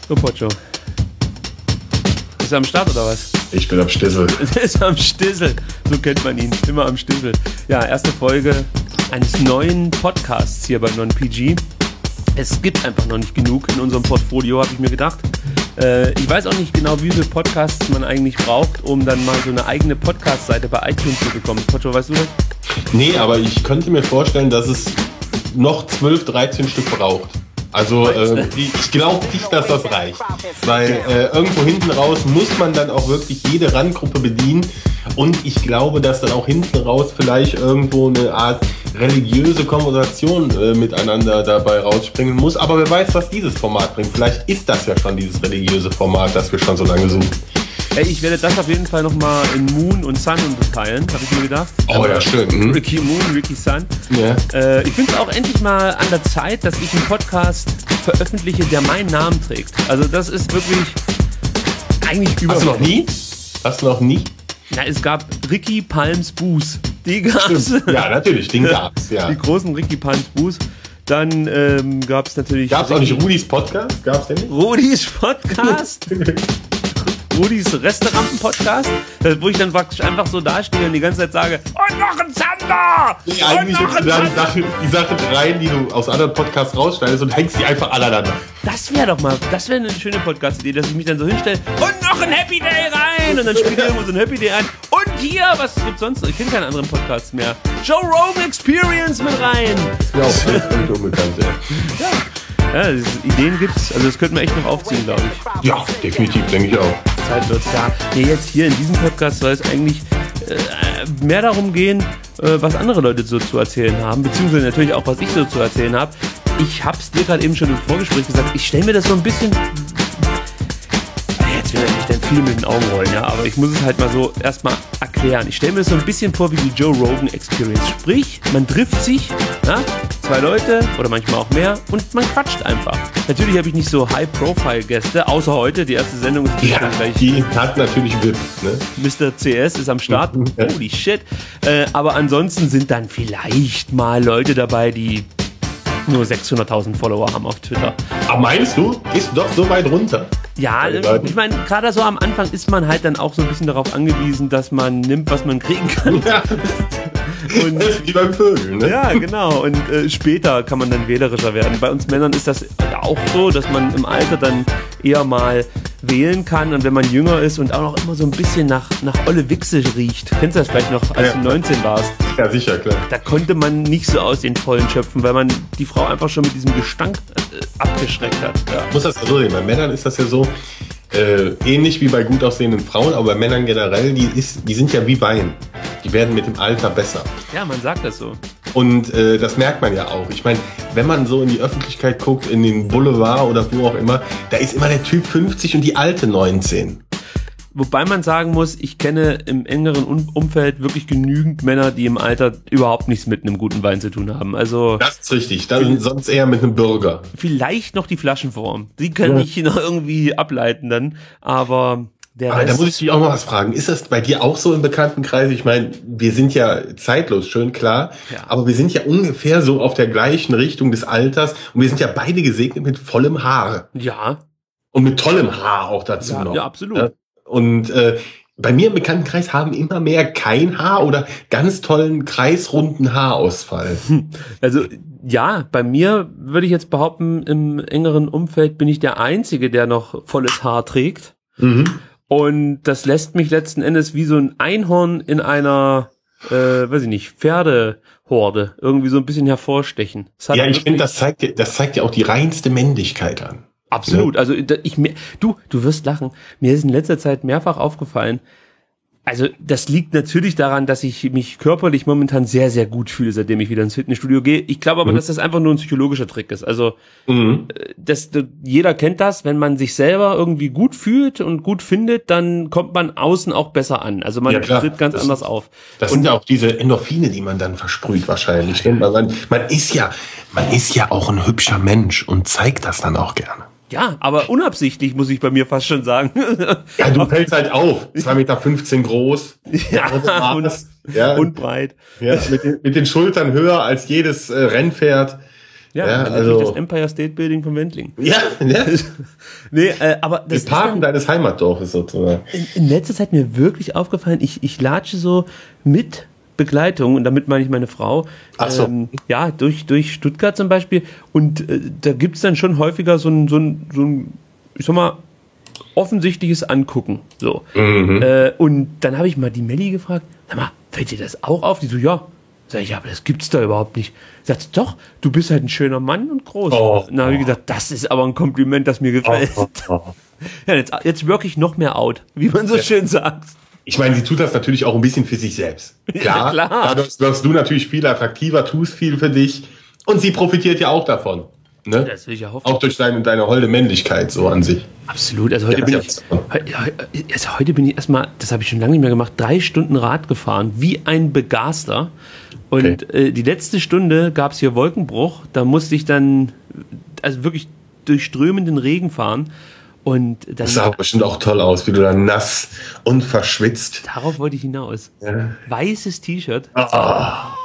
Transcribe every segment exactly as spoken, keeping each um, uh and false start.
So, Pocho. Ist er am Start oder was? Ich bin am Stissel. Ist am Stissel. So kennt man ihn. Immer am Stissel. Ja, erste Folge eines neuen Podcasts hier bei Non-P G. Es gibt einfach noch nicht genug in unserem Portfolio, habe ich mir gedacht. Äh, ich weiß auch nicht genau, wie viele Podcasts man eigentlich braucht, um dann mal so eine eigene Podcast-Seite bei iTunes zu bekommen. Pocho, weißt du das? Nee, aber ich könnte mir vorstellen, dass es noch zwölf, dreizehn Stück braucht. Also äh, ich glaube nicht, dass das reicht, weil äh, irgendwo hinten raus muss man dann auch wirklich jede Randgruppe bedienen und ich glaube, dass dann auch hinten raus vielleicht irgendwo eine Art religiöse Konversation äh, miteinander dabei rausspringen muss, aber wer weiß, was dieses Format bringt. Vielleicht ist das ja schon dieses religiöse Format, das wir schon so lange suchen. Hey, ich werde das auf jeden Fall nochmal in Moon und Sun unterteilen, habe ich mir gedacht. Oh ja, schön. Mhm. Ricky Moon, Ricky Sun. Ja. Äh, ich finde es auch endlich mal an der Zeit, dass ich einen Podcast veröffentliche, der meinen Namen trägt. Also das ist wirklich eigentlich über. Hast du noch nie? Hast du noch nie? Na, es gab Ricky Palms Buß. Die gab's. Ja, natürlich, den gab's, ja. Die großen Ricky Palms Buß. Dann ähm, gab's natürlich... Gab's auch nicht Rudis Podcast? Gab's den nicht? Rudis Podcast? Rudis Restaurant-Podcast, wo ich dann praktisch einfach so dastehe und die ganze Zeit sage, und noch ein Zander! Nee, eigentlich und noch ein da Zander! die, Sache, die Sachen rein, die du aus anderen Podcasts rausschneidest und hängst die einfach aneinander. Das wäre doch mal, das wäre eine schöne Podcast-Idee, dass ich mich dann so hinstelle und noch ein Happy Day rein und dann spiele ich irgendwo so ein Happy Day ein und hier, was gibt's sonst noch? Ich kenne keine anderen Podcasts mehr. Joe Rogan Experience mit rein. Ja, auch völlig unbekannt, ja. Ja. Ja, Ideen gibt's, also das könnten wir echt noch aufziehen, glaube ich. Ja, definitiv, denke ich auch. Zeit wird's, ja. Nee, jetzt hier in diesem Podcast soll es eigentlich äh, mehr darum gehen, äh, was andere Leute so zu erzählen haben, beziehungsweise natürlich auch, was ich so zu erzählen habe. Ich hab's dir gerade eben schon im Vorgespräch gesagt, ich stelle mir das so ein bisschen... Jetzt will ich nicht dann viel mit den Augen rollen, ja, aber ich muss es halt mal so erstmal erklären. Ich stelle mir das so ein bisschen vor wie die Joe Rogan Experience. Sprich, man trifft sich, ja, zwei Leute oder manchmal auch mehr und man quatscht einfach. Natürlich habe ich nicht so High-Profile-Gäste, außer heute, die erste Sendung ist ja, gleich. Die hat natürlich W I P, ne? Mister C S ist am Start, holy shit. Äh, aber ansonsten sind dann vielleicht mal Leute dabei, die nur sechshunderttausend Follower haben auf Twitter. Aber meinst du, gehst du doch so weit runter? Ja, ich meine, gerade so am Anfang ist man halt dann auch so ein bisschen darauf angewiesen, dass man nimmt, was man kriegen kann. Ja. Und wie beim Vögeln, ne? Ja, genau. Und äh, später kann man dann wählerischer werden. Bei uns Männern ist das auch so, dass man im Alter dann eher mal wählen kann. Und wenn man jünger ist und auch noch immer so ein bisschen nach, nach Olle Wichse riecht. Kennst du das vielleicht noch, als ja. du neunzehn warst? Ja, sicher, klar. Da konnte man nicht so aus den Vollen schöpfen, weil man die Frau einfach schon mit diesem Gestank äh, abgeschreckt hat. Ja. Ich muss das so sehen. Bei Männern ist das ja so, äh, ähnlich wie bei gut aussehenden Frauen, aber bei Männern generell, die, ist, die sind ja wie Wein. Die werden mit dem Alter besser. Ja, man sagt das so. Und äh, das merkt man ja auch. Ich meine, wenn man so in die Öffentlichkeit guckt, in den Boulevard oder wo auch immer, da ist immer der Typ fünfzig und die alte neunzehn. Wobei man sagen muss, ich kenne im engeren Umfeld wirklich genügend Männer, die im Alter überhaupt nichts mit einem guten Wein zu tun haben. Also das ist richtig, dann sonst eher mit einem Bürger. Vielleicht noch die Flaschenform. Die kann ja. ich noch irgendwie ableiten dann, aber der aber Rest... Da muss ich dich auch mal was fragen. Ist das bei dir auch so im Bekanntenkreis? Ich meine, wir sind ja zeitlos, schön klar, ja. aber wir sind ja ungefähr so auf der gleichen Richtung des Alters und wir sind ja beide gesegnet mit vollem Haar. Ja. Und mit tollem Haar auch dazu ja, noch. Ja, absolut. Ja? Und äh, bei mir im Bekanntenkreis haben immer mehr kein Haar oder ganz tollen kreisrunden Haarausfall. Also ja, bei mir würde ich jetzt behaupten, im engeren Umfeld bin ich der Einzige, der noch volles Haar trägt. Mhm. Und das lässt mich letzten Endes wie so ein Einhorn in einer, äh, weiß ich nicht, Pferdehorde irgendwie so ein bisschen hervorstechen. Ja, ich finde, das zeigt, das zeigt ja auch die reinste Männlichkeit an. Absolut. Also ich du, du wirst lachen. Mir ist in letzter Zeit mehrfach aufgefallen. Also das liegt natürlich daran, dass ich mich körperlich momentan sehr, sehr gut fühle, seitdem ich wieder ins Fitnessstudio gehe. Ich glaube aber, mhm. dass das einfach nur ein psychologischer Trick ist. Also mhm. das, das, jeder kennt das, wenn man sich selber irgendwie gut fühlt und gut findet, dann kommt man außen auch besser an. Also man ja, tritt ganz das, anders auf. Das und sind ja auch diese Endorphine, die man dann versprüht wahrscheinlich. Man, man ist ja, man ist ja auch ein hübscher Mensch und zeigt das dann auch gerne. Ja, aber unabsichtlich, muss ich bei mir fast schon sagen. Ja, du fällst halt auf. zwei Meter fünfzehn groß. Ja, und, ja, und breit. Ja, mit, den, mit den Schultern höher als jedes äh, Rennpferd. Ja, ja also das Empire State Building von Wendling. Ja, ja. nee, äh, aber das Die Parken deines Heimatdorfes sozusagen. In, in letzter Zeit mir wirklich aufgefallen, ich, ich latsche so mit Begleitung, und damit meine ich meine Frau, Ach so. ähm, ja, durch, durch Stuttgart zum Beispiel, und äh, da gibt's dann schon häufiger so ein, so ein, so ein, ich sag mal, offensichtliches Angucken. So. Mhm. Äh, und dann habe ich mal die Melli gefragt, sag mal, fällt dir das auch auf? Die so, ja. Sag ich, ja, aber das gibt's da überhaupt nicht. Sagt, doch, du bist halt ein schöner Mann und groß. Oh, und dann habe ich gesagt, das ist aber ein Kompliment, das mir gefällt. Oh, oh, oh. Ja, jetzt, jetzt wirklich noch mehr out, wie man so ja. schön sagt. Ich meine, sie tut das natürlich auch ein bisschen für sich selbst. Klar, ja, klar. Dadurch wirst du natürlich viel attraktiver, tust viel für dich, und sie profitiert ja auch davon. Ne? Das will ich ja hoffen. Auch durch deine, deine holde Männlichkeit so an sich. Absolut. Also heute ja, bin ich, also heute bin ich erstmal, das habe ich schon lange nicht mehr gemacht, drei Stunden Rad gefahren, wie ein Begaster. Und okay. äh, die letzte Stunde gab es hier Wolkenbruch. Da musste ich dann, also wirklich durch strömenden Regen fahren. Und dann, das sah bestimmt auch toll aus, wie du da nass und verschwitzt. Darauf wollte ich hinaus. Ja. Weißes T-Shirt. Oh.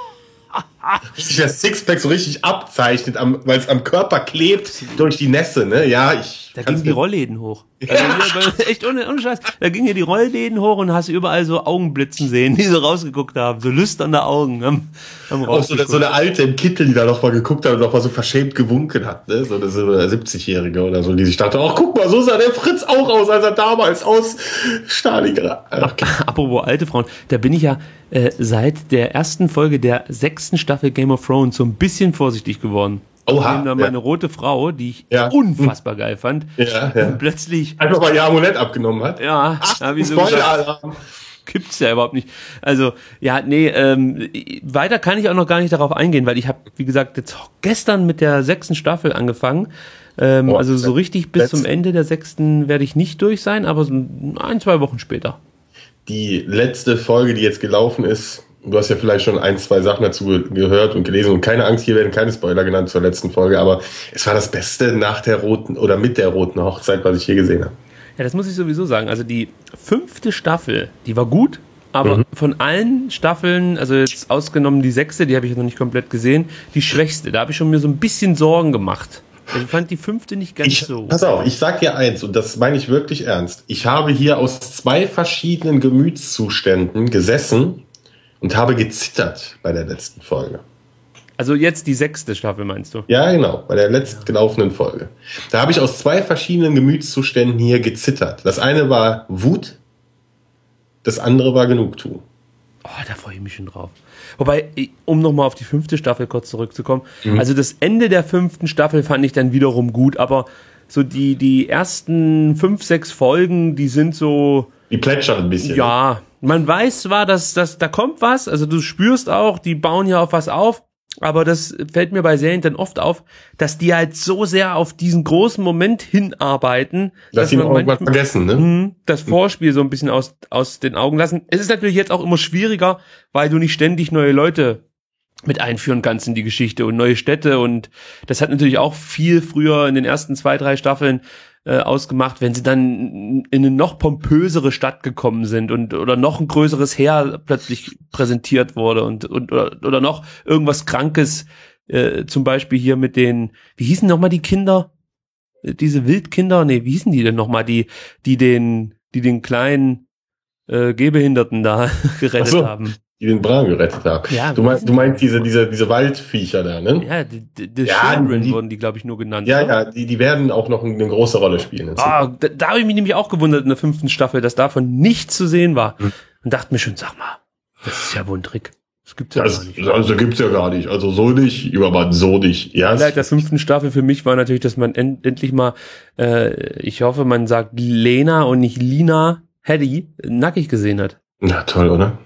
Sich das Sixpack so richtig abzeichnet, weil es am Körper klebt durch die Nässe, ne? Ja, ich. Da gingen die Rollläden hoch. Also hier, echt ohne, ohne Scheiß. Da gingen hier die Rollläden hoch und hast überall so Augenblitzen sehen, die so rausgeguckt haben. So lüsterne Augen. Haben, haben auch so, so eine Alte im Kittel, die da noch mal geguckt hat und noch mal so verschämt gewunken hat, ne? So eine, so eine siebzigjährige oder so, die sich dachte, ach, guck mal, so sah der Fritz auch aus, als er damals aus Stalingrad. Okay. Apropos alte Frauen, da bin ich ja äh, seit der ersten Folge der sechsten Staffel Game of Thrones so ein bisschen vorsichtig geworden. Oha, da meine ja. rote Frau, die ich ja. unfassbar geil fand, ja, ja. und plötzlich einfach mal ihr Amulett abgenommen hat. Ja, ach, hab ich so gesagt, gibt's ja überhaupt nicht. Also, ja, nee, ähm, weiter kann ich auch noch gar nicht darauf eingehen, weil ich habe, wie gesagt, jetzt gestern mit der sechsten Staffel angefangen. Ähm, oh, also so richtig bis zum Ende der sechsten werde ich nicht durch sein, aber so ein, zwei Wochen später. Die letzte Folge, die jetzt gelaufen ist, du hast ja vielleicht schon ein, zwei Sachen dazu gehört und gelesen, und keine Angst, hier werden keine Spoiler genannt zur letzten Folge, aber es war das Beste nach der roten oder mit der roten Hochzeit, was ich je gesehen habe. Ja, das muss ich sowieso sagen. Also die fünfte Staffel, die war gut, aber mhm. von allen Staffeln, also jetzt ausgenommen die sechste, die habe ich noch nicht komplett gesehen, die schwächste. Da habe ich schon mir so ein bisschen Sorgen gemacht. Ich fand die fünfte nicht ganz ich, so. Pass auf, ich sag dir eins, und das meine ich wirklich ernst. Ich habe hier aus zwei verschiedenen Gemütszuständen gesessen und habe gezittert bei der letzten Folge. Also jetzt die sechste Staffel, meinst du? Ja, genau, bei der letzten gelaufenen Folge. Da habe ich aus zwei verschiedenen Gemütszuständen hier gezittert. Das eine war Wut, das andere war Genugtuung. Oh, da freue ich mich schon drauf. Wobei, um nochmal auf die fünfte Staffel kurz zurückzukommen, mhm. also das Ende der fünften Staffel fand ich dann wiederum gut, aber so die, die ersten fünf, sechs Folgen, die sind so... Die plätschern ein bisschen. Ja, man weiß zwar, dass, dass da kommt was, also du spürst auch, die bauen ja auf was auf, aber das fällt mir bei Serien dann oft auf, dass die halt so sehr auf diesen großen Moment hinarbeiten, dass, dass sie man irgendwas vergessen, ne? Mh, das Vorspiel so ein bisschen aus, aus den Augen lassen. Es ist natürlich jetzt auch immer schwieriger, weil du nicht ständig neue Leute mit einführen kannst in die Geschichte und neue Städte, und das hat natürlich auch viel früher in den ersten zwei, drei Staffeln äh, ausgemacht, wenn sie dann in eine noch pompösere Stadt gekommen sind und oder noch ein größeres Heer plötzlich präsentiert wurde und und oder, oder noch irgendwas Krankes, äh, zum Beispiel hier mit den, wie hießen nochmal die Kinder, diese Wildkinder, nee, wie hießen die denn nochmal, die die den die den kleinen äh, Gehbehinderten da gerettet so. haben. Die den Bran gerettet haben. Ja, du meinst, du meinst diese, diese, diese Waldviecher da, ne? Ja, die, die, die ja, Children die, wurden die, glaube ich, nur genannt. Ja, oder? ja, die, die werden auch noch eine große Rolle spielen. Ah, da, da habe ich mich nämlich auch gewundert in der fünften Staffel, dass davon nichts zu sehen war. Hm. Und dachte mir schon, sag mal, das ist ja wohl ein Trick. Das gibt's ja das, gar nicht. Also gibt's ja gar nicht. Also so nicht, übermann so nicht. Ja. Highlight der fünften Staffel für mich war natürlich, dass man end, endlich mal, äh, ich hoffe, man sagt Lena und nicht Lina Headey nackig gesehen hat. Na toll, oder?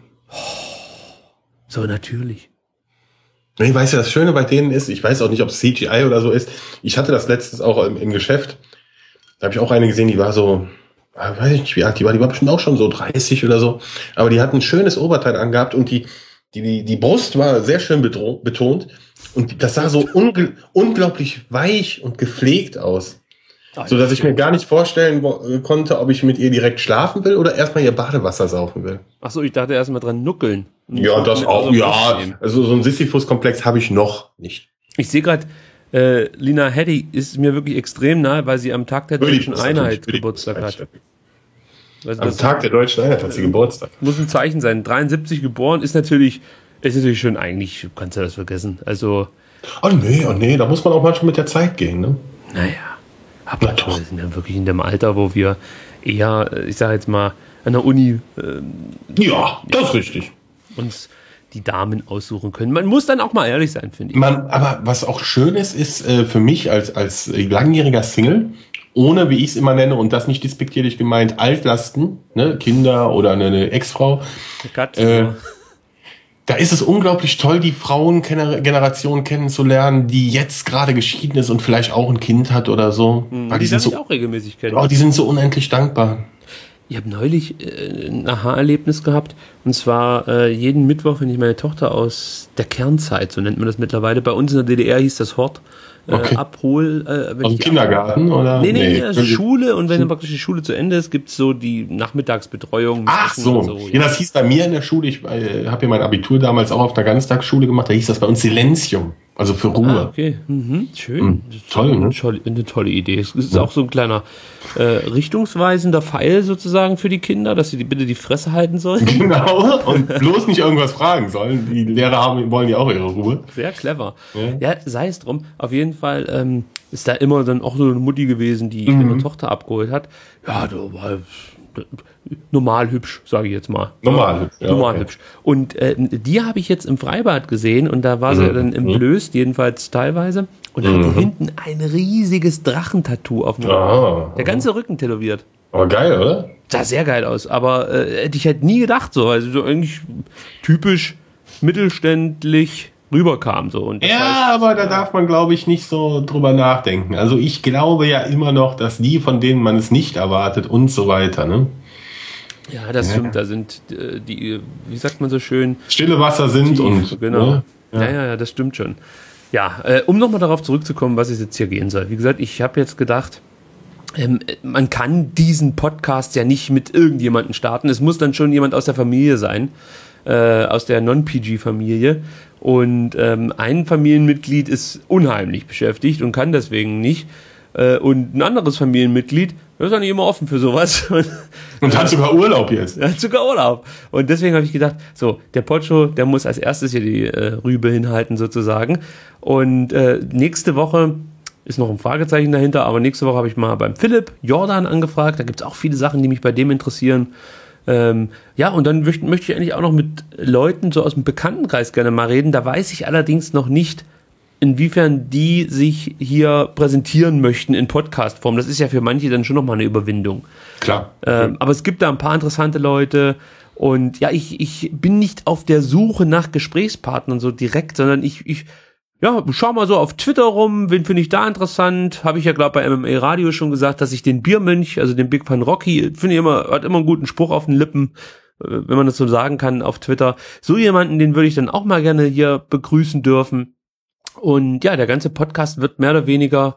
So natürlich. Ich weiß ja, das Schöne bei denen ist, ich weiß auch nicht, ob es C G I oder so ist. Ich hatte das letztens auch im, im Geschäft. Da habe ich auch eine gesehen, die war so, weiß ich nicht, wie alt die war. Die war bestimmt auch schon so dreißig oder so. Aber die hat ein schönes Oberteil angehabt und die, die, die, die Brust war sehr schön betont. Und das sah so unge- unglaublich weich und gepflegt aus. So dass ich mir gar nicht vorstellen wo, konnte, ob ich mit ihr direkt schlafen will oder erstmal ihr Badewasser saufen will. Ach so, ich dachte erstmal dran nuckeln. Ja, das auch, ja. Also so ein Sisyphus-Komplex habe ich noch nicht. Ich sehe gerade, Äh, Lina Headey ist mir wirklich extrem nahe, weil sie am Tag der Deutschen Einheit Geburtstag hat. Also am Tag der Deutschen Einheit hat sie Geburtstag. Muss ein Zeichen sein. dreiundsiebzig geboren ist natürlich, ist natürlich schon eigentlich, kannst du das vergessen. Also. Oh nee, oh nee, da muss man auch manchmal mit der Zeit gehen, ne? Naja. Aber Na wir sind ja wirklich in dem Alter, wo wir eher, ich sage jetzt mal, an der Uni. Ähm, ja, das ist richtig. Uns die Damen aussuchen können. Man muss dann auch mal ehrlich sein, finde ich. Man, aber was auch schön ist, ist äh, für mich als, als langjähriger Single, ohne, wie ich es immer nenne, und das nicht despektierlich gemeint, Altlasten, ne, Kinder oder eine, eine Ex-Frau, äh, da ist es unglaublich toll, die Frauengeneration kennenzulernen, die jetzt gerade geschieden ist und vielleicht auch ein Kind hat oder so. Hm, Weil die, die sind so, auch regelmäßig kennen. Oh, die sind so unendlich dankbar. Ich habe neulich äh, ein Aha-Erlebnis gehabt, und zwar äh, jeden Mittwoch, wenn ich meine Tochter aus der Kernzeit, so nennt man das mittlerweile, bei uns in der D D R hieß das Hort, äh, okay. abhol. Äh, wenn aus dem Kindergarten? Ab- oder? Nee, nee, nee, also Schule, und wenn dann praktisch die Schule zu Ende ist, gibt's so die Nachmittagsbetreuung. Ach so. so, ja, das hieß bei mir in der Schule, ich äh, habe ja mein Abitur damals auch auf der Ganztagsschule gemacht, da hieß das bei uns Silenzium. Also für Ruhe. Ah, okay. Mhm. Schön. Mhm. Toll, ne? Tolle, eine tolle Idee. Es ist ja auch so ein kleiner äh, richtungsweisender Pfeil sozusagen für die Kinder, dass sie die, bitte die Fresse halten sollen. Genau. Und bloß nicht irgendwas fragen sollen. Die Lehrer haben, wollen ja auch ihre Ruhe. Sehr clever. Ja, ja, sei es drum. Auf jeden Fall ähm, ist da immer dann auch so eine Mutti gewesen, die mhm. ihre Tochter abgeholt hat. Ja, du war normal hübsch, sage ich jetzt mal. Normal hübsch. Ja, normal okay. hübsch. Und äh, die habe ich jetzt im Freibad gesehen, und da war sie mhm. dann entblößt, jedenfalls teilweise, und mhm. hatte hinten ein riesiges Drachentattoo auf dem Rücken. Ah, Der ganze Rücken tätowiert. Aber geil, oder? Sah sehr geil aus, aber äh, hätte ich halt nie gedacht so, also so eigentlich typisch mittelständlich rüberkam so. Und das ja, heißt, aber da darf man, glaube ich, nicht so drüber nachdenken. Also ich glaube ja immer noch, dass die, von denen man es nicht erwartet und so weiter, ne? Ja, das ja. stimmt, da sind äh, die, wie sagt man so schön? Stille Wasser sind tief, und... Genau. Ne? Ja. ja, ja, ja, das stimmt schon. Ja, äh, um nochmal darauf zurückzukommen, was es jetzt hier gehen soll. Wie gesagt, ich habe jetzt gedacht, ähm, man kann diesen Podcast ja nicht mit irgendjemandem starten. Es muss dann schon jemand aus der Familie sein, äh, aus der Non-P G-Familie. Und ähm, ein Familienmitglied ist unheimlich beschäftigt und kann deswegen nicht. Äh, und ein anderes Familienmitglied, das ist ja nicht immer offen für sowas. Und, und hat sogar Urlaub jetzt. Hat sogar Urlaub. Und deswegen habe ich gedacht, so, der Pocho, der muss als erstes hier die äh, Rübe hinhalten sozusagen. Und äh, nächste Woche ist noch ein Fragezeichen dahinter, aber nächste Woche habe ich mal beim Philipp Jordan angefragt. Da gibt es auch viele Sachen, die mich bei dem interessieren. Ähm, ja, und dann möchte, möchte ich eigentlich auch noch mit Leuten so aus dem Bekanntenkreis gerne mal reden. Da weiß ich allerdings noch nicht, inwiefern die sich hier präsentieren möchten in Podcast-Form. Das ist ja für manche dann schon nochmal eine Überwindung. Klar. Ähm, aber es gibt da ein paar interessante Leute, und ja, ich, ich bin nicht auf der Suche nach Gesprächspartnern so direkt, sondern ich, ich ja, schau mal so auf Twitter rum, wen finde ich da interessant? Habe ich ja, glaube bei M M A Radio schon gesagt, dass ich den Biermönch, also den Big Fan Rocky, finde ich immer, hat immer einen guten Spruch auf den Lippen, wenn man das so sagen kann auf Twitter. So jemanden, den würde ich dann auch mal gerne hier begrüßen dürfen. Und ja, der ganze Podcast wird mehr oder weniger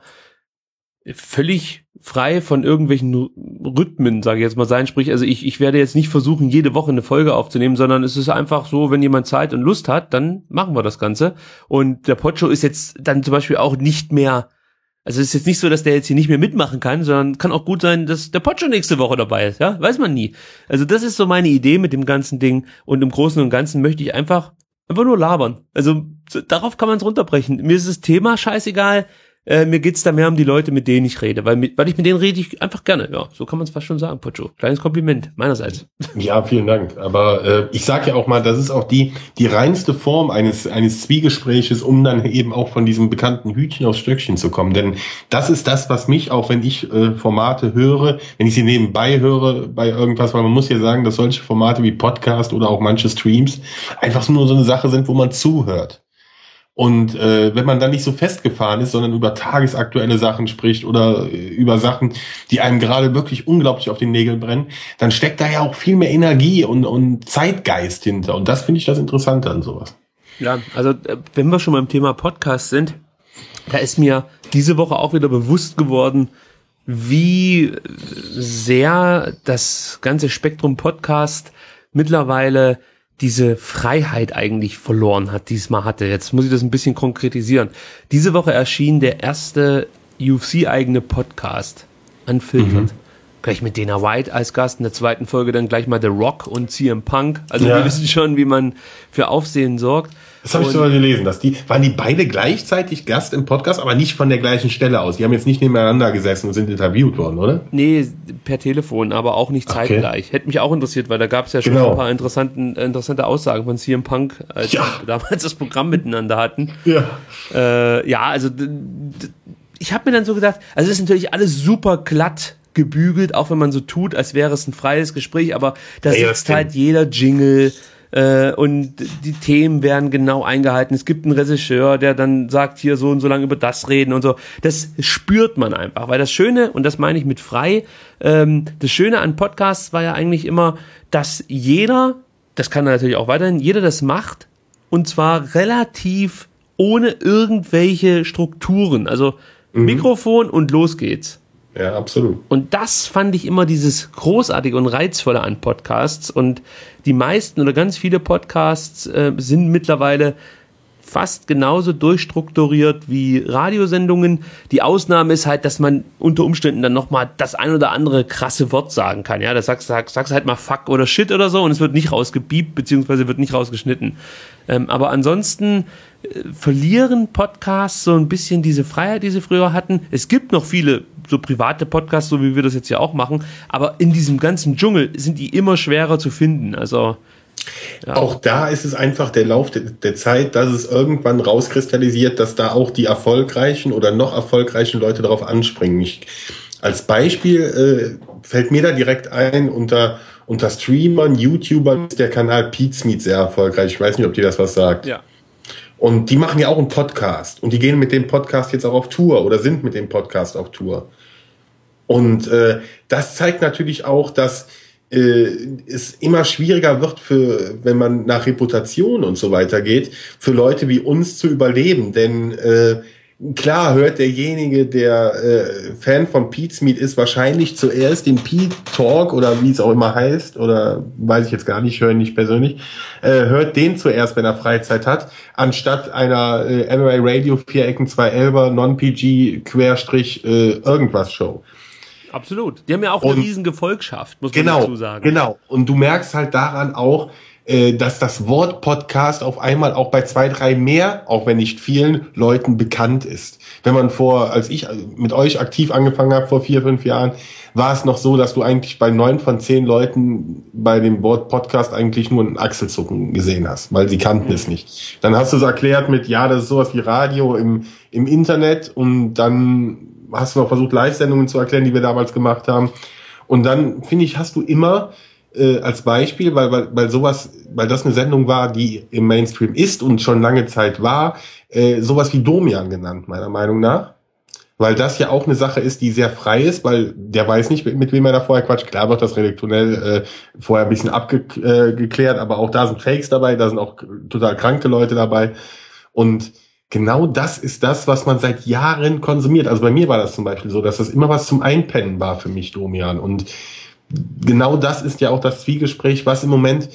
völlig frei von irgendwelchen Rhythmen, sage ich jetzt mal, sein. Sprich, also ich, ich werde jetzt nicht versuchen, jede Woche eine Folge aufzunehmen, sondern es ist einfach so, wenn jemand Zeit und Lust hat, dann machen wir das Ganze. Und der Pocho ist jetzt dann zum Beispiel auch nicht mehr, also es ist jetzt nicht so, dass der jetzt hier nicht mehr mitmachen kann, sondern kann auch gut sein, dass der Pocho nächste Woche dabei ist, ja, weiß man nie. Also das ist so meine Idee mit dem ganzen Ding, und im Großen und Ganzen möchte ich einfach Einfach nur labern. Also so, darauf kann man es runterbrechen. Mir ist das Thema scheißegal. Äh, mir geht's da mehr um die Leute, mit denen ich rede. Weil, mit, weil ich mit denen rede ich einfach gerne. Ja, so kann man es fast schon sagen, Pocho. Kleines Kompliment meinerseits. Ja, vielen Dank. Aber äh, ich sage ja auch mal, das ist auch die die reinste Form eines eines Zwiegespräches, um dann eben auch von diesem bekannten Hütchen aufs Stöckchen zu kommen. Denn das ist das, was mich, auch wenn ich äh, Formate höre, wenn ich sie nebenbei höre bei irgendwas, weil man muss ja sagen, dass solche Formate wie Podcast oder auch manche Streams einfach nur so eine Sache sind, wo man zuhört. Und äh, wenn man dann nicht so festgefahren ist, sondern über tagesaktuelle Sachen spricht oder äh, über Sachen, die einem gerade wirklich unglaublich auf den Nägeln brennen, dann steckt da ja auch viel mehr Energie und, und Zeitgeist hinter. Und das finde ich das Interessante an sowas. Ja, also äh, wenn wir schon beim Thema Podcast sind, da ist mir diese Woche auch wieder bewusst geworden, wie sehr das ganze Spektrum Podcast mittlerweile diese Freiheit eigentlich verloren hat, die es mal hatte. Jetzt muss ich das ein bisschen konkretisieren. Diese Woche erschien der erste U F C-eigene Podcast, Unfiltered. Mhm. Gleich mit Dana White als Gast, in der zweiten Folge dann gleich mal The Rock und C M Punk. Also ja. Wir wissen schon, wie man für Aufsehen sorgt. Das habe ich sogar gelesen, dass die, waren die beide gleichzeitig Gast im Podcast, aber nicht von der gleichen Stelle aus. Die haben jetzt nicht nebeneinander gesessen und sind interviewt worden, oder? Nee, per Telefon, aber auch nicht zeitgleich. Okay. Hätte mich auch interessiert, weil da gab es ja schon genau. ein paar interessanten, interessante Aussagen von C M Punk, als ja. wir damals das Programm miteinander hatten. Ja, äh, ja also d- d- ich habe mir dann so gedacht, also es ist natürlich alles super glatt gebügelt, auch wenn man so tut, als wäre es ein freies Gespräch, aber da ja, sitzt halt jeder Jingle äh, und die Themen werden genau eingehalten. Es gibt einen Regisseur, der dann sagt, hier so und so lange über das reden und so. Das spürt man einfach, weil das Schöne, und das meine ich mit frei, ähm, das Schöne an Podcasts war ja eigentlich immer, dass jeder, das kann natürlich auch weiterhin, jeder das macht und zwar relativ ohne irgendwelche Strukturen, also mhm. Mikrofon und los geht's. Ja, absolut. Und das fand ich immer dieses Großartige und Reizvolle an Podcasts. Und die meisten oder ganz viele Podcasts äh, sind mittlerweile fast genauso durchstrukturiert wie Radiosendungen. Die Ausnahme ist halt, dass man unter Umständen dann nochmal das ein oder andere krasse Wort sagen kann. Ja, da sagst du sagst, sagst halt mal Fuck oder Shit oder so und es wird nicht rausgebiebt, beziehungsweise wird nicht rausgeschnitten. Ähm, aber ansonsten äh, verlieren Podcasts so ein bisschen diese Freiheit, die sie früher hatten. Es gibt noch viele so private Podcasts, so wie wir das jetzt ja auch machen, aber in diesem ganzen Dschungel sind die immer schwerer zu finden. Also ja. Auch da ist es einfach der Lauf der, der Zeit, dass es irgendwann rauskristallisiert, dass da auch die erfolgreichen oder noch erfolgreichen Leute darauf anspringen. Ich, als Beispiel äh, fällt mir da direkt ein, unter unter Streamern, YouTubern ist der Kanal Pete's Meat sehr erfolgreich. Ich weiß nicht, ob dir das was sagt. Ja. Und die machen ja auch einen Podcast. Und die gehen mit dem Podcast jetzt auch auf Tour oder sind mit dem Podcast auf Tour. Und äh, das zeigt natürlich auch, dass äh, es immer schwieriger wird, für, wenn man nach Reputation und so weiter geht, für Leute wie uns zu überleben. Denn äh, klar hört derjenige, der äh, Fan von Pete's Meat ist, wahrscheinlich zuerst den Pete Talk oder wie es auch immer heißt, oder weiß ich jetzt gar nicht, höre ihn nicht persönlich, äh, hört den zuerst, wenn er Freizeit hat, anstatt einer äh, M M A Radio vier Ecken zwei Elber Non-P G Querstrich äh, irgendwas Show. Absolut. Die haben ja auch eine und, riesen Gefolgschaft, muss man genau, dazu sagen. Genau. Und du merkst halt daran auch, dass das Wort Podcast auf einmal auch bei zwei, drei mehr, auch wenn nicht vielen Leuten bekannt ist. Wenn man vor, als ich mit euch aktiv angefangen habe vor vier, fünf Jahren, war es noch so, dass du eigentlich bei neun von zehn Leuten bei dem Wort Podcast eigentlich nur ein Achselzucken gesehen hast, weil sie kannten mhm. es nicht. Dann hast du es erklärt mit, ja, das ist sowas wie Radio im, im Internet, und dann hast du noch versucht, Live-Sendungen zu erklären, die wir damals gemacht haben. Und dann, finde ich, hast du immer Äh, als Beispiel, weil, weil, weil sowas, weil das eine Sendung war, die im Mainstream ist und schon lange Zeit war, äh, sowas wie Domian genannt, meiner Meinung nach. Weil das ja auch eine Sache ist, die sehr frei ist, weil der weiß nicht, mit wem er da vorher quatscht. Klar wird das redaktionell äh, vorher ein bisschen abgeklärt, äh, aber auch da sind Fakes dabei, da sind auch total kranke Leute dabei. Und genau das ist das, was man seit Jahren konsumiert. Also bei mir war das zum Beispiel so, dass das immer was zum Einpennen war für mich, Domian. Und genau das ist ja auch das Zwiegespräch, was im Moment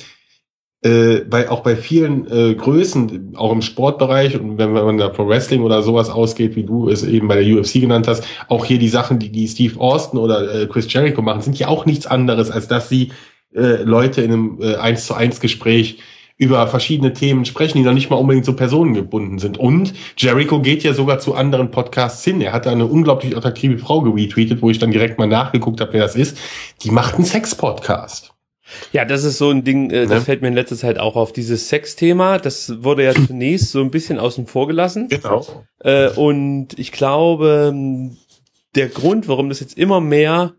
äh, bei auch bei vielen äh, Größen, auch im Sportbereich, und wenn man da Pro Wrestling oder sowas ausgeht, wie du es eben bei der U F C genannt hast, auch hier die Sachen, die die Steve Austin oder äh, Chris Jericho machen, sind ja auch nichts anderes, als dass sie äh, Leute in einem äh, eins zu eins Gespräch über verschiedene Themen sprechen, die noch nicht mal unbedingt so personengebunden sind. Und Jericho geht ja sogar zu anderen Podcasts hin. Er hat da eine unglaublich attraktive Frau geretweetet, wo ich dann direkt mal nachgeguckt habe, wer das ist. Die macht einen Sex-Podcast. Ja, das ist so ein Ding, äh, das ja. fällt mir in letzter Zeit auch auf. Dieses Sex-Thema, das wurde ja zunächst so ein bisschen außen vor gelassen. Genau. Äh, und ich glaube, der Grund, warum das jetzt immer mehr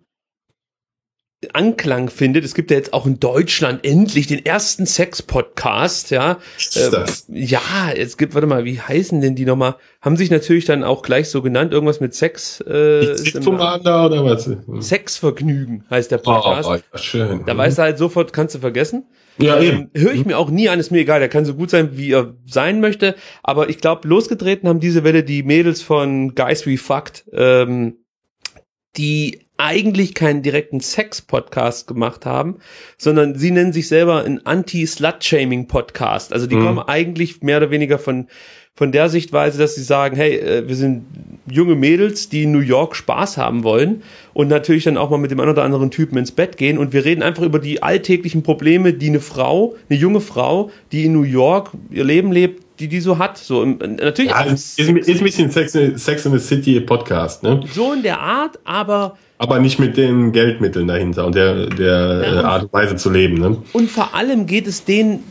Anklang findet, es gibt ja jetzt auch in Deutschland endlich den ersten Sex-Podcast, ja. Was ist das? Ähm, ja, es gibt, warte mal, wie heißen denn die nochmal? Haben sich natürlich dann auch gleich so genannt, irgendwas mit Sex. Äh, da oder was? Sexvergnügen heißt der Podcast. Oh, oh, schön. Da weißt du halt sofort, kannst du vergessen. Ja, eben. Ähm, Höre ich mir auch nie an, ist mir egal, der kann so gut sein, wie er sein möchte. Aber ich glaube, losgetreten haben diese Welle die Mädels von Guys We Fucked, ähm, die eigentlich keinen direkten Sex-Podcast gemacht haben, sondern sie nennen sich selber ein Anti-Slut-Shaming-Podcast. Also die mhm. kommen eigentlich mehr oder weniger von von der Sichtweise, dass sie sagen, hey, wir sind junge Mädels, die in New York Spaß haben wollen und natürlich dann auch mal mit dem einen oder anderen Typen ins Bett gehen und wir reden einfach über die alltäglichen Probleme, die eine Frau, eine junge Frau, die in New York ihr Leben lebt, die die so hat. So natürlich ja, ist, ist ein bisschen Sex, Sex in the City Podcast, ne? So in der Art, aber aber nicht mit den Geldmitteln dahinter und der der ja, Art und Weise zu leben, ne? Und vor allem geht es denen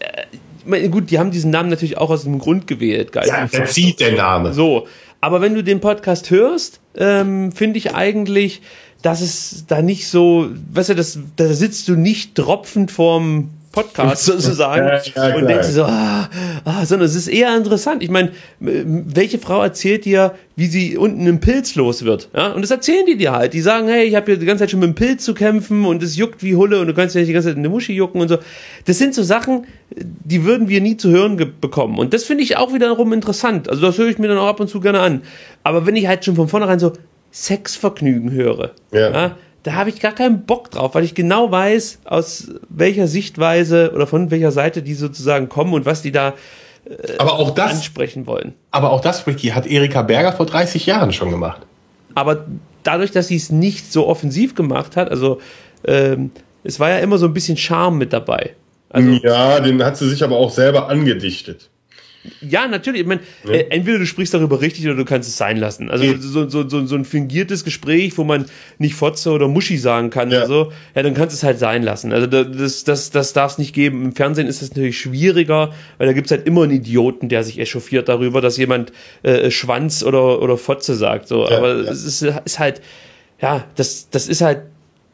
äh, gut, die haben diesen Namen natürlich auch aus dem Grund gewählt. Geil. Ja, der zieht der Name. So, aber wenn du den Podcast hörst, ähm, finde ich eigentlich, dass es da nicht so, weißt du, das, da sitzt du nicht tropfend vorm Podcast sozusagen ja, ja, und denkst so, ah, ah, sondern es ist eher interessant. Ich meine, welche Frau erzählt dir, wie sie unten im Pilz los wird? Ja? Und das erzählen die dir halt. Die sagen, hey, ich habe hier die ganze Zeit schon mit dem Pilz zu kämpfen und es juckt wie Hulle und du kannst ja nicht die ganze Zeit in der Muschi jucken und so. Das sind so Sachen, die würden wir nie zu hören ge- bekommen. Und das finde ich auch wiederum interessant. Also das höre ich mir dann auch ab und zu gerne an. Aber wenn ich halt schon von vornherein so Sexvergnügen höre, ja, ja da habe ich gar keinen Bock drauf, weil ich genau weiß, aus welcher Sichtweise oder von welcher Seite die sozusagen kommen und was die da äh, aber auch das, ansprechen wollen. Aber auch das, Ricky, hat Erika Berger vor dreißig Jahren schon gemacht. Aber dadurch, dass sie es nicht so offensiv gemacht hat, also ähm, es war ja immer so ein bisschen Charme mit dabei. Also, ja, den hat sie sich aber auch selber angedichtet. Ja, natürlich. Ich meine, ja. äh, entweder du sprichst darüber richtig oder du kannst es sein lassen. Also ja. so, so, so, so ein fingiertes Gespräch, wo man nicht Fotze oder Muschi sagen kann ja. oder so, ja, dann kannst du es halt sein lassen. Also das, das, das darf es nicht geben. Im Fernsehen ist das natürlich schwieriger, weil da gibt's halt immer einen Idioten, der sich echauffiert darüber, dass jemand äh, Schwanz oder, oder Fotze sagt. So. Ja, aber ja. es ist, ist halt, ja, das, das ist halt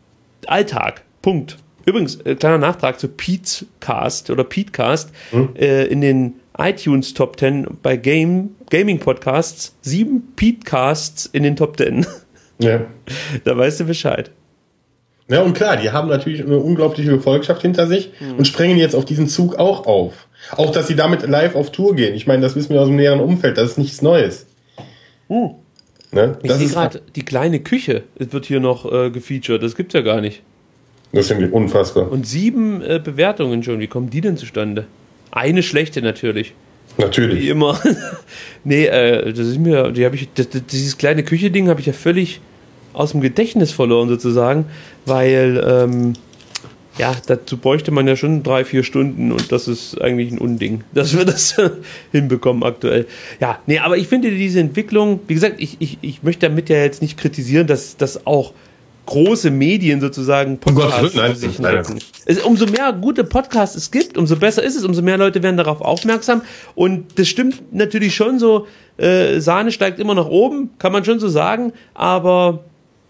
Alltag. Punkt. Übrigens, äh, kleiner Nachtrag zu Pete's Cast oder Petecast hm? äh, in den iTunes Top zehn bei Game, Gaming Podcasts, sieben Petecasts in den Top zehn. Ja. Da weißt du Bescheid. Ja, und klar, die haben natürlich eine unglaubliche Gefolgschaft hinter sich mhm. und sprengen jetzt auf diesen Zug auch auf. Auch, dass sie damit live auf Tour gehen. Ich meine, das wissen wir aus dem näheren Umfeld, das ist nichts Neues. Mhm. Ne? Ich sehe gerade, die kleine Küche wird hier noch äh, gefeatured, das gibt's ja gar nicht. Das finde ich unfassbar. Und sieben äh, Bewertungen schon, wie kommen die denn zustande? Eine schlechte natürlich. Natürlich. Wie immer. nee, äh, das ist mir, die habe ich, das, das, dieses kleine Küche-Ding habe ich ja völlig aus dem Gedächtnis verloren sozusagen, weil, ähm, ja, dazu bräuchte man ja schon drei, vier Stunden und das ist eigentlich ein Unding, dass wir das hinbekommen aktuell. Ja, nee, aber ich finde diese Entwicklung, wie gesagt, ich, ich, ich möchte damit ja jetzt nicht kritisieren, dass das auch große Medien sozusagen Podcasts nein, sich nein, nein. Es, umso mehr gute Podcasts es gibt, umso besser ist es, umso mehr Leute werden darauf aufmerksam und das stimmt natürlich schon so, äh, Sahne steigt immer nach oben, kann man schon so sagen, aber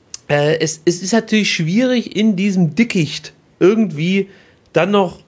äh, es, es ist natürlich schwierig in diesem Dickicht irgendwie dann noch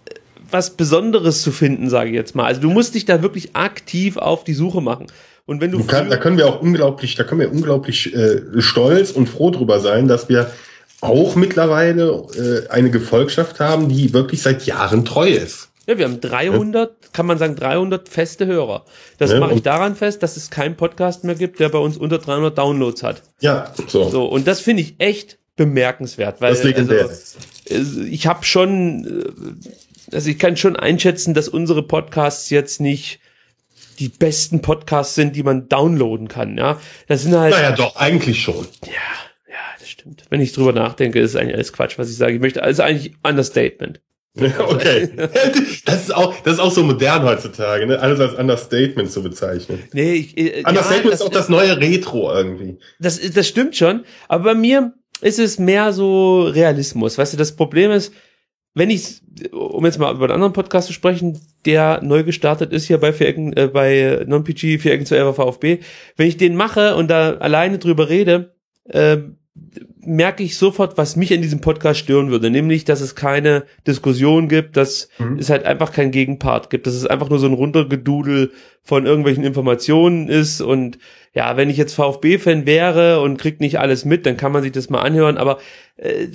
was Besonderes zu finden, sage ich jetzt mal. Also du musst dich da wirklich aktiv auf die Suche machen. Und wenn du, du kann, da können wir auch unglaublich, da können wir unglaublich äh, stolz und froh drüber sein, dass wir auch mittlerweile äh, eine Gefolgschaft haben, die wirklich seit Jahren treu ist. Ja, wir haben dreihundert, ja. kann man sagen, dreihundert feste Hörer. Das ja, mache ich daran fest, dass es keinen Podcast mehr gibt, der bei uns unter dreihundert Downloads hat. Ja, so. So, und das finde ich echt bemerkenswert, weil das legendär. Also, ich habe schon, also ich kann schon einschätzen, dass unsere Podcasts jetzt nicht die besten Podcasts sind, die man downloaden kann, ja. Das sind halt. Naja, doch, eigentlich schon. Ja, ja, das stimmt. Wenn ich drüber nachdenke, ist eigentlich alles Quatsch, was ich sage. Ich möchte, also eigentlich Understatement. Okay. Das ist auch, das ist auch so modern heutzutage, ne? Alles als Understatement zu bezeichnen. Nee, ich, äh, Understatement ja, ist auch das neue Retro irgendwie. Das, das stimmt schon. Aber bei mir ist es mehr so Realismus. Weißt du, das Problem ist, wenn ich, um jetzt mal über einen anderen Podcast zu sprechen, der neu gestartet ist hier bei vier Ecken, äh, bei Non-P G, vier Ecken zu Ever VfB, wenn ich den mache und da alleine drüber rede, äh, merke ich sofort, was mich an diesem Podcast stören würde, nämlich, dass es keine Diskussion gibt, dass mhm. es halt einfach keinen Gegenpart gibt, dass es einfach nur so ein Runtergedudel von irgendwelchen Informationen ist und ja, wenn ich jetzt VfB-Fan wäre und kriegt nicht alles mit, dann kann man sich das mal anhören, aber äh,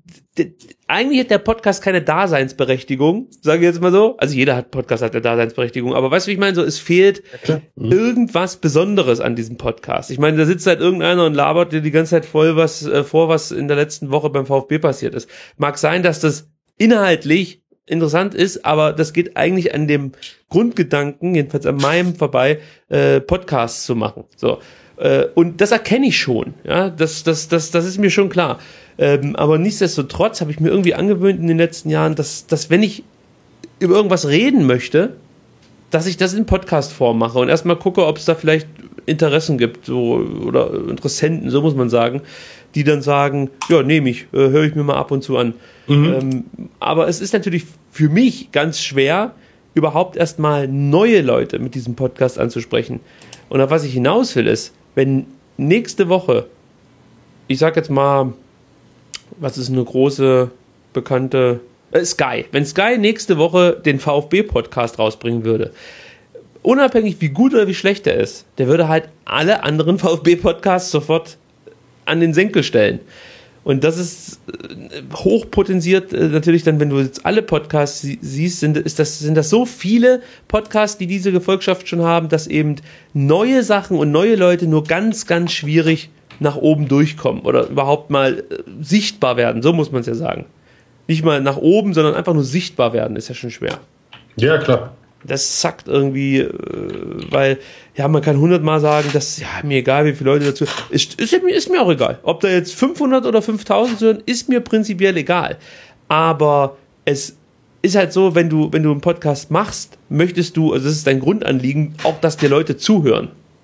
d- eigentlich hat der Podcast keine Daseinsberechtigung, sage ich jetzt mal so. Also jeder hat Podcast hat eine Daseinsberechtigung, aber weißt du, wie ich meine? So, es fehlt ja, mhm. irgendwas Besonderes an diesem Podcast. Ich meine, da sitzt halt irgendeiner und labert dir die ganze Zeit voll was äh, vor, was in der letzten Woche beim VfB passiert ist. Mag sein, dass das inhaltlich interessant ist, aber das geht eigentlich an dem Grundgedanken, jedenfalls an meinem vorbei, äh, Podcasts zu machen. So. Äh, und das erkenne ich schon. Ja, das, das, das, das ist mir schon klar. Ähm, aber nichtsdestotrotz habe ich mir irgendwie angewöhnt in den letzten Jahren, dass, dass wenn ich über irgendwas reden möchte, dass ich das in Podcast-Form mache und erstmal gucke, ob es da vielleicht Interessen gibt, so, oder Interessenten, so muss man sagen, die dann sagen, ja, nehme ich, äh, höre ich mir mal ab und zu an. Mhm. Ähm, aber es ist natürlich für mich ganz schwer, überhaupt erstmal neue Leute mit diesem Podcast anzusprechen. Und auf was ich hinaus will, ist, wenn nächste Woche, ich sag jetzt mal, was ist eine große, bekannte, äh, Sky, wenn Sky nächste Woche den VfB-Podcast rausbringen würde, unabhängig wie gut oder wie schlecht er ist, der würde halt alle anderen VfB-Podcasts sofort an den Senkel stellen. Und das ist hochpotenziert äh, natürlich dann, wenn du jetzt alle Podcasts sie- siehst, sind, ist das, sind das so viele Podcasts, die diese Gefolgschaft schon haben, dass eben neue Sachen und neue Leute nur ganz, ganz schwierig nach oben durchkommen oder überhaupt mal äh, sichtbar werden, so muss man es ja sagen. Nicht mal nach oben, sondern einfach nur sichtbar werden, ist ja schon schwer. Ja, klar. Das zackt irgendwie, äh, weil, ja, man kann hundertmal sagen, dass, ja, mir egal, wie viele Leute dazu, ist, ist, ist mir auch egal. Ob da jetzt fünfhundert oder fünftausend hören, ist mir prinzipiell egal. Aber es ist halt so, wenn du, wenn du einen Podcast machst, möchtest du, also das ist dein Grundanliegen, auch, dass dir Leute zuhören.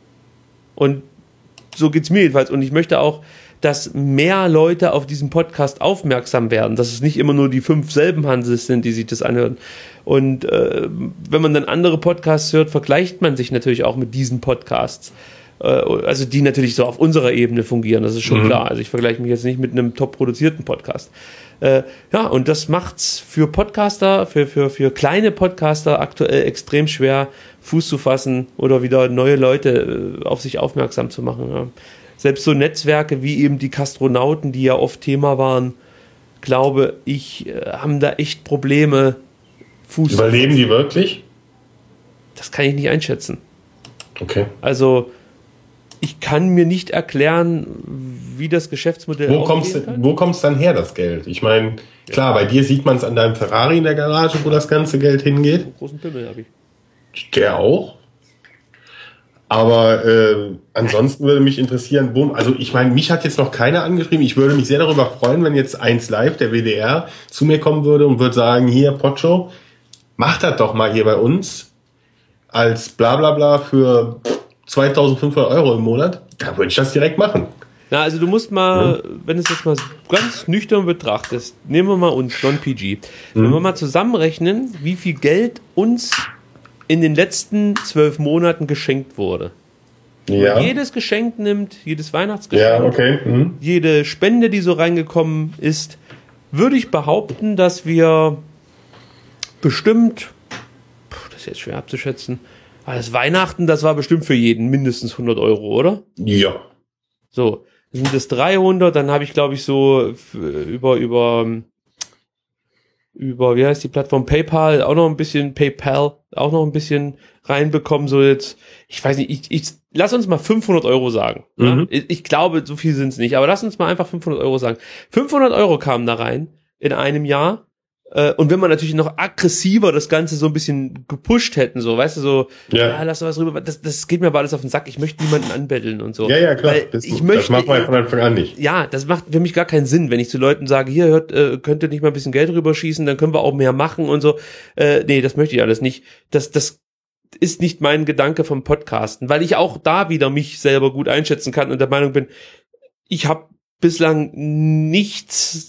Und so geht's mir jedenfalls. Und ich möchte auch, dass mehr Leute auf diesen Podcast aufmerksam werden, dass es nicht immer nur die fünf selben Hanses sind, die sich das anhören. Und äh, wenn man dann andere Podcasts hört, vergleicht man sich natürlich auch mit diesen Podcasts. Äh, also die natürlich so auf unserer Ebene fungieren, das ist schon mhm. klar. Also ich vergleiche mich jetzt nicht mit einem top produzierten Podcast. Äh, ja, und das macht's für Podcaster, für, für, für kleine Podcaster aktuell extrem schwer, Fuß zu fassen oder wieder neue Leute äh, auf sich aufmerksam zu machen. Ja. Selbst so Netzwerke wie eben die Kastronauten, die ja oft Thema waren, glaube ich, äh, haben da echt Probleme, Fuß zu fassen. Überleben die wirklich? Das kann ich nicht einschätzen. Okay. Also ich kann mir nicht erklären, wie das Geschäftsmodell Wo kommt's, wo kommt's dann her, das Geld? Ich meine, klar, bei dir sieht man es an deinem Ferrari in der Garage, wo das ganze Geld hingeht. Einen großen Pimmel habe ich. Der auch. Aber äh, ansonsten würde mich interessieren, wo, also ich meine, mich hat jetzt noch keiner angeschrieben. Ich würde mich sehr darüber freuen, wenn jetzt eins Live, der W D R, zu mir kommen würde und würde sagen, hier, Pocho, mach das doch mal hier bei uns als Blablabla für zweitausendfünfhundert Euro im Monat. Da würde ich das direkt machen. Na, also du musst mal, ja. wenn du es jetzt mal ganz nüchtern betrachtest, nehmen wir mal uns, Non-P G, mhm. wenn wir mal zusammenrechnen, wie viel Geld uns in den letzten zwölf Monaten geschenkt wurde. Ja. Jedes Geschenk nimmt, jedes Weihnachtsgeschenk, ja, okay. mhm. jede Spende, die so reingekommen ist, würde ich behaupten, dass wir bestimmt, das ist jetzt schwer abzuschätzen, aber das Weihnachten, das war bestimmt für jeden mindestens hundert Euro, oder? Ja. So, sind das dreihundert, dann habe ich, glaube ich, so über, über, über, wie heißt die Plattform, PayPal, auch noch ein bisschen, PayPal, auch noch ein bisschen reinbekommen, so jetzt, ich weiß nicht, ich, ich lass uns mal fünfhundert Euro sagen. Mhm. Ja? Ich, ich glaube, so viel sind es nicht, aber lass uns mal einfach fünfhundert Euro sagen. fünfhundert Euro kamen da rein in einem Jahr. Und wenn man natürlich noch aggressiver das Ganze so ein bisschen gepusht hätten, so, weißt du, so, ja, ja lass was rüber, das, das geht mir aber alles auf den Sack, ich möchte niemanden anbetteln und so. Ja, ja, klar, das, ich möchte, das macht man ja von Anfang an nicht. Ja, das macht für mich gar keinen Sinn, wenn ich zu Leuten sage, hier, hört, äh, könnt ihr nicht mal ein bisschen Geld rüberschießen, dann können wir auch mehr machen und so. Äh, nee, das möchte ich alles nicht. Das, das ist nicht mein Gedanke vom Podcasten, weil ich auch da wieder mich selber gut einschätzen kann und der Meinung bin, ich habe bislang nichts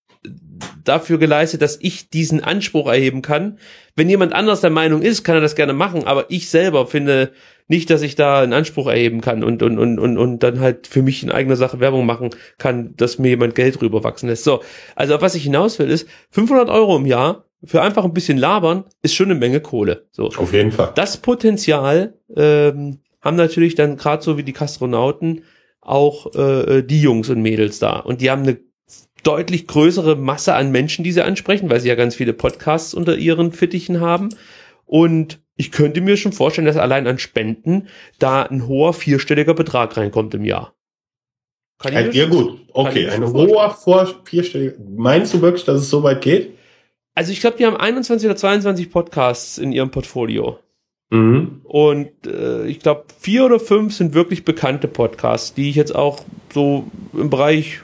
dafür geleistet, dass ich diesen Anspruch erheben kann. Wenn jemand anders der Meinung ist, kann er das gerne machen, aber ich selber finde nicht, dass ich da einen Anspruch erheben kann und und und und und dann halt für mich in eigener Sache Werbung machen kann, dass mir jemand Geld rüberwachsen lässt. So, also auf was ich hinaus will ist, fünfhundert Euro im Jahr für einfach ein bisschen labern ist schon eine Menge Kohle. So. Auf jeden Fall. Das Potenzial ähm, haben natürlich dann gerade so wie die Kastronauten auch äh, die Jungs und Mädels da und die haben eine deutlich größere Masse an Menschen, die sie ansprechen, weil sie ja ganz viele Podcasts unter ihren Fittichen haben. Und ich könnte mir schon vorstellen, dass allein an Spenden da ein hoher vierstelliger Betrag reinkommt im Jahr. Kann ich ja, gut, okay, ein hoher vor vierstelliger. Meinst du wirklich, dass es so weit geht? Also ich glaube, die haben einundzwanzig oder zweiundzwanzig Podcasts in ihrem Portfolio. Mhm. Und äh, ich glaube, vier oder fünf sind wirklich bekannte Podcasts, die ich jetzt auch so im Bereich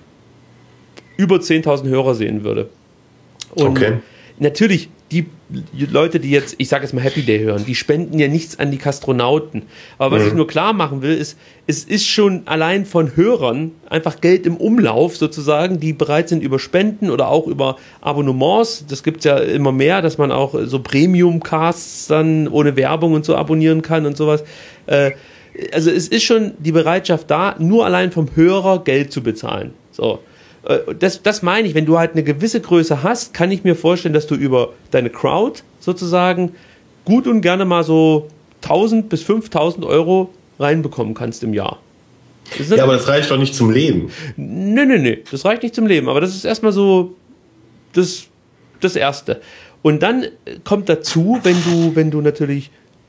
über zehntausend Hörer sehen würde. Und okay. Natürlich, die Leute, die jetzt, ich sage jetzt mal Happy Day hören, die spenden ja nichts an die Kastronauten. Aber was mhm. ich nur klar machen will, ist, es ist schon allein von Hörern einfach Geld im Umlauf sozusagen, die bereit sind über Spenden oder auch über Abonnements. Das gibt's ja immer mehr, dass man auch so Premium-Casts dann ohne Werbung und so abonnieren kann und sowas. Äh, also es ist schon die Bereitschaft da, nur allein vom Hörer Geld zu bezahlen. So. Das, das meine ich, wenn du halt eine gewisse Größe hast, kann ich mir vorstellen, dass du über deine Crowd sozusagen gut und gerne mal so tausend bis fünftausend Euro reinbekommen kannst im Jahr. Ja, aber das reicht doch nicht zum Leben. Nee, nee, nee, das reicht nicht zum Leben, aber das ist erstmal so das, das Erste. Und dann kommt dazu, wenn du, wenn du natürlich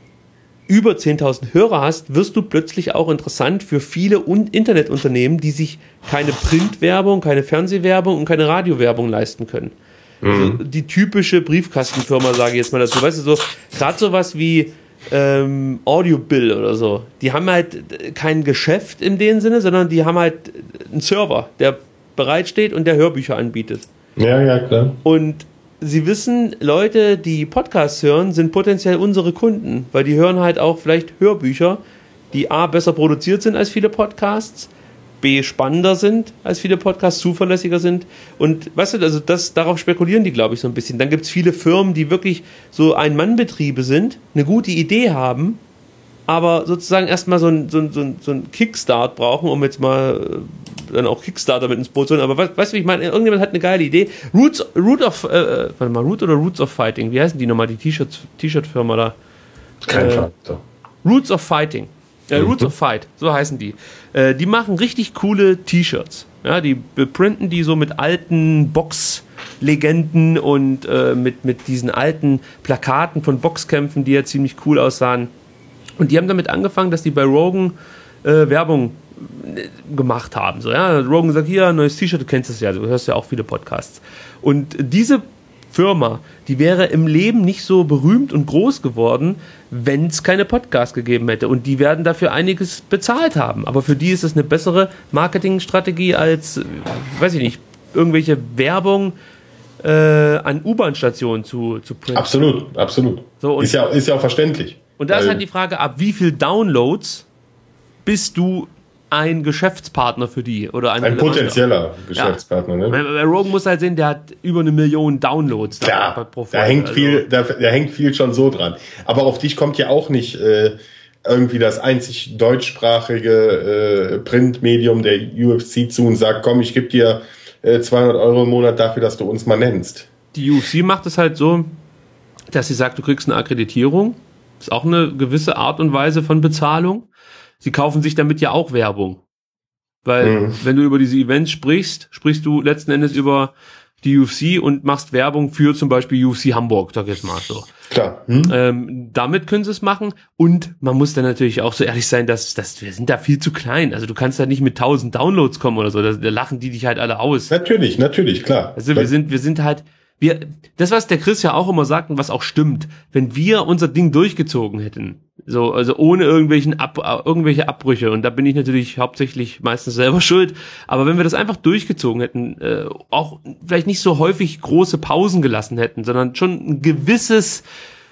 über zehntausend Hörer hast, wirst du plötzlich auch interessant für viele Internetunternehmen, die sich keine Printwerbung, keine Fernsehwerbung und keine Radiowerbung leisten können. Mhm. Also die typische Briefkastenfirma, sage ich jetzt mal dazu. Weißt du, so gerade sowas wie ähm, Audiobill oder so, die haben halt kein Geschäft in dem Sinne, sondern die haben halt einen Server, der bereitsteht und der Hörbücher anbietet. Ja, ja, klar. Und sie wissen, Leute, die Podcasts hören, sind potenziell unsere Kunden, weil die hören halt auch vielleicht Hörbücher, die A, besser produziert sind als viele Podcasts, B, spannender sind als viele Podcasts, zuverlässiger sind und weißt du, also das, darauf spekulieren die, glaube ich, so ein bisschen. Dann gibt es viele Firmen, die wirklich so Ein-Mann-Betriebe sind, eine gute Idee haben, aber sozusagen erstmal so ein, so ein, so ein, so ein Kickstart brauchen, um jetzt mal dann auch Kickstarter mit ins Boot zu holen. Aber weißt, weißt du, wie ich meine? Irgendjemand hat eine geile Idee. Roots, Root of, äh, warte mal, Root oder Roots of Fighting? Wie heißen die nochmal, die T-Shirts, T-Shirt-Firma da? Kein äh, Faktor. Roots of Fighting. Äh, mhm. Roots of Fight, so heißen die. Äh, die machen richtig coole T-Shirts. Ja, die beprinten die so mit alten Box-Legenden und äh, mit, mit diesen alten Plakaten von Boxkämpfen, die ja ziemlich cool aussahen. Und die haben damit angefangen, dass die bei Rogan äh, Werbung gemacht haben. So, ja, Rogan sagt, hier, ein neues T-Shirt, du kennst es ja, du hörst ja auch viele Podcasts. Und diese Firma, die wäre im Leben nicht so berühmt und groß geworden, wenn es keine Podcasts gegeben hätte. Und die werden dafür einiges bezahlt haben. Aber für die ist es eine bessere Marketingstrategie als, weiß ich nicht, irgendwelche Werbung äh, an U-Bahn-Stationen zu, zu printen. Absolut, absolut. So, und ist, ja, ist ja auch verständlich. Und da ist halt die Frage, ab wie viel Downloads bist du ein Geschäftspartner für die? Oder ein, ein potenzieller Geschäftspartner. Ja. Ne? Bei Rogan muss halt sehen, der hat über eine Million Downloads. Da, da, pro da, hängt also. viel, da, da hängt viel schon so dran. Aber auf dich kommt ja auch nicht äh, irgendwie das einzig deutschsprachige äh, Printmedium der U F C zu und sagt, komm, ich gebe dir äh, zweihundert Euro im Monat dafür, dass du uns mal nennst. Die U F C macht es halt so, dass sie sagt, du kriegst eine Akkreditierung. Das ist auch eine gewisse Art und Weise von Bezahlung. Sie kaufen sich damit ja auch Werbung. Weil, mhm. wenn du über diese Events sprichst, sprichst du letzten Endes über die U F C und machst Werbung für zum Beispiel U F C Hamburg, sag ich jetzt mal so. Klar. Mhm. Ähm, damit können sie es machen. Und man muss dann natürlich auch so ehrlich sein, dass, dass wir sind da viel zu klein. Also du kannst da nicht mit tausend Downloads kommen oder so. Da, da lachen die dich halt alle aus. Natürlich, natürlich, klar. Also wir sind, wir sind halt, wir, das, was der Chris ja auch immer sagt und was auch stimmt, wenn wir unser Ding durchgezogen hätten, so, also ohne irgendwelchen Ab, irgendwelche Abbrüche, und da bin ich natürlich hauptsächlich meistens selber schuld, aber wenn wir das einfach durchgezogen hätten, äh, auch vielleicht nicht so häufig große Pausen gelassen hätten, sondern schon ein gewisses,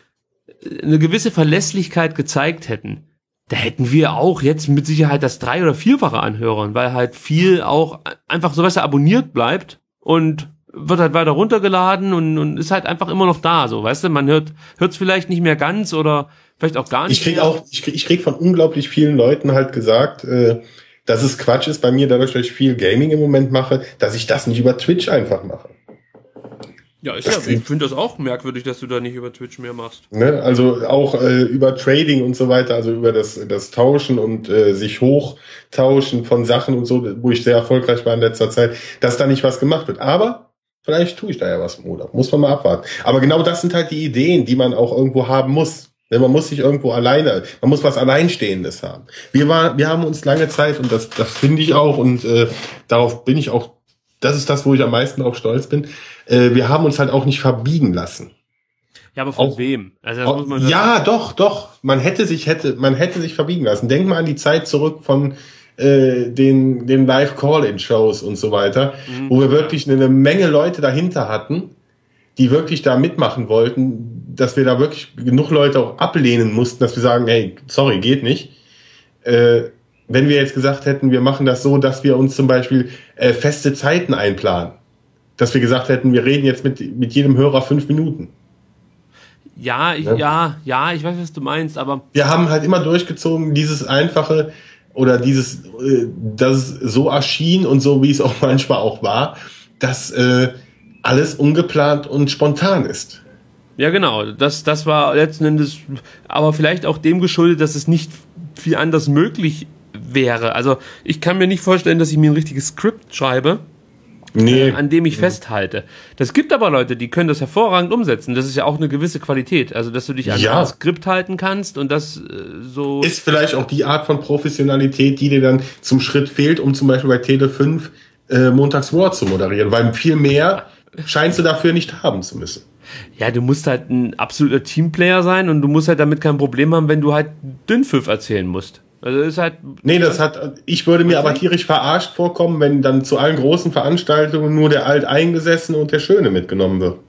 eine gewisse Verlässlichkeit gezeigt hätten, da hätten wir auch jetzt mit Sicherheit das drei- oder vierfache an Hörern, weil halt viel auch einfach so was abonniert bleibt und wird halt weiter runtergeladen und, und ist halt einfach immer noch da, so, weißt du, man hört hört es vielleicht nicht mehr ganz oder vielleicht auch gar nicht. Ich krieg mehr. auch, ich krieg, ich krieg von unglaublich vielen Leuten halt gesagt, äh, dass es Quatsch ist bei mir, dadurch, dass ich viel Gaming im Moment mache, dass ich das nicht über Twitch einfach mache. Ja, ist ja, ich finde das auch merkwürdig, dass du da nicht über Twitch mehr machst. Ne? Also auch äh, über Trading und so weiter, also über das, das Tauschen und äh, sich hochtauschen von Sachen und so, wo ich sehr erfolgreich war in letzter Zeit, dass da nicht was gemacht wird. Aber vielleicht tue ich da ja was im Urlaub. Muss man mal abwarten. Aber genau das sind halt die Ideen, die man auch irgendwo haben muss. Denn man muss sich irgendwo alleine, man muss was Alleinstehendes haben. Wir war, wir haben uns lange Zeit, und das, das finde ich auch, und äh, darauf bin ich auch, das ist das, wo ich am meisten drauf stolz bin, äh, wir haben uns halt auch nicht verbiegen lassen. Ja, aber von auch, wem? Also das auch, muss man ja, doch, doch. Man hätte sich, hätte, man hätte sich verbiegen lassen. Denk mal an die Zeit zurück von äh, den, den Live-Call-In-Shows und so weiter, mhm. wo wir wirklich eine Menge Leute dahinter hatten, die wirklich da mitmachen wollten, dass wir da wirklich genug Leute auch ablehnen mussten, dass wir sagen, hey, sorry, geht nicht. Äh, wenn wir jetzt gesagt hätten, wir machen das so, dass wir uns zum Beispiel äh, feste Zeiten einplanen. Dass wir gesagt hätten, wir reden jetzt mit, mit jedem Hörer fünf Minuten. Ja, ich, ja, ja, ja, ich weiß, was du meinst, aber... Wir haben halt immer durchgezogen, dieses einfache oder dieses, äh, dass es so erschien und so, wie es auch manchmal auch war, dass äh, alles ungeplant und spontan ist. Ja, genau. Das, das war letzten Endes, aber vielleicht auch dem geschuldet, dass es nicht viel anders möglich wäre. Also ich kann mir nicht vorstellen, dass ich mir ein richtiges Skript schreibe, nee. äh, an dem ich nee. festhalte. Das gibt aber Leute, die können das hervorragend umsetzen. Das ist ja auch eine gewisse Qualität. Also dass du dich an ja. ein Skript halten kannst und das äh, so... Ist vielleicht auch die Art von Professionalität, die dir dann zum Schritt fehlt, um zum Beispiel bei Tele fünf äh, Montags War zu moderieren. Weil viel mehr scheinst du dafür nicht haben zu müssen. Ja, du musst halt ein absoluter Teamplayer sein und du musst halt damit kein Problem haben, wenn du halt Dünnpfiff erzählen musst. Also das ist halt... Nee, das hat, ich würde mir aber tierisch verarscht vorkommen, wenn dann zu allen großen Veranstaltungen nur der Alteingesessene und der Schöne mitgenommen wird.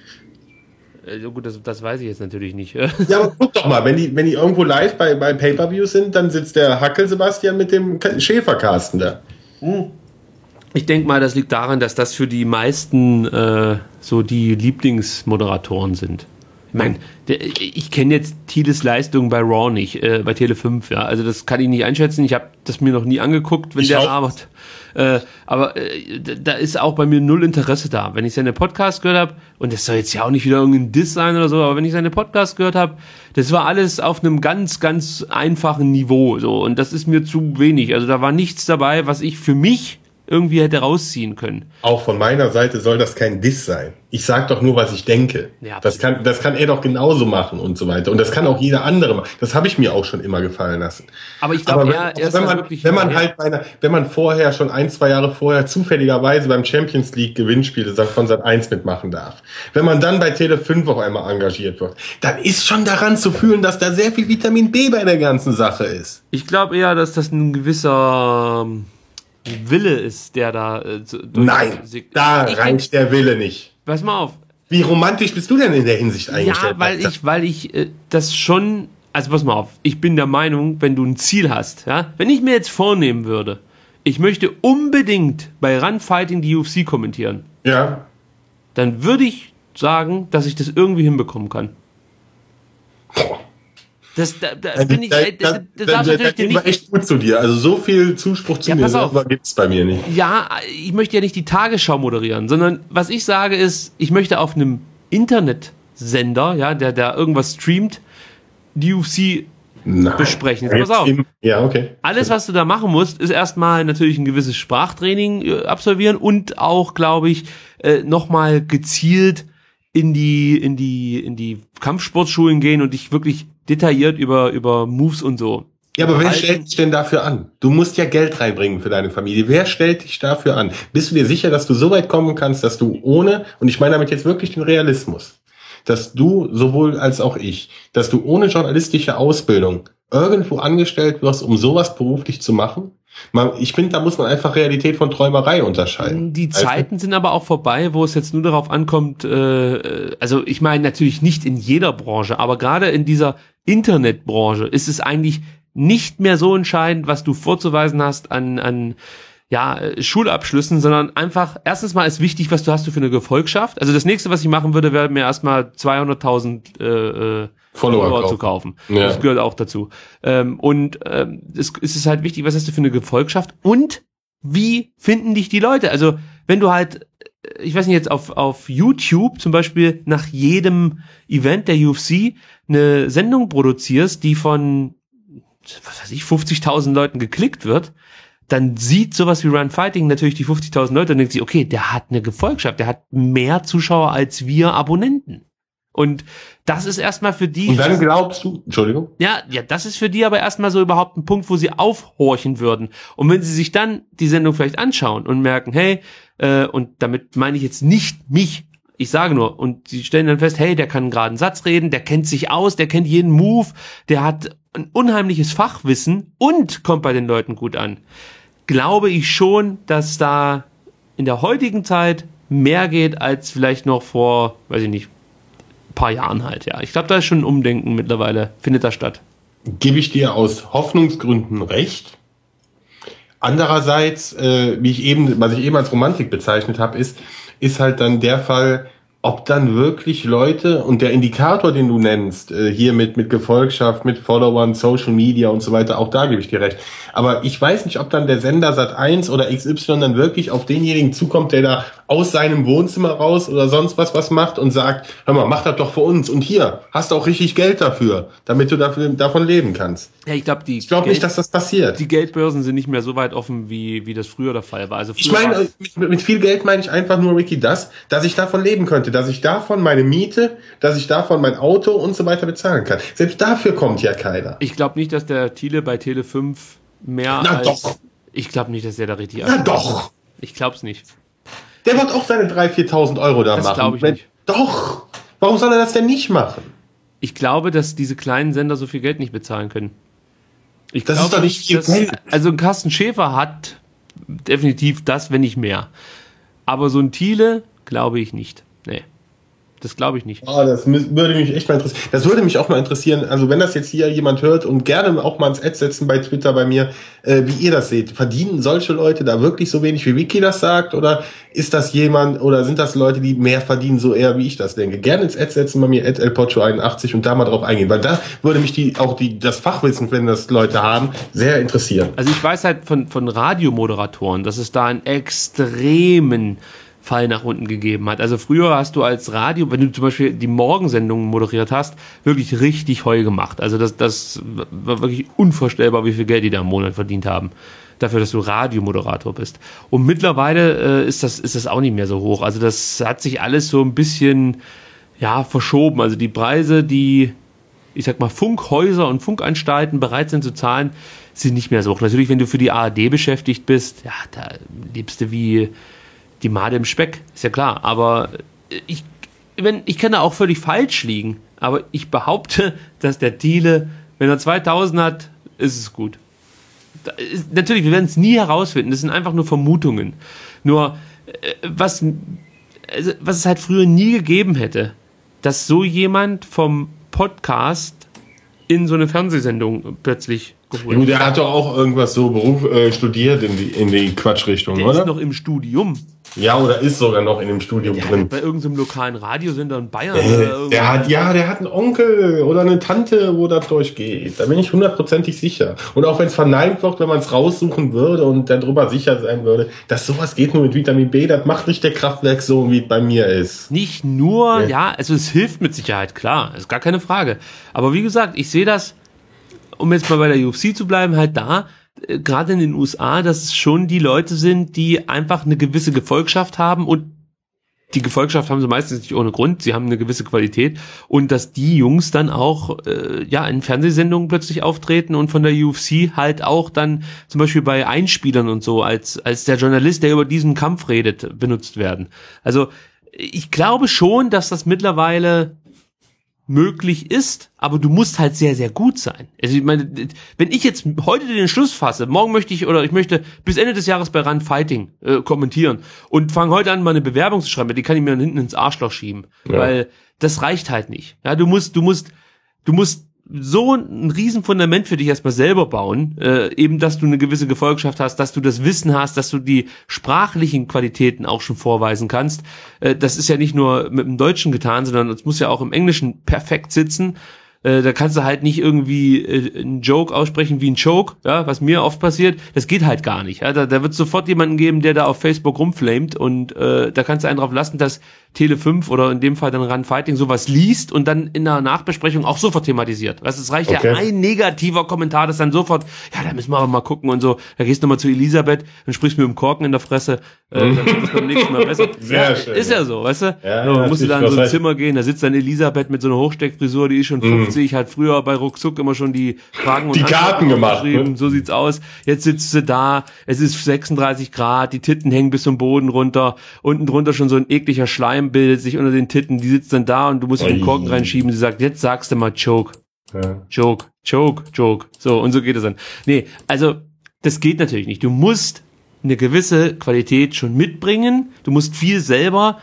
Also gut, das, das weiß ich jetzt natürlich nicht. Ja, aber guck doch mal, wenn die, wenn die irgendwo live bei, bei Pay-Per-Views sind, dann sitzt der Hackel Sebastian mit dem Schäferkarsten da. Hm. Ich denke mal, das liegt daran, dass das für die meisten äh, so die Lieblingsmoderatoren sind. Ich meine, ich kenne jetzt Thieles Leistung bei Raw nicht, äh, bei Tele fünf, ja. Also das kann ich nicht einschätzen. Ich habe das mir noch nie angeguckt, wenn ich der arbeitet. Äh, aber äh, da ist auch bei mir null Interesse da. Wenn ich seine Podcast gehört habe, und das soll jetzt ja auch nicht wieder irgendein Diss sein oder so, aber wenn ich seine Podcast gehört habe, das war alles auf einem ganz, ganz einfachen Niveau. So, und das ist mir zu wenig. Also da war nichts dabei, was ich für mich irgendwie hätte rausziehen können. Auch von meiner Seite soll das kein Diss sein. Ich sag doch nur, was ich denke. Ja, das kann, das kann er doch genauso machen und so weiter. Und das kann auch jeder andere machen. Das habe ich mir auch schon immer gefallen lassen. Aber ich glaube, er, er ist wenn man, wirklich wenn man halt bei einer, wenn man vorher schon ein, zwei Jahre vorher zufälligerweise beim Champions League Gewinnspiele von Sat eins mitmachen darf. Wenn man dann bei Tele fünf auf einmal engagiert wird, dann ist schon daran zu fühlen, dass da sehr viel Vitamin B bei der ganzen Sache ist. Ich glaube eher, dass das ein gewisser Wille ist, der da... Äh, Nein, da ich reicht der Wille nicht. Pass mal auf. Wie romantisch bist du denn in der Hinsicht eingestellt? Ja, weil ich, weil ich äh, das schon... Also pass mal auf, ich bin der Meinung, wenn du ein Ziel hast, ja, wenn ich mir jetzt vornehmen würde, ich möchte unbedingt bei Run Fighting die U F C kommentieren, ja, dann würde ich sagen, dass ich das irgendwie hinbekommen kann. Boah. Das, da, da bin ich, da, das, das, das darf da, natürlich da nicht. echt gut zu dir. Also so viel Zuspruch zu ja, mir selber gibt's bei mir nicht. Ja, ich möchte ja nicht die Tagesschau moderieren, sondern was ich sage ist, ich möchte auf einem Internetsender, ja, der da irgendwas streamt, die U F C Nein. besprechen. Jetzt pass auf. Ja, okay. Alles, was du da machen musst, ist erstmal natürlich ein gewisses Sprachtraining absolvieren und auch, glaube ich, nochmal gezielt in die, in die, in die Kampfsportschulen gehen und dich wirklich detailliert über, über Moves und so. Ja, aber wer stellt dich denn dafür an? Du musst ja Geld reinbringen für deine Familie. Wer stellt dich dafür an? Bist du dir sicher, dass du so weit kommen kannst, dass du ohne, und ich meine damit jetzt wirklich den Realismus, dass du, sowohl als auch ich, dass du ohne journalistische Ausbildung irgendwo angestellt wirst, um sowas beruflich zu machen? Man, ich finde, da muss man einfach Realität von Träumerei unterscheiden. Die Zeiten sind aber auch vorbei, wo es jetzt nur darauf ankommt, äh, also ich meine natürlich nicht in jeder Branche, aber gerade in dieser Internetbranche ist es eigentlich nicht mehr so entscheidend, was du vorzuweisen hast an, an ja, Schulabschlüssen, sondern einfach, erstens mal ist wichtig, was du hast du für eine Gefolgschaft. Also das nächste, was ich machen würde, wäre mir erstmal zweihunderttausend äh, Follower, Follower zu kaufen. Ja. Das gehört auch dazu. Ähm, und ähm, es, es ist halt wichtig, was hast du für eine Gefolgschaft und wie finden dich die Leute? Also wenn du halt ich weiß nicht, jetzt auf, auf YouTube zum Beispiel nach jedem Event der U F C eine Sendung produzierst, die von, was weiß ich, fünfzigtausend Leuten geklickt wird, dann sieht sowas wie Run Fighting natürlich die fünfzigtausend Leute und denkt sich, okay, der hat eine Gefolgschaft, der hat mehr Zuschauer als wir Abonnenten. Und das ist erstmal für die... Und dann glaubst du... Entschuldigung? Ja, ja, das ist für die aber erstmal so überhaupt ein Punkt, wo sie aufhorchen würden. Und wenn sie sich dann die Sendung vielleicht anschauen und merken, hey, äh, und damit meine ich jetzt nicht mich, ich sage nur, und sie stellen dann fest, hey, der kann gerade einen Satz reden, der kennt sich aus, der kennt jeden Move, der hat ein unheimliches Fachwissen und kommt bei den Leuten gut an. Glaube ich schon, dass da in der heutigen Zeit mehr geht als vielleicht noch vor, weiß ich nicht, ein paar Jahren halt, ja. Ich glaube, da ist schon ein Umdenken mittlerweile, findet da statt. Gebe ich dir aus Hoffnungsgründen recht. Andererseits, äh, wie ich eben, was ich eben als Romantik bezeichnet habe, ist, ist halt dann der Fall, ob dann wirklich Leute, und der Indikator, den du nennst, äh, hier mit mit Gefolgschaft, mit Followern, Social Media und so weiter, auch da gebe ich dir recht. Aber ich weiß nicht, ob dann der Sender Sat eins oder X Y dann wirklich auf denjenigen zukommt, der da aus seinem Wohnzimmer raus oder sonst was was macht und sagt, hör mal, mach das doch für uns und hier, hast du auch richtig Geld dafür, damit du dafür, davon leben kannst. Ja, ich glaube, die Ich glaube nicht, dass das passiert. Die Geldbörsen sind nicht mehr so weit offen, wie wie das früher der Fall war. Also ich meine, mit, mit viel Geld meine ich einfach nur, Ricky, das, dass ich davon leben könnte, dass ich davon meine Miete, dass ich davon mein Auto und so weiter bezahlen kann. Selbst dafür kommt ja keiner. Ich glaube nicht, dass der Thiele bei Tele fünf mehr Na als... doch. Ich glaube nicht, dass der da richtig... Na doch. Ich glaube es nicht. Der wird auch seine dreitausend, viertausend Euro da Das machen. glaube ich Wenn, nicht. Doch. Warum soll er das denn nicht machen? Ich glaube, dass diese kleinen Sender so viel Geld nicht bezahlen können. Ich Das glaube ist doch nicht viel dass, Geld. Also ein Carsten Schäfer hat definitiv das, wenn nicht mehr. Aber so ein Thiele glaube ich nicht. Nee. Das glaube ich nicht. Oh, das mü- würde mich echt mal interessieren. Das würde mich auch mal interessieren, also wenn das jetzt hier jemand hört und gerne auch mal ins Ad setzen bei Twitter bei mir, äh, wie ihr das seht. Verdienen solche Leute da wirklich so wenig, wie Vicky das sagt? Oder ist das jemand, oder sind das Leute, die mehr verdienen, so eher wie ich das denke? Gerne ins Ad setzen bei mir, at elpocho einundachtzig und da mal drauf eingehen. Weil da würde mich die auch die das Fachwissen, wenn das Leute haben, sehr interessieren. Also ich weiß halt von, von Radiomoderatoren, dass es da einen extremen Fall nach unten gegeben hat. Also früher hast du als Radio, wenn du zum Beispiel die Morgensendungen moderiert hast, wirklich richtig Heu gemacht. Also das, das war wirklich unvorstellbar, wie viel Geld die da im Monat verdient haben. Dafür, dass du Radiomoderator bist. Und mittlerweile äh, ist das, ist das auch nicht mehr so hoch. Also das hat sich alles so ein bisschen, ja, verschoben. Also die Preise, die, ich sag mal, Funkhäuser und Funkanstalten bereit sind zu zahlen, sind nicht mehr so hoch. Natürlich, wenn du für die A R D beschäftigt bist, ja, da lebst du wie die Made im Speck, ist ja klar. Aber ich, wenn, ich kann da auch völlig falsch liegen. Aber ich behaupte, dass der Thiele, wenn er zweitausend hat, ist es gut. Da ist, natürlich, wir werden es nie herausfinden. Das sind einfach nur Vermutungen. Nur, was, also, was es halt früher nie gegeben hätte, dass so jemand vom Podcast in so eine Fernsehsendung plötzlich geholt wird. Der hat doch auch irgendwas so Beruf äh, studiert in die, in die Quatschrichtung, der oder? Der ist noch im Studium. Ja, oder ist sogar noch in dem Studium der drin. Hat bei irgendeinem lokalen Radiosender in Bayern. Äh, oder der hat, ja, der hat einen Onkel oder eine Tante, wo das durchgeht. Da bin ich hundertprozentig sicher. Und auch wenn es verneint wird, wenn man es raussuchen würde und darüber sicher sein würde, dass sowas geht nur mit Vitamin B, das macht nicht der Kraftwerk so, wie es bei mir ist. Nicht nur, ja. ja, also es hilft mit Sicherheit, klar, ist gar keine Frage. Aber wie gesagt, ich sehe das, um jetzt mal bei der U F C zu bleiben, halt da, äh, gerade in den U S A, dass es schon die Leute sind, die einfach eine gewisse Gefolgschaft haben und die Gefolgschaft haben sie meistens nicht ohne Grund, sie haben eine gewisse Qualität und dass die Jungs dann auch äh, ja in Fernsehsendungen plötzlich auftreten und von der U F C halt auch dann zum Beispiel bei Einspielern und so als als der Journalist, der über diesen Kampf redet, benutzt werden. Also ich glaube schon, dass das mittlerweile möglich ist, aber du musst halt sehr, sehr gut sein. Also ich meine, wenn ich jetzt heute den Schluss fasse, morgen möchte ich oder ich möchte bis Ende des Jahres bei Run Fighting äh, kommentieren und fange heute an, mal eine Bewerbung zu schreiben, die kann ich mir dann hinten ins Arschloch schieben, ja. Weil das reicht halt nicht. Ja, du musst, du musst, du musst so ein Riesenfundament für dich erstmal selber bauen, äh, eben, dass du eine gewisse Gefolgschaft hast, dass du das Wissen hast, dass du die sprachlichen Qualitäten auch schon vorweisen kannst. Äh, das ist ja nicht nur mit dem Deutschen getan, sondern es muss ja auch im Englischen perfekt sitzen. Äh, da kannst du halt nicht irgendwie äh, einen Joke aussprechen wie ein Joke, ja, was mir oft passiert. Das geht halt gar nicht. Ja? Da, da wird sofort jemanden geben, der da auf Facebook rumflamet und äh, da kannst du einen drauf lassen, dass Tele fünf oder in dem Fall dann Run Fighting sowas liest und dann in der Nachbesprechung auch sofort thematisiert. Weißt, es reicht okay. ja ein negativer Kommentar, das dann sofort, ja, da müssen wir aber mal gucken und so. Da gehst du mal zu Elisabeth und sprichst mir um Korken in der Fresse, äh, dann ist das beim nächsten Mal besser. Sehr ja, schön. Ist ja so, weißt du? Ja, so, ja, musst du dann in so ein Zimmer gehen, da sitzt dann Elisabeth mit so einer Hochsteckfrisur, die ist schon fünfzig, mm. hat früher bei Ruckzuck immer schon die Fragen und die Karten gemacht. Ne? So sieht's aus. Jetzt sitzt sie da, es ist sechsunddreißig Grad, die Titten hängen bis zum Boden runter, unten drunter schon so ein ekliger Schleim bildet sich unter den Titten, die sitzt dann da und du musst den Korken reinschieben, sie sagt, jetzt sagst du mal Joke. Ja. Joke, Joke, Joke. So, und so geht es dann. Nee, also, das geht natürlich nicht. Du musst eine gewisse Qualität schon mitbringen, du musst viel selber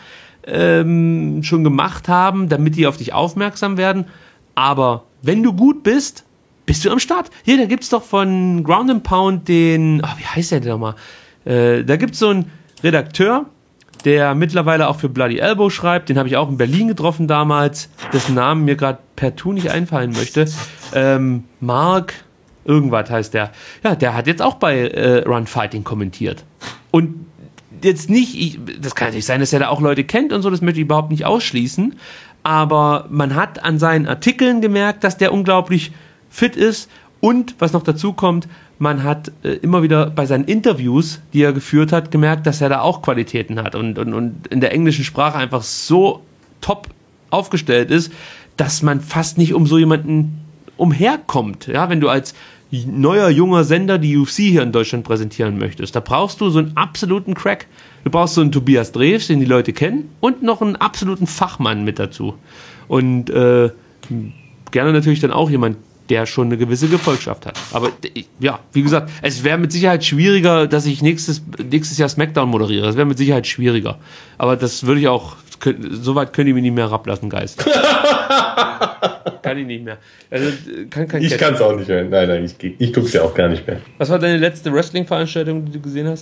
ähm, schon gemacht haben, damit die auf dich aufmerksam werden, aber wenn du gut bist, bist du am Start. Hier, da gibt's doch von Ground and Pound den, ach, wie heißt der denn nochmal? Äh, da gibt's so einen Redakteur, der mittlerweile auch für Bloody Elbow schreibt, den habe ich auch in Berlin getroffen damals, dessen Namen mir gerade per Tu nicht einfallen möchte. Ähm, Mark, irgendwas heißt der. Ja, der hat jetzt auch bei äh, Run Fighting kommentiert. Und jetzt nicht, ich, das kann natürlich sein, dass er da auch Leute kennt und so, das möchte ich überhaupt nicht ausschließen, aber man hat an seinen Artikeln gemerkt, dass der unglaublich fit ist und, was noch dazu kommt, man hat äh, immer wieder bei seinen Interviews, die er geführt hat, gemerkt, dass er da auch Qualitäten hat und, und, und in der englischen Sprache einfach so top aufgestellt ist, dass man fast nicht um so jemanden umherkommt. Ja, wenn du als neuer, junger Sender die U F C hier in Deutschland präsentieren möchtest, da brauchst du so einen absoluten Crack. Du brauchst so einen Tobias Drews, den die Leute kennen, und noch einen absoluten Fachmann mit dazu. Und äh, gerne natürlich dann auch jemand, der schon eine gewisse Gefolgschaft hat. Aber ja, wie gesagt, es wäre mit Sicherheit schwieriger, dass ich nächstes, nächstes Jahr SmackDown moderiere. Das wäre mit Sicherheit schwieriger. Aber das würde ich auch, so weit können die mich nicht mehr herablassen, Geist. Kann ich nicht mehr. Also, kann kein ich kann es auch nicht mehr. Nein, nein, ich, ich gucke es ja auch gar nicht mehr. Was war deine letzte Wrestling-Veranstaltung, die du gesehen hast?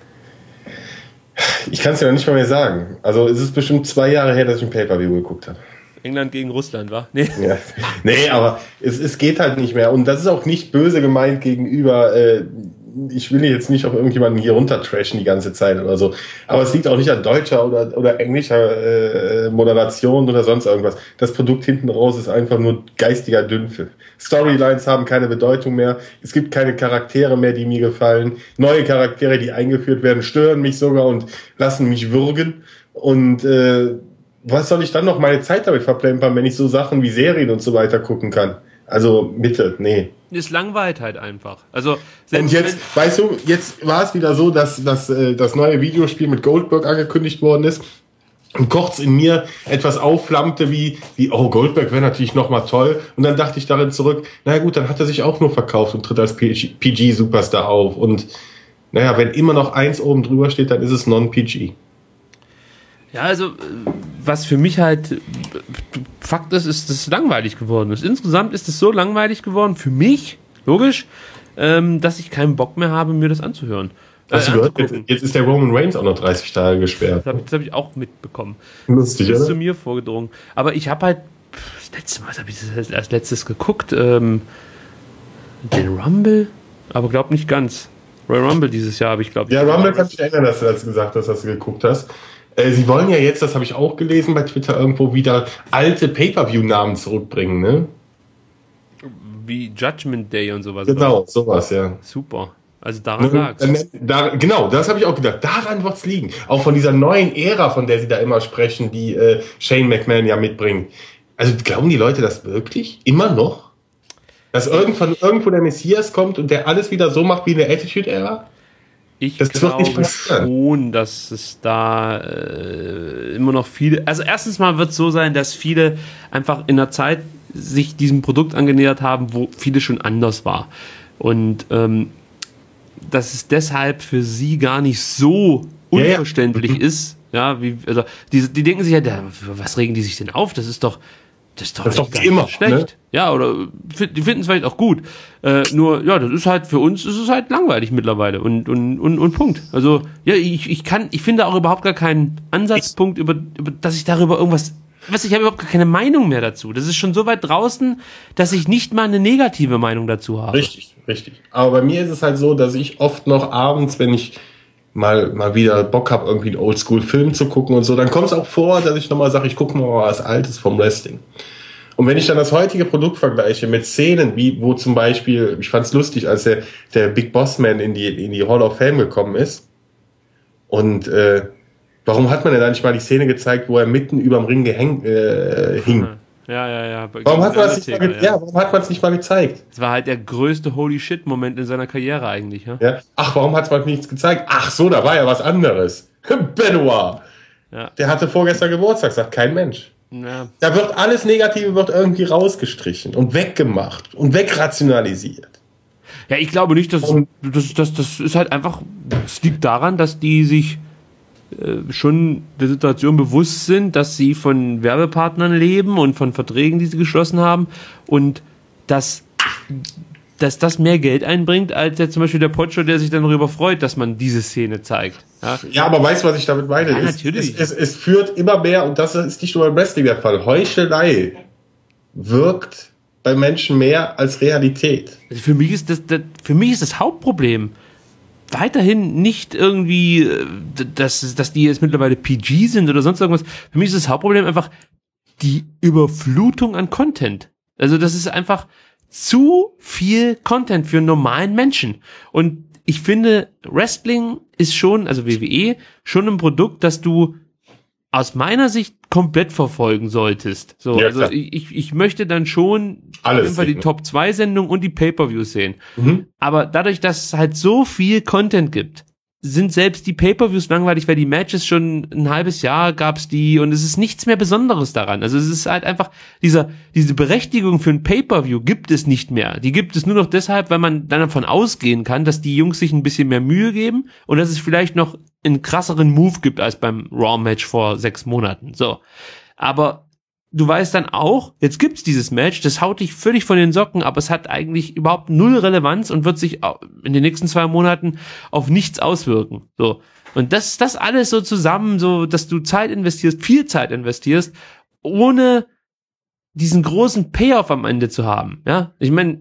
Ich kann es ja noch nicht mal mehr sagen. Also es ist bestimmt zwei Jahre her, dass ich ein Pay-Per-View geguckt habe. England gegen Russland, wa? Nee. Ja. Nee, aber es, es geht halt nicht mehr. Und das ist auch nicht böse gemeint gegenüber, äh, ich will jetzt nicht auf irgendjemanden hier runter trashen die ganze Zeit oder so. Aber es liegt auch nicht an deutscher oder, oder englischer äh, Moderation oder sonst irgendwas. Das Produkt hinten raus ist einfach nur geistiger Dünnpfiff. Storylines haben keine Bedeutung mehr. Es gibt keine Charaktere mehr, die mir gefallen. Neue Charaktere, die eingeführt werden, stören mich sogar und lassen mich würgen. Und äh, was soll ich dann noch meine Zeit damit verplempern, wenn ich so Sachen wie Serien und so weiter gucken kann? Also bitte, nee. Es langweilt halt einfach. Also und jetzt, weißt du, jetzt war es wieder so, dass, dass äh, das neue Videospiel mit Goldberg angekündigt worden ist und kurz in mir etwas aufflammte wie, wie oh, Goldberg wäre natürlich nochmal toll. Und dann dachte ich darin zurück, naja gut, dann hat er sich auch nur verkauft und tritt als P G-Superstar auf. Und naja, wenn immer noch eins oben drüber steht, dann ist es Non-P G. Ja, also was für mich halt Fakt ist, ist, dass es langweilig geworden ist. Insgesamt ist es so langweilig geworden, für mich, logisch, ähm, dass ich keinen Bock mehr habe, mir das anzuhören. Hast äh, du gehört? Jetzt, jetzt ist der Roman Reigns auch noch dreißig Tage gesperrt. Das habe hab ich auch mitbekommen. Lustig, das ist oder? zu mir vorgedrungen. Aber ich habe halt, das letzte Mal, was habe ich das als letztes geguckt? Ähm, den Rumble? Aber glaub nicht ganz. Royal Rumble dieses Jahr habe ich, glaube ich. Ja, Rumble kann ich erinnern, dass du das gesagt hast, dass du geguckt hast. Sie wollen ja jetzt, das habe ich auch gelesen bei Twitter irgendwo, wieder alte Pay-Per-View-Namen zurückbringen, ne? Wie Judgment Day und sowas. Genau, oder? sowas, ja. Super. Also daran lag's. Da, genau, das habe ich auch gedacht. Daran wird's liegen. Auch von dieser neuen Ära, von der sie da immer sprechen, die äh, Shane McMahon ja mitbringt. Also glauben die Leute das wirklich? Immer noch? Dass irgendwann irgendwo der Messias kommt und der alles wieder so macht wie in der Attitude-Ära? Ich das glaube schon, dass es da äh, immer noch viele... Also erstens mal wird es so sein, dass viele einfach in der Zeit sich diesem Produkt angenähert haben, wo viele schon anders war. Und ähm, dass es deshalb für sie gar nicht so unverständlich ja, ja. ist. Ja, wie, also die, die denken sich ja, ja, was regen die sich denn auf? Das ist doch... Das ist doch, das ist doch immer schlecht. Ne? Ja, oder die finden es vielleicht auch gut. Äh, nur, ja, das ist halt, für uns ist es halt langweilig mittlerweile und, und, und, und Punkt. Also, ja, ich, ich kann, ich finde auch überhaupt gar keinen Ansatzpunkt, über, über, dass ich darüber irgendwas was, ich habe überhaupt keine Meinung mehr dazu. Das ist schon so weit draußen, dass ich nicht mal eine negative Meinung dazu habe. Richtig, richtig. Aber bei mir ist es halt so, dass ich oft noch abends, wenn ich mal mal wieder Bock habe, irgendwie einen Oldschool-Film zu gucken und so, dann kommt es auch vor, dass ich nochmal sage, ich gucke mal was Altes vom Wrestling. Und wenn ich dann das heutige Produkt vergleiche mit Szenen, wie wo zum Beispiel, ich fand's lustig, als der, der Big Boss Man in die, in die Hall of Fame gekommen ist. Und äh, warum hat man denn da nicht mal die Szene gezeigt, wo er mitten überm Ring gehäng, äh, hing? Ja, ja, ja. Warum hat man es nicht, mal ja. ja, nicht mal gezeigt? Das war halt der größte Holy-Shit-Moment in seiner Karriere eigentlich. Ja? Ja. Ach, warum hat man nichts gezeigt? Ach so, da war ja was anderes. Benoit. Ja. Der hatte vorgestern Geburtstag, sagt kein Mensch. Ja. Da wird alles Negative wird irgendwie rausgestrichen und weggemacht und wegrationalisiert. Ja, ich glaube nicht, dass das, das, das ist halt einfach, es liegt daran, dass die sich äh, schon der Situation bewusst sind, dass sie von Werbepartnern leben und von Verträgen, die sie geschlossen haben und dass, dass das mehr Geld einbringt, als jetzt zum Beispiel der Pocho, der sich dann darüber freut, dass man diese Szene zeigt. Ja, ja, aber weißt du, was ich damit meine? Ja, es, natürlich. Es, es, es führt immer mehr, und das ist nicht nur beim Wrestling der Fall, Heuchelei wirkt bei Menschen mehr als Realität. Also für mich ist das, das, für mich ist das Hauptproblem weiterhin nicht irgendwie, dass, dass die jetzt mittlerweile P G sind oder sonst irgendwas. Für mich ist das Hauptproblem einfach die Überflutung an Content. Also das ist einfach zu viel Content für einen normalen Menschen. Und ich finde, Wrestling ist schon, also W W E, schon ein Produkt, das du aus meiner Sicht komplett verfolgen solltest. So, ja, also ich, ich möchte dann schon alles auf jeden Fall die Top zwei Sendung und die Pay-Per-Views sehen. Mhm. Aber dadurch, dass es halt so viel Content gibt, sind selbst die Pay-Per-Views langweilig, weil die Matches schon ein halbes Jahr gab's die und es ist nichts mehr Besonderes daran. Also es ist halt einfach, dieser, diese Berechtigung für ein Pay-Per-View gibt es nicht mehr. Die gibt es nur noch deshalb, weil man dann davon ausgehen kann, dass die Jungs sich ein bisschen mehr Mühe geben und dass es vielleicht noch einen krasseren Move gibt als beim Raw-Match vor sechs Monaten. So. Aber du weißt dann auch, jetzt gibt's dieses Match, das haut dich völlig von den Socken, aber es hat eigentlich überhaupt null Relevanz und wird sich in den nächsten zwei Monaten auf nichts auswirken. So. Und das, das alles so zusammen, so, dass du Zeit investierst, viel Zeit investierst, ohne diesen großen Payoff am Ende zu haben. Ja, ich meine,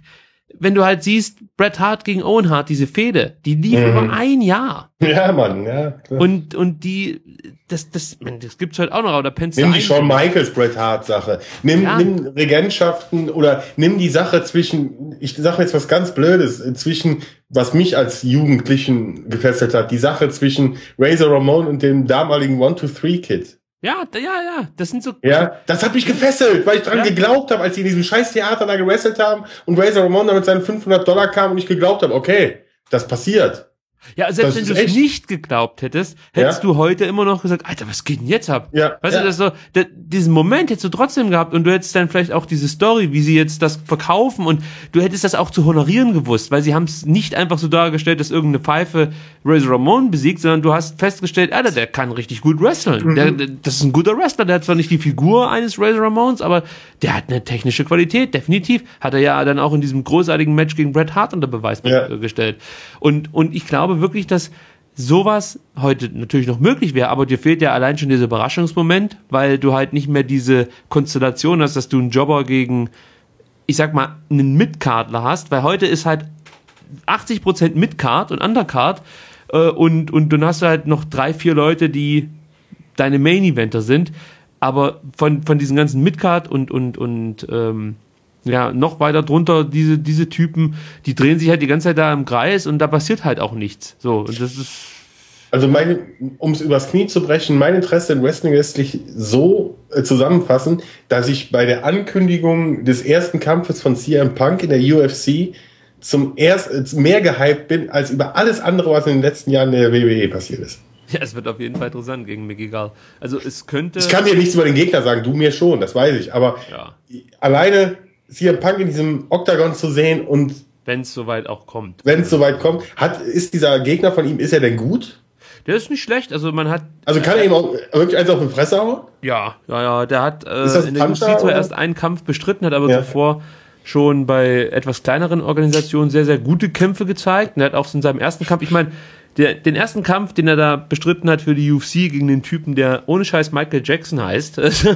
wenn du halt siehst, Bret Hart gegen Owen Hart, diese Fehde, die lief mhm. über ein Jahr. Ja, Mann, ja. Klar. Und, und die, das, das, man, das gibt's halt auch noch, oder pennst du Nimm die Shawn Michaels Bret Hart Sache. Nimm, ja. nimm Regentschaften oder nimm die Sache zwischen, ich sage jetzt was ganz Blödes, zwischen, was mich als Jugendlichen gefesselt hat, die Sache zwischen Razor Ramon und dem damaligen one two three Kid. Ja, ja, ja, das sind so... Ja, das hat mich gefesselt, weil ich dran ja. geglaubt habe, als die in diesem scheiß Theater da gewrestelt haben und Razor Ramon da mit seinen fünfhundert Dollar kam und ich geglaubt habe, okay, das passiert. Ja, selbst das wenn du es nicht geglaubt hättest, hättest ja. du heute immer noch gesagt, Alter, was geht denn jetzt ab? Ja. Weißt ja. du, das so, da, diesen Moment hättest du trotzdem gehabt und du hättest dann vielleicht auch diese Story, wie sie jetzt das verkaufen und du hättest das auch zu honorieren gewusst, weil sie haben es nicht einfach so dargestellt, dass irgendeine Pfeife Razor Ramon besiegt, sondern du hast festgestellt, Alter, der kann richtig gut wresteln. Mhm. Der, der, das ist ein guter Wrestler, der hat zwar nicht die Figur eines Razor Ramons, aber der hat eine technische Qualität, definitiv. Hat er ja dann auch in diesem großartigen Match gegen Bret Hart unter Beweis ja. gestellt. Und, und ich glaube wirklich, dass sowas heute natürlich noch möglich wäre, aber dir fehlt ja allein schon dieser Überraschungsmoment, weil du halt nicht mehr diese Konstellation hast, dass du einen Jobber gegen, ich sag mal, einen Midcardler hast, weil heute ist halt achtzig Prozent Midcard und Undercard äh, und, und dann hast du halt noch drei, vier Leute, die deine Main-Eventer sind, aber von, von diesen ganzen Midcard und, und, und ähm, ja, noch weiter drunter, diese, diese Typen, die drehen sich halt die ganze Zeit da im Kreis und da passiert halt auch nichts. So, und das ist. Also meine, um es übers Knie zu brechen, mein Interesse in Wrestling lässt sich so äh, zusammenfassen, dass ich bei der Ankündigung des ersten Kampfes von C M Punk in der U F C zum erst mehr gehypt bin, als über alles andere, was in den letzten Jahren in der W W E passiert ist. Ja, es wird auf jeden Fall interessant gegen Mickey Gall. Also es könnte. Ich kann dir nichts über den Gegner sagen, du mir schon, das weiß ich, aber ja. alleine C M Punk in diesem Oktagon zu sehen und wenn es soweit auch kommt. Wenn es soweit kommt, hat ist dieser Gegner von ihm, ist er denn gut? Der ist nicht schlecht, also man hat... Also kann er ihm auch wirklich eins auf die Fresse hauen? Ja, ja, ja, der hat äh, in der U F C zwar erst einen Kampf bestritten, hat aber ja. zuvor schon bei etwas kleineren Organisationen sehr, sehr gute Kämpfe gezeigt. Und er hat auch in seinem ersten Kampf, ich meine, der, den ersten Kampf, den er da bestritten hat für die U F C gegen den Typen, der ohne Scheiß Michael Jackson heißt,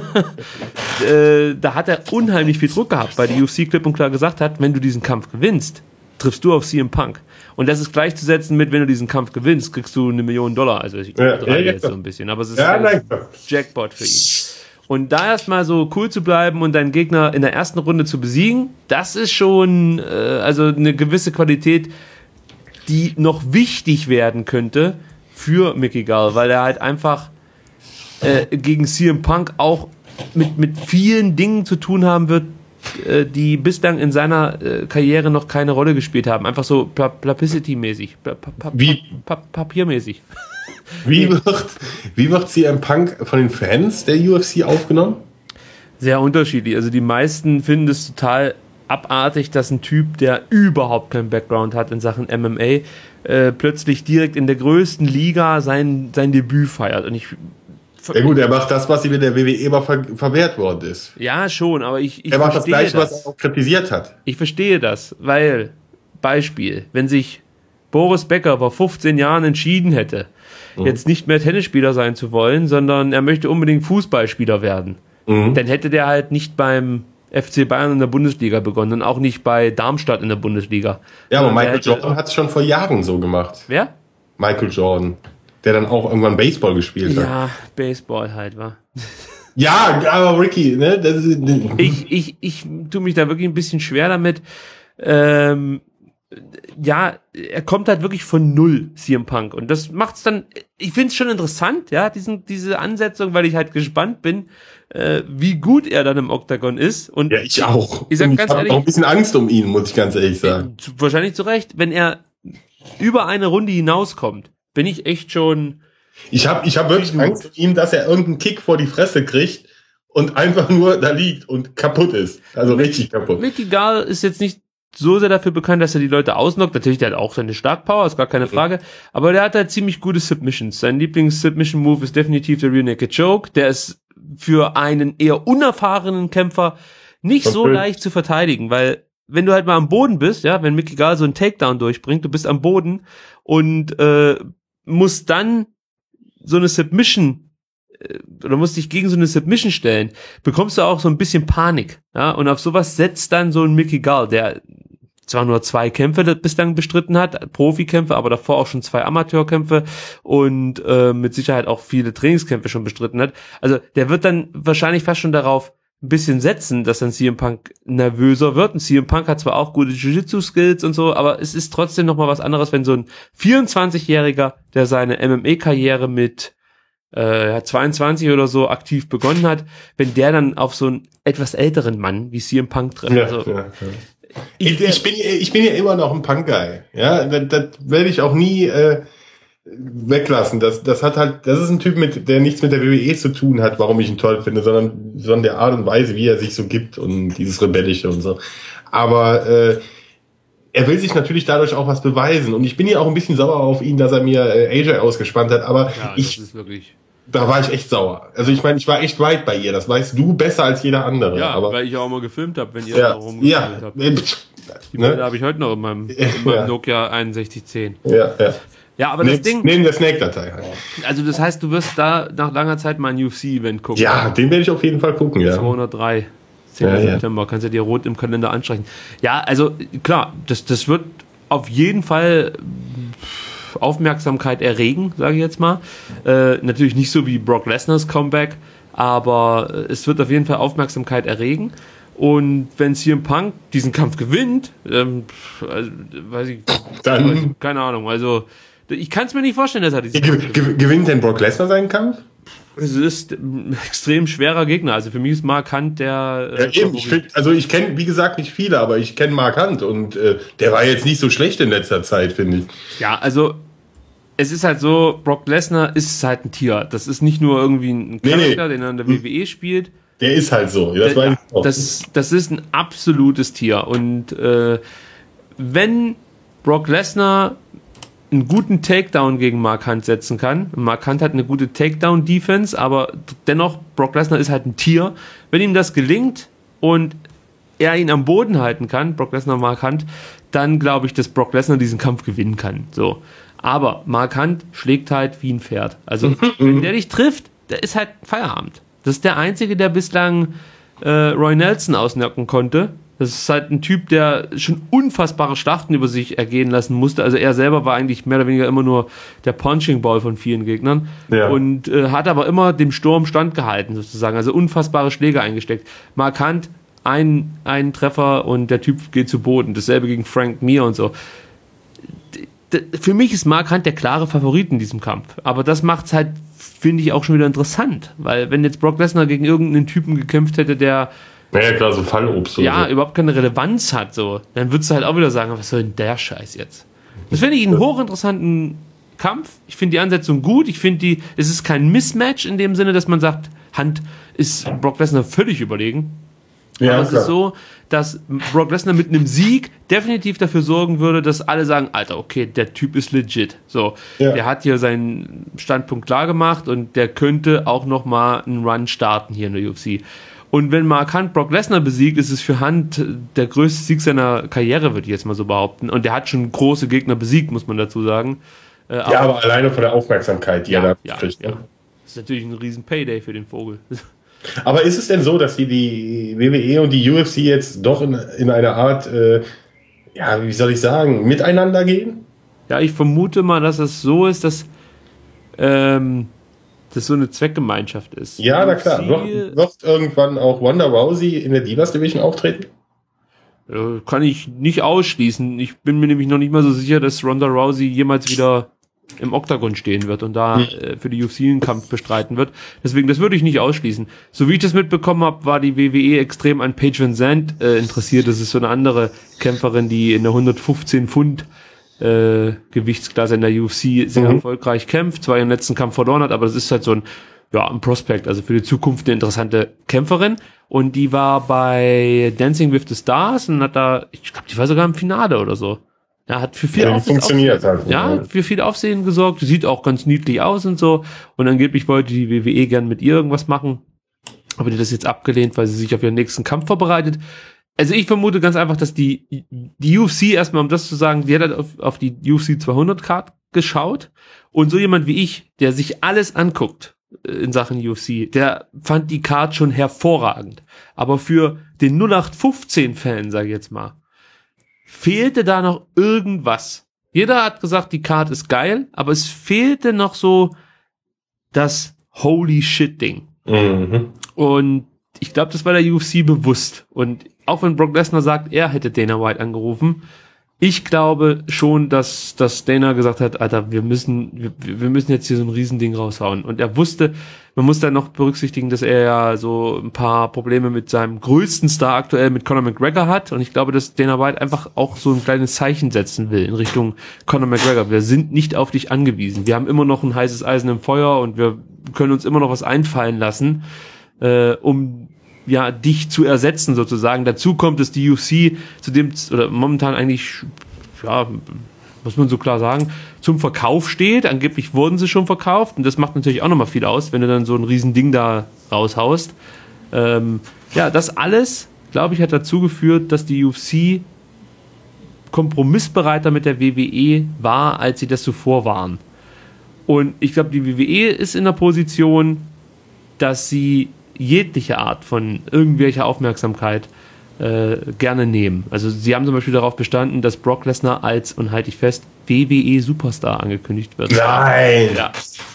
äh, da hat er unheimlich viel Druck gehabt, weil die U F C klipp und klar gesagt hat, wenn du diesen Kampf gewinnst, triffst du auf C M Punk. Und das ist gleichzusetzen mit, wenn du diesen Kampf gewinnst, kriegst du eine Million Dollar. Also ich ja, ja, jetzt ja. so ein bisschen, aber es ist ja, ein Jackpot für ihn. Und da erstmal so cool zu bleiben und deinen Gegner in der ersten Runde zu besiegen, das ist schon äh, also eine gewisse Qualität, die noch wichtig werden könnte für Mickey Gall, weil er halt einfach äh, gegen C M Punk auch mit, mit vielen Dingen zu tun haben wird, äh, die bislang in seiner äh, Karriere noch keine Rolle gespielt haben. Einfach so Publicity-mäßig, pa- pa- pa- Wie? pa- papiermäßig. Wie wird, wie wird C M Punk von den Fans der U F C aufgenommen? Sehr unterschiedlich. Also die meisten finden es total abartig, dass ein Typ, der überhaupt keinen Background hat in Sachen M M A, äh, plötzlich direkt in der größten Liga sein, sein Debüt feiert. Und ich Ja gut, er macht das, was ihm in der W W E immer ver verwehrt worden ist. Ja, schon, aber ich, ich er macht das verstehe Gleiche, das. was er auch kritisiert hat. Ich verstehe das, weil, Beispiel, wenn sich Boris Becker vor fünfzehn Jahren entschieden hätte, mhm. jetzt nicht mehr Tennisspieler sein zu wollen, sondern er möchte unbedingt Fußballspieler werden, mhm. dann hätte der halt nicht beim F C Bayern in der Bundesliga begonnen und auch nicht bei Darmstadt in der Bundesliga. Ja, aber Michael hätte, Jordan hat es schon vor Jahren so gemacht. Wer? Michael Jordan, der dann auch irgendwann Baseball gespielt hat. Ja, Baseball halt, wa? Ja, aber Ricky, ne? Das ist, ich, ich, ich tue mich da wirklich ein bisschen schwer damit. Ähm, ja, er kommt halt wirklich von null, C M Punk. Und das macht's dann, ich find's schon interessant, ja, diesen, diese Ansetzung, weil ich halt gespannt bin, äh, wie gut er dann im Oktagon ist. Und ja, ich auch. Ich, sag ich ganz habe ehrlich, auch ein bisschen Angst um ihn, muss ich ganz ehrlich sagen. Äh, wahrscheinlich zu Recht. Wenn er über eine Runde hinauskommt, bin ich echt schon... Ich habe ich hab wirklich gut. Angst um ihn, dass er irgendeinen Kick vor die Fresse kriegt und einfach nur da liegt und kaputt ist. Also Mick, richtig kaputt. Mickey Gall ist jetzt nicht so sehr dafür bekannt, dass er die Leute ausnockt. Natürlich, der hat auch seine Starkpower, ist gar keine Frage. Aber der hat halt ziemlich gute Submissions. Sein Lieblings-Submission-Move ist definitiv der Rear Naked Choke. Der ist für einen eher unerfahrenen Kämpfer nicht okay. so leicht zu verteidigen, weil wenn du halt mal am Boden bist, ja, wenn Mickey Gall so einen Takedown durchbringt, du bist am Boden und äh, musst dann so eine Submission äh, oder musst dich gegen so eine Submission stellen, bekommst du auch so ein bisschen Panik, ja, und auf sowas setzt dann so ein Mickey Gall, der zwar nur zwei Kämpfe bislang bestritten hat, Profikämpfe, aber davor auch schon zwei Amateurkämpfe und äh, mit Sicherheit auch viele Trainingskämpfe schon bestritten hat. Also der wird dann wahrscheinlich fast schon darauf ein bisschen setzen, dass dann C M Punk nervöser wird. Und C M Punk hat zwar auch gute Jiu-Jitsu-Skills und so, aber es ist trotzdem nochmal was anderes, wenn so ein vierundzwanzigjähriger, der seine M M A-Karriere mit äh, zweiundzwanzig oder so aktiv begonnen hat, wenn der dann auf so einen etwas älteren Mann wie C M Punk trifft. Ja, also, ja, ja. Ich, ich, bin, ich bin ja immer noch ein Punk-Guy. Ja, das, das werde ich auch nie äh, weglassen. Das, das hat halt, das ist ein Typ, mit, der nichts mit der W W E zu tun hat, warum ich ihn toll finde, sondern, sondern der Art und Weise, wie er sich so gibt und dieses Rebellische und so. Aber äh, er will sich natürlich dadurch auch was beweisen. Und ich bin ja auch ein bisschen sauer auf ihn, dass er mir äh, A J ausgespannt hat. Aber ja, ich, das ist wirklich... da war ich echt sauer. Also ich meine, ich war echt weit bei ihr. Das weißt du besser als jeder andere. Ja, aber weil ich auch mal gefilmt habe, wenn ihr ja, da rumgefilmt ja, habt. äh, Die ne? Bilder habe ich heute noch in meinem, in meinem Ja. Nokia einundsechzig zehn. Ja, ja. Ja, aber Neben, das Ding, neben der Snake-Datei halt. also das heißt, du wirst da nach langer Zeit mal ein U F C-Event gucken. Ja, den werde ich auf jeden Fall gucken, ja. zweihundertdrei, zehnten Ja, ja. September, kannst du dir rot im Kalender anstreichen. Ja, also klar, das, das wird auf jeden Fall Aufmerksamkeit erregen, sage ich jetzt mal. Äh, natürlich nicht so wie Brock Lesnar's Comeback, aber es wird auf jeden Fall Aufmerksamkeit erregen. Und wenn C M Punk diesen Kampf gewinnt, ähm, also, weiß ich, Dann- weiß ich, keine Ahnung, also ich kann es mir nicht vorstellen, dass er diesen Ge Kampf gewinnt. ge gewinnt denn Brock Lesnar seinen Kampf? Es ist ein extrem schwerer Gegner. Also für mich ist Mark Hunt der äh, Ja, eben, ich find, also ich kenne, wie gesagt, nicht viele, aber ich kenne Mark Hunt und äh, der war jetzt nicht so schlecht in letzter Zeit, finde ich. Ja, also es ist halt so, Brock Lesnar ist halt ein Tier. Das ist nicht nur irgendwie ein Nee, Charakter, nee. den er in der W W E spielt. Der ist halt so. Das, Äh, weiß ich auch. das, das ist ein absolutes Tier. Und äh, wenn Brock Lesnar einen guten Takedown gegen Mark Hunt setzen kann, Mark Hunt hat eine gute Takedown-Defense, aber dennoch, Brock Lesnar ist halt ein Tier. Wenn ihm das gelingt und er ihn am Boden halten kann, Brock Lesnar Mark Hunt, dann glaube ich, dass Brock Lesnar diesen Kampf gewinnen kann. So. Aber Mark Hunt schlägt halt wie ein Pferd. Also, wenn der dich trifft, der ist halt Feierabend. Das ist der Einzige, der bislang äh, Roy Nelson ausnocken konnte. Das ist halt ein Typ, der schon unfassbare Schlachten über sich ergehen lassen musste. Also er selber war eigentlich mehr oder weniger immer nur der Punching Ball von vielen Gegnern. Ja. Und äh, hat aber immer dem Sturm standgehalten, sozusagen. Also unfassbare Schläge eingesteckt. Mark Hunt, ein, ein Treffer und der Typ geht zu Boden. Dasselbe gegen Frank Mir und so. D- d- für mich ist Mark Hunt der klare Favorit in diesem Kampf. Aber das macht's halt, finde ich, auch schon wieder interessant. Weil wenn jetzt Brock Lesnar gegen irgendeinen Typen gekämpft hätte, der ja, klar, so Fallobst. Ja, so. überhaupt keine Relevanz hat, so. Dann würdest du halt auch wieder sagen, was soll denn der Scheiß jetzt? Das finde ich einen hochinteressanten Kampf. Ich finde die Ansetzung gut. Ich finde die, es ist kein Mismatch in dem Sinne, dass man sagt, Hunt ist Brock Lesnar völlig überlegen. Ja, aber es klar. ist so, dass Brock Lesnar mit einem Sieg definitiv dafür sorgen würde, dass alle sagen, Alter, okay, der Typ ist legit. So, ja. Der hat hier seinen Standpunkt klar gemacht und der könnte auch noch mal einen Run starten hier in der U F C. Und wenn Mark Hunt Brock Lesnar besiegt, ist es für Hunt der größte Sieg seiner Karriere, würde ich jetzt mal so behaupten. Und der hat schon große Gegner besiegt, muss man dazu sagen. Äh, aber ja, aber alleine von der Aufmerksamkeit, die ja, er da ja, kriegt. Ja. Das ist natürlich ein riesen Payday für den Vogel. Aber ist es denn so, dass die, die W W E und die U F C jetzt doch in, in einer Art, äh, ja, wie soll ich sagen, miteinander gehen? Ja, ich vermute mal, dass es so ist, dass ähm, das so eine Zweckgemeinschaft ist. Ja, na klar. Wird, wird irgendwann auch Ronda Rousey in der Divas Division auftreten? Äh, kann ich nicht ausschließen. Ich bin mir nämlich noch nicht mal so sicher, dass Ronda Rousey jemals wieder im Oktagon stehen wird und da hm. äh, für die U F C einen Kampf bestreiten wird. Deswegen, das würde ich nicht ausschließen. So wie ich das mitbekommen habe, war die W W E extrem an Paige Van Zandt äh, interessiert. Das ist so eine andere Kämpferin, die in der hundertfünfzehn Pfund äh, Gewichtsklasse in der U F C sehr mhm. erfolgreich kämpft, zwar ihren letzten Kampf verloren hat, aber das ist halt so ein, ja, ein Prospect, also für die Zukunft eine interessante Kämpferin. Und die war bei Dancing with the Stars und hat da, ich glaube, die war sogar im Finale oder so. Ja, hat für viel ja, Aufsehen, funktioniert Aufsehen, halt. Ja, für viel Aufsehen gesorgt. Sieht auch ganz niedlich aus und so. Und angeblich wollte die W W E gern mit ihr irgendwas machen. Aber die hat das jetzt abgelehnt, weil sie sich auf ihren nächsten Kampf vorbereitet. Also ich vermute ganz einfach, dass die, die U F C erstmal, um das zu sagen, die hat halt auf, auf die U F C zweihundert Card geschaut. Und so jemand wie ich, der sich alles anguckt in Sachen U F C, der fand die Card schon hervorragend. Aber für den null acht fünfzehn Fan, sage ich jetzt mal, fehlte da noch irgendwas. Jeder hat gesagt, die Card ist geil, aber es fehlte noch so das Holy Shit Ding. Mhm. Und ich glaube, das war der U F C bewusst. Und auch wenn Brock Lesnar sagt, er hätte Dana White angerufen, ich glaube schon, dass, dass Dana gesagt hat, Alter, wir müssen, wir, wir müssen jetzt hier so ein Riesending raushauen. Und er wusste, man muss dann noch berücksichtigen, dass er ja so ein paar Probleme mit seinem größten Star aktuell, mit Conor McGregor hat. Und ich glaube, dass Dana White einfach auch so ein kleines Zeichen setzen will in Richtung Conor McGregor. Wir sind nicht auf dich angewiesen. Wir haben immer noch ein heißes Eisen im Feuer und wir können uns immer noch was einfallen lassen, äh, um ja, dich zu ersetzen sozusagen. Dazu kommt, dass die U F C zu dem, oder momentan eigentlich, ja, muss man so klar sagen, zum Verkauf steht. Angeblich wurden sie schon verkauft und das macht natürlich auch nochmal viel aus, wenn du dann so ein riesen Ding da raushaust. Ähm, ja, das alles, glaube ich, hat dazu geführt, dass die U F C kompromissbereiter mit der W W E war, als sie das zuvor waren. Und ich glaube, die W W E ist in der Position, dass sie jegliche Art von irgendwelcher Aufmerksamkeit äh, gerne nehmen. Also sie haben zum Beispiel darauf bestanden, dass Brock Lesnar als, und halte ich fest, W W E Superstar angekündigt wird. Nein! Ja.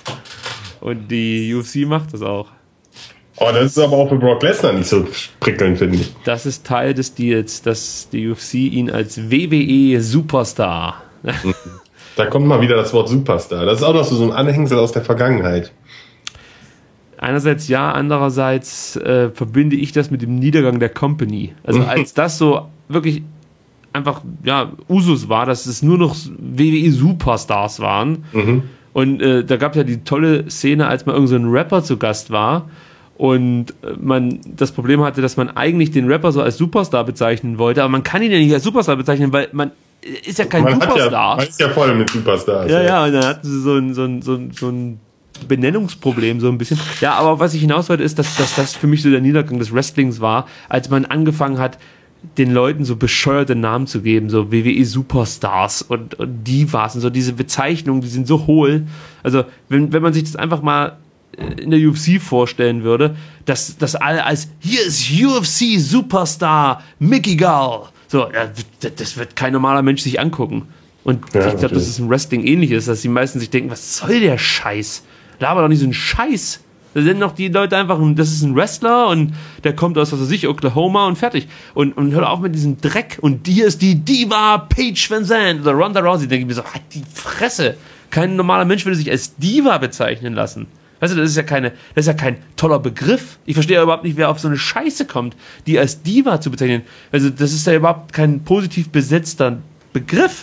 Und die U F C macht das auch. Oh, das ist aber auch für Brock Lesnar nicht so prickelnd, finde ich. Das ist Teil des Deals, dass die U F C ihn als W W E Superstar. Da kommt mal wieder das Wort Superstar. Das ist auch noch so ein Anhängsel aus der Vergangenheit. Einerseits ja, andererseits äh, verbinde ich das mit dem Niedergang der Company. Also als das so wirklich einfach ja Usus war, dass es nur noch W W E Superstars waren. Mhm. Und äh, da gab es ja die tolle Szene, als mal irgend so ein Rapper zu Gast war und man das Problem hatte, dass man eigentlich den Rapper so als Superstar bezeichnen wollte, aber man kann ihn ja nicht als Superstar bezeichnen, weil man ist ja kein man Superstar. Ja, man ist ja voll mit Superstars. Ja, ja, und dann hatten sie so ein, so ein, so ein, so ein Benennungsproblem so ein bisschen. Ja, aber was ich hinaus wollte, ist, dass, dass das für mich so der Niedergang des Wrestlings war, als man angefangen hat, den Leuten so bescheuerte Namen zu geben, so W W E Superstars und, und Divas und so, diese Bezeichnungen, die sind so hohl. Also, wenn, wenn man sich das einfach mal in der U F C vorstellen würde, dass das alle als, hier ist U F C Superstar Mickey Gall. So, ja, das wird kein normaler Mensch sich angucken. Und ja, ich glaube, dass es im Wrestling ähnlich ist, dass die meisten sich denken, was soll der Scheiß? Laber doch nicht so einen Scheiß. Da sind noch die Leute einfach, das ist ein Wrestler und der kommt aus, was weiß ich, Oklahoma und fertig. Und, und hört auf mit diesem Dreck. Und hier ist die Diva Paige Van Zandt oder Ronda Rousey. Denke ich mir so, halt die Fresse. Kein normaler Mensch würde sich als Diva bezeichnen lassen. Weißt du, das ist ja keine, das ist ja kein toller Begriff. Ich verstehe ja überhaupt nicht, wer auf so eine Scheiße kommt, die als Diva zu bezeichnen. Also, das ist ja überhaupt kein positiv besetzter Begriff.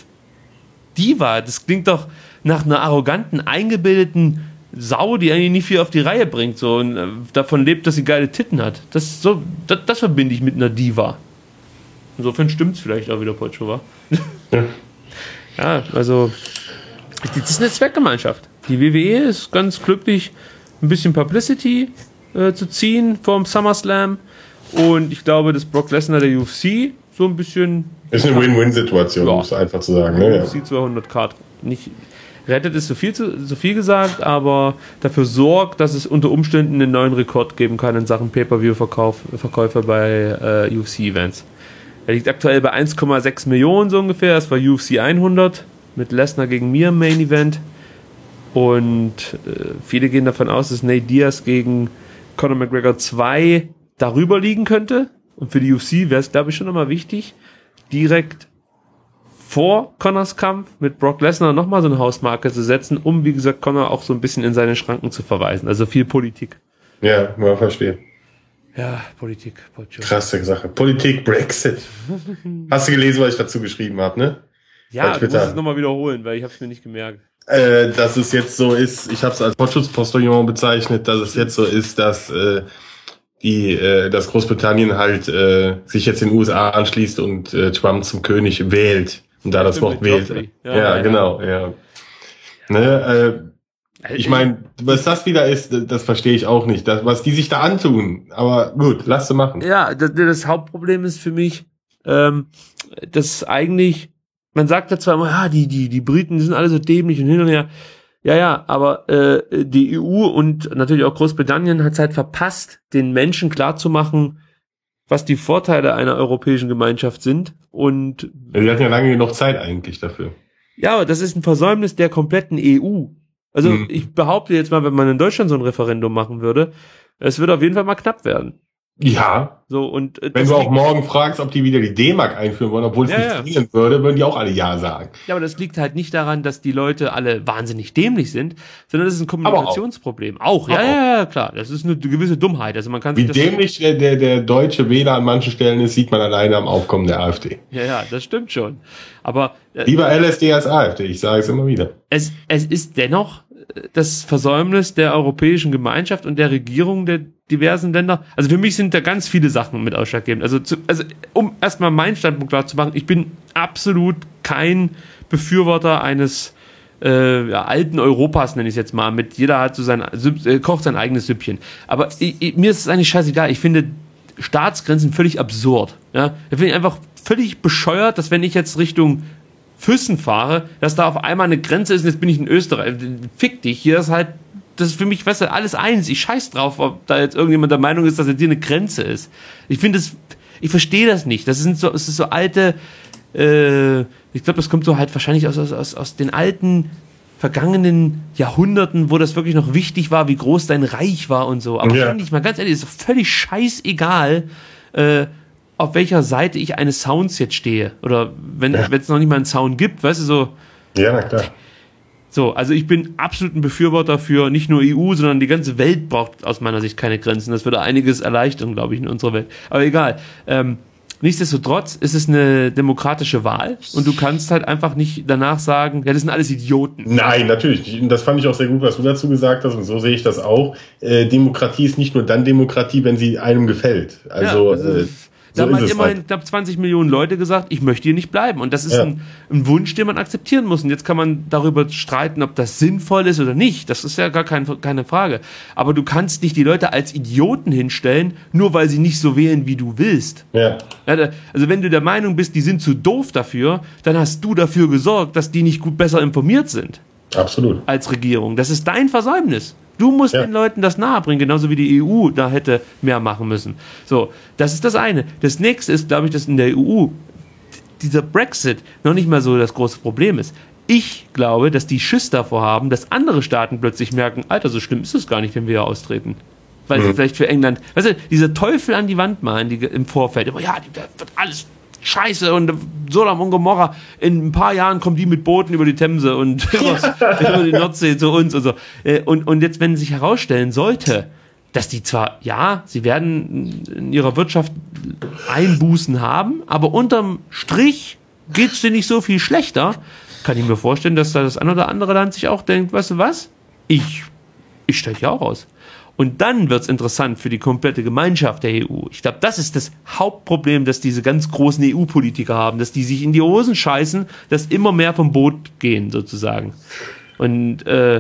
Diva, das klingt doch nach einer arroganten, eingebildeten Sau, die eigentlich nicht viel auf die Reihe bringt, so, und äh, davon lebt, dass sie geile Titten hat. Das, so, das, das verbinde ich mit einer Diva. Insofern stimmt's vielleicht auch wieder, Pocho, wa? Ja. Ja, also, das ist eine Zweckgemeinschaft. Die W W E ist ganz glücklich, ein bisschen Publicity äh, zu ziehen vorm SummerSlam, und ich glaube, dass Brock Lesnar der U F C so ein bisschen... Ist eine Win-Win-Situation, ja. Um es einfach zu sagen. Ne? U F C zweihundert Card nicht... Rettet ist so viel, zu, so viel gesagt, aber dafür sorgt, dass es unter Umständen einen neuen Rekord geben kann in Sachen Pay-Per-View-Verkäufe bei äh, U F C-Events. Er liegt aktuell bei eins Komma sechs Millionen so ungefähr. Das war U F C hundert mit Lesnar gegen mir im Main-Event. Und äh, viele gehen davon aus, dass Nate Diaz gegen Conor McGregor zwei darüber liegen könnte. Und für die U F C wäre es, glaube ich, schon nochmal wichtig, direkt vor Conors Kampf mit Brock Lesnar nochmal so eine Hausmarke zu setzen, um, wie gesagt, Conor auch so ein bisschen in seine Schranken zu verweisen. Also viel Politik. Ja, man versteht. Ja, Politik. Pocho. Krasse Sache. Politik, Brexit. Hast du gelesen, was ich dazu geschrieben habe, ne? Ja, ich muss es nochmal wiederholen, weil ich habe es mir nicht gemerkt. Äh, dass es jetzt so ist, ich habe es als Potschutzpostillon bezeichnet, dass es jetzt so ist, dass äh, die, äh, dass Großbritannien halt äh, sich jetzt den U S A anschließt und äh, Trump zum König wählt. Und da das Wort wählt. Ja, ja, ja, genau, ja. Ne, äh, ich meine, was das wieder ist, das verstehe ich auch nicht. Das, was die sich da antun. Aber gut, lass sie machen. Ja, das, das Hauptproblem ist für mich, ähm, dass eigentlich, man sagt ja zwar immer, ja, die, die, die Briten, die sind alle so dämlich und hin und her. Ja, ja, aber äh, die E U und natürlich auch Großbritannien hat es halt verpasst, den Menschen klarzumachen, was die Vorteile einer europäischen Gemeinschaft sind. Und wir hatten ja lange genug Zeit eigentlich dafür. Ja, aber das ist ein Versäumnis der kompletten E U. Also hm. ich behaupte jetzt mal, wenn man in Deutschland so ein Referendum machen würde, es würde auf jeden Fall mal knapp werden. Ja. So, und äh, wenn du auch morgen fragst, ob die wieder die D-Mark einführen wollen, obwohl es ja, nicht ja. bringen würde, würden die auch alle Ja sagen. Ja, aber das liegt halt nicht daran, dass die Leute alle wahnsinnig dämlich sind, sondern das ist ein Kommunikationsproblem. Auch, auch. Ja, ja, ja, klar. Das ist eine gewisse Dummheit. Also man kann Wie sich das dämlich der, der, der deutsche Wähler an manchen Stellen ist, sieht man alleine am Aufkommen der AfD. Ja, ja, das stimmt schon. Aber äh, lieber L S D als AfD, ich sage es immer wieder. Es, es ist dennoch das Versäumnis der europäischen Gemeinschaft und der Regierung der diversen Länder. Also für mich sind da ganz viele Sachen mit ausschlaggebend. Also, zu, also um erstmal meinen Standpunkt klar zu machen, ich bin absolut kein Befürworter eines äh, ja, alten Europas, nenne ich es jetzt mal. Mit jeder hat so sein äh, kocht sein eigenes Süppchen. Aber ich, ich, mir ist es eigentlich scheißegal. Ich finde Staatsgrenzen völlig absurd. Ja, ich finde einfach völlig bescheuert, dass wenn ich jetzt Richtung Füssen fahre, dass da auf einmal eine Grenze ist und jetzt bin ich in Österreich. Fick dich, hier ist halt, das ist für mich, weißt du, alles eins. Ich scheiß drauf, ob da jetzt irgendjemand der Meinung ist, dass jetzt hier eine Grenze ist. Ich finde das, ich verstehe das nicht. Das sind so, es ist so alte, äh, ich glaube, das kommt so halt wahrscheinlich aus, aus, aus den alten, vergangenen Jahrhunderten, wo das wirklich noch wichtig war, wie groß dein Reich war und so. Aber ja. Eigentlich, mal ganz ehrlich, ist doch völlig scheißegal, äh, auf welcher Seite ich eines Sounds jetzt stehe. Oder wenn ja. es noch nicht mal einen Sound gibt, weißt du, so. Ja, na klar. So, also ich bin absolut ein Befürworter für nicht nur E U, sondern die ganze Welt braucht aus meiner Sicht keine Grenzen. Das würde einiges erleichtern, glaube ich, in unserer Welt. Aber egal. Ähm, nichtsdestotrotz ist es eine demokratische Wahl und du kannst halt einfach nicht danach sagen, ja, das sind alles Idioten. Nein, natürlich. Das fand ich auch sehr gut, was du dazu gesagt hast und so sehe ich das auch. Äh, Demokratie ist nicht nur dann Demokratie, wenn sie einem gefällt. Also, ja, also äh, Da so haben halt immerhin halt. knapp zwanzig Millionen Leute gesagt, ich möchte hier nicht bleiben. Und das ist ja. ein, ein Wunsch, den man akzeptieren muss. Und jetzt kann man darüber streiten, ob das sinnvoll ist oder nicht. Das ist ja gar kein, keine Frage. Aber du kannst nicht die Leute als Idioten hinstellen, nur weil sie nicht so wählen, wie du willst. Ja. Also wenn du der Meinung bist, die sind zu doof dafür, dann hast du dafür gesorgt, dass die nicht gut besser informiert sind. Absolut. Als Regierung. Das ist dein Versäumnis. Du musst ja. den Leuten das nahebringen, genauso wie die E U da hätte mehr machen müssen. So, das ist das eine. Das nächste ist, glaube ich, dass in der E U dieser Brexit noch nicht mal so das große Problem ist. Ich glaube, dass die Schiss davor haben, dass andere Staaten plötzlich merken, Alter, so schlimm ist es gar nicht, wenn wir hier austreten. Weil mhm. vielleicht für England, weißt du, dieser Teufel an die Wand malen die, im Vorfeld, immer, ja, da wird alles Scheiße und Sodom und Gomorra, in ein paar Jahren kommen die mit Booten über die Themse und über die Nordsee zu uns und so. Und, und jetzt, wenn sich herausstellen sollte, dass die zwar, ja, sie werden in ihrer Wirtschaft Einbußen haben, aber unterm Strich geht's denen nicht so viel schlechter, kann ich mir vorstellen, dass da das ein oder andere Land sich auch denkt, weißt du was, ich, ich steige ja auch aus. Und dann wird's interessant für die komplette Gemeinschaft der E U. Ich glaube, das ist das Hauptproblem, dass diese ganz großen E U-Politiker haben, dass die sich in die Hosen scheißen, dass immer mehr vom Boot gehen, sozusagen. Und äh,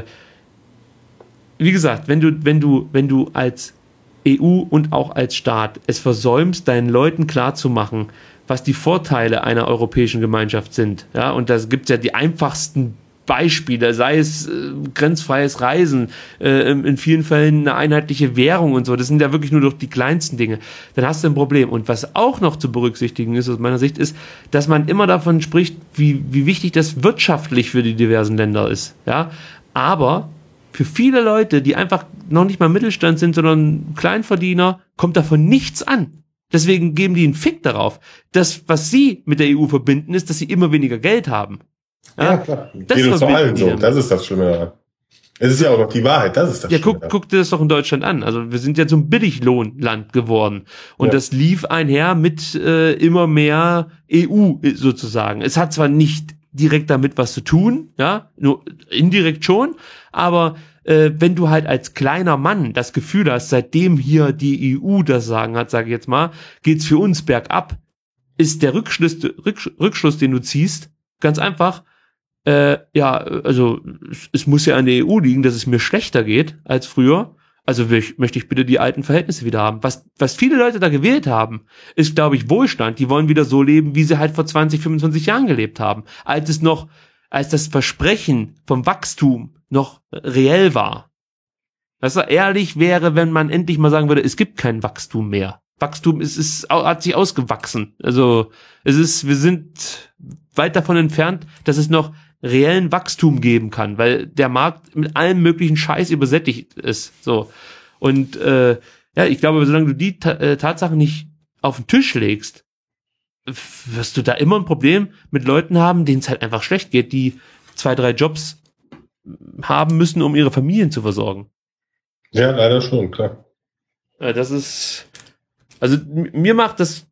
wie gesagt, wenn du, wenn du, wenn du als E U und auch als Staat es versäumst, deinen Leuten klarzumachen, was die Vorteile einer europäischen Gemeinschaft sind, ja, und da gibt's ja die einfachsten Beispiele, sei es äh, grenzfreies Reisen, äh, in vielen Fällen eine einheitliche Währung und so, das sind ja wirklich nur durch die kleinsten Dinge, dann hast du ein Problem. Und was auch noch zu berücksichtigen ist, aus meiner Sicht, ist, dass man immer davon spricht, wie, wie wichtig das wirtschaftlich für die diversen Länder ist, ja, aber für viele Leute, die einfach noch nicht mal Mittelstand sind, sondern Kleinverdiener, kommt davon nichts an. Deswegen geben die einen Fick darauf. Das, was sie mit der E U verbinden, ist, dass sie immer weniger Geld haben. Ja, ja klar. Das geht uns doch allen so. Das ist das Schlimme daran. Es ist ja auch noch die Wahrheit. Das ist das ja, Schlimme. Ja, guck, guck dir das doch in Deutschland an. Also wir sind ja zum Billiglohnland geworden. Und ja. das lief einher mit äh, immer mehr E U sozusagen. Es hat zwar nicht direkt damit was zu tun, ja, nur indirekt schon, aber äh, wenn du halt als kleiner Mann das Gefühl hast, seitdem hier die E U das Sagen hat, sage ich jetzt mal, geht's für uns bergab, ist der Rückschluss, Rücksch, Rückschluss, den du ziehst, ganz einfach, äh, ja, also es, es muss ja an der E U liegen, dass es mir schlechter geht als früher. Also ich, möchte ich bitte die alten Verhältnisse wieder haben. Was, was viele Leute da gewählt haben, ist, glaube ich, Wohlstand. Die wollen wieder so leben, wie sie halt vor zwanzig, fünfundzwanzig Jahren gelebt haben. Als es noch, als das Versprechen vom Wachstum noch reell war. Was so ehrlich wäre, wenn man endlich mal sagen würde, es gibt kein Wachstum mehr. Wachstum ist, ist, hat sich ausgewachsen. Also, es ist, wir sind weit davon entfernt, dass es noch reellen Wachstum geben kann, weil der Markt mit allem möglichen Scheiß übersättigt ist. So. Und äh, ja, ich glaube, solange du die Ta- äh, Tatsachen nicht auf den Tisch legst, wirst du da immer ein Problem mit Leuten haben, denen es halt einfach schlecht geht, die zwei, drei Jobs haben müssen, um ihre Familien zu versorgen. Ja, leider schon, klar. Ja, das ist, also m- mir macht das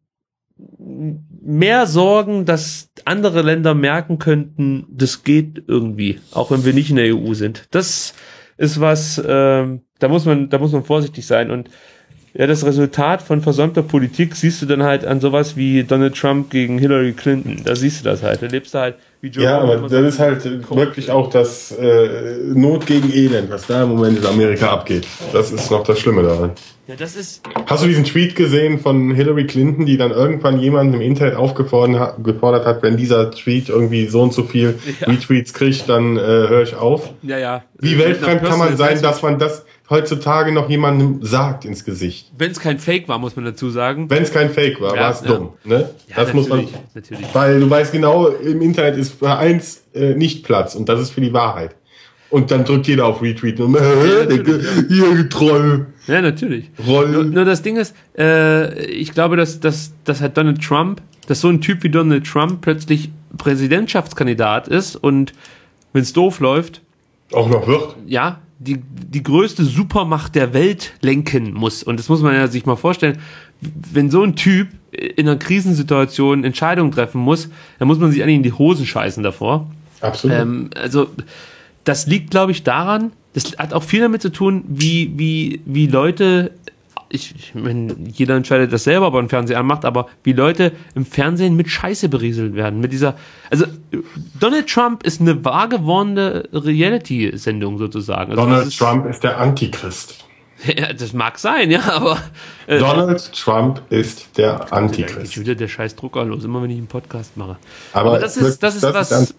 mehr Sorgen, dass andere Länder merken könnten, das geht irgendwie, auch wenn wir nicht in der E U sind. Das ist was, ähm, da muss man, da muss man vorsichtig sein. Und ja, das Resultat von versäumter Politik siehst du dann halt an sowas wie Donald Trump gegen Hillary Clinton. Da siehst du das halt. Da lebst du halt wie Joe. Ja, aber das ist halt wirklich auch das äh, Not gegen Elend, was da im Moment in Amerika abgeht. Das ist noch das Schlimme daran. Ja, das ist. Hast du diesen Tweet gesehen von Hillary Clinton, die dann irgendwann jemanden im Internet aufgefordert gefordert hat, wenn dieser Tweet irgendwie so und so viel ja. Retweets kriegt, dann äh, höre ich auf? Ja, ja. Wie weltfremd kann man sein, dass man das heutzutage noch jemandem sagt ins Gesicht? Wenn es kein Fake war, muss man dazu sagen. Wenn es kein Fake war, ja, war es ja. dumm. Ne? Ja, das muss man, natürlich. Weil du weißt genau, im Internet ist für eins äh, nicht Platz und das ist für die Wahrheit. Und dann drückt jeder auf Retweet und äh, ja, hier Troll. Ja, natürlich. Roll. Nur, nur das Ding ist, äh, ich glaube, dass, dass, dass halt Donald Trump, dass so ein Typ wie Donald Trump plötzlich Präsidentschaftskandidat ist und wenn es doof läuft, auch noch wird. Ja, die, die größte Supermacht der Welt lenken muss. Und das muss man ja sich mal vorstellen. Wenn so ein Typ in einer Krisensituation Entscheidungen treffen muss, dann muss man sich eigentlich in die Hosen scheißen davor. Absolut. Ähm, also, das liegt, glaube ich, daran, das hat auch viel damit zu tun, wie, wie, wie Leute ich, ich meine, jeder entscheidet das selber, ob er einen Fernseher anmacht, aber wie Leute im Fernsehen mit Scheiße berieselt werden, mit dieser, also Donald Trump ist eine wahr gewordene Reality-Sendung sozusagen. Also Donald ist, Trump ist der Antichrist. Ja, das mag sein, ja, aber äh, Donald Trump ist der Antichrist. Da geht schon wieder der scheiß Drucker los, immer wenn ich einen Podcast mache. Aber, aber das ist, das ist das was, ist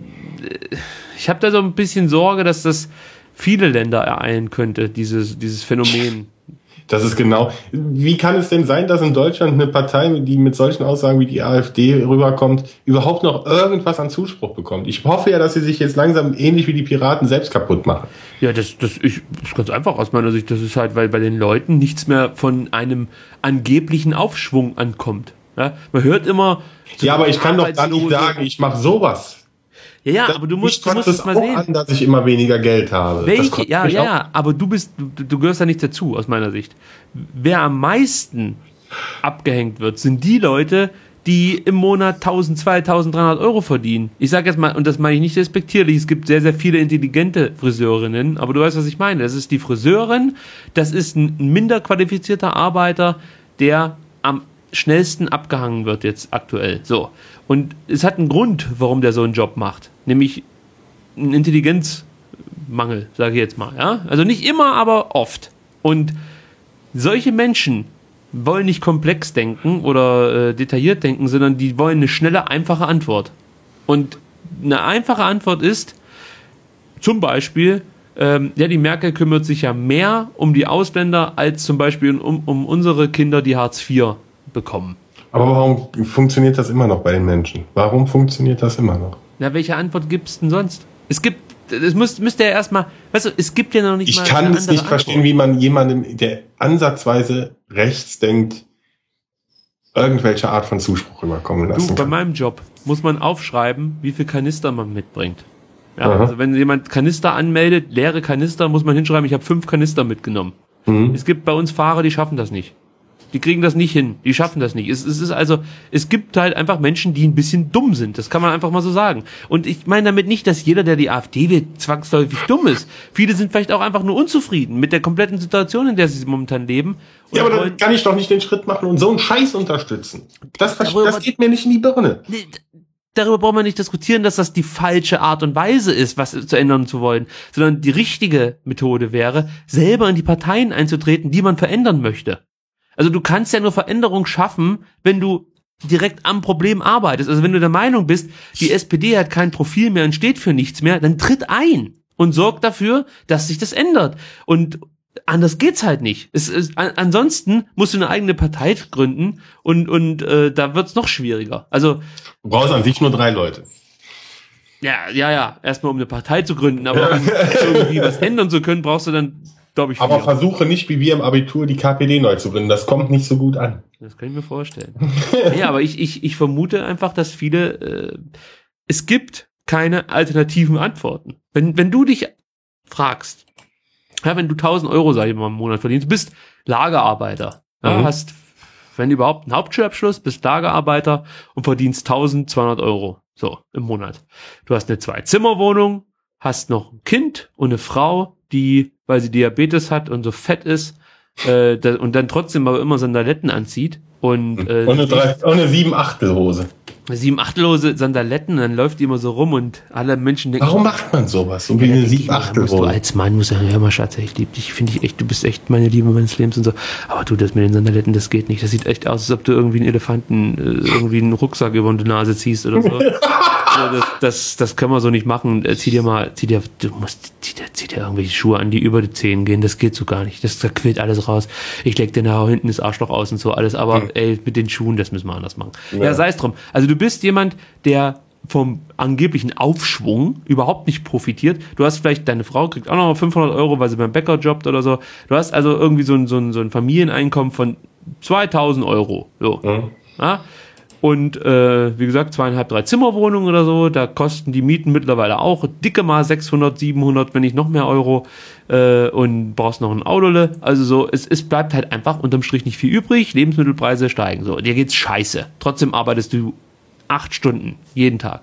ich habe da so ein bisschen Sorge, dass das viele Länder ereilen könnte, dieses, dieses Phänomen. Das ist genau. Wie kann es denn sein, dass in Deutschland eine Partei, die mit solchen Aussagen wie die AfD rüberkommt, überhaupt noch irgendwas an Zuspruch bekommt? Ich hoffe ja, dass sie sich jetzt langsam ähnlich wie die Piraten selbst kaputt machen. Ja, das, das, ich, das ist ganz einfach aus meiner Sicht. Das ist halt, weil bei den Leuten nichts mehr von einem angeblichen Aufschwung ankommt. Ja, man hört immer. So ja, aber ich kann doch dann nicht sagen, ich mache sowas. Ja, ja, aber du musst, du musst es mal auch sehen. An, dass ich immer weniger Geld habe. Welche? Ja, ja, ja, aber du bist, du, du gehörst da nicht dazu, aus meiner Sicht. Wer am meisten abgehängt wird, sind die Leute, die im Monat tausend, zweitausend, dreihundert Euro verdienen. Ich sag jetzt mal, und das meine ich nicht respektierlich, es gibt sehr, sehr viele intelligente Friseurinnen, aber du weißt, was ich meine. Das ist die Friseurin, das ist ein minder qualifizierter Arbeiter, der am schnellsten abgehangen wird jetzt aktuell. So. Und es hat einen Grund, warum der so einen Job macht. Nämlich einen Intelligenzmangel, sage ich jetzt mal. Ja? Also nicht immer, aber oft. Und solche Menschen wollen nicht komplex denken oder äh, detailliert denken, sondern die wollen eine schnelle, einfache Antwort. Und eine einfache Antwort ist zum Beispiel, ähm, ja, die Merkel kümmert sich ja mehr um die Ausländer als zum Beispiel um, um unsere Kinder, die Hartz vier bekommen. Aber warum funktioniert das immer noch bei den Menschen? Warum funktioniert das immer noch? Na, welche Antwort gibt es denn sonst? Es gibt, es müsst, müsste ja erstmal, weißt du, es gibt ja noch nicht ich mal. Ich kann es nicht Antwort. verstehen, wie man jemandem, der ansatzweise rechts denkt, irgendwelche Art von Zuspruch überkommen lassen du, kann. Bei meinem Job muss man aufschreiben, wie viel Kanister man mitbringt. Ja, also wenn jemand Kanister anmeldet, leere Kanister, muss man hinschreiben, ich habe fünf Kanister mitgenommen. Mhm. Es gibt bei uns Fahrer, die schaffen das nicht. Die kriegen das nicht hin. Die schaffen das nicht. Es, es ist also, es gibt halt einfach Menschen, die ein bisschen dumm sind. Das kann man einfach mal so sagen. Und ich meine damit nicht, dass jeder, der die AfD wählt, zwangsläufig dumm ist. Viele sind vielleicht auch einfach nur unzufrieden mit der kompletten Situation, in der sie momentan leben. Ja, aber dann kann ich doch nicht den Schritt machen und so einen Scheiß unterstützen. Das, das geht mir nicht in die Birne. Darüber brauchen wir nicht diskutieren, dass das die falsche Art und Weise ist, was zu ändern zu wollen, sondern die richtige Methode wäre, selber in die Parteien einzutreten, die man verändern möchte. Also du kannst ja nur Veränderung schaffen, wenn du direkt am Problem arbeitest. Also wenn du der Meinung bist, die S P D hat kein Profil mehr und steht für nichts mehr, dann tritt ein und sorg dafür, dass sich das ändert. Und anders geht's halt nicht. Es ist, ansonsten musst du eine eigene Partei gründen und und äh, da wird's noch schwieriger. Also du brauchst an sich nur drei Leute. Ja, ja, ja. Erstmal um eine Partei zu gründen, aber um irgendwie was ändern zu können, brauchst du dann, glaube ich, aber versuche nicht, wie wir im Abitur, die K P D neu zu gründen. Das kommt nicht so gut an. Das kann ich mir vorstellen. Ja, aber ich, ich, ich vermute einfach, dass viele, äh, es gibt keine alternativen Antworten. Wenn, wenn du dich fragst, ja, wenn du tausend Euro, sag ich mal, im Monat verdienst, bist Lagerarbeiter, ja, mhm. hast, wenn überhaupt, einen Hauptschulabschluss, bist Lagerarbeiter und verdienst tausendzweihundert Euro, so, im Monat. Du hast eine Zwei-Zimmer-Wohnung, hast noch ein Kind und eine Frau, die, weil sie Diabetes hat und so fett ist, äh, da, und dann trotzdem aber immer Sandaletten anzieht und, äh, und eine, drei, und eine Sieben-Achtel-Hose. Sieben Achtelhose Sandaletten, dann läuft die immer so rum und alle Menschen denken. Warum macht man sowas? So wie eine Sieben Achtelhose. Musst du als Mann, musst du sagen, hör mal Schatz, ich liebe dich, finde ich echt, du bist echt meine Liebe meines Lebens und so. Aber du, das mit den Sandaletten, das geht nicht. Das sieht echt aus, als ob du irgendwie einen Elefanten, irgendwie einen Rucksack über die Nase ziehst oder so. Ja, das, das, das können wir so nicht machen. Zieh dir mal, zieh dir, du musst, zieh dir, zieh dir irgendwelche Schuhe an, die über die Zehen gehen. Das geht so gar nicht. Das, da quillt alles raus. Ich leg dir nachher hinten das Arschloch aus und so alles. Aber hm. ey, mit den Schuhen, das müssen wir anders machen. Ja, ja sei es drum. Also du bist jemand, der vom angeblichen Aufschwung überhaupt nicht profitiert. Du hast vielleicht, deine Frau kriegt auch noch fünfhundert Euro, weil sie beim Bäcker jobbt oder so. Du hast also irgendwie so ein, so ein, so ein Familieneinkommen von zweitausend Euro. So. Hm. Ja? Und äh, wie gesagt, zweieinhalb, drei Zimmerwohnungen oder so, da kosten die Mieten mittlerweile auch dicke mal sechshundert, siebenhundert, wenn nicht noch mehr Euro, äh, und brauchst noch ein Autole. Also so, es, es bleibt halt einfach unterm Strich nicht viel übrig, Lebensmittelpreise steigen, so, dir geht's scheiße. Trotzdem arbeitest du acht Stunden jeden Tag.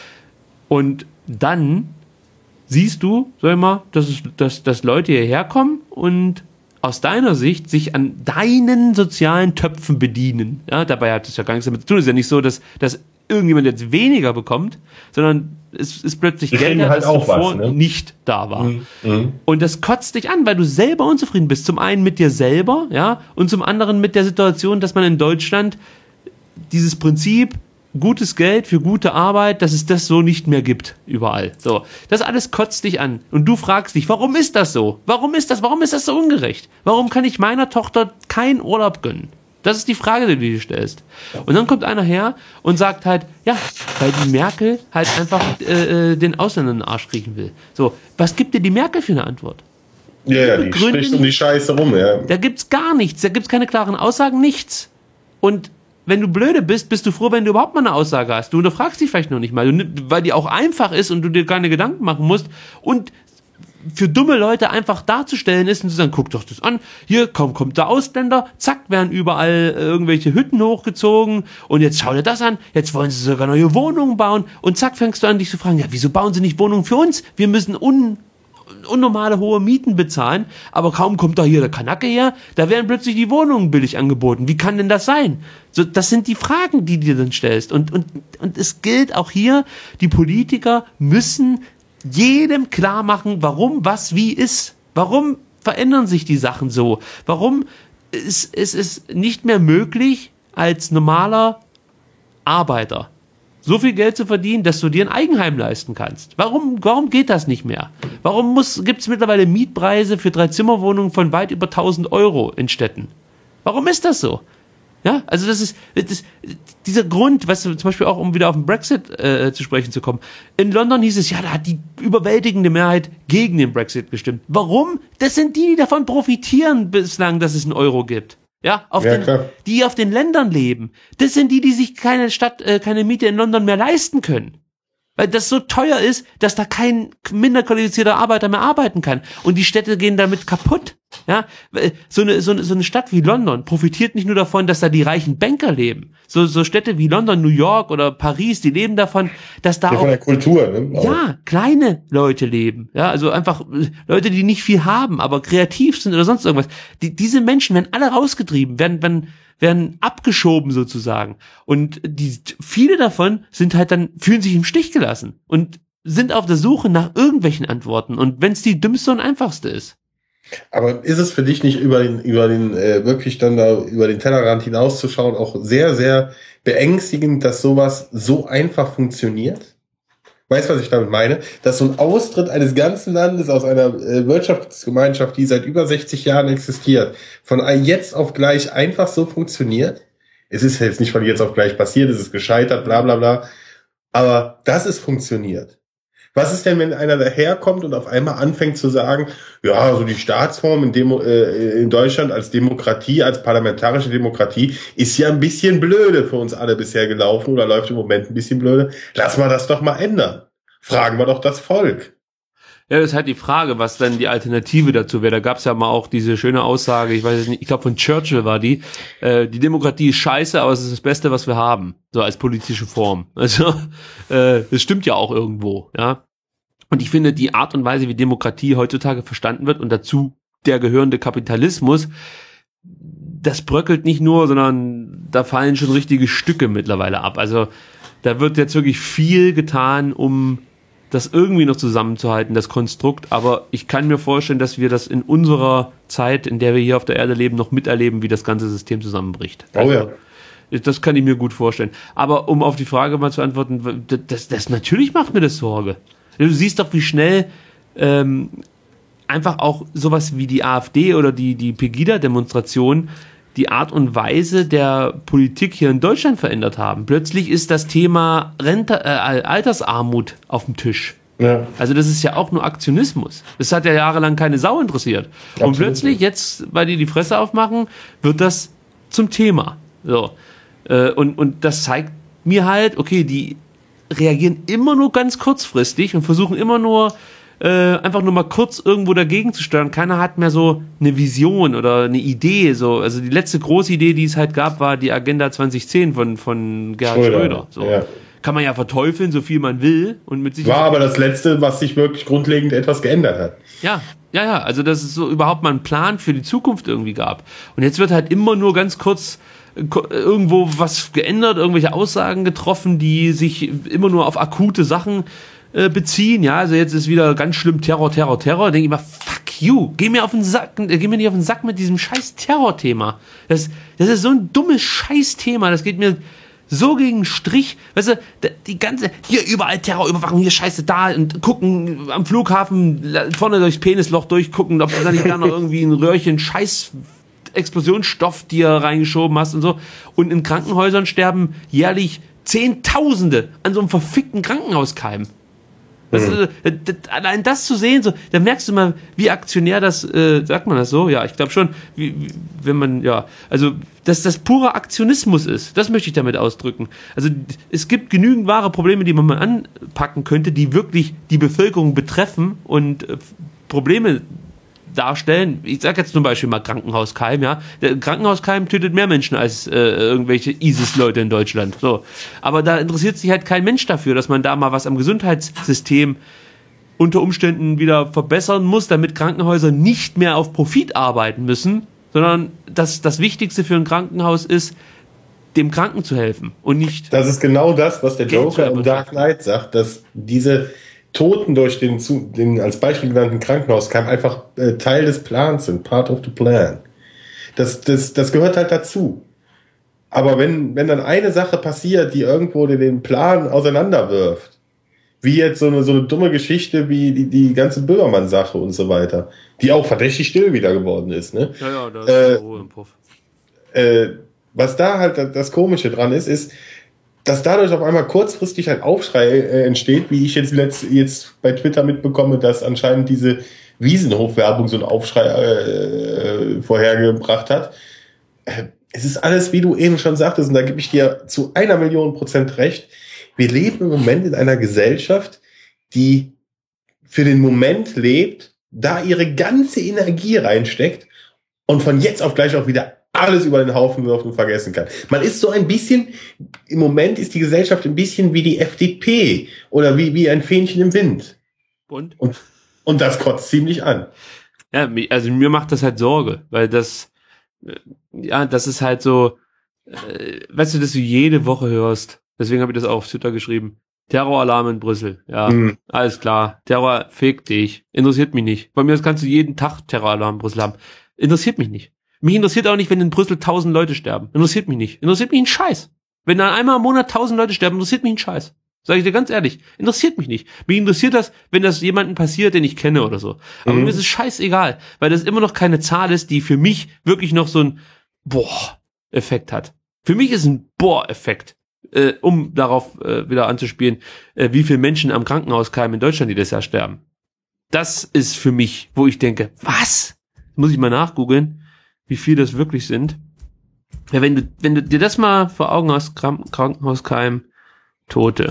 Und dann siehst du, sag ich mal, dass, es, dass, dass Leute hierher kommen und aus deiner Sicht sich an deinen sozialen Töpfen bedienen. Ja, dabei hat es ja gar nichts damit zu tun. Es ist ja nicht so, dass, dass irgendjemand jetzt weniger bekommt, sondern es ist plötzlich Die Geld, halt das auch zuvor was, ne? nicht da war. Mhm. Mhm. Und das kotzt dich an, weil du selber unzufrieden bist. Zum einen mit dir selber, ja, und zum anderen mit der Situation, dass man in Deutschland dieses Prinzip gutes Geld für gute Arbeit, dass es das so nicht mehr gibt, überall. So, das alles kotzt dich an. Und du fragst dich, warum ist das so? Warum ist das, warum ist das so ungerecht? Warum kann ich meiner Tochter keinen Urlaub gönnen? Das ist die Frage, die du dir stellst. Und dann kommt einer her und sagt halt, ja, weil die Merkel halt einfach äh, den Ausländern in den Arsch kriechen will. So, was gibt dir die Merkel für eine Antwort? Ja, ja, die spricht um die Scheiße rum, ja. Da gibt's gar nichts, da gibt's keine klaren Aussagen, nichts. Und wenn du blöde bist, bist du froh, wenn du überhaupt mal eine Aussage hast. Du unterfragst dich vielleicht noch nicht mal, weil die auch einfach ist und du dir keine Gedanken machen musst. Und für dumme Leute einfach darzustellen ist und zu sagen, guck doch das an, hier komm, kommt der Ausländer, zack, werden überall irgendwelche Hütten hochgezogen und jetzt schau dir das an, jetzt wollen sie sogar neue Wohnungen bauen und zack, fängst du an, dich zu fragen, ja, wieso bauen sie nicht Wohnungen für uns? Wir müssen un... unnormale hohe Mieten bezahlen, aber kaum kommt da hier der Kanake her, da werden plötzlich die Wohnungen billig angeboten. Wie kann denn das sein? So, das sind die Fragen, die du dir dann stellst. Und, und, und es gilt auch hier, die Politiker müssen jedem klar machen, warum was wie ist. Warum verändern sich die Sachen so? Warum ist es ist nicht mehr möglich, als normaler Arbeiter so viel Geld zu verdienen, dass du dir ein Eigenheim leisten kannst. Warum, warum geht das nicht mehr? Warum muss, gibt's mittlerweile Mietpreise für Drei-Zimmer-Wohnungen von weit über tausend Euro in Städten? Warum ist das so? Ja, also das ist, das, dieser Grund, was zum Beispiel auch, um wieder auf den Brexit äh, zu sprechen zu kommen. In London hieß es, ja, da hat die überwältigende Mehrheit gegen den Brexit gestimmt. Warum? Das sind die, die davon profitieren bislang, dass es einen Euro gibt. Ja, auf ja, den, klar. die auf den Ländern leben. Das sind die, die sich keine Stadt, äh, keine Miete in London mehr leisten können. Weil das so teuer ist, dass da kein minder qualifizierter Arbeiter mehr arbeiten kann. Und die Städte gehen damit kaputt. Ja, so eine, so eine, so eine Stadt wie London profitiert nicht nur davon, dass da die reichen Banker leben. So, so Städte wie London, New York oder Paris, die leben davon, dass da ja, auch, von der Kultur, ne? Auch. ja, kleine Leute leben. Ja, also einfach Leute, die nicht viel haben, aber kreativ sind oder sonst irgendwas. Die, diese Menschen werden alle rausgetrieben, werden, werden, werden abgeschoben sozusagen. Und die, viele davon sind halt dann, fühlen sich im Stich gelassen und sind auf der Suche nach irgendwelchen Antworten. Und wenn es die dümmste und einfachste ist. Aber ist es für dich nicht über den, über den, äh, wirklich dann da über den Tellerrand hinauszuschauen, auch sehr, sehr beängstigend, dass sowas so einfach funktioniert? Weißt du, was ich damit meine? Dass so ein Austritt eines ganzen Landes aus einer äh, Wirtschaftsgemeinschaft, die seit über sechzig Jahren existiert, von jetzt auf gleich einfach so funktioniert? Es ist jetzt nicht von jetzt auf gleich passiert, es ist gescheitert, bla bla bla. Aber dass es funktioniert. Was ist denn, wenn einer daherkommt und auf einmal anfängt zu sagen, ja, so die Staatsform in, Demo, äh, in Deutschland als Demokratie, als parlamentarische Demokratie, ist ja ein bisschen blöde für uns alle bisher gelaufen oder läuft im Moment ein bisschen blöde. Lass mal das doch mal ändern. Fragen wir doch das Volk. Ja, das ist halt die Frage, was dann die Alternative dazu wäre. Da gab es ja mal auch diese schöne Aussage, ich weiß es nicht, ich glaube von Churchill war die, äh, die Demokratie ist scheiße, aber es ist das Beste, was wir haben, so als politische Form. Also äh, das stimmt ja auch irgendwo, ja. Und ich finde, die Art und Weise, wie Demokratie heutzutage verstanden wird und dazu der gehörende Kapitalismus, das bröckelt nicht nur, sondern da fallen schon richtige Stücke mittlerweile ab. Also da wird jetzt wirklich viel getan, um das irgendwie noch zusammenzuhalten, das Konstrukt, aber ich kann mir vorstellen, dass wir das in unserer Zeit, in der wir hier auf der Erde leben, noch miterleben, wie das ganze System zusammenbricht. Oh ja. Das kann ich mir gut vorstellen. Aber um auf die Frage mal zu antworten, das, das natürlich macht mir das Sorge. Du siehst doch, wie schnell ähm, einfach auch sowas wie die AfD oder die, die Pegida-Demonstration die Art und Weise der Politik hier in Deutschland verändert haben. Plötzlich ist das Thema Rente, äh, Altersarmut auf dem Tisch. Ja. Also das ist ja auch nur Aktionismus. Das hat ja jahrelang keine Sau interessiert. Absolut. Und plötzlich, jetzt, weil die die Fresse aufmachen, wird das zum Thema. So. Äh, und, und das zeigt mir halt, okay, die reagieren immer nur ganz kurzfristig und versuchen immer nur Äh, einfach nur mal kurz irgendwo dagegen zu steuern. Keiner hat mehr so eine Vision oder eine Idee. So. Also die letzte große Idee, die es halt gab, war die Agenda zwanzig zehn von, von Gerhard Schröder. Schröder. So. Ja. kann man ja verteufeln, so viel man will. Und mit Sicherheit war aber das Letzte, was sich wirklich grundlegend etwas geändert hat. Ja, ja, ja, also dass es so überhaupt mal einen Plan für die Zukunft irgendwie gab. Und jetzt wird halt immer nur ganz kurz irgendwo was geändert, irgendwelche Aussagen getroffen, die sich immer nur auf akute Sachen äh, beziehen. Ja, also jetzt ist wieder ganz schlimm Terror, Terror, Terror. Da denke ich mal, fuck you, geh mir auf den Sack, geh mir nicht auf den Sack mit diesem scheiß Terrorthema. Das, das ist so ein dummes Scheißthema, das geht mir so gegen den Strich, weißt du, die ganze, hier überall Terrorüberwachung, hier Scheiße da und gucken am Flughafen vorne durchs Penisloch durchgucken, ob da nicht da noch irgendwie ein Röhrchen Scheiß Explosionsstoff dir reingeschoben hast und so. Und in Krankenhäusern sterben jährlich Zehntausende an so einem verfickten Krankenhauskeim. Das, mhm. das, das, allein das zu sehen, so, da merkst du mal, wie aktionär das, äh, sagt man das so? Ja, ich glaube schon, wie, wie, wenn man, ja, also, dass das purer Aktionismus ist, das möchte ich damit ausdrücken. Also, es gibt genügend wahre Probleme, die man mal anpacken könnte, die wirklich die Bevölkerung betreffen und äh, Probleme darstellen. Ich sage jetzt zum Beispiel mal Krankenhauskeim, ja. Der Krankenhauskeim tötet mehr Menschen als äh, irgendwelche ISIS-Leute in Deutschland. So. Aber da interessiert sich halt kein Mensch dafür, dass man da mal was am Gesundheitssystem unter Umständen wieder verbessern muss, damit Krankenhäuser nicht mehr auf Profit arbeiten müssen, sondern dass das Wichtigste für ein Krankenhaus ist, dem Kranken zu helfen und nicht... Das ist genau das, was der Joker im Dark Knight sagt, dass diese Toten durch den, den als Beispiel genannten Krankenhauskeim einfach äh, Teil des Plans sind, part of the plan. Das, das, das gehört halt dazu. Aber wenn, wenn dann eine Sache passiert, die irgendwo den Plan auseinanderwirft, wie jetzt so eine, so eine dumme Geschichte wie die, die ganze Böhmermann-Sache und so weiter, die auch verdächtig still wieder geworden ist, ne? Ja, ja, das äh, ist Ruhe im Puff. Äh, was da halt das Komische dran ist, ist, dass dadurch auf einmal kurzfristig ein Aufschrei äh, entsteht, wie ich jetzt letzt, jetzt bei Twitter mitbekomme, dass anscheinend diese Wiesenhof-Werbung so einen Aufschrei äh, vorhergebracht hat. Äh, es ist alles, wie du eben schon sagtest, und da gebe ich dir zu einer Million Prozent recht. Wir leben im Moment in einer Gesellschaft, die für den Moment lebt, da ihre ganze Energie reinsteckt und von jetzt auf gleich auch wieder alles über den Haufen wirft und vergessen kann. Man ist so ein bisschen, im Moment ist die Gesellschaft ein bisschen wie die F D P oder wie, wie ein Fähnchen im Wind. Und? Und, und das kotzt ziemlich an. Ja, also mir macht das halt Sorge, weil das, ja, das ist halt so, äh, weißt du, dass du jede Woche hörst, deswegen habe ich das auch auf Twitter geschrieben, Terroralarm in Brüssel, ja, mhm. Alles klar, Terror, fick dich, interessiert mich nicht. Bei mir kannst du jeden Tag Terroralarm in Brüssel haben, interessiert mich nicht. Mich interessiert auch nicht, wenn in Brüssel tausend Leute sterben. Interessiert mich nicht. Interessiert mich ein Scheiß. Wenn dann einmal im Monat tausend Leute sterben, interessiert mich ein Scheiß. Sag ich dir ganz ehrlich. Interessiert mich nicht. Mich interessiert das, wenn das jemanden passiert, den ich kenne oder so. Aber mhm. mir ist es scheißegal, weil das immer noch keine Zahl ist, die für mich wirklich noch so ein Boah-Effekt hat. Für mich ist ein Boah-Effekt, äh, um darauf äh, wieder anzuspielen, äh, wie viele Menschen am Krankenhauskeim in Deutschland jedes Jahr sterben. Das ist für mich, wo ich denke, was? Muss ich mal nachgoogeln, wie viel das wirklich sind. Ja, wenn du, wenn du dir das mal vor Augen hast, Krank- Krankenhauskeim, Tote.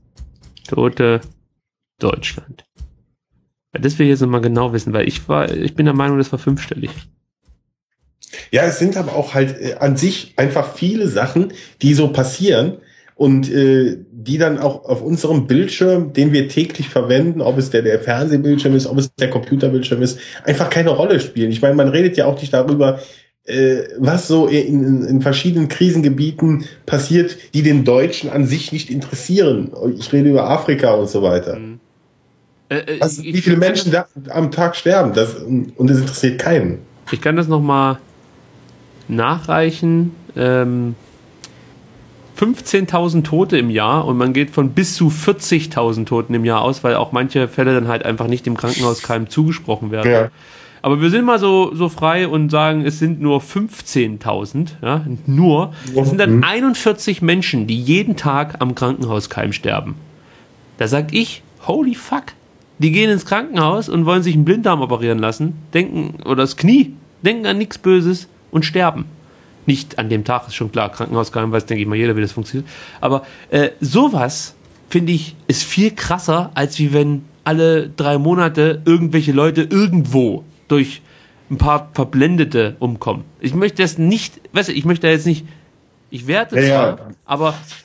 Tote Deutschland. Ja, das will ich jetzt nochmal genau wissen, weil ich war, ich bin der Meinung, das war fünfstellig. Ja, es sind aber auch halt äh, an sich einfach viele Sachen, die so passieren und äh, die dann auch auf unserem Bildschirm, den wir täglich verwenden, ob es der, der Fernsehbildschirm ist, ob es der Computerbildschirm ist, einfach keine Rolle spielen. Ich meine, man redet ja auch nicht darüber, äh, was so in, in, in verschiedenen Krisengebieten passiert, die den Deutschen an sich nicht interessieren. Ich rede über Afrika und so weiter. Mhm. Äh, äh, also, wie viele Menschen da am Tag sterben, das, und es interessiert keinen. Ich kann das nochmal nachreichen. Ähm, fünfzehntausend Tote im Jahr und man geht von bis zu vierzigtausend Toten im Jahr aus, weil auch manche Fälle dann halt einfach nicht dem Krankenhauskeim zugesprochen werden. Ja. Aber wir sind mal so, so frei und sagen, es sind nur fünfzehntausend, ja, nur. Das sind dann einundvierzig Menschen, die jeden Tag am Krankenhauskeim sterben. Da sag ich, holy fuck. Die gehen ins Krankenhaus und wollen sich einen Blinddarm operieren lassen, denken, oder das Knie, denken an nichts Böses und sterben. Nicht an dem Tag, ist schon klar, Krankenhauskeim weiß, denke ich mal, jeder, wie das funktioniert. Aber äh, sowas, finde ich, ist viel krasser, als wie wenn alle drei Monate irgendwelche Leute irgendwo durch ein paar Verblendete umkommen. Ich möchte das nicht, weißt du, ich möchte da jetzt nicht, ich werte es ja, zwar, ja. aber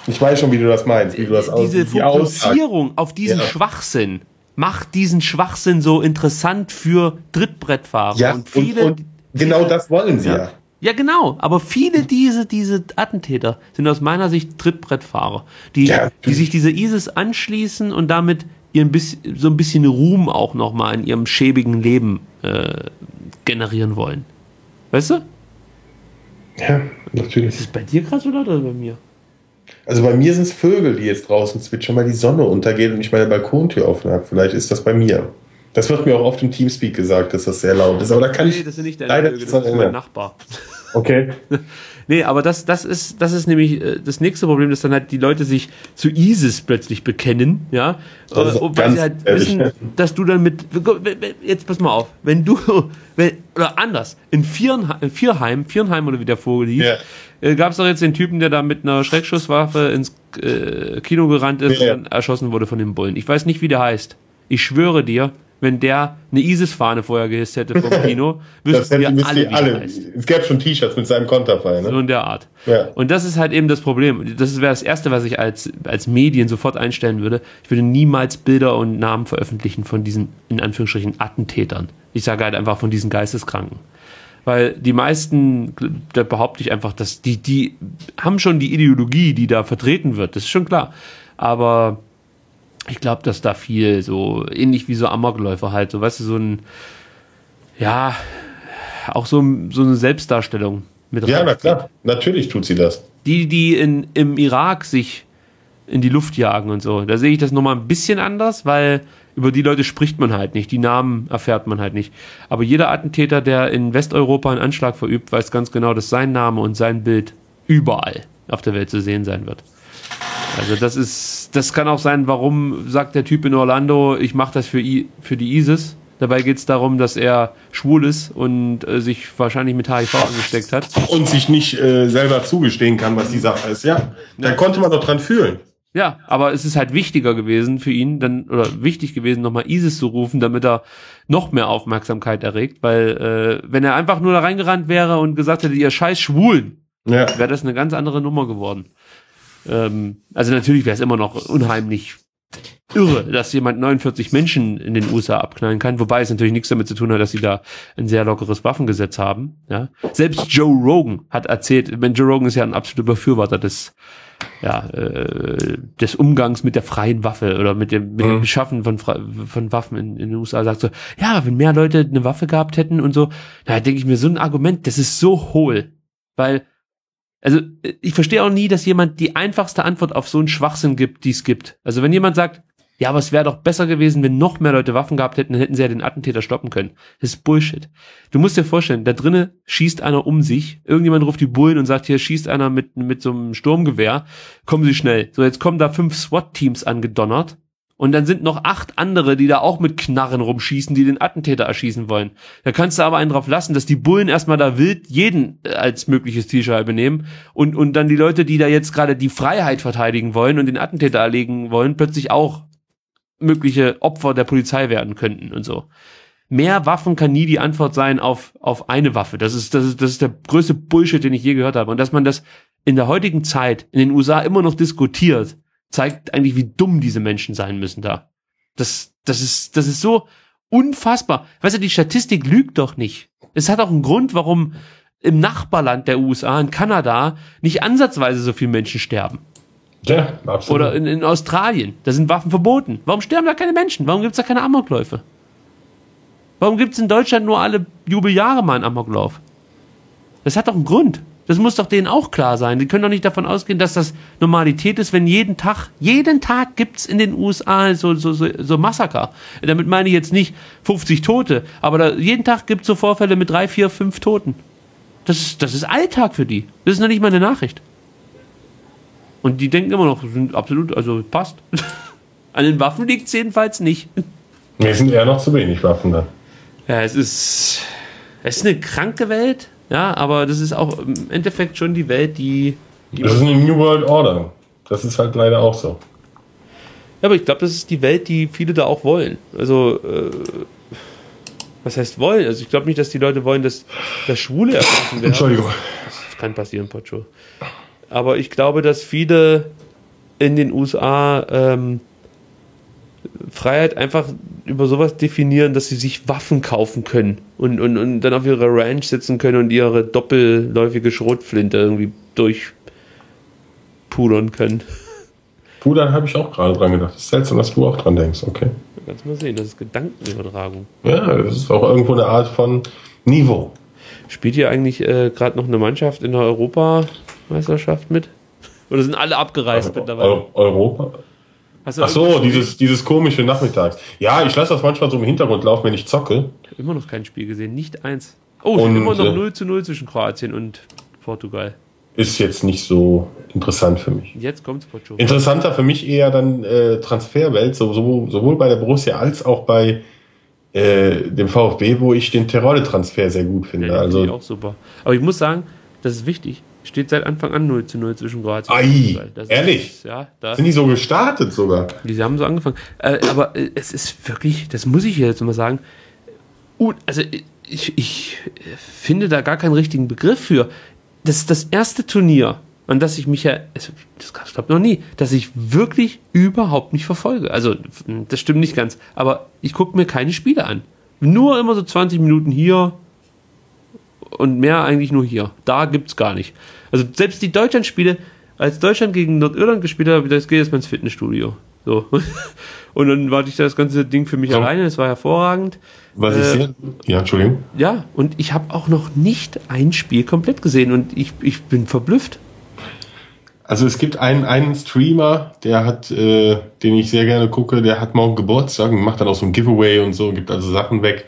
Ich weiß schon, wie du das meinst, wie du das Diese Fokussierung auf diesen ja. Schwachsinn macht diesen Schwachsinn so interessant für Trittbrettfahrer. Ja, und, viele, und, und genau viele, das wollen sie ja. ja. Ja, genau. Aber viele diese, diese Attentäter sind aus meiner Sicht Trittbrettfahrer, die, ja, die sich dieser ISIS anschließen und damit ihren bisschen, so ein bisschen Ruhm auch nochmal in ihrem schäbigen Leben äh, generieren wollen. Weißt du? Ja, natürlich. Ist es bei dir krass oder bei mir? Also bei mir sind es Vögel, die jetzt draußen zwitschern, weil die Sonne untergeht und ich meine Balkontür offen habe. Vielleicht ist das bei mir. Das wird mir auch oft im Teamspeak gesagt, dass das sehr laut ist. Aber da kann nee, ich das sind nicht deine leider Vögel, das ist mein Nachbar. Okay. Nee, aber das, das ist, das ist nämlich das nächste Problem, dass dann halt die Leute sich zu ISIS plötzlich bekennen, ja, weil sie halt ehrlich. wissen, dass du dann mit, jetzt pass mal auf, wenn du, wenn, oder anders, in Vierenheim, in Vierheim, Vierenheim oder wie der Vogel hieß, ja. äh, gab es doch jetzt den Typen, der da mit einer Schreckschusswaffe ins äh, Kino gerannt ist ja. und dann erschossen wurde von den Bullen. Ich weiß nicht, wie der heißt. Ich schwöre dir, wenn der eine ISIS-Fahne vorher gehisst hätte vom Kino, wüssten wir alle, wie alle. Es gäbe schon T-Shirts mit seinem Konterfei, ne? So in der Art. Ja. Und das ist halt eben das Problem. Das wäre das Erste, was ich als, als Medien sofort einstellen würde. Ich würde niemals Bilder und Namen veröffentlichen von diesen, in Anführungsstrichen, Attentätern. Ich sage halt einfach von diesen Geisteskranken. Weil die meisten, da behaupte ich einfach, dass die, die haben schon die Ideologie, die da vertreten wird. Das ist schon klar. Aber ich glaube, dass da viel so, ähnlich wie so Amokläufer halt, so, weißt du, so ein, ja, auch so, so eine Selbstdarstellung mit rein. Ja, na klar, natürlich tut sie das. Die, die in, im Irak sich in die Luft jagen und so, da sehe ich das nochmal ein bisschen anders, weil über die Leute spricht man halt nicht, die Namen erfährt man halt nicht. Aber jeder Attentäter, der in Westeuropa einen Anschlag verübt, weiß ganz genau, dass sein Name und sein Bild überall auf der Welt zu sehen sein wird. Also das ist, das kann auch sein, warum sagt der Typ in Orlando, ich mache das für, I, für die ISIS. Dabei geht es darum, dass er schwul ist und äh, sich wahrscheinlich mit H I V angesteckt hat. Und sich nicht äh, selber zugestehen kann, was die Sache ist. Ja, da ja. konnte man doch dran fühlen. Ja, aber es ist halt wichtiger gewesen für ihn, dann oder wichtig gewesen, nochmal ISIS zu rufen, damit er noch mehr Aufmerksamkeit erregt. Weil äh, wenn er einfach nur da reingerannt wäre und gesagt hätte, ihr scheiß Schwulen, ja. wäre das eine ganz andere Nummer geworden. Also natürlich wäre es immer noch unheimlich irre, dass jemand neunundvierzig Menschen in den U S A abknallen kann, wobei es natürlich nichts damit zu tun hat, dass sie da ein sehr lockeres Waffengesetz haben. Ja, selbst Joe Rogan hat erzählt, wenn Joe Rogan ist ja ein absoluter Befürworter des, ja, äh, des Umgangs mit der freien Waffe oder mit dem, mit dem Beschaffen von, von Waffen in, in den U S A, sagt so, ja, wenn mehr Leute eine Waffe gehabt hätten und so, da denke ich mir, so ein Argument, das ist so hohl, weil also ich verstehe auch nie, dass jemand die einfachste Antwort auf so einen Schwachsinn gibt, die es gibt. Also wenn jemand sagt, ja, aber es wäre doch besser gewesen, wenn noch mehr Leute Waffen gehabt hätten, dann hätten sie ja den Attentäter stoppen können. Das ist Bullshit. Du musst dir vorstellen, da drinnen schießt einer um sich, irgendjemand ruft die Bullen und sagt, hier schießt einer mit mit so einem Sturmgewehr, kommen Sie schnell. So, jetzt kommen da fünf SWAT-Teams angedonnert. Und dann sind noch acht andere, die da auch mit Knarren rumschießen, die den Attentäter erschießen wollen. Da kannst du aber einen drauf lassen, dass die Bullen erstmal da wild jeden als mögliches Zielscheibe nehmen und, und dann die Leute, die da jetzt gerade die Freiheit verteidigen wollen und den Attentäter erlegen wollen, plötzlich auch mögliche Opfer der Polizei werden könnten und so. Mehr Waffen kann nie die Antwort sein auf, auf eine Waffe. Das ist, das ist, das ist der größte Bullshit, den ich je gehört habe. Und dass man das in der heutigen Zeit in den U S A immer noch diskutiert, zeigt eigentlich, wie dumm diese Menschen sein müssen da. Das, das ist, das ist so unfassbar. Weißt du, die Statistik lügt doch nicht. Es hat auch einen Grund, warum im Nachbarland der U S A, in Kanada, nicht ansatzweise so viele Menschen sterben. Ja, absolut. Oder in, in Australien, da sind Waffen verboten. Warum sterben da keine Menschen? Warum gibt's da keine Amokläufe? Warum gibt's in Deutschland nur alle Jubeljahre mal einen Amoklauf? Das hat doch einen Grund. Das muss doch denen auch klar sein. Die können doch nicht davon ausgehen, dass das Normalität ist, wenn jeden Tag, jeden Tag gibt's in den U S A so, so, so, so Massaker. Damit meine ich jetzt nicht fünfzig Tote, aber da, jeden Tag gibt's so Vorfälle mit drei, vier, fünf Toten. Das ist, das ist Alltag für die. Das ist noch nicht mal eine Nachricht. Und die denken immer noch, sind absolut, also passt. An den Waffen liegt's jedenfalls nicht. Mir sind eher noch zu wenig Waffen da. Ja, es ist, es ist eine kranke Welt. Ja, aber das ist auch im Endeffekt schon die Welt, die... die das ist eine New World Order. Das ist halt leider auch so. Ja, aber ich glaube, das ist die Welt, die viele da auch wollen. Also, äh, was heißt wollen? Also ich glaube nicht, dass die Leute wollen, dass, dass Schwule erschossen werden. Entschuldigung. Das kann passieren, Pocho. Aber ich glaube, dass viele in den U S A ähm, Freiheit einfach über sowas definieren, dass sie sich Waffen kaufen können und, und, und dann auf ihrer Ranch sitzen können und ihre doppelläufige Schrotflinte irgendwie durchpudern können. Pudern habe ich auch gerade dran gedacht. Das ist seltsam, dass du auch dran denkst, okay. Kannst du mal sehen, das ist Gedankenübertragung. Ja, das ist auch irgendwo eine Art von Niveau. Spielt hier eigentlich äh, gerade noch eine Mannschaft in der Europameisterschaft mit? Oder sind alle abgereist also, mittlerweile? Europa? Hast du Ach so, dieses, dieses komische Nachmittags. Ja, ich lasse das manchmal so im Hintergrund laufen, wenn ich zocke. Ich habe immer noch kein Spiel gesehen, nicht eins. Oh, es Und, steht immer noch äh, null zu null zwischen Kroatien und Portugal. Ist jetzt nicht so interessant für mich. Jetzt kommt's, Pocho. Interessanter für mich eher dann äh, Transferwelt, so, so, sowohl bei der Borussia als auch bei äh, dem VfB, wo ich den Terodde-Transfer sehr gut finde. Ja, den also finde ich auch super. Aber ich muss sagen, das ist wichtig. Steht seit Anfang an null zu null zwischen Kroatien Ei, und Portugal. Das ehrlich? Ist, ja, da, sind die so gestartet sogar? die haben so angefangen. Äh, aber äh, es ist wirklich, das muss ich jetzt mal sagen, uh, also ich, ich finde da gar keinen richtigen Begriff für. Das ist das erste Turnier, an das ich mich ja, das gab es glaube ich noch nie, dass ich wirklich überhaupt nicht verfolge. Also, das stimmt nicht ganz, aber ich gucke mir keine Spiele an. Nur immer so zwanzig Minuten hier und mehr eigentlich nur hier. Da gibt's gar nicht. Also, selbst die Deutschland-Spiele, als Deutschland gegen Nordirland gespielt hat, habe ich gedacht, jetzt gehe ich jetzt mal ins Fitnessstudio. So. Und dann warte ich das ganze Ding für mich So. alleine, das war hervorragend. Was Äh, ich sehe? Ja, Entschuldigung. Ja, und ich habe auch noch nicht ein Spiel komplett gesehen und ich, ich bin verblüfft. Also es gibt einen, einen Streamer, der hat, äh, den ich sehr gerne gucke, der hat morgen Geburtstag und macht dann auch so ein Giveaway und so, gibt also Sachen weg.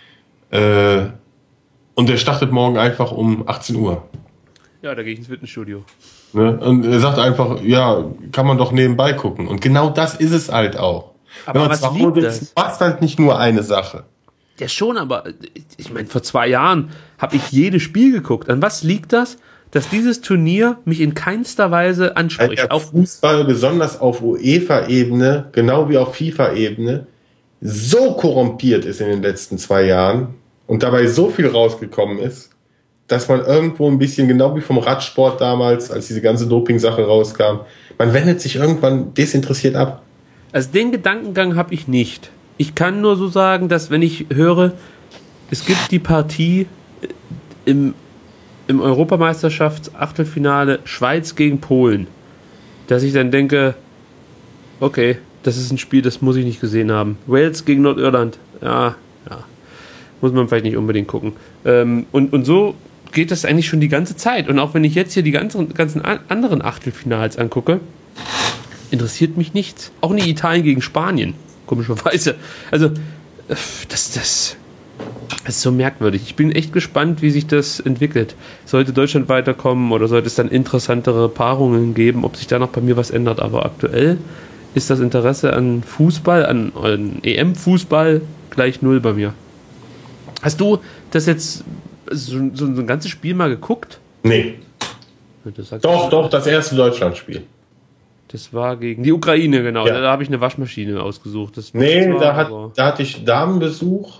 Äh, und der startet morgen einfach um achtzehn Uhr. Ja, da gehe ich ins Fitnessstudio. Ne? Und er sagt einfach, ja, kann man doch nebenbei gucken. Und genau das ist es halt auch. Aber Wenn man was zu Hause liegt sitzt, machst halt nicht nur eine Sache. Ja, schon, aber ich meine, vor zwei Jahren habe ich jedes Spiel geguckt. An was liegt das, dass dieses Turnier mich in keinster Weise Weil anspricht? der Auch Fußball besonders auf UEFA-Ebene, genau wie auf FIFA-Ebene, so korrumpiert ist in den letzten zwei Jahren und dabei so viel rausgekommen ist, dass man irgendwo ein bisschen, genau wie vom Radsport damals, als diese ganze Doping-Sache rauskam, man wendet sich irgendwann desinteressiert ab. also den Gedankengang habe ich nicht. Ich kann nur so sagen, dass wenn ich höre, es gibt die Partie im, im Europameisterschafts-Achtelfinale Schweiz gegen Polen, dass ich dann denke, okay, das ist ein Spiel, das muss ich nicht gesehen haben. Wales gegen Nordirland, ja, ja, muss man vielleicht nicht unbedingt gucken. Ähm, und, und so geht das eigentlich schon die ganze Zeit. Und auch wenn ich jetzt hier die ganzen, ganzen anderen Achtelfinals angucke, interessiert mich nichts. Auch nicht Italien gegen Spanien, komischerweise. Also, das, das, das ist so merkwürdig. Ich bin echt gespannt, wie sich das entwickelt. Sollte Deutschland weiterkommen oder sollte es dann interessantere Paarungen geben, ob sich da noch bei mir was ändert. Aber aktuell ist das Interesse an Fußball, an, an E M-Fußball gleich null bei mir. Hast du das jetzt so, so ein ganzes Spiel mal geguckt? Nee. Das sagt Doch, doch, das erste Deutschlandspiel. Das war gegen die Ukraine, genau. Ja. Da, da habe ich eine Waschmaschine ausgesucht. Das Nee, war, da, hat, aber- da hatte ich Damenbesuch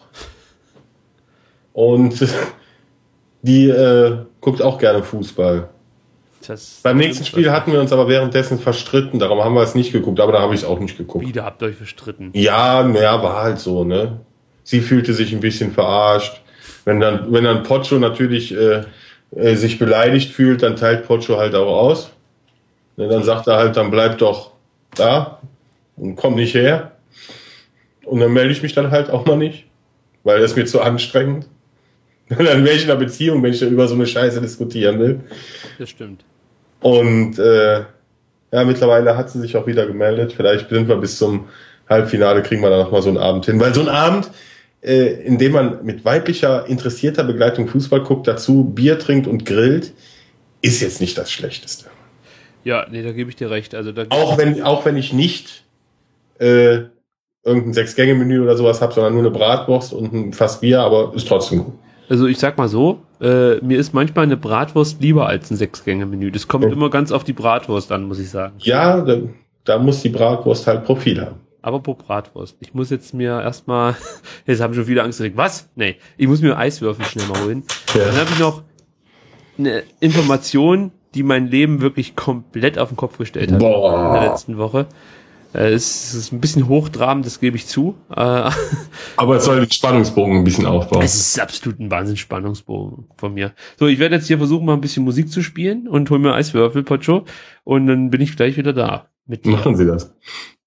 und die äh, guckt auch gerne Fußball. das, Beim nächsten Spiel hatten wir uns aber währenddessen verstritten, darum haben wir es nicht geguckt, aber da habe ich es auch nicht geguckt. Wieder habt ihr euch verstritten. Ja, naja, war halt so, ne? Sie fühlte sich ein bisschen verarscht. Wenn dann, wenn dann Pocho natürlich äh, äh, sich beleidigt fühlt, dann teilt Pocho halt auch aus. Ne, dann sagt er halt, dann bleib doch da und komm nicht her. Und dann melde ich mich dann halt auch mal nicht, weil das ist mir zu anstrengend. Dann wäre ich in einer Beziehung, wenn ich da über so eine Scheiße diskutieren will. Das stimmt. Und äh, ja, mittlerweile hat sie sich auch wieder gemeldet. Vielleicht sind wir bis zum Halbfinale, kriegen wir da noch mal so einen Abend hin. Weil so ein Abend, äh, in dem man mit weiblicher, interessierter Begleitung Fußball guckt, dazu Bier trinkt und grillt, ist jetzt nicht das Schlechteste. Ja, nee, da gebe ich dir recht. Also da Auch wenn, auch wenn ich nicht äh, irgendein Sechs-Gänge-Menü oder sowas habe, sondern nur eine Bratwurst und ein Fass Bier, aber ist trotzdem gut. Also ich sag mal so, äh, mir ist manchmal eine Bratwurst lieber als ein Sechs-Gänge-Menü. Das kommt Ja. immer ganz auf die Bratwurst an, muss ich sagen. Ja, da, da muss die Bratwurst halt Profil haben. Aber pro Bratwurst. Ich muss jetzt mir erstmal, jetzt habe ich schon wieder Angst gekriegt. Was? Nee, ich muss mir Eiswürfel schnell mal holen. Ja. Dann habe ich noch eine Information, die mein Leben wirklich komplett auf den Kopf gestellt hat. Boah. In der letzten Woche. Äh, es ist ein bisschen hochtrabend, das gebe ich zu. Äh, Aber es soll den Spannungsbogen ein bisschen aufbauen. Es ist absolut ein Wahnsinns-Spannungsbogen von mir. So, ich werde jetzt hier versuchen, mal ein bisschen Musik zu spielen und hol mir Eiswürfel, Pocho. Und dann bin ich gleich wieder da. Mit dir. Machen Sie das.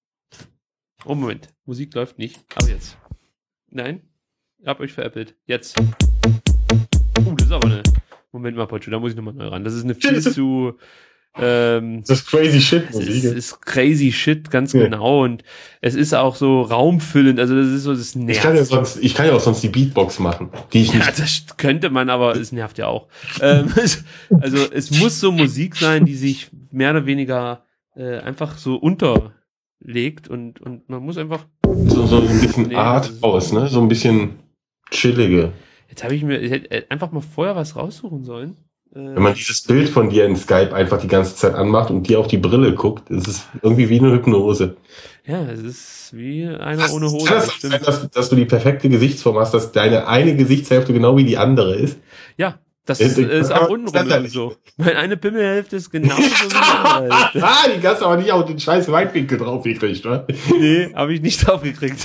Oh, Moment. Musik läuft nicht. Aber jetzt. Nein. Hab euch veräppelt. Jetzt. Uh, das ist aber eine... Moment mal, Pocho, da muss ich nochmal neu ran. Das ist eine viel zu... Ähm, das ist crazy shit, es ist, ist crazy shit, ganz ja. genau. Und es ist auch so raumfüllend. Also das ist so, das nervt. Ich kann ja sonst, ich kann ja auch sonst die Beatbox machen, die ich nicht. Ja, das könnte man, aber es nervt ja auch. ähm, also es muss so Musik sein, die sich mehr oder weniger äh, einfach so unterlegt und und man muss einfach so so ein bisschen nee, Art aus, ne, so ein bisschen chillige. Jetzt habe ich mir ich hätte einfach mal vorher was raussuchen sollen. Wenn man dieses Bild von dir in Skype einfach die ganze Zeit anmacht und dir auf die Brille guckt, ist es irgendwie wie eine Hypnose. Ja, es ist wie einer das, ohne Hose. Kann das sein, dass, dass du die perfekte Gesichtsform hast, dass deine eine Gesichtshälfte genau wie die andere ist? Ja, das ist, ist auch untenrum so. Meine eine Pimmelhälfte ist genauso wie die andere Hälfte. Ah, die hast du aber nicht auf den scheiß Weitwinkel draufgekriegt, oder? Nee, habe ich nicht draufgekriegt.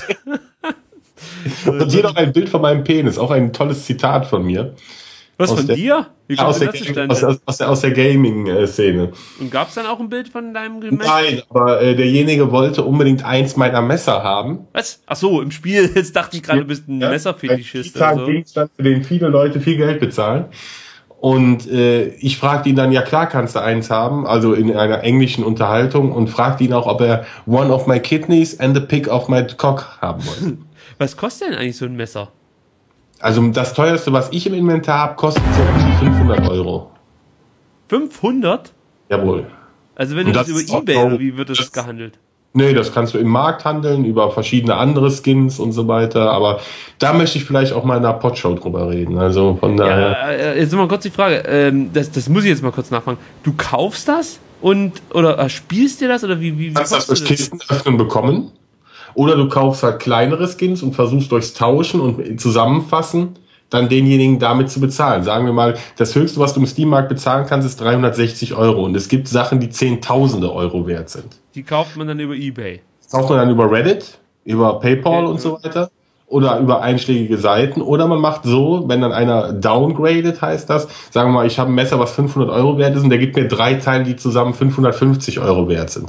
Und hier noch ein Bild von meinem Penis, auch ein tolles Zitat von mir. Was, von der, dir? Wie aus, der, aus, aus, aus der, aus der Gaming-Szene. Und gab es dann auch ein Bild von deinem Gemälde? Nein, aber äh, derjenige wollte unbedingt eins meiner Messer haben. Was? Ach so, im Spiel. Jetzt dachte ich gerade, du bist ein ja, Messerfetischist. Ein so. Gegenstand, für den viele Leute viel Geld bezahlen. Und äh, ich fragte ihn dann, ja klar kannst du eins haben, also in einer englischen Unterhaltung, und fragte ihn auch, ob er one of my kidneys and a pick of my cock haben wollte. Was kostet denn eigentlich so ein Messer? Also das teuerste, was ich im Inventar habe, kostet so fünfhundert Euro. fünfhundert? Jawohl. Also wenn du das, das über eBay oder wie wird das, das gehandelt? Nee, das kannst du im Markt handeln, über verschiedene andere Skins und so weiter. Aber da möchte ich vielleicht auch mal in einer Podshow drüber reden. Also von daher. Ja, jetzt mal kurz die Frage. Ähm, das, das muss ich jetzt mal kurz nachfragen. Du kaufst das und oder äh, spielst dir das oder wie? wie, wie kannst du das durch Kisten öffnen bekommen? Oder du kaufst halt kleinere Skins und versuchst durchs Tauschen und Zusammenfassen dann denjenigen damit zu bezahlen. Sagen wir mal, das Höchste, was du im Steam-Markt bezahlen kannst, ist dreihundertsechzig Euro. Und es gibt Sachen, die Zehntausende Euro wert sind. Die kauft man dann über eBay? Das kauft man dann über Reddit, über PayPal okay, und so weiter. Oder über einschlägige Seiten. Oder man macht so, wenn dann einer downgradet, heißt das, sagen wir mal, ich habe ein Messer, was fünfhundert Euro wert ist und der gibt mir drei Teile, die zusammen fünfhundertfünfzig Euro wert sind.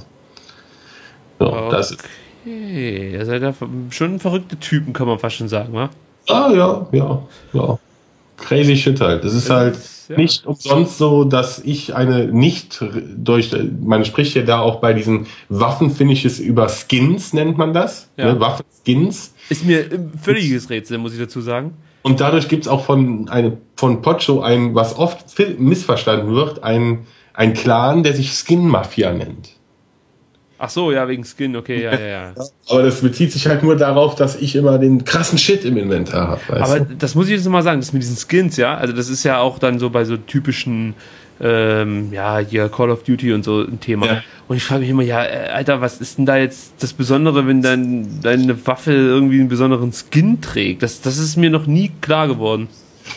So, okay. Das ist Hey, ihr seid ja schon verrückte Typen, kann man fast schon sagen, wa? Ah, ja, ja, ja. Crazy shit halt. Es ist halt ja. nicht umsonst so, dass ich eine nicht durch, man spricht ja da auch bei diesen Waffenfinishes über Skins, nennt man das, ja. ne? Waffenskins. Ist mir ein völliges Rätsel, muss ich dazu sagen. Und dadurch gibt's auch von, eine, von Podshow ein, was oft missverstanden wird, ein, ein Clan, der sich Skin Mafia nennt. Ach so, ja, wegen Skin, okay, ja, ja, ja. Aber das bezieht sich halt nur darauf, dass ich immer den krassen Shit im Inventar habe. Aber du? Das muss ich jetzt mal sagen, das mit diesen Skins, ja, also das ist ja auch dann so bei so typischen, ähm, ja, hier Call of Duty und so ein Thema. Ja. Und ich frage mich immer, ja, Alter, was ist denn da jetzt das Besondere, wenn dein, deine Waffe irgendwie einen besonderen Skin trägt? Das, das ist mir noch nie klar geworden.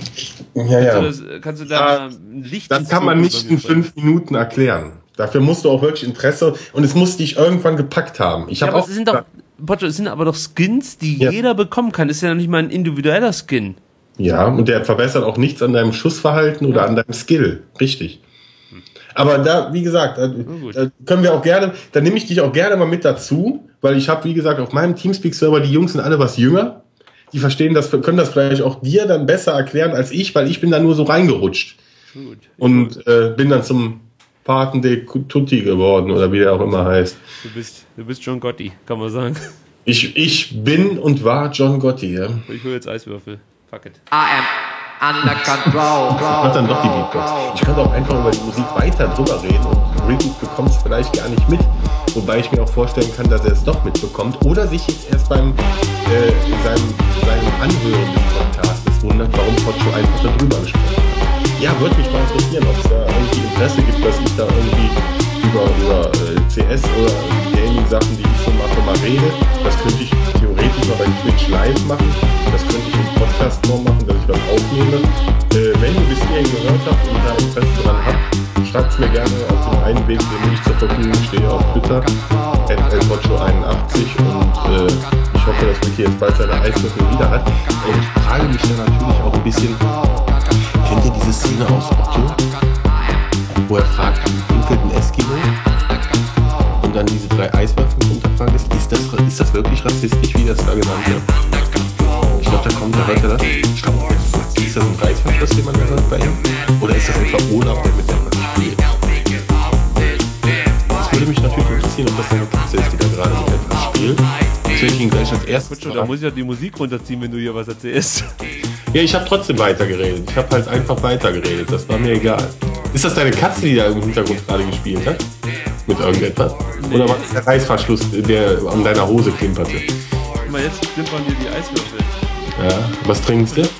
Ja, ja. Kannst du, das, kannst du da ja, mal ein Licht Das kann man nicht in fünf Minuten erklären. Dafür musst du auch wirklich Interesse und es muss dich irgendwann gepackt haben. Ich ja, hab aber auch es sind doch, Pocho, es sind aber doch Skins, die ja. jeder bekommen kann. Das ist ja noch nicht mal ein individueller Skin. Ja, und der verbessert auch nichts an deinem Schussverhalten ja. oder an deinem Skill. Richtig. Aber da, wie gesagt, da, da können wir auch gerne, da nehme ich dich auch gerne mal mit dazu, weil ich habe, wie gesagt, auf meinem Teamspeak-Server, die Jungs sind alle was jünger. Die verstehen das, können das vielleicht auch dir dann besser erklären als ich, weil ich bin da nur so reingerutscht. Gut. Und äh, bin dann zum Paten de Tutti geworden, oder wie der auch immer heißt. Du bist, du bist John Gotti, kann man sagen. Ich, ich bin und war John Gotti, ja. Ich hole jetzt Eiswürfel. Fuck it. I am under control. Ich mach dann doch die Beatbox. Ich könnte auch einfach über die Musik weiter drüber reden und Ricky bekommt es vielleicht gar nicht mit. Wobei ich mir auch vorstellen kann, dass er es doch mitbekommt. Oder sich jetzt erst beim äh, seinem, seinem Anhören des Podcasts wundert, warum Podshow einfach darüber gesprochen hat. Ja, würde mich mal interessieren, ob es da irgendwie Interesse gibt, dass ich da irgendwie über, über äh, C S oder Gaming-Sachen, die ich so mache, mal rede. Das könnte ich theoretisch mal bei Twitch live machen. Das könnte ich im Podcast nur machen, dass ich was aufnehme. Äh, wenn ihr bis hierhin gehört habt und da Interesse dran habt, schreibt schreibt mir gerne auf den einen Weg, den ich zur Verfügung stehe, auf Twitter, at elmocho einundachtzig, und äh, ich hoffe, dass Micky jetzt bald seine Eiswürfel wieder hat. Und ich frage mich dann natürlich auch ein bisschen, kennt ihr diese Szene aus Otto, wo er fragt, pinkelt ein Eskimo? Und dann diese drei Eiswürfel runterfragen, ist, ist, das, ist das wirklich rassistisch, wie das da genannt wird? Ich glaube, da kommt, da hört er das. Ich glaube, ist das ein Reißverschluss, den man da hört bei ihm? Oder ist das einfach Olaf, der mit der man spielt? Das würde mich natürlich interessieren, ob das eine Katze ist, die da gerade mit etwas spielt. Das will ich ihn gleich als erstes Da muss ich ja die Musik runterziehen, wenn du hier was erzählst. Ja, ich habe trotzdem weitergeredet. Ich habe halt einfach weitergeredet. Das war mir egal. Ist das deine Katze, die da im Hintergrund gerade gespielt hat? Mit irgendetwas? Nee. Oder war das der Reißverschluss, der an deiner Hose klimperte? Guck mal, jetzt klimpern dir die Eiswürfel. Ja, was trinkst du?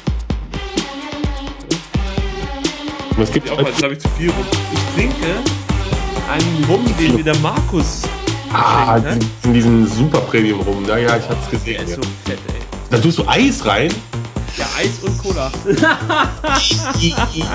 Was gibt's auch, jetzt habe ich zu viel rum. Ich trinke einen Rum, den mir der Markus Ah, in, in diesen Super Premium Rum. Ja, ja, ich hab's gesehen. Der ist so fett, ey. Da tust du Eis rein? Ja, Eis und Cola. Ich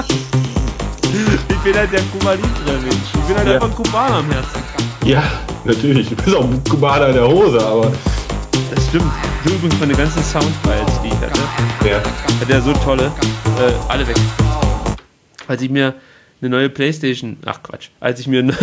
bin halt der Kubanit-Mensch. Ich bin halt ja. einfach ein Kubaner am Herzen. Ja, natürlich. Du bist auch ein Kubaner in der Hose, aber... Das stimmt. Du übrigens meine ganzen Soundfiles, die ich hatte. Ja. Hat der so tolle. Äh, alle weg. Als ich mir eine neue Playstation, ach Quatsch, als ich mir ein,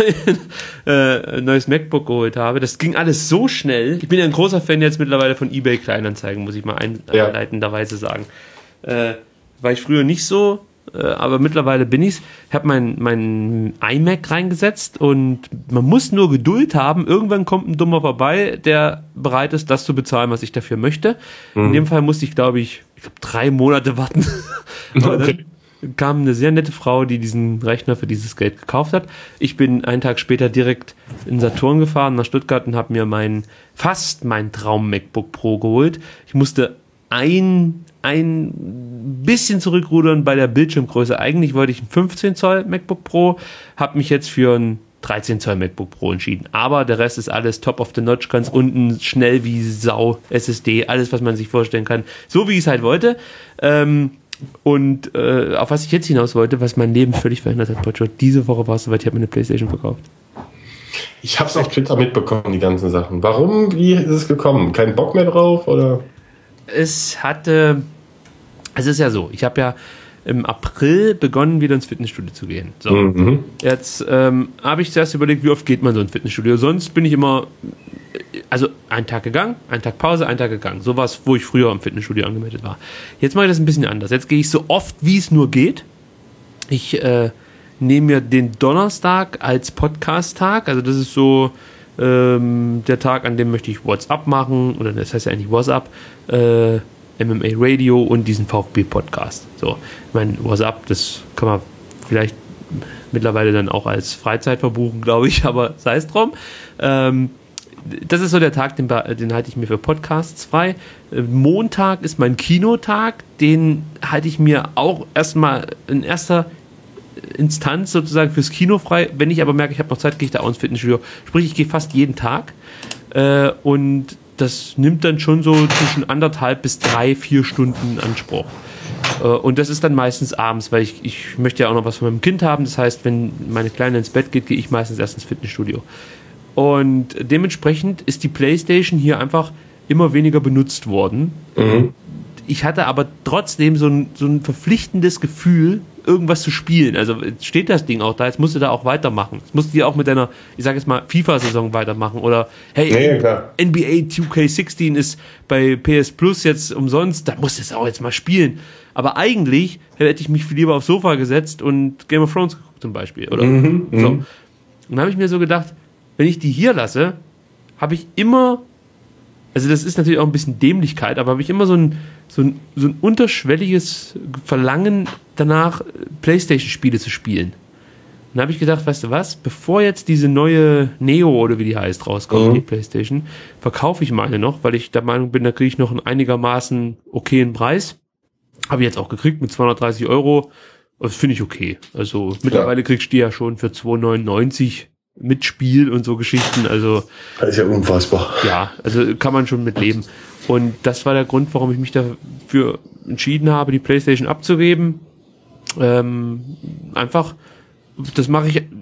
äh, ein neues MacBook geholt habe, das ging alles so schnell. Ich bin ja ein großer Fan jetzt mittlerweile von eBay Kleinanzeigen, muss ich mal ein, ja. einleitenderweise sagen. Äh, war ich früher nicht so, äh, aber mittlerweile bin ich's. Ich habe mein, mein iMac reingesetzt und man muss nur Geduld haben. Irgendwann kommt ein Dummer vorbei, der bereit ist, das zu bezahlen, was ich dafür möchte. Mhm. In dem Fall musste ich, glaube ich, ich glaub, drei Monate warten. Okay. Kam eine sehr nette Frau, die diesen Rechner für dieses Geld gekauft hat. Ich bin einen Tag später direkt in Saturn gefahren nach Stuttgart und habe mir mein fast mein Traum MacBook Pro geholt. Ich musste ein ein bisschen zurückrudern bei der Bildschirmgröße. Eigentlich wollte ich ein fünfzehn Zoll MacBook Pro, habe mich jetzt für ein dreizehn Zoll MacBook Pro entschieden. Aber der Rest ist alles top of the notch, ganz unten, schnell wie Sau, S S D, alles, was man sich vorstellen kann. So wie ich es halt wollte. Ähm, Und äh, auf was ich jetzt hinaus wollte, was mein Leben völlig verändert hat, Pocho, diese Woche war es soweit, ich habe mir eine Playstation verkauft. Ich habe es auf Twitter mitbekommen, die ganzen Sachen. Warum, wie ist es gekommen? Kein Bock mehr drauf, oder? Es hatte, es ist ja so, ich habe ja im April begonnen, wieder ins Fitnessstudio zu gehen. So, mhm. Jetzt ähm, habe ich zuerst überlegt, wie oft geht man so ins Fitnessstudio. Sonst bin ich immer, also einen Tag gegangen, einen Tag Pause, einen Tag gegangen. So was, wo ich früher im Fitnessstudio angemeldet war. Jetzt mache ich das ein bisschen anders. Jetzt gehe ich so oft, wie es nur geht. Ich äh, nehme mir den Donnerstag als Podcast-Tag. Also das ist so ähm, der Tag, an dem möchte ich WhatsApp machen. Oder das heißt ja eigentlich WhatsApp. Äh, M M A Radio und diesen VfB-Podcast. So, ich meine, WhatsApp, das kann man vielleicht mittlerweile dann auch als Freizeit verbuchen, glaube ich, aber sei es drum. Ähm, das ist so der Tag, den, den halte ich mir für Podcasts frei. Montag ist mein Kinotag, den halte ich mir auch erstmal in erster Instanz sozusagen fürs Kino frei. Wenn ich aber merke, ich habe noch Zeit, gehe ich da auch ins Fitnessstudio. Sprich, ich gehe fast jeden Tag äh, und das nimmt dann schon so zwischen anderthalb bis drei, vier Stunden in Anspruch. Und das ist dann meistens abends, weil ich, ich möchte ja auch noch was von meinem Kind haben. Das heißt, wenn meine Kleine ins Bett geht, gehe ich meistens erst ins Fitnessstudio. Und dementsprechend ist die Playstation hier einfach immer weniger benutzt worden. Mhm. Ich hatte aber trotzdem so ein, so ein verpflichtendes Gefühl, irgendwas zu spielen. Also steht das Ding auch da, jetzt musst du da auch weitermachen. Jetzt musst du dir auch mit deiner, ich sag jetzt mal, FIFA-Saison weitermachen. Oder hey, nee, N B A zwei K sechzehn ist bei P S Plus jetzt umsonst, da musst du es auch jetzt mal spielen. Aber eigentlich hätte ich mich viel lieber aufs Sofa gesetzt und Game of Thrones geguckt zum Beispiel. Oder mhm, so. Und dann habe ich mir so gedacht, wenn ich die hier lasse, habe ich immer, also das ist natürlich auch ein bisschen Dämlichkeit, aber habe ich immer so ein, so ein, so ein unterschwelliges Verlangen danach, Playstation-Spiele zu spielen. Und dann habe ich gedacht, weißt du was, bevor jetzt diese neue Neo oder wie die heißt rauskommt, mhm. die Playstation, verkaufe ich meine noch, weil ich der Meinung bin, da kriege ich noch einen einigermaßen okayen Preis. Habe ich jetzt auch gekriegt mit zweihundertdreißig Euro. Das finde ich okay. Also mittlerweile kriegst du die ja schon für zwei neunundneunzig mit Spiel und so Geschichten. Also das ist ja unfassbar. Ja, also kann man schon mit leben. Und das war der Grund, warum ich mich dafür entschieden habe, die Playstation abzugeben. Ähm, einfach, das mache ich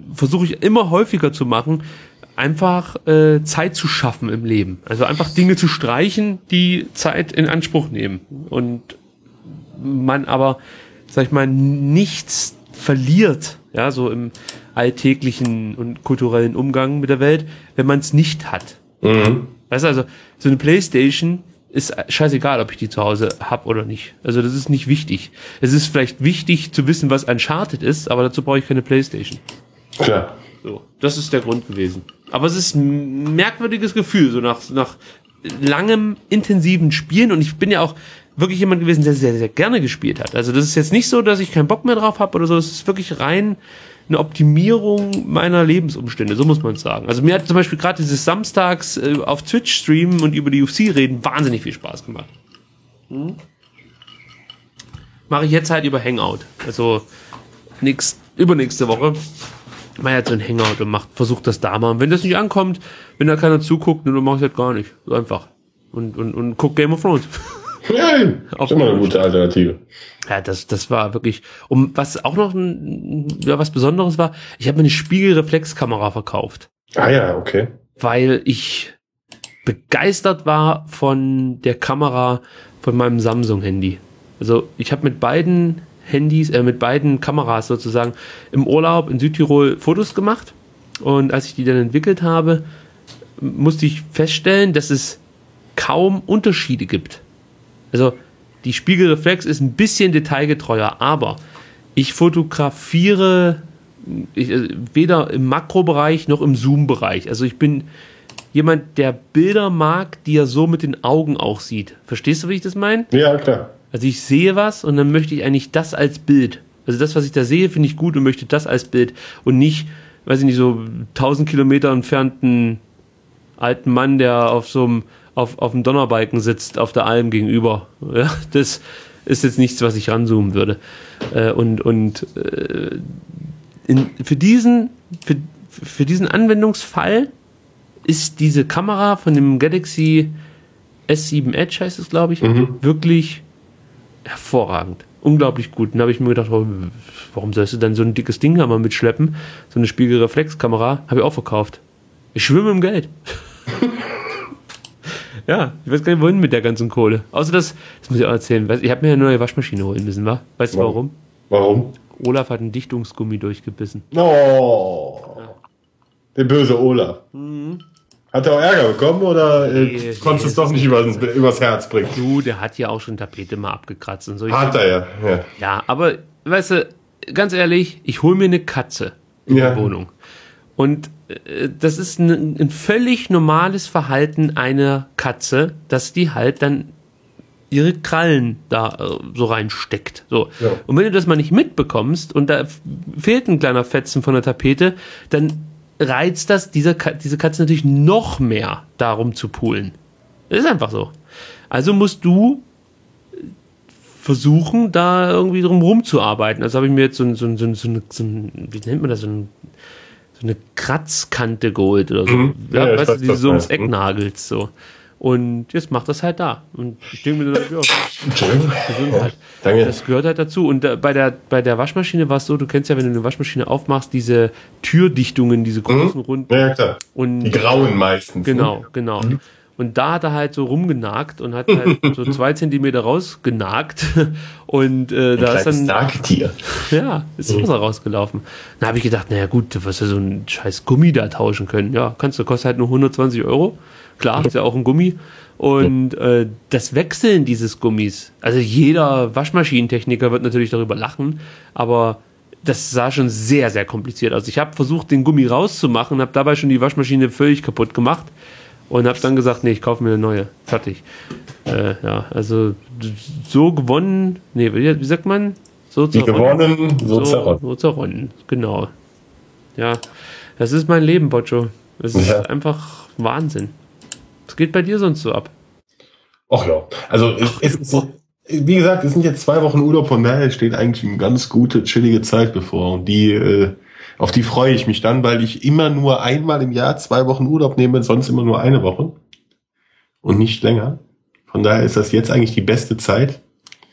versuche ich immer häufiger zu machen, einfach äh, Zeit zu schaffen im Leben. Also einfach Dinge zu streichen, die Zeit in Anspruch nehmen. Und man aber, sag ich mal, nichts verliert, ja, so im alltäglichen und kulturellen Umgang mit der Welt, wenn man es nicht hat. Mhm. Weißt du, also so eine Playstation ist scheißegal, ob ich die zu Hause hab oder nicht. Also das ist nicht wichtig. Es ist vielleicht wichtig zu wissen, was Uncharted ist, aber dazu brauche ich keine Playstation. Klar. So, das ist der Grund gewesen. Aber es ist ein merkwürdiges Gefühl, so nach, nach langem, intensiven Spielen. Und ich bin ja auch wirklich jemand gewesen, der sehr, sehr gerne gespielt hat. Also das ist jetzt nicht so, dass ich keinen Bock mehr drauf habe oder so. Es ist wirklich rein eine Optimierung meiner Lebensumstände, so muss man es sagen. Also mir hat zum Beispiel gerade dieses Samstags äh, auf Twitch streamen und über die U F C reden wahnsinnig viel Spaß gemacht. Hm? Mache ich jetzt halt über Hangout. Also nächst, übernächste Woche mache ich halt so ein Hangout und macht, versucht das da mal. Und wenn das nicht ankommt, wenn da keiner zuguckt, dann mache ich das gar nicht. So einfach. Und, und, und guck Game of Thrones. Nein, ist immer eine gute Alternative. Ja, das, das war wirklich, um was auch noch ein, ja, was Besonderes war, ich habe mir eine Spiegelreflexkamera verkauft. Ah ja, okay. Weil ich begeistert war von der Kamera von meinem Samsung-Handy. Also ich habe mit beiden Handys, äh, mit beiden Kameras sozusagen im Urlaub in Südtirol Fotos gemacht. Und als ich die dann entwickelt habe, musste ich feststellen, dass es kaum Unterschiede gibt. Also die Spiegelreflex ist ein bisschen detailgetreuer, aber ich fotografiere ich, weder im Makrobereich noch im Zoom-Bereich. Also ich bin jemand, der Bilder mag, die er so mit den Augen auch sieht. Verstehst du, wie ich das meine? Ja, klar. Also ich sehe was und dann möchte ich eigentlich das als Bild. Also das, was ich da sehe, finde ich gut und möchte das als Bild und nicht, weiß ich nicht, so tausend Kilometer entfernten alten Mann, der auf so einem auf, auf dem Donnerbalken sitzt, auf der Alm gegenüber. Ja, das ist jetzt nichts, was ich ranzoomen würde. Äh, und und äh, in, für, diesen, für, für diesen Anwendungsfall ist diese Kamera von dem Galaxy S sieben Edge, heißt es, glaube ich, mhm. wirklich hervorragend. Unglaublich gut. Und da habe ich mir gedacht, oh, warum sollst du dann so ein dickes Ding da mal mitschleppen? So eine Spiegelreflexkamera habe ich auch verkauft. Ich schwimme im Geld. Ja, ich weiß gar nicht, wohin mit der ganzen Kohle. Außer das, das muss ich auch erzählen. Ich habe mir eine neue Waschmaschine holen müssen, wa? Weißt du warum? Warum? Olaf hat einen Dichtungsgummi durchgebissen. Oh, ja. Der böse Olaf. Mhm. Hat er auch Ärger bekommen oder äh, nee, konntest du es doch nicht übers, übers Herz bringen? Du, der hat ja auch schon Tapete mal abgekratzt und so. Ich hat er ja, ja. Ja, aber, weißt du, ganz ehrlich, ich hole mir eine Katze in ja. die Wohnung. Und äh, das ist ein, ein völlig normales Verhalten einer Katze, dass die halt dann ihre Krallen da äh, so reinsteckt. So. Ja. Und wenn du das mal nicht mitbekommst und da fehlt ein kleiner Fetzen von der Tapete, dann reizt das dieser, diese Katze natürlich noch mehr darum zu poolen. Das ist einfach so. Also musst du versuchen, da irgendwie drum rumzuarbeiten. Also habe ich mir jetzt so ein, so ein, so ein, so ein, so ein wie nennt man das, so ein so eine Kratzkante geholt oder so. Mhm. Ja, ja, weißt du, die so ums Eck nagelst, so. Und jetzt macht das halt da. Und ich denke mir dann, ja, Gesundheit. Danke. Das gehört halt dazu. Und da, bei der, bei der Waschmaschine war es so, du kennst ja, wenn du eine Waschmaschine aufmachst, diese Türdichtungen, diese großen, mhm. runden. Ja, klar. Und die grauen meistens. Genau, ne? genau. Mhm. Und da hat er halt so rumgenagt und hat halt so zwei Zentimeter rausgenagt. Und äh, da ist dann. Nagetier. Ja, ist Wasser rausgelaufen. Dann habe ich gedacht, naja gut, du wirst ja so einen scheiß Gummi da tauschen können. Ja, kannst du, kostet halt nur hundertzwanzig Euro. Klar, ist ja auch ein Gummi. Und äh, das Wechseln dieses Gummis, also jeder Waschmaschinentechniker wird natürlich darüber lachen, aber das sah schon sehr, sehr kompliziert aus. Ich habe versucht, den Gummi rauszumachen und habe dabei schon die Waschmaschine völlig kaputt gemacht. Und habe dann gesagt, nee, ich kaufe mir eine neue. Fertig. Äh, ja, also so gewonnen, nee, wie sagt man? So zerronnen. Gewonnen, so, so zerronnen. So zerronnen, genau. Ja, das ist mein Leben, Boccio. Das ist ja. einfach Wahnsinn. Was geht bei dir sonst so ab? Ach ja, also es ist so, wie gesagt, es sind jetzt zwei Wochen Urlaub, von daher steht eigentlich eine ganz gute, chillige Zeit bevor. Und die, äh, auf die freue ich mich dann, weil ich immer nur einmal im Jahr zwei Wochen Urlaub nehme, sonst immer nur eine Woche und nicht länger. Von daher ist das jetzt eigentlich die beste Zeit.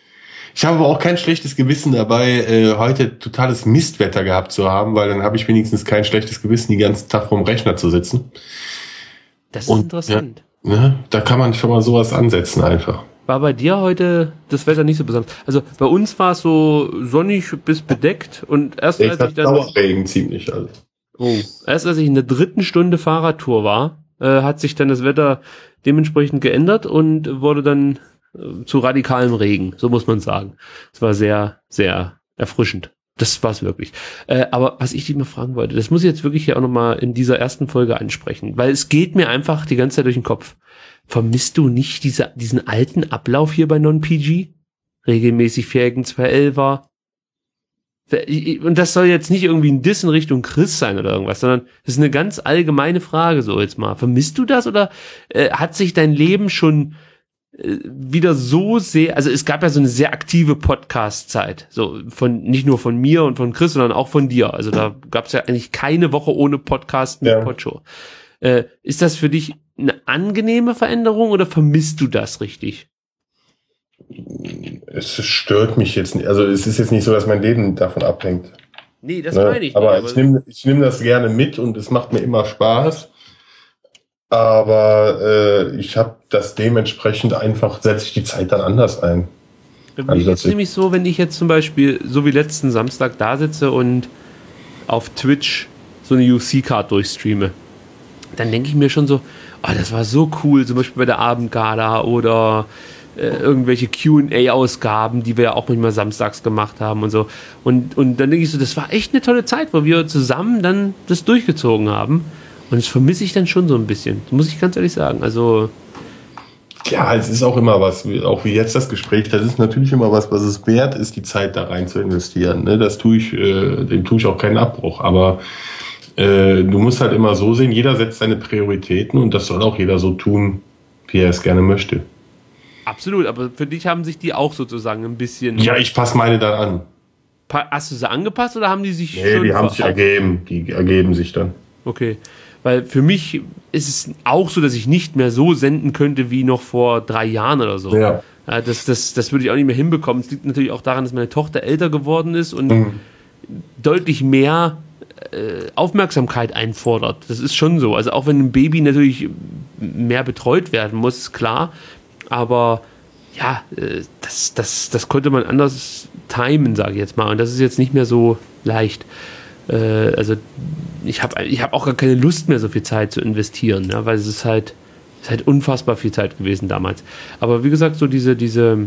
Ich habe aber auch kein schlechtes Gewissen dabei, äh, heute totales Mistwetter gehabt zu haben, weil dann habe ich wenigstens kein schlechtes Gewissen, den ganzen Tag vorm Rechner zu sitzen. Das ist Und, interessant. Ja, ne, da kann man schon mal sowas ansetzen einfach. War bei dir heute das Wetter nicht so besonders? Also bei uns war es so sonnig bis bedeckt und erst Ich als ich hatte dann Dauerregen ziemlich also. oh, erst als ich in der dritten Stunde Fahrradtour war, äh, hat sich dann das Wetter dementsprechend geändert und wurde dann äh, zu radikalem Regen, so muss man sagen. Es war sehr, sehr erfrischend. Das war's wirklich. Äh, aber was ich dich mal fragen wollte, das muss ich jetzt wirklich hier auch nochmal in dieser ersten Folge ansprechen, weil es geht mir einfach die ganze Zeit durch den Kopf. Vermisst du nicht diese, diesen alten Ablauf hier bei Non-P G? Regelmäßig vier Ecken, zwei Elfer. Und das soll jetzt nicht irgendwie ein Diss in Richtung Chris sein oder irgendwas, sondern das ist eine ganz allgemeine Frage so jetzt mal. Vermisst du das oder äh, hat sich dein Leben schon äh, wieder so sehr, also es gab ja so eine sehr aktive Podcast-Zeit, so von nicht nur von mir und von Chris, sondern auch von dir. Also da gab es ja eigentlich keine Woche ohne Podcast mit ja. Podshow. Äh, ist das für dich eine angenehme Veränderung oder vermisst du das richtig? Es stört mich jetzt nicht. Also es ist jetzt nicht so, dass mein Leben davon abhängt. Nee, das ne? meine ich aber nicht. Aber ich nehme ich nehm das gerne mit und es macht mir immer Spaß. Aber äh, ich habe das dementsprechend einfach, setze ich die Zeit dann anders ein. Bei mir ist nämlich so, wenn ich jetzt zum Beispiel, so wie letzten Samstag da sitze und auf Twitch so eine U F C-Card durchstreame, dann denke ich mir schon so, oh, das war so cool, zum Beispiel bei der Abendgala oder äh, irgendwelche Q und A-Ausgaben, die wir ja auch manchmal samstags gemacht haben und so. Und, und dann denke ich so, das war echt eine tolle Zeit, wo wir zusammen dann das durchgezogen haben. Und das vermisse ich dann schon so ein bisschen, muss ich ganz ehrlich sagen. Also ja, es ist auch immer was, auch wie jetzt das Gespräch, das ist natürlich immer was, was es wert ist, die Zeit da rein zu investieren. Ne? Das tue ich, äh, dem tue ich auch keinen Abbruch. Aber äh, du musst halt immer so sehen, jeder setzt seine Prioritäten und das soll auch jeder so tun, wie er es gerne möchte. Absolut, aber für dich haben sich die auch sozusagen ein bisschen... Ja, ich passe meine dann an. Hast du sie angepasst oder haben die sich nee, schon... die haben sich ergeben, die ergeben sich dann. Okay, weil für mich ist es auch so, dass ich nicht mehr so senden könnte wie noch vor drei Jahren oder so. Ja. Ja, das, das, das würde ich auch nicht mehr hinbekommen. Es liegt natürlich auch daran, dass meine Tochter älter geworden ist und mhm. deutlich mehr äh, Aufmerksamkeit einfordert. Das ist schon so. Also auch wenn ein Baby natürlich mehr betreut werden muss, ist klar. Aber ja, äh, das, das, das konnte man anders timen, sage ich jetzt mal. Und das ist jetzt nicht mehr so leicht. Äh, also ich habe ich hab auch gar keine Lust mehr, so viel Zeit zu investieren, ja, weil es ist halt, ist halt unfassbar viel Zeit gewesen damals. Aber wie gesagt, so diese, diese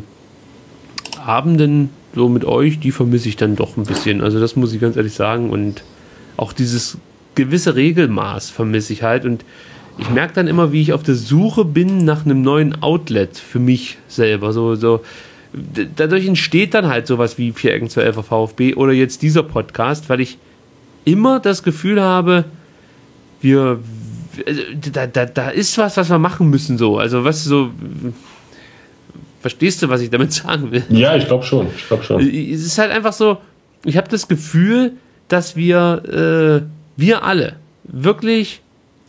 Abenden so mit euch, die vermisse ich dann doch ein bisschen. Also das muss ich ganz ehrlich sagen. Und auch dieses gewisse Regelmaß vermisse ich halt. Und ich merke dann immer, wie ich auf der Suche bin nach einem neuen Outlet für mich selber. So, so. Dadurch entsteht dann halt sowas wie vier Ecken zwei Elfer VfB oder jetzt dieser Podcast, weil ich immer das Gefühl habe, wir, da, da, da ist was, was wir machen müssen, so. Also, was so, verstehst du, was ich damit sagen will? Ja, ich glaube schon, ich glaube schon. Es ist halt einfach so, ich habe das Gefühl, dass wir, äh, wir alle wirklich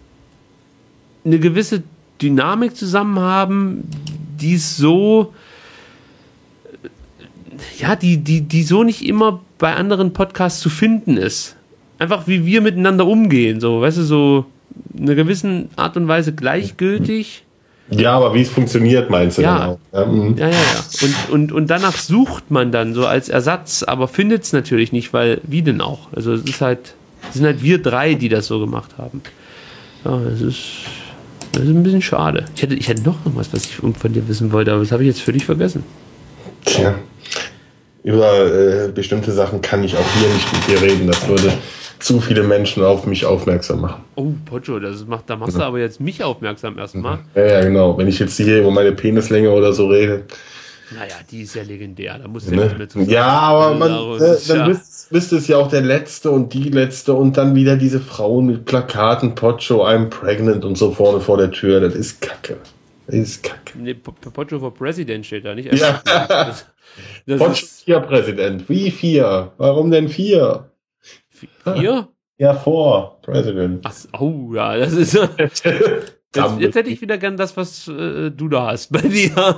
eine gewisse Dynamik zusammen haben, die ist so, ja, die, die, die so nicht immer bei anderen Podcasts zu finden ist. Einfach wie wir miteinander umgehen, so, weißt du, so in einer gewissen Art und Weise gleichgültig. Ja, aber wie es funktioniert, meinst du? Ja, dann auch? ja, ja, ja. Und, und, und danach sucht man dann so als Ersatz, aber findet es natürlich nicht, weil, wie denn auch? Also es ist halt, es sind halt wir drei, die das so gemacht haben. Ja, es ist, das ist ein bisschen schade. Ich hätte, ich hätte noch was, was ich von dir wissen wollte, aber das habe ich jetzt völlig vergessen. Tja, über äh, bestimmte Sachen kann ich auch hier nicht mit dir reden. Das würde zu viele Menschen auf mich aufmerksam machen. Oh, Pocho, das macht, da machst du aber jetzt mich aufmerksam erstmal. Ja, ja, genau. Wenn ich jetzt hier über meine Penislänge oder so rede. Naja, die ist ja legendär. Da musst du ja Ne? nicht mehr zu sagen. Ja, aber man, Also, äh, dann ja. bist, bist es ja auch der Letzte und die Letzte und dann wieder diese Frauen mit Plakaten, Pocho, I'm pregnant und so vorne vor der Tür. Das ist Kacke. Das ist Kacke. Nee, Pocho for President steht da nicht. Ja. Das, das Pocho ist vier Präsident. Wie vier? Warum denn vier? vier? Ja, vor President. Ach, oh, ja, das ist Jetzt, jetzt hätte ich wieder gern das, was äh, du da hast bei dir.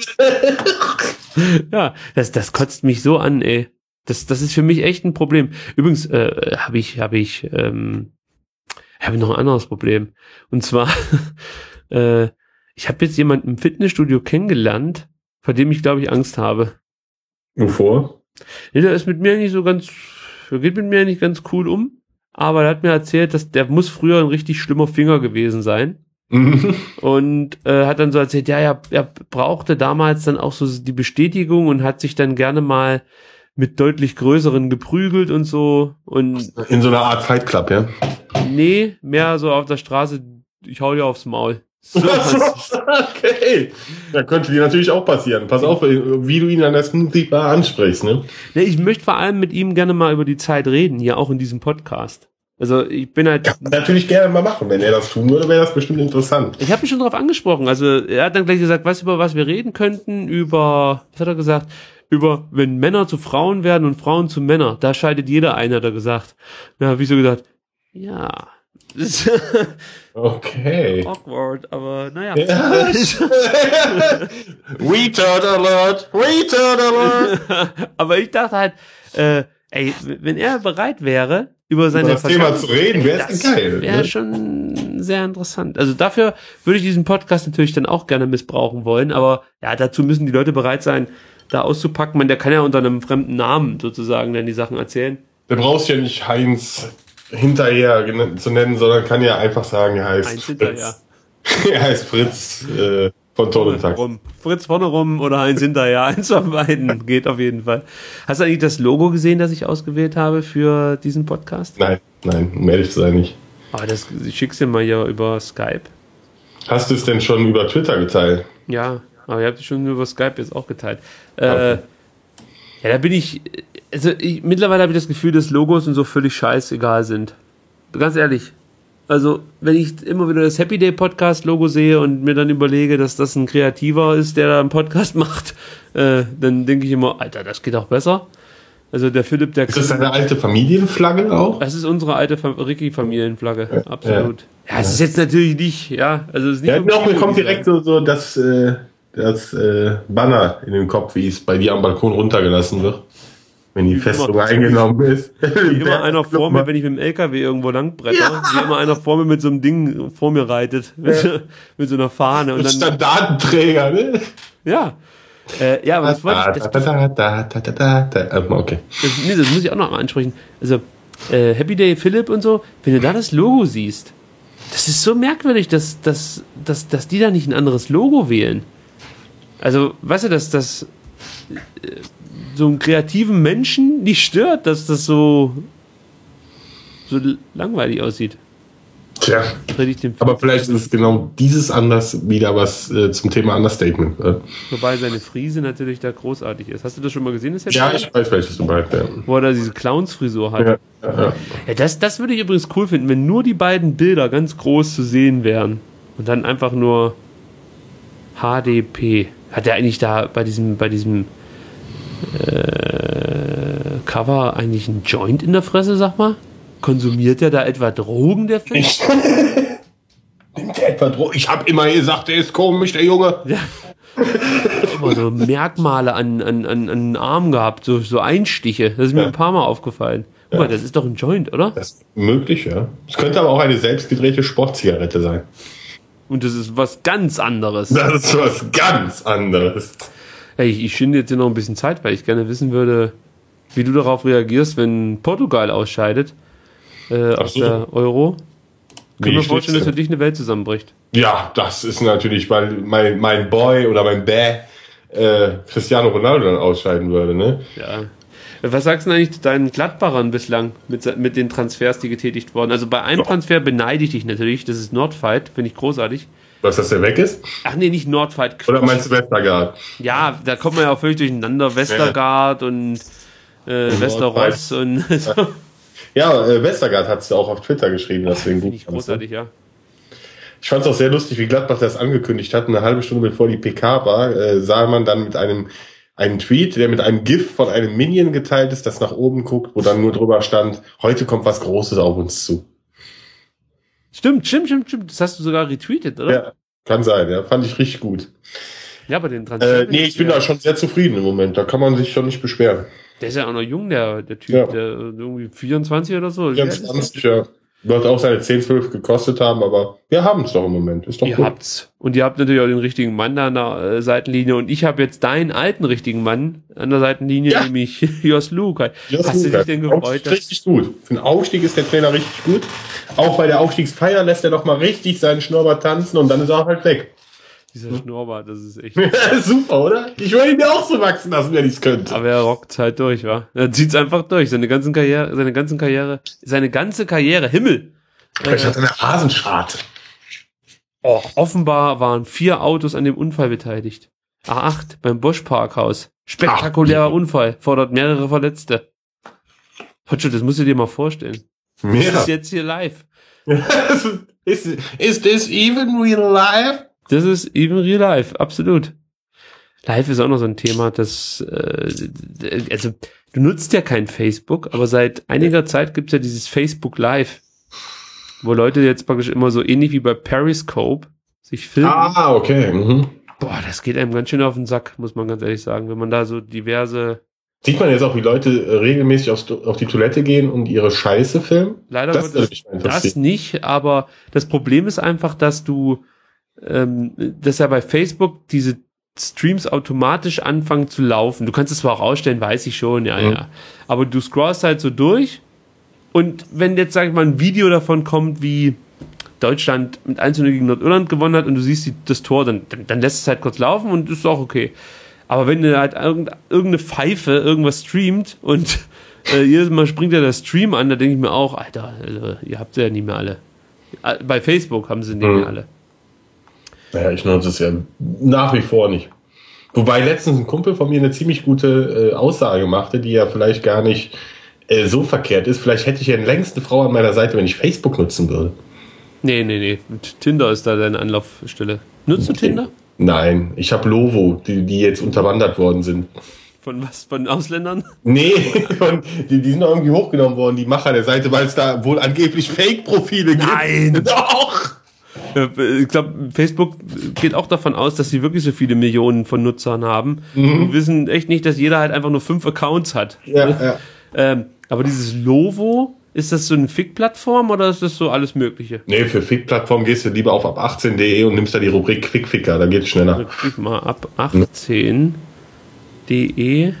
Ja, das, das kotzt mich so an, ey. Das, das ist für mich echt ein Problem. Übrigens äh, habe ich, habe ich, ähm, habe noch ein anderes Problem. Und zwar, äh, ich habe jetzt jemanden im Fitnessstudio kennengelernt, vor dem ich, glaube ich, Angst habe. Wovor? Nee, der ist mit mir nicht so ganz, der geht mit mir nicht ganz cool um, aber er hat mir erzählt, dass der muss früher ein richtig schlimmer Finger gewesen sein. Und äh, hat dann so erzählt, ja, er, er brauchte damals dann auch so die Bestätigung und hat sich dann gerne mal mit deutlich größeren geprügelt und so. Und in so einer Art Fight Club, ja? Nee, mehr so auf der Straße, ich hau dir aufs Maul. So was. Okay. Da könnte dir natürlich auch passieren. Pass auf, wie du ihn an der Smoothie Bar ansprichst, ne? Nee, ich möchte vor allem mit ihm gerne mal über die Zeit reden, hier auch in diesem Podcast. Also ich bin halt... Kann man natürlich gerne mal machen. Wenn er das tun würde, wäre das bestimmt interessant. Ich habe mich schon drauf angesprochen. Also er hat dann gleich gesagt, weißt du, über was wir reden könnten? Über, was hat er gesagt? Über, wenn Männer zu Frauen werden und Frauen zu Männern. Da scheidet jeder ein, hat er gesagt. Da habe ich so gedacht, ja... Okay. Awkward, aber naja. Ja. Retard alert! Retard alert! Aber ich dachte halt, äh, ey, wenn er bereit wäre, über seine Über das Thema zu reden, wäre es geil. Wäre ne? schon sehr interessant. Also dafür würde ich diesen Podcast natürlich dann auch gerne missbrauchen wollen, aber ja, dazu müssen die Leute bereit sein, da auszupacken. Man, der kann ja unter einem fremden Namen sozusagen dann die Sachen erzählen. Du brauchst ja nicht Heinz hinterher zu nennen, sondern kann ja einfach sagen, er heißt Heinz Fritz. hinterher. Er heißt Fritz äh, von Ton und Takt. Rum. Fritz vorne rum oder Heinz hinterher. Eins von beiden geht auf jeden Fall. Hast du eigentlich das Logo gesehen, das ich ausgewählt habe für diesen Podcast? Nein, nein, um ehrlich zu sein nicht. Aber das, ich schick's dir mal hier über Skype. Hast du es denn schon über Twitter geteilt? Ja, aber ihr habt es schon über Skype jetzt auch geteilt. Äh, Okay. Ja, da bin ich, also ich, mittlerweile habe ich das Gefühl, dass Logos und so völlig scheißegal sind. Ganz ehrlich. Also, wenn ich immer wieder das Happy Day Podcast Logo sehe und mir dann überlege, dass das ein Kreativer ist, der da einen Podcast macht, äh, dann denke ich immer, Alter, das geht auch besser. Also der Philipp, der... Ist das eine alte Familienflagge auch? Das ist unsere alte Fam- Ricky-Familienflagge, ja, absolut. Ja. ja, es ist jetzt natürlich nicht, ja, also es ist nicht... Ja, doch, mir kommt direkt so, so das, äh, das äh, Banner in den Kopf, wie es bei dir am Balkon runtergelassen wird, wenn die Festung immer, eingenommen ist. Wie immer einer vor mir, wenn ich mit dem L K W irgendwo langbretter, ja. Wie immer einer vor mir mit so einem Ding vor mir reitet, mit, ja. mit so einer Fahne. Und dann, Standardenträger, ne? Ja. Äh, ja, aber das wollte ich... Das, da, da, da, da, da, okay. Das, nee, das muss ich auch noch mal ansprechen. Also, äh, Happy Day Philipp und so, wenn du da das Logo siehst, das ist so merkwürdig, dass, dass, dass, dass die da nicht ein anderes Logo wählen. Also, weißt du, dass das äh, so einen kreativen Menschen nicht stört, dass das so, so langweilig aussieht. Tja, aber vielleicht ist es genau dieses anders wieder was äh, zum Thema Understatement. Äh. Wobei seine Frise natürlich da großartig ist. Hast du das schon mal gesehen? Das ja, ich weiß, welches du meinst. Ja. Wo er da diese Clowns-Frisur hat. Ja, ja, ja. Ja, das, das würde ich übrigens cool finden, wenn nur die beiden Bilder ganz groß zu sehen wären. Und dann einfach nur H D P. Hat er eigentlich da bei diesem, bei diesem äh, Cover eigentlich einen Joint in der Fresse, sag mal? Konsumiert er da etwa Drogen, der Film? Nimmt er etwa Drogen? Ich hab immer gesagt, der ist komisch, der Junge. Ja. Immer so Merkmale an, an, an, an den Armen gehabt, so, so Einstiche. Das ist mir ja. ein paar Mal aufgefallen. Guck mal, das ist doch ein Joint, oder? Das ist möglich, ja. Es könnte aber auch eine selbstgedrehte Sportzigarette sein. Und das ist was ganz anderes. Das ist was ganz anderes. Hey, ich, ich schinde jetzt hier noch ein bisschen Zeit, weil ich gerne wissen würde, wie du darauf reagierst, wenn Portugal ausscheidet äh, aus so. der Euro. Können wir vorstellen, dass für dich eine Welt zusammenbricht? Ja, das ist natürlich, weil mein, mein Boy oder mein Bäh äh, Cristiano Ronaldo dann ausscheiden würde, ne? Ja. Was sagst du eigentlich zu deinen Gladbachern bislang mit, mit den Transfers, die getätigt wurden? Also bei einem Transfer beneide ich dich natürlich, das ist Nordfight, finde ich großartig. Was, dass der weg ist? Ach nee, nicht Nordfight. Quatsch. Oder meinst du Westergaard? Ja, da kommt man ja auch völlig durcheinander. Westergaard ja. und äh, Westeros und so. Ja, äh, Westergaard hat es auch auf Twitter geschrieben. Deswegen finde ich großartig, ja. Ich fand es auch sehr lustig, wie Gladbach das angekündigt hat. Eine halbe Stunde bevor die P K war, äh, sah man dann mit einem einen Tweet, der mit einem GIF von einem Minion geteilt ist, das nach oben guckt, wo dann nur drüber stand, heute kommt was Großes auf uns zu. Stimmt, stimmt, stimmt, stimmt. Das hast du sogar retweetet, oder? Ja, kann sein, ja. Fand ich richtig gut. Ja, aber den Äh, Transfer. nee, ich bin da schon sehr zufrieden im Moment. Da kann man sich schon nicht beschweren. Der ist ja auch noch jung, der, der Typ, Ja. der irgendwie vierundzwanzig oder so. vierundzwanzig, ja. Wird auch seine zehn, zwölf gekostet haben, aber wir haben es doch im Moment. Ist doch Ihr gut. habt's. Und ihr habt natürlich auch den richtigen Mann da an der äh, Seitenlinie. Und ich habe jetzt deinen alten richtigen Mann an der Seitenlinie, Ja. nämlich Jos Lukai. Jos Hast Lukai. du dich denn gefreut? Aufstieg Dass, richtig gut. Für den Aufstieg ist der Trainer richtig gut. Auch bei der Aufstiegsfeier lässt er noch mal richtig seinen Schnurrbart tanzen und dann ist er halt weg. dieser Schnurrbart, das ist echt... Super, oder? Ich würde ihn ja auch so wachsen lassen, wenn ich es könnte. Aber er rockt halt durch, wa? Er zieht's einfach durch. Seine ganzen Karriere, seine ganzen Karriere, seine ganze Karriere, Himmel! Vielleicht hat er eine Rasenscharte. Oh, offenbar waren vier Autos an dem Unfall beteiligt. A acht beim Bosch Parkhaus. Spektakulärer Ach. Unfall, fordert mehrere Verletzte. Hotscho, das musst du dir mal vorstellen. Das Mehr. ist jetzt hier live. is, is this even real life? Das ist even real life, absolut. Live ist auch noch so ein Thema, das, äh, also, du nutzt ja kein Facebook, aber seit einiger Zeit gibt's ja dieses Facebook Live, wo Leute jetzt praktisch immer so ähnlich wie bei Periscope sich filmen. Ah, okay. Mhm. Boah, das geht einem ganz schön auf den Sack, muss man ganz ehrlich sagen, wenn man da so diverse... Sieht man jetzt auch, wie Leute äh, regelmäßig aufs, auf die Toilette gehen und ihre Scheiße filmen? Leider Das wird würde das, mich mal das interessieren. nicht, aber das Problem ist einfach, dass du, ähm, dass ja bei Facebook diese Streams automatisch anfangen zu laufen. Du kannst es zwar auch ausstellen, weiß ich schon, ja, Mhm. ja. Aber du scrollst halt so durch und wenn jetzt, sag ich mal, ein Video davon kommt, wie Deutschland mit eins zu null gegen Nordirland gewonnen hat und du siehst die, das Tor, dann, dann, dann lässt es halt kurz laufen und ist auch okay. Aber wenn du halt irgend, irgendeine Pfeife irgendwas streamt und äh, jedes Mal springt ja der Stream an, da denke ich mir auch, Alter, also, ihr habt sie ja nicht mehr alle. Äh, Bei Facebook haben sie nicht Mhm. mehr alle. Naja, ich nutze es ja nach wie vor nicht. Wobei letztens ein Kumpel von mir eine ziemlich gute äh, Aussage machte, die ja vielleicht gar nicht äh, so verkehrt ist. Vielleicht hätte ich ja längst eine Frau an meiner Seite, wenn ich Facebook nutzen würde. Nee, nee, nee. Tinder ist da deine Anlaufstelle. Nutzt du Tinder? Nein, ich habe Lovo, die, die jetzt unterwandert worden sind. Von was? Von Ausländern? Nee, von, die, die sind doch irgendwie hochgenommen worden, die Macher der Seite, weil es da wohl angeblich Fake-Profile gibt. Nein! Doch! Ich glaube, Facebook geht auch davon aus, dass sie wirklich so viele Millionen von Nutzern haben Mhm. und wissen echt nicht, dass jeder halt einfach nur fünf Accounts hat. Ja, ja. Ähm, aber dieses Lovo, ist das so eine Fick-Plattform oder ist das so alles Mögliche? Nee, für Fick-Plattform gehst du lieber auf ab achtzehn punkt de und nimmst da die Rubrik Quickficker, da geht's schneller. Dann guck ich mal ab achtzehn punkt de.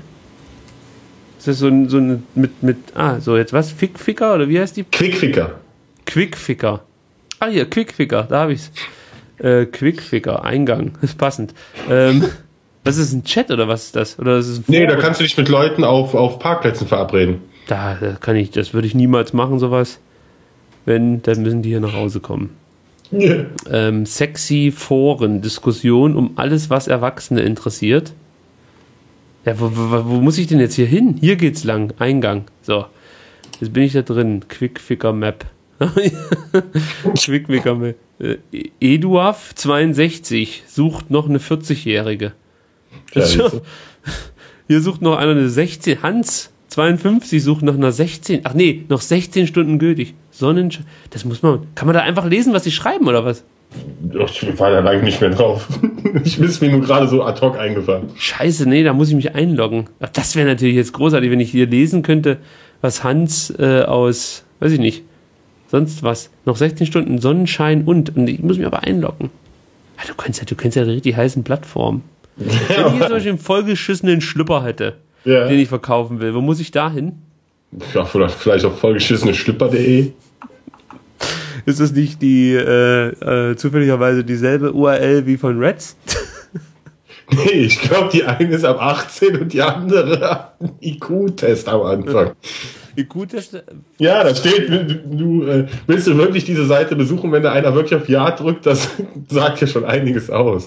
Ist das so ein, so ein mit, mit, ah, so jetzt was? Fick-Ficker oder wie heißt die? Quickficker. Quickficker. Ah, hier, Quickficker, da habe ich's. Äh, Quickficker, Eingang, ist passend. Ähm, was ist ein Chat oder was ist das? Oder ist es ein Nee, da Forum? kannst du dich mit Leuten auf, auf Parkplätzen verabreden. Da, da kann ich, das würde ich niemals machen, sowas. Wenn, dann müssen die hier nach Hause kommen. Ja. Ähm, sexy Foren, Diskussion um alles, was Erwachsene interessiert. Ja, wo, wo, wo muss ich denn jetzt hier hin? Hier geht's lang, Eingang. So, jetzt bin ich da drin. Quickficker Map. Quickficker Map. Äh, Eduaf zweiundsechzig sucht noch eine vierzig-Jährige. Das ist schon- Hier sucht noch einer eine sechzehn. Hans zweiundfünfzig sucht nach einer sechzehn. Ach nee, noch sechzehn Stunden gültig. Sonnenschein. Das muss man. Kann man da einfach lesen, was sie schreiben oder was? Ich war da lange nicht mehr drauf. Ich bin mir nur gerade so ad hoc eingefallen. Scheiße, nee, da muss ich mich einloggen. Ach, das wäre natürlich jetzt großartig, wenn ich hier lesen könnte, was Hans äh, aus, weiß ich nicht, sonst was, noch sechzehn Stunden Sonnenschein und, und ich muss mich aber einloggen. Ah, du kennst ja, du kennst ja richtig heißen Plattformen. Wenn ich jetzt zum Beispiel einen vollgeschissenen Schlüpper hätte, Ja. den ich verkaufen will, wo muss ich da hin? Ja, vielleicht, vielleicht auf vollgeschissene Schlipper punkt de. Ist das nicht die, äh, äh, zufälligerweise dieselbe U R L wie von Reds? Nee, ich glaube, die eine ist ab achtzehn und die andere hat einen I Q-Test am Anfang. Wie gut das, Ja, da steht, du, du äh, willst du wirklich diese Seite besuchen, wenn da einer wirklich auf Ja drückt, das sagt ja schon einiges aus.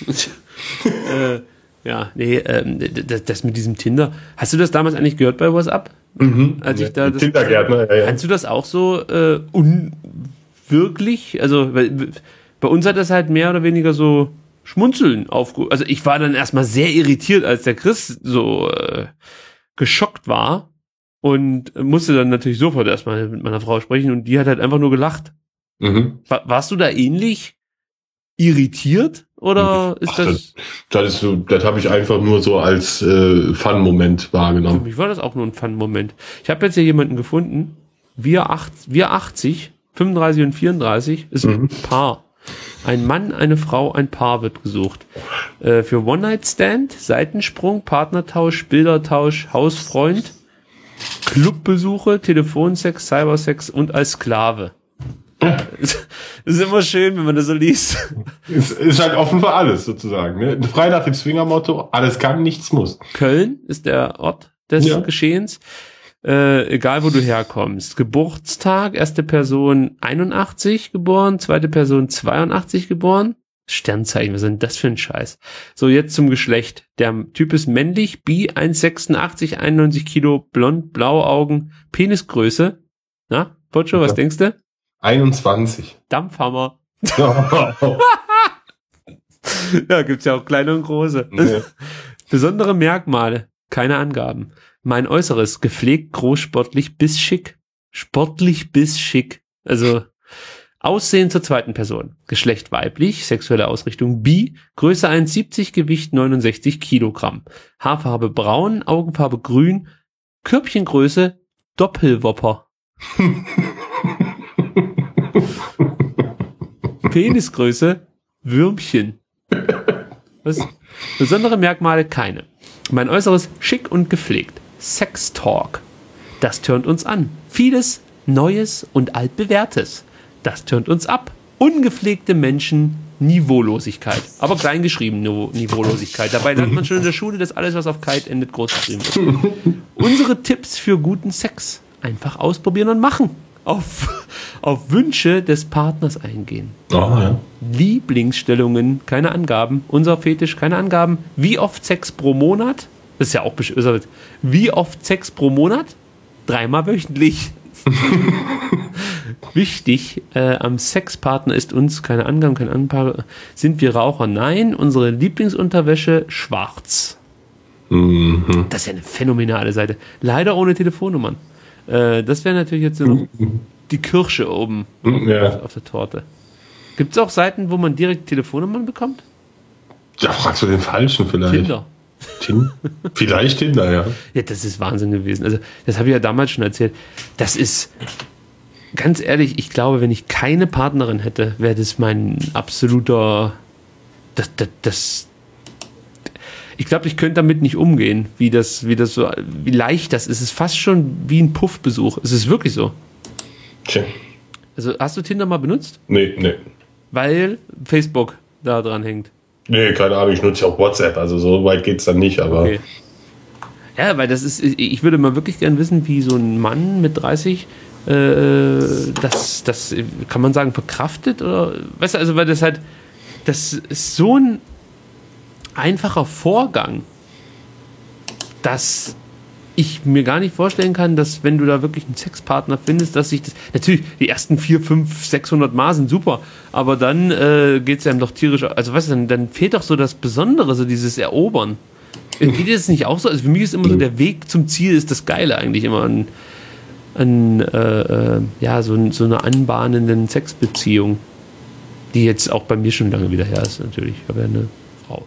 äh, ja, nee, ähm, das, das mit diesem Tinder. Hast du das damals eigentlich gehört bei WhatsApp? Mhm. Als ich da das, Kindergärtner, ja, ja. Kannst du das auch so äh, unwirklich? Also weil, bei uns hat das halt mehr oder weniger so Schmunzeln aufgehoben. Also ich war dann erstmal sehr irritiert, als der Chris so äh, geschockt war und musste dann natürlich sofort erstmal mit meiner Frau sprechen und die hat halt einfach nur gelacht. Mhm. War, warst du da ähnlich irritiert oder ist Ach, das... das, das ist so, das habe ich einfach nur so als äh, Fun-Moment Für wahrgenommen. mich war das auch nur ein Fun-Moment. Ich habe jetzt hier jemanden gefunden, wir, acht, wir achtzig, fünfunddreißig und vierunddreißig, ist ein Mhm. Paar. Ein Mann, eine Frau, ein Paar wird gesucht. Äh, für One-Night-Stand, Seitensprung, Partnertausch, Bildertausch, Hausfreund, Clubbesuche, Telefonsex, Cybersex und als Sklave. Das ist immer schön, wenn man das so liest. Es ist halt offen für alles sozusagen. Ne? Frei nach dem Swinger-Motto, alles kann, nichts muss. Köln ist der Ort des Ja. Geschehens. Äh, egal, wo du herkommst. Geburtstag, erste Person einundachtzig geboren, zweite Person zweiundachtzig geboren. Sternzeichen, was ist denn das für ein Scheiß? So, jetzt zum Geschlecht. Der Typ ist männlich, bi, eins Komma sechsundachtzig, einundneunzig Kilo, blond, blaue Augen, Penisgröße. Na, Pocho, was Ja. denkst du? einundzwanzig. Dampfhammer. Ja, gibt's ja auch kleine und große. Nee. Besondere Merkmale, keine Angaben. Mein Äußeres, gepflegt, groß, sportlich bis schick. Sportlich bis schick. Also Aussehen zur zweiten Person. Geschlecht weiblich, sexuelle Ausrichtung bi, Größe eins Komma siebzig, Gewicht neunundsechzig Kilogramm. Haarfarbe braun, Augenfarbe grün, Körbchengröße Doppelwopper. Penisgröße Würmchen. Was? Besondere Merkmale keine. Mein Äußeres schick und gepflegt. Sex Talk. Das tönt uns an. Vieles Neues und altbewährtes. Das tönt uns ab. Ungepflegte Menschen, Niveaulosigkeit. Aber klein geschrieben, Niveau- Niveaulosigkeit. Dabei lernt man schon in der Schule, dass alles, was auf Kite endet, groß geschrieben wird. Unsere Tipps für guten Sex. Einfach ausprobieren und machen. Auf, auf Wünsche des Partners eingehen. Oh, ja. Lieblingsstellungen, keine Angaben. Unser Fetisch, keine Angaben. Wie oft Sex pro Monat? Das ist ja auch besch- Wie oft Sex pro Monat? Dreimal wöchentlich. Wichtig, äh, am Sexpartner ist uns, keine Angaben, keine Angaben. Sind wir Raucher? Nein. Unsere Lieblingsunterwäsche schwarz. Mhm. Das ist ja eine phänomenale Seite. Leider ohne Telefonnummern. Äh, das wäre natürlich jetzt so die Kirsche oben Ja. auf, auf der Torte. Gibt es auch Seiten, wo man direkt Telefonnummern bekommt? Ja, fragst du den Falschen vielleicht? Tinder. Tin? Vielleicht Tinder, ja. Ja, das ist Wahnsinn gewesen. Also, das habe ich ja damals schon erzählt. Das ist, ganz ehrlich, ich glaube, wenn ich keine Partnerin hätte, wäre das mein absoluter, das, das, das ich glaube, ich könnte damit nicht umgehen, wie das, wie das so, wie leicht das ist. Es ist fast schon wie ein Puffbesuch. Es ist wirklich so. Tja. Also, hast du Tinder mal benutzt? Nee, nee. Weil Facebook da dran hängt. Nee, keine Ahnung, ich nutze ja auch WhatsApp, also so weit geht's dann nicht, aber Okay. Ja, weil das ist, ich würde mal wirklich gern wissen, wie so ein Mann mit dreißig äh, das, das, kann man sagen, verkraftet oder, weißt du, also weil das halt, das ist so ein einfacher Vorgang, dass ich mir gar nicht vorstellen kann, dass wenn du da wirklich einen Sexpartner findest, dass sich das, natürlich, die ersten vier, fünf, sechshundert Mal sind super, aber dann äh, geht es einem doch tierisch, also weißt du, dann, dann fehlt doch so das Besondere, so dieses Erobern. Geht dir das nicht auch so? Also für mich ist immer so, der Weg zum Ziel ist das Geile eigentlich immer an, an äh, äh, ja, so, so einer anbahnenden Sexbeziehung, die jetzt auch bei mir schon lange wieder her ist, natürlich. Ich habe ja eine Frau.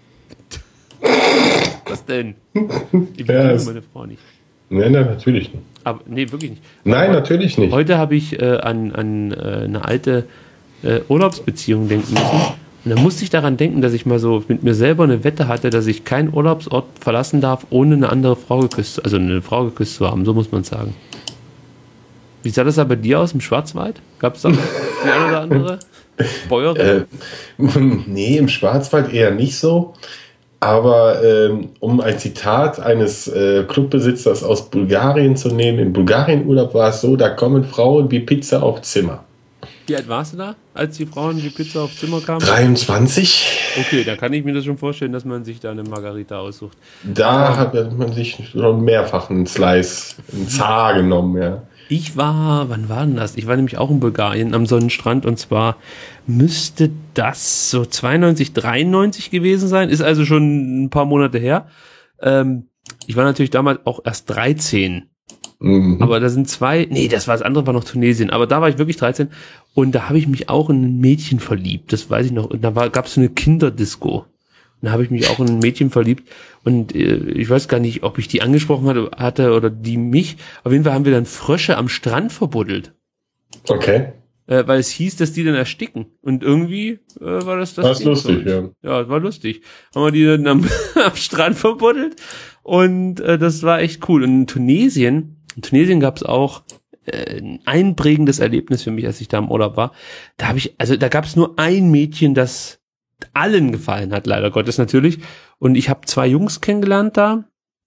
Was denn? Ich Ja, liebe es- meine Frau nicht. nee, nee, natürlich nicht. Aber nee, wirklich nicht. Nein, natürlich nicht. Heute habe ich äh, an, an äh, eine alte äh, Urlaubsbeziehung denken müssen. Und dann musste ich daran denken, dass ich mal so mit mir selber eine Wette hatte, dass ich keinen Urlaubsort verlassen darf, ohne eine andere Frau geküsst zu, also eine Frau geküsst zu haben, so muss man sagen. Wie sah das da bei dir aus im Schwarzwald? Gab es da die eine oder andere Bäuerin? Äh, nee, im Schwarzwald eher nicht so. Aber ähm, um ein Zitat eines äh, Clubbesitzers aus Bulgarien zu nehmen, in Bulgarien-Urlaub war es so, da kommen Frauen wie Pizza auf Zimmer. Wie alt warst du da, als die Frauen die Pizza aufs Zimmer kamen? dreiundzwanzig. Okay, da kann ich mir das schon vorstellen, dass man sich da eine Margarita aussucht. Da hat man sich schon mehrfach einen Slice, einen Zar genommen, ja. Ich war, wann war denn das? Ich war nämlich auch in Bulgarien am Sonnenstrand und zwar müsste das so zweiundneunzig, dreiundneunzig gewesen sein, ist also schon ein paar Monate her. Ähm, ich war natürlich damals auch erst dreizehn Mhm. Aber da sind zwei, nee, das war das andere, war noch Tunesien, aber da war ich wirklich dreizehn und da habe ich mich auch in ein Mädchen verliebt, das weiß ich noch, und da gab es so eine Kinderdisco. Und da habe ich mich auch in ein Mädchen verliebt und äh, ich weiß gar nicht, ob ich die angesprochen hatte, hatte oder die mich. Auf jeden Fall haben wir dann Frösche am Strand verbuddelt. Okay. Äh, weil es hieß, dass die dann ersticken. Und irgendwie äh, war das das. Das ist lustig, so. ja. Ja, das war lustig. Haben wir die dann am, am Strand verbuddelt und äh, das war echt cool. Und in Tunesien, in Tunesien gab es auch äh, ein einprägendes Erlebnis für mich, als ich da im Urlaub war. Da habe ich, also da gab es nur ein Mädchen, das allen gefallen hat, leider Gottes natürlich. Und ich habe zwei Jungs kennengelernt da.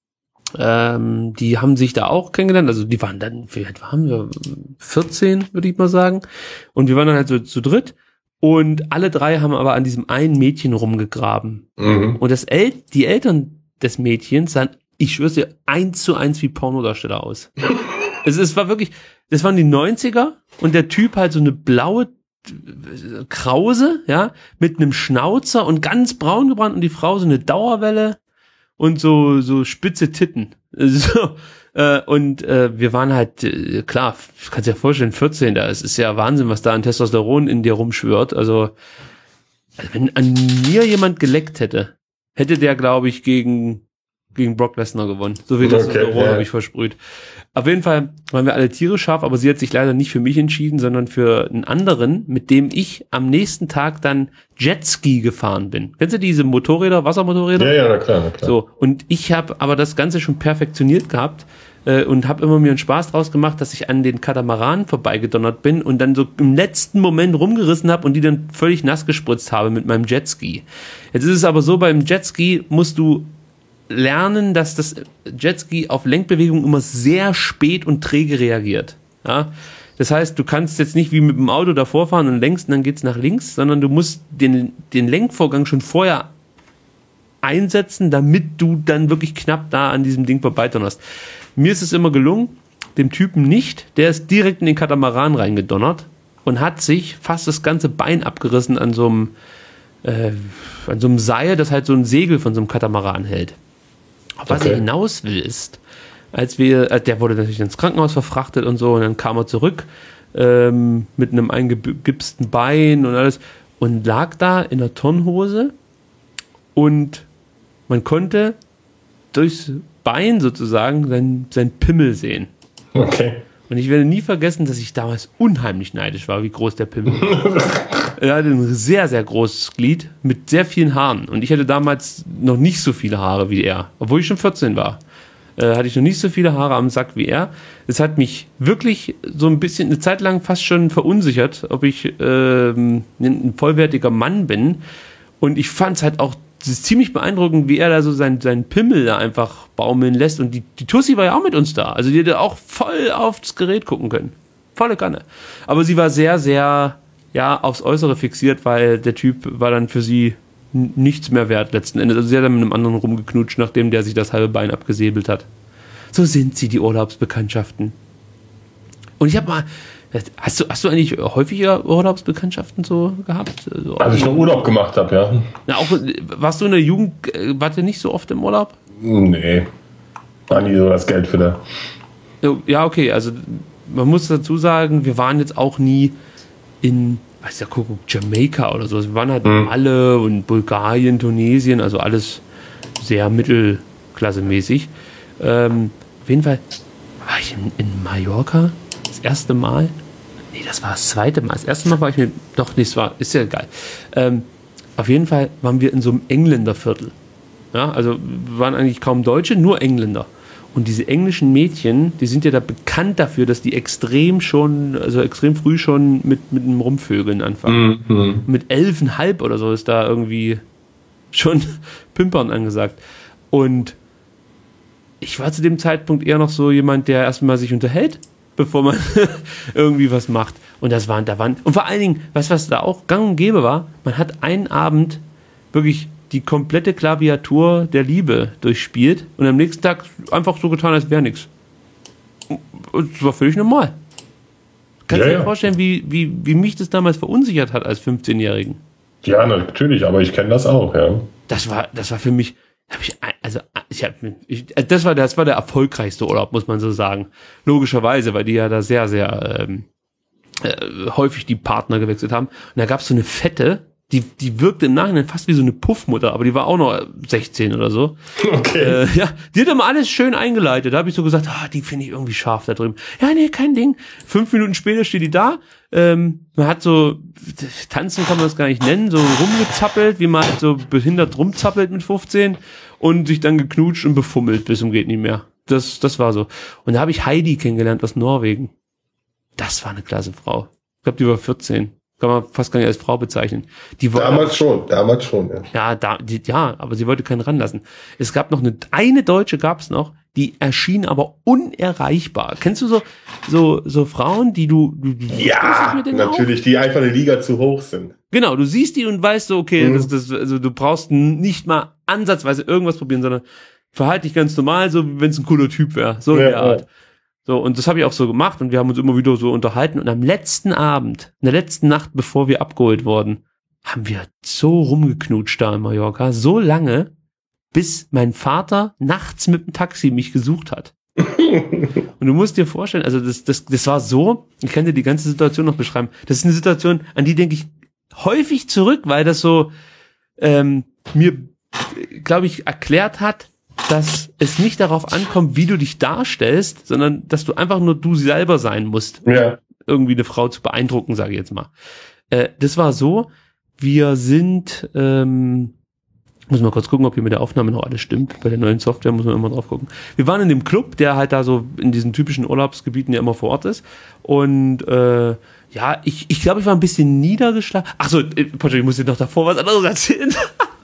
Ähm, die haben sich da auch kennengelernt. Also die waren dann, wie alt waren wir? vierzehn, würde ich mal sagen. Und wir waren dann halt so zu dritt. Und alle drei haben aber an diesem einen Mädchen rumgegraben. Mhm. Und das El- die Eltern des Mädchens sahen, ich schwör's dir, eins zu eins wie Pornodarsteller aus. es, es war wirklich, das waren die neunziger und der Typ halt so eine blaue Krause, ja, mit einem Schnauzer und ganz braun gebrannt und die Frau so eine Dauerwelle und so so spitze Titten. So, äh, und äh, wir waren halt, äh, klar, kannst dir ja vorstellen, vierzehn, da es ist ja Wahnsinn, was da an Testosteron in dir rumschwirrt. Also, also wenn an mir jemand geleckt hätte, hätte der, glaube ich, gegen gegen Brock Lesnar gewonnen. So viel Testosteron Okay, ja. habe ich versprüht. Auf jeden Fall waren wir alle Tiere scharf, aber sie hat sich leider nicht für mich entschieden, sondern für einen anderen, mit dem ich am nächsten Tag dann Jetski gefahren bin. Kennst du diese Motorräder, Wassermotorräder? Ja, ja, na klar, na klar. So, und ich habe aber das Ganze schon perfektioniert gehabt äh, und habe immer mir einen Spaß draus gemacht, dass ich an den Katamaran vorbeigedonnert bin und dann so im letzten Moment rumgerissen habe und die dann völlig nass gespritzt habe mit meinem Jetski. Jetzt ist es aber so, beim Jetski musst du lernen, dass das Jetski auf Lenkbewegung immer sehr spät und träge reagiert. Ja? Das heißt, du kannst jetzt nicht wie mit dem Auto davor fahren und lenkst und dann geht's nach links, sondern du musst den, den Lenkvorgang schon vorher einsetzen, damit du dann wirklich knapp da an diesem Ding vorbeidonnerst. Mir ist es immer gelungen, dem Typen nicht, der ist direkt in den Katamaran reingedonnert und hat sich fast das ganze Bein abgerissen an so einem äh, an so einem Seil, das halt so ein Segel von so einem Katamaran hält. Was Okay. ich hinaus will ist, als wir, äh, der wurde natürlich ins Krankenhaus verfrachtet und so und dann kam er zurück ähm, mit einem eingegipsten Bein und alles und lag da in der Turnhose und man konnte durchs Bein sozusagen sein, sein Pimmel sehen. Okay. Und ich werde nie vergessen, dass ich damals unheimlich neidisch war, wie groß der Pimmel war. Er hatte ein sehr, sehr großes Glied mit sehr vielen Haaren. Und ich hatte damals noch nicht so viele Haare wie er. Obwohl ich schon vierzehn war, äh, hatte ich noch nicht so viele Haare am Sack wie er. Es hat mich wirklich so ein bisschen, eine Zeit lang fast schon verunsichert, ob ich ähm, ein vollwertiger Mann bin. Und ich fand es halt auch das ist ziemlich beeindruckend, wie er da so seinen, seinen Pimmel da einfach baumeln lässt. Und die, die Tussi war ja auch mit uns da. Also die hätte auch voll aufs Gerät gucken können. Volle Kanne. Aber sie war sehr, sehr, ja, aufs Äußere fixiert, weil der Typ war dann für sie n- nichts mehr wert letzten Endes. Also sie hat dann mit einem anderen rumgeknutscht, nachdem der sich das halbe Bein abgesäbelt hat. So sind sie, die Urlaubsbekanntschaften. Und ich habe mal, hast du, hast du eigentlich häufiger Urlaubsbekanntschaften so gehabt? Also, Als ich noch Urlaub gemacht habe, ja. na, auch, warst du in der Jugend, äh, wart ihr nicht so oft im Urlaub? Nee. War nie so das Geld für da. Ja, okay, also man muss dazu sagen, wir waren jetzt auch nie in, weiß ja, guck, Jamaika oder so. Wir waren halt Mhm. alle und Bulgarien, Tunesien, also alles sehr mittelklassemäßig. Ähm, auf jeden Fall war ich in, in Mallorca das erste Mal. Nee, das war das zweite Mal. Das erste Mal war ich mir, doch, nee, es war, ist ja egal. Ähm, auf jeden Fall waren wir in so einem Engländerviertel. Ja, also waren eigentlich kaum Deutsche, nur Engländer. Und diese englischen Mädchen, die sind ja da bekannt dafür, dass die extrem schon, also extrem früh schon mit, mit einem Rumvögeln anfangen. Mhm. Mit elfenhalb oder so ist da irgendwie schon Pimpern angesagt. Und ich war zu dem Zeitpunkt eher noch so jemand, der erstmal sich unterhält, bevor man irgendwie was macht. Und das waren, da waren, und vor allen Dingen, weißt du, was da auch gang und gäbe war? Man hat einen Abend wirklich die komplette Klaviatur der Liebe durchspielt und am nächsten Tag einfach so getan, als wäre nichts. Das war völlig normal. Kannst du Ja, dir ja. vorstellen, wie, wie, wie mich das damals verunsichert hat als fünfzehnjährigen? Ja, natürlich, aber ich kenne das auch, ja. Das war, das war für mich, Hab ich, also, ich hab, ich, das war, das war der erfolgreichste Urlaub, muss man so sagen. Logischerweise, weil die ja da sehr, sehr, ähm, äh, häufig die Partner gewechselt haben. Und da gab's so eine Fette, die, die wirkte im Nachhinein fast wie so eine Puffmutter, aber die war auch noch sechzehn oder so. Okay. Äh, ja, die hat immer alles schön eingeleitet. Da habe ich so gesagt, ah, die finde ich irgendwie scharf da drüben. Ja, nee, kein Ding. Fünf Minuten später steht die da. Ähm, man hat so, tanzen kann man das gar nicht nennen, so rumgezappelt, wie man halt so behindert rumzappelt mit fünfzehn und sich dann geknutscht und befummelt bis zum geht nicht mehr. Das, das war so. Und da habe ich Heidi kennengelernt aus Norwegen. Das war eine klasse Frau. Ich glaube, die war vierzehn. Kann man fast gar nicht als Frau bezeichnen. Die war, damals schon, damals schon, ja. Ja, da, die, ja, aber sie wollte keinen ranlassen. Es gab noch eine, eine Deutsche gab's noch, die erschien aber unerreichbar. Kennst du so, so, so Frauen, die du, du, du ja, mit natürlich, auf? Die einfach eine Liga zu hoch sind. Genau, du siehst die und weißt so, okay, mhm. das, das, also du brauchst nicht mal ansatzweise irgendwas probieren, sondern verhalte dich ganz normal, so wie wenn es ein cooler Typ wäre. So in ja, der Art. Ja. So, und das habe ich auch so gemacht und wir haben uns immer wieder so unterhalten und am letzten Abend, in der letzten Nacht, bevor wir abgeholt wurden, haben wir so rumgeknutscht da in Mallorca, so lange, bis mein Vater nachts mit dem Taxi mich gesucht hat. Und du musst dir vorstellen, also das, das, das war so, ich kann dir die ganze Situation noch beschreiben, das ist eine Situation, an die denke ich häufig zurück, weil das so ähm, mir, glaube ich, erklärt hat, dass es nicht darauf ankommt, wie du dich darstellst, sondern dass du einfach nur du selber sein musst, ja. irgendwie eine Frau zu beeindrucken, sage ich jetzt mal. Äh, das war so, wir sind, ähm, muss mal kurz gucken, ob hier mit der Aufnahme noch alles stimmt. Bei der neuen Software muss man immer drauf gucken. Wir waren in dem Club, der halt da so in diesen typischen Urlaubsgebieten ja immer vor Ort ist. Und äh, ja, ich ich glaube, ich war ein bisschen niedergeschlagen. Ach so, ich muss dir noch davor was anderes erzählen.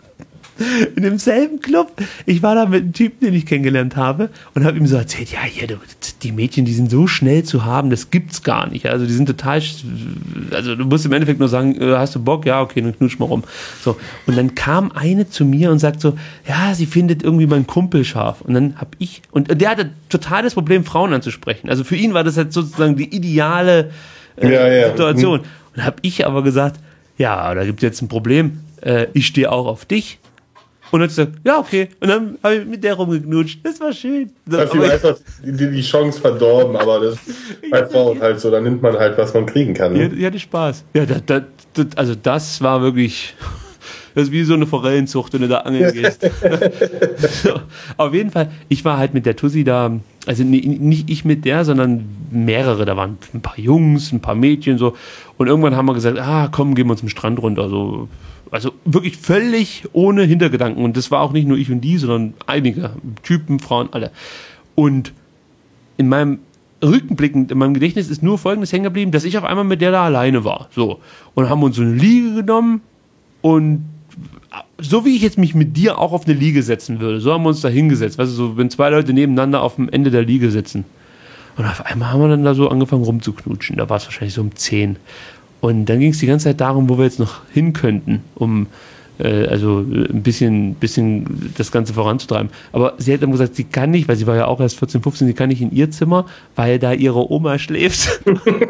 In demselben Club. Ich war da mit einem Typen, den ich kennengelernt habe und habe ihm so erzählt, ja, hier, die Mädchen, die sind so schnell zu haben, das gibt's gar nicht. Also die sind total, also du musst im Endeffekt nur sagen, hast du Bock? Ja, okay, dann knutsch mal rum. So. Und dann kam eine zu mir und sagt so, ja, sie findet irgendwie meinen Kumpel scharf. Und dann hab ich, und der hatte total das Problem, Frauen anzusprechen. Also für ihn war das halt sozusagen die ideale äh, ja, ja. Situation. Und hab ich aber gesagt, ja, da gibt's jetzt ein Problem. Äh, ich stehe auch auf dich. Und dann hat sie gesagt, ja, okay. Und dann habe ich mit der rumgeknutscht. Das war schön. Da hast du einfach die, die Chance verdorben, aber das ist bei Frauen halt so, da nimmt man halt, was man kriegen kann. Ne? Die, die hatte Spaß. Ja, das, das, das, also das war wirklich, das ist wie so eine Forellenzucht, wenn du da angeln gehst. So, auf jeden Fall, ich war halt mit der Tussi da, also nicht ich mit der, sondern mehrere. Da waren ein paar Jungs, ein paar Mädchen so. Und irgendwann haben wir gesagt, ah, komm, gehen wir zum Strand runter. So. Also wirklich völlig ohne Hintergedanken. Und das war auch nicht nur ich und die, sondern einige Typen, Frauen, alle. Und in meinem Rückblick, in meinem Gedächtnis ist nur Folgendes hängen geblieben, dass ich auf einmal mit der da alleine war. So. Und haben uns so eine Liege genommen und so wie ich jetzt mich mit dir auch auf eine Liege setzen würde, so haben wir uns da hingesetzt. Weißt du, so wenn zwei Leute nebeneinander auf dem Ende der Liege sitzen. Und auf einmal haben wir dann da so angefangen rumzuknutschen. Da war es wahrscheinlich so um zehn. Und dann ging es die ganze Zeit darum, wo wir jetzt noch hin könnten, um äh, also ein bisschen, bisschen das Ganze voranzutreiben. Aber sie hat dann gesagt, sie kann nicht, weil sie war ja auch erst vierzehn, fünfzehn, sie kann nicht in ihr Zimmer, weil da ihre Oma schläft.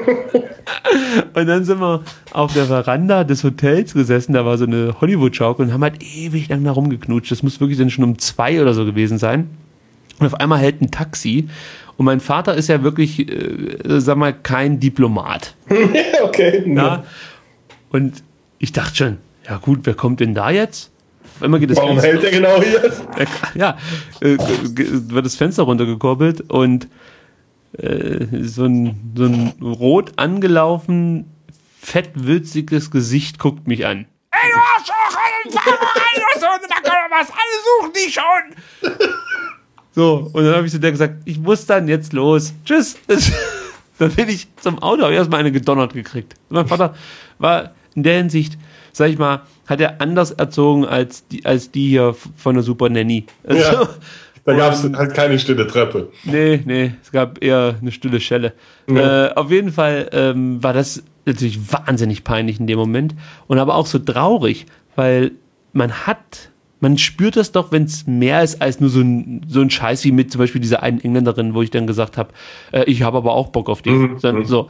Und dann sind wir auf der Veranda des Hotels gesessen, da war so eine Hollywood-Schaukel und haben halt ewig lang da rumgeknutscht. Das muss wirklich dann schon um zwei oder so gewesen sein. Und auf einmal hält ein Taxi. Und mein Vater ist ja wirklich, äh, sag mal, kein Diplomat. Okay. Ja. Und ich dachte schon, ja gut, wer kommt denn da jetzt? Immer geht das Warum Fenster, hält der genau hier? Ja, äh, wird das Fenster runtergekurbelt und äh, so ein, so ein rot angelaufen, fettwürziges Gesicht guckt mich an. Ey, du Arschloch! Was? Alle suchen dich schon! So, und dann habe ich zu der gesagt, ich muss dann jetzt los. Tschüss. Dann bin ich zum Auto, habe ich erstmal eine gedonnert gekriegt. Mein Vater war in der Hinsicht, sag ich mal, hat er anders erzogen als die, als die hier von der Super Nanny. Also, ja, da gab es halt keine stille Treppe. Nee, nee, es gab eher eine stille Schelle. Ja. Äh, auf jeden Fall ähm, war das natürlich wahnsinnig peinlich in dem Moment und aber auch so traurig, weil man hat... Man spürt das doch, wenn es mehr ist als nur so ein, so ein Scheiß wie mit zum Beispiel dieser einen Engländerin, wo ich dann gesagt habe, äh, ich habe aber auch Bock auf dich. Mhm. So.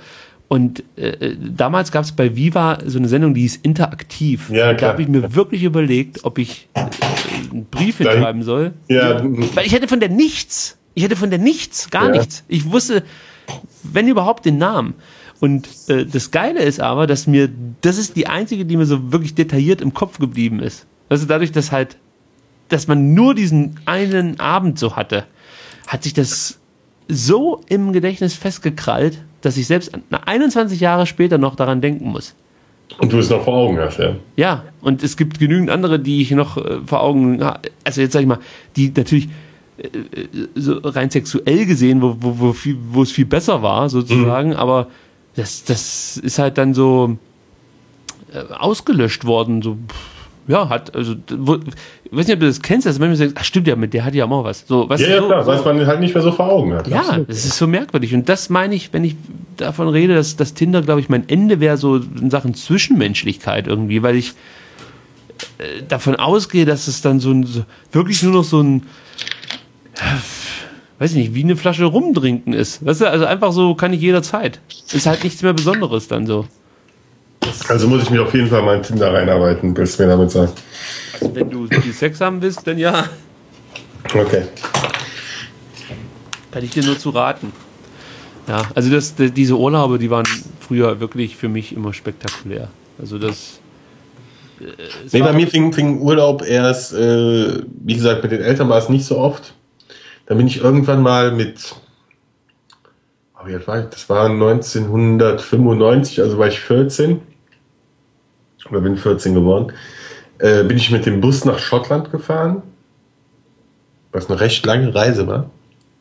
Und äh, damals gab es bei Viva so eine Sendung, die hieß Interaktiv. Ja, da habe ich mir wirklich überlegt, ob ich äh, einen Brief hinschreiben soll. Ja. Weil ich hätte von der nichts. Ich hätte von der nichts, gar ja. nichts. Ich wusste, wenn überhaupt, den Namen. Und äh, das Geile ist aber, dass mir, das ist die einzige, die mir so wirklich detailliert im Kopf geblieben ist. Also dadurch, dass halt, dass man nur diesen einen Abend so hatte, hat sich das so im Gedächtnis festgekrallt, dass ich selbst einundzwanzig Jahre später noch daran denken muss. Und du es noch vor Augen hast, ja. Ja, und es gibt genügend andere, die ich noch äh, vor Augen habe. Also jetzt sag ich mal, die natürlich äh, so rein sexuell gesehen, wo, wo, wo, viel, wo es viel besser war, sozusagen, mhm. aber das, das ist halt dann so äh, ausgelöscht worden, so ja, hat, also, wo, ich weiß nicht, ob du das kennst, dass manchmal sagst, ach stimmt ja, mit der hat ja auch was. So, weißt ja, du, ja, so, klar, so, was man halt nicht mehr so vor Augen hat. Ja, absolut. Das ist so merkwürdig. Und das meine ich, wenn ich davon rede, dass das Tinder, glaube ich, mein Ende wäre so in Sachen Zwischenmenschlichkeit irgendwie, weil ich äh, davon ausgehe, dass es dann so ein, so, wirklich nur noch so ein, äh, weiß ich nicht, wie eine Flasche rumtrinken ist. Weißt du, also einfach so kann ich jederzeit. Ist halt nichts mehr Besonderes dann so. Das also muss ich mir auf jeden Fall mal in Tinder reinarbeiten, willst du mir damit sagen. Also wenn du viel Sex haben willst, dann ja. Okay. Kann ich dir nur zu raten. Ja, also das, die, diese Urlaube, die waren früher wirklich für mich immer spektakulär. Also das... Äh, nee, bei mir fing, fing Urlaub erst, äh, wie gesagt, mit den Eltern war es nicht so oft. Dann bin ich irgendwann mal mit... Oh, wie alt war ich? Das war neunzehnhundertfünfundneunzig, also war ich vierzehn. Oder bin vierzehn geworden. Äh, bin ich mit dem Bus nach Schottland gefahren. Was eine recht lange Reise war.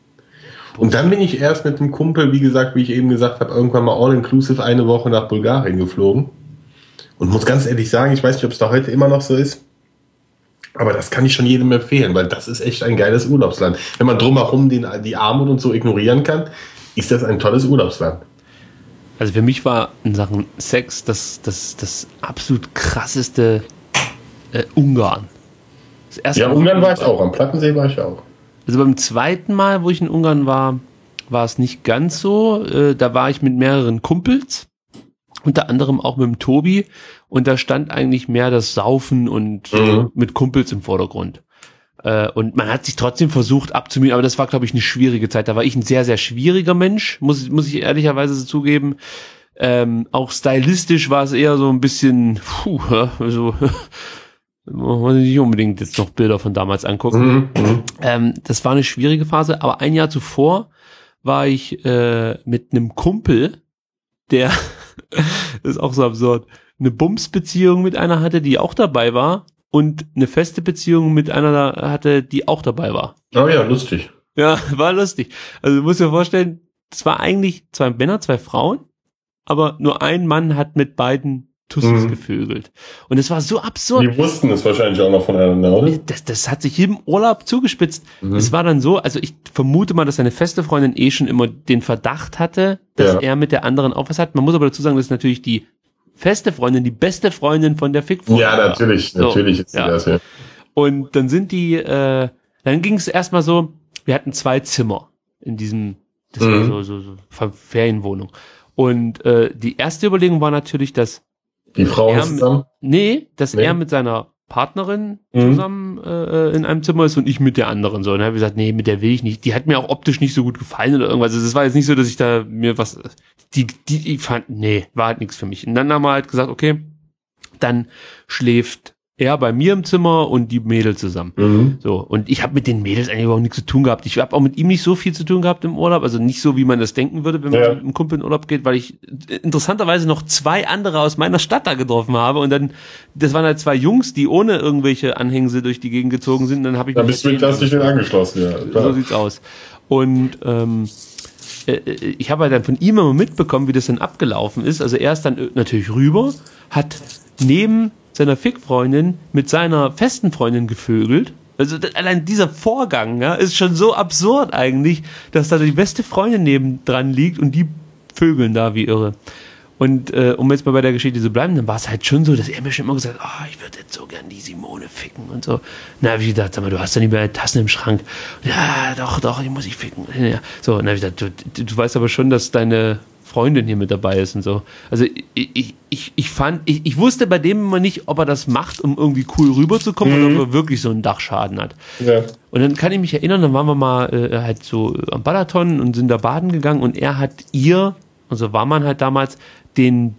Und dann bin ich erst mit einem Kumpel, wie gesagt, wie ich eben gesagt habe, irgendwann mal all-inclusive eine Woche nach Bulgarien geflogen. Und muss ganz ehrlich sagen, ich weiß nicht, ob es da heute immer noch so ist, aber das kann ich schon jedem empfehlen, weil das ist echt ein geiles Urlaubsland. Wenn man drumherum den, die Armut und so ignorieren kann, ist das ein tolles Urlaubsland. Also für mich war in Sachen Sex das, das, das absolut krasseste äh, Ungarn. Das erste ja, Mal Ungarn war ich auch, am Plattensee war ich auch. Also beim zweiten Mal, wo ich in Ungarn war, war es nicht ganz so. Äh, da war ich mit mehreren Kumpels, unter anderem auch mit dem Tobi, und da stand eigentlich mehr das Saufen und mhm. äh, mit Kumpels im Vordergrund. Äh, und man hat sich trotzdem versucht abzumühen, aber das war, glaube ich, eine schwierige Zeit. Da war ich ein sehr, sehr schwieriger Mensch, muss, muss ich ehrlicherweise so zugeben. Ähm, auch stylistisch war es eher so ein bisschen, puh, also muss man nicht unbedingt jetzt noch Bilder von damals angucken. Mhm. Ähm, das war eine schwierige Phase, aber ein Jahr zuvor war ich äh, mit einem Kumpel, der, das ist auch so absurd, eine Bumsbeziehung mit einer hatte, die auch dabei war, und eine feste Beziehung mit einer hatte, die auch dabei war. Oh ja, lustig. Ja, war lustig. Also du musst dir vorstellen, es war eigentlich zwei Männer, zwei Frauen, aber nur ein Mann hat mit beiden Tussis mhm. gevögelt. Und es war so absurd. Die wussten es wahrscheinlich auch noch voneinander, oder? Das, das hat sich im Urlaub zugespitzt. Mhm. Es war dann so, also ich vermute mal, dass seine feste Freundin eh schon immer den Verdacht hatte, dass ja. er mit der anderen auch was hat. Man muss aber dazu sagen, dass natürlich die feste Freundin, die beste Freundin von der Fickfreundin. Ja, natürlich, so, natürlich ist sie ja. das, ja. Und dann sind die, äh, dann ging es erstmal so, wir hatten zwei Zimmer in diesem, das mhm. war so, so, so Ferienwohnung. Und äh, die erste Überlegung war natürlich, dass die Frau er, zusammen? Nee, dass nee. er mit seiner Partnerin mhm. zusammen äh, in einem Zimmer ist und ich mit der anderen so. Und dann habe ich gesagt, nee, mit der will ich nicht. Die hat mir auch optisch nicht so gut gefallen oder irgendwas. Also das war jetzt nicht so, dass ich da mir was, die, die, die fand, nee, war halt nichts für mich. Und dann haben wir halt gesagt, okay, dann schläft er bei mir im Zimmer und die Mädels zusammen. Mhm. So, und ich habe mit den Mädels eigentlich überhaupt nichts zu tun gehabt. Ich habe auch mit ihm nicht so viel zu tun gehabt im Urlaub, also nicht so, wie man das denken würde, wenn man ja. mit einem Kumpel in Urlaub geht, weil ich interessanterweise noch zwei andere aus meiner Stadt da getroffen habe, und dann, das waren halt zwei Jungs, die ohne irgendwelche Anhängsel durch die Gegend gezogen sind, und dann habe ich da bist du mit das nicht angeschlossen, ja. Klar. So sieht's aus. Und ähm, ich habe halt dann von ihm immer mitbekommen, wie das dann abgelaufen ist. Also er ist dann natürlich rüber, hat neben seiner Fickfreundin mit seiner festen Freundin gevögelt. Also allein dieser Vorgang, ja, ist schon so absurd eigentlich, dass da die beste Freundin nebendran liegt und die vögeln da wie irre. Und äh, um jetzt mal bei der Geschichte zu bleiben, dann war es halt schon so, dass er mir schon immer gesagt hat, oh, ich würde jetzt so gern die Simone ficken und so. Na, hab ich gedacht, sag mal, du hast doch nicht mehr Tassen im Schrank. Ja, doch, doch, die muss ich ficken. Ja. So, und dann hab ich gedacht, du, du weißt aber schon, dass deine Freundin hier mit dabei ist und so. Also ich, ich, ich, ich fand, ich, ich wusste bei dem immer nicht, ob er das macht, um irgendwie cool rüberzukommen mhm. oder ob er wirklich so einen Dachschaden hat. Ja. Und dann kann ich mich erinnern, dann waren wir mal äh, halt so am Balaton und sind da baden gegangen und er hat ihr, also war man halt damals, den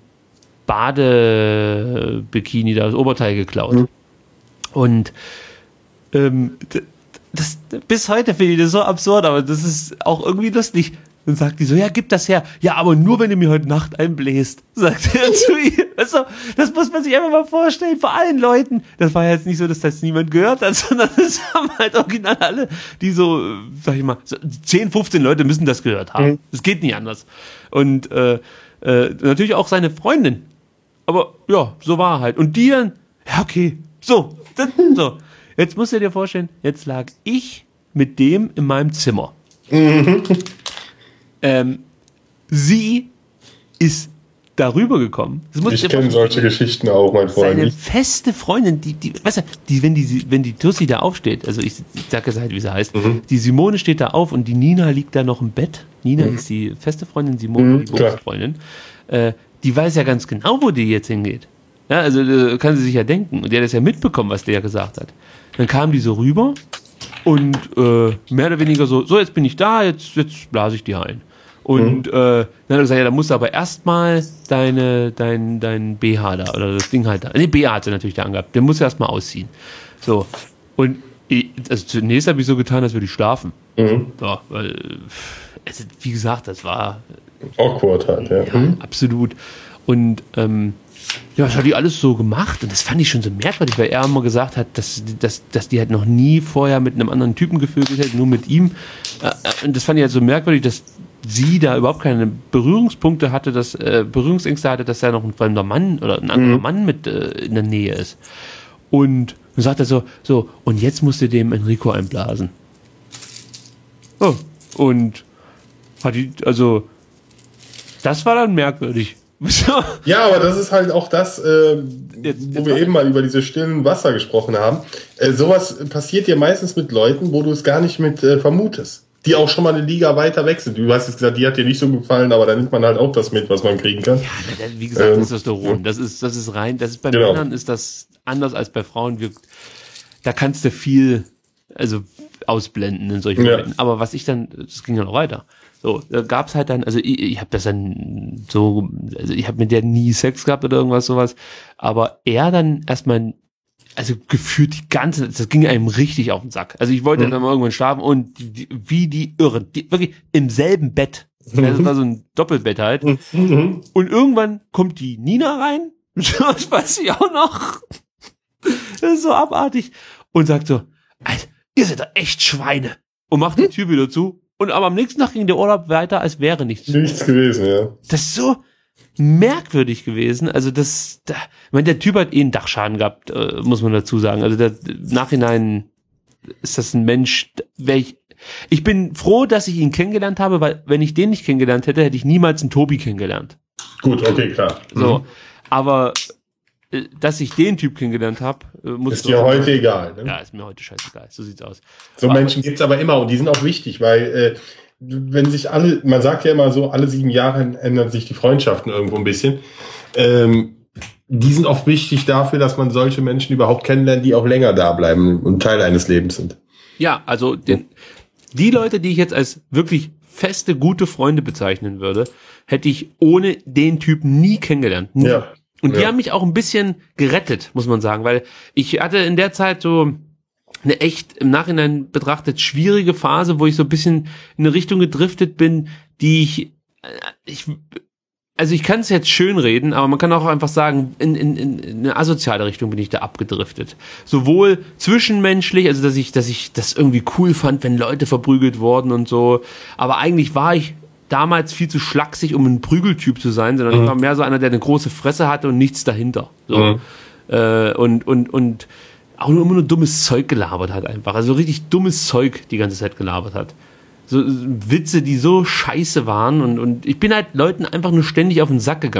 Badebikini, da das Oberteil geklaut. Mhm. Und ähm, das, bis heute finde ich das so absurd, aber das ist auch irgendwie lustig. Dann sagt die so, ja, gib das her. Ja, aber nur, wenn du mir heute Nacht einbläst, sagt er zu ihr. Also, das muss man sich einfach mal vorstellen, vor allen Leuten. Das war jetzt nicht so, dass das niemand gehört hat, sondern das haben halt original alle, die so, sag ich mal, so zehn, fünfzehn Leute müssen das gehört haben. Es mhm. geht nicht anders. Und äh, äh, natürlich auch seine Freundin. Aber ja, so war er halt. Und die dann, ja, okay, so, das, so. Jetzt musst du dir vorstellen, jetzt lag ich mit dem in meinem Zimmer. Mhm. Ähm, sie ist darüber gekommen. Das muss ich ich kenne solche Geschichten auch, mein Freund. Seine feste Freundin, die, die, weißt du, die, wenn die, wenn die Tussi da aufsteht, also ich, ich sag jetzt halt, wie sie heißt, mhm. die Simone steht da auf und die Nina liegt da noch im Bett. Nina mhm. ist die feste Freundin, Simone mhm, die Berufsfreundin. Äh, die weiß ja ganz genau, wo die jetzt hingeht. Ja, also äh, kann sie sich ja denken. Und die hat das ja mitbekommen, was der ja gesagt hat. Dann kam die so rüber und äh, mehr oder weniger so, so jetzt bin ich da, jetzt, jetzt blase ich dir ein. Und mhm. äh, dann hat er gesagt, ja, da musst du aber erstmal deine, dein, dein B H da, oder das Ding halt da. Nee, B H hat er natürlich da angehabt. Den musst du erstmal ausziehen. So. Und ich, also zunächst habe ich so getan, als würde ich schlafen. Mhm. So, weil, also, wie gesagt, das war awkward halt, ja. Ja, mhm. absolut. Und ähm, ja, das hat die alles so gemacht und das fand ich schon so merkwürdig, weil er immer gesagt hat, dass, dass, dass die halt noch nie vorher mit einem anderen Typen gevögelt hätte, nur mit ihm. Und das fand ich halt so merkwürdig, dass sie da überhaupt keine Berührungspunkte hatte, dass äh, Berührungsängste hatte, dass da noch ein fremder Mann oder ein anderer mhm. Mann mit äh, in der Nähe ist. Und dann sagt er so, so, und jetzt musst du dem Enrico einblasen. Oh, und hat die, also, das war dann merkwürdig. Ja, aber das ist halt auch das, äh, jetzt, wo jetzt wir eben mal über diese stillen Wasser gesprochen haben. Äh, sowas passiert dir meistens mit Leuten, wo du es gar nicht mit äh, vermutest. Die auch schon mal eine Liga weiter weg sind. Du hast jetzt gesagt, die hat dir nicht so gefallen, aber da nimmt man halt auch das mit, was man kriegen kann. Ja, wie gesagt, ähm, Testosteron. Das ist, das ist rein, das ist bei genau. Männern ist das anders als bei Frauen. Wir, da kannst du viel, also ausblenden in solchen Momenten. Ja. Aber was ich dann, das ging ja noch weiter. So, da gab's halt dann, also ich, ich habe das dann so, also ich habe mit der nie Sex gehabt oder irgendwas sowas, aber er dann erstmal, also gefühlt die ganze, das ging einem richtig auf den Sack. Also ich wollte mhm. dann mal irgendwann schlafen und die, die, wie die Irren, die, wirklich im selben Bett. Mhm. Das war so ein Doppelbett halt. Mhm. Und irgendwann kommt die Nina rein, das weiß ich auch noch. Das ist so abartig. Und sagt so, Alter, ihr seid doch echt Schweine. Und macht die Tür wieder zu. Und aber am nächsten Tag ging der Urlaub weiter, als wäre nichts. Nichts gewesen, ja. Das ist so merkwürdig gewesen. Also das, da, ich meine, der Typ hat eh einen Dachschaden gehabt, äh, muss man dazu sagen. Also der, im Nachhinein ist das ein Mensch, welch, ich bin froh, dass ich ihn kennengelernt habe, weil wenn ich den nicht kennengelernt hätte, hätte ich niemals einen Tobi kennengelernt. Gut, okay, klar. So, mhm. aber äh, dass ich den Typ kennengelernt habe, äh, muss ist dir heute sagen, egal. Ne? Ja, ist mir heute scheißegal. So sieht's aus. So aber, Menschen gibt's aber immer und die sind auch wichtig, weil äh, wenn sich alle, man sagt ja immer so, alle sieben Jahre ändern sich die Freundschaften irgendwo ein bisschen. Ähm, die sind auch wichtig dafür, dass man solche Menschen überhaupt kennenlernt, die auch länger da bleiben und Teil eines Lebens sind. Ja, also den, die Leute, die ich jetzt als wirklich feste, gute Freunde bezeichnen würde, hätte ich ohne den Typen nie kennengelernt. Nie. Ja. Und die ja. haben mich auch ein bisschen gerettet, muss man sagen, weil ich hatte in der Zeit so eine echt im Nachhinein betrachtet schwierige Phase, wo ich so ein bisschen in eine Richtung gedriftet bin, die ich, ich also ich kann es jetzt schön reden, aber man kann auch einfach sagen, in, in, in eine asoziale Richtung bin ich da abgedriftet. Sowohl zwischenmenschlich, also dass ich, dass ich das irgendwie cool fand, wenn Leute verprügelt wurden und so, aber eigentlich war ich damals viel zu schlaksig, um ein Prügeltyp zu sein, sondern mhm. ich war mehr so einer, der eine große Fresse hatte und nichts dahinter. So. Mhm. Äh, und, und, und auch nur immer nur dummes Zeug gelabert hat einfach. Also richtig dummes Zeug die ganze Zeit gelabert hat. So Witze, die so scheiße waren und, und ich bin halt Leuten einfach nur ständig auf den Sack gegangen.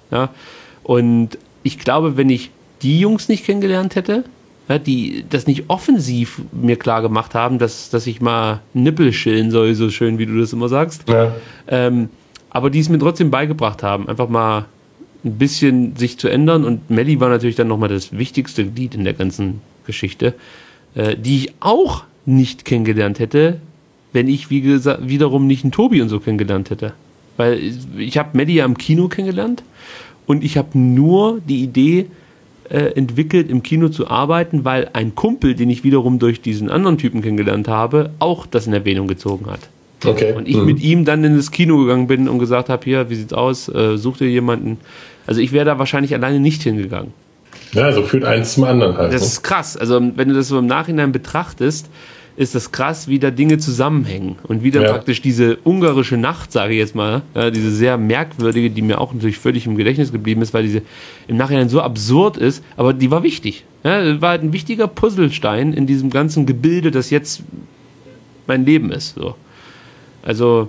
Ja? Und ich glaube, wenn ich die Jungs nicht kennengelernt hätte, ja, die das nicht offensiv mir klar gemacht haben, dass, dass ich mal Nippel schillen soll, so schön, wie du das immer sagst. Ja. Ähm, aber die es mir trotzdem beigebracht haben, einfach mal ein bisschen sich zu ändern. Und Melli war natürlich dann nochmal das wichtigste Glied in der ganzen Geschichte, äh, die ich auch nicht kennengelernt hätte, wenn ich wie gesagt, wiederum nicht einen Tobi und so kennengelernt hätte. Weil ich habe Melli ja im Kino kennengelernt und ich habe nur die Idee äh, entwickelt, im Kino zu arbeiten, weil ein Kumpel, den ich wiederum durch diesen anderen Typen kennengelernt habe, auch das in Erwähnung gezogen hat. Okay. Und ich mhm. mit ihm dann in das Kino gegangen bin und gesagt habe, hier, wie sieht's aus, äh, such dir jemanden. Also ich wäre da wahrscheinlich alleine nicht hingegangen. Ja, so führt eins zum anderen halt. Das ne? ist krass. Also wenn du das so im Nachhinein betrachtest, ist das krass, wie da Dinge zusammenhängen. Und wie dann ja. praktisch diese ungarische Nacht, sage ich jetzt mal, ja, diese sehr merkwürdige, die mir auch natürlich völlig im Gedächtnis geblieben ist, weil diese im Nachhinein so absurd ist, aber die war wichtig. Ja, das war halt ein wichtiger Puzzlestein in diesem ganzen Gebilde, das jetzt mein Leben ist. So. Also,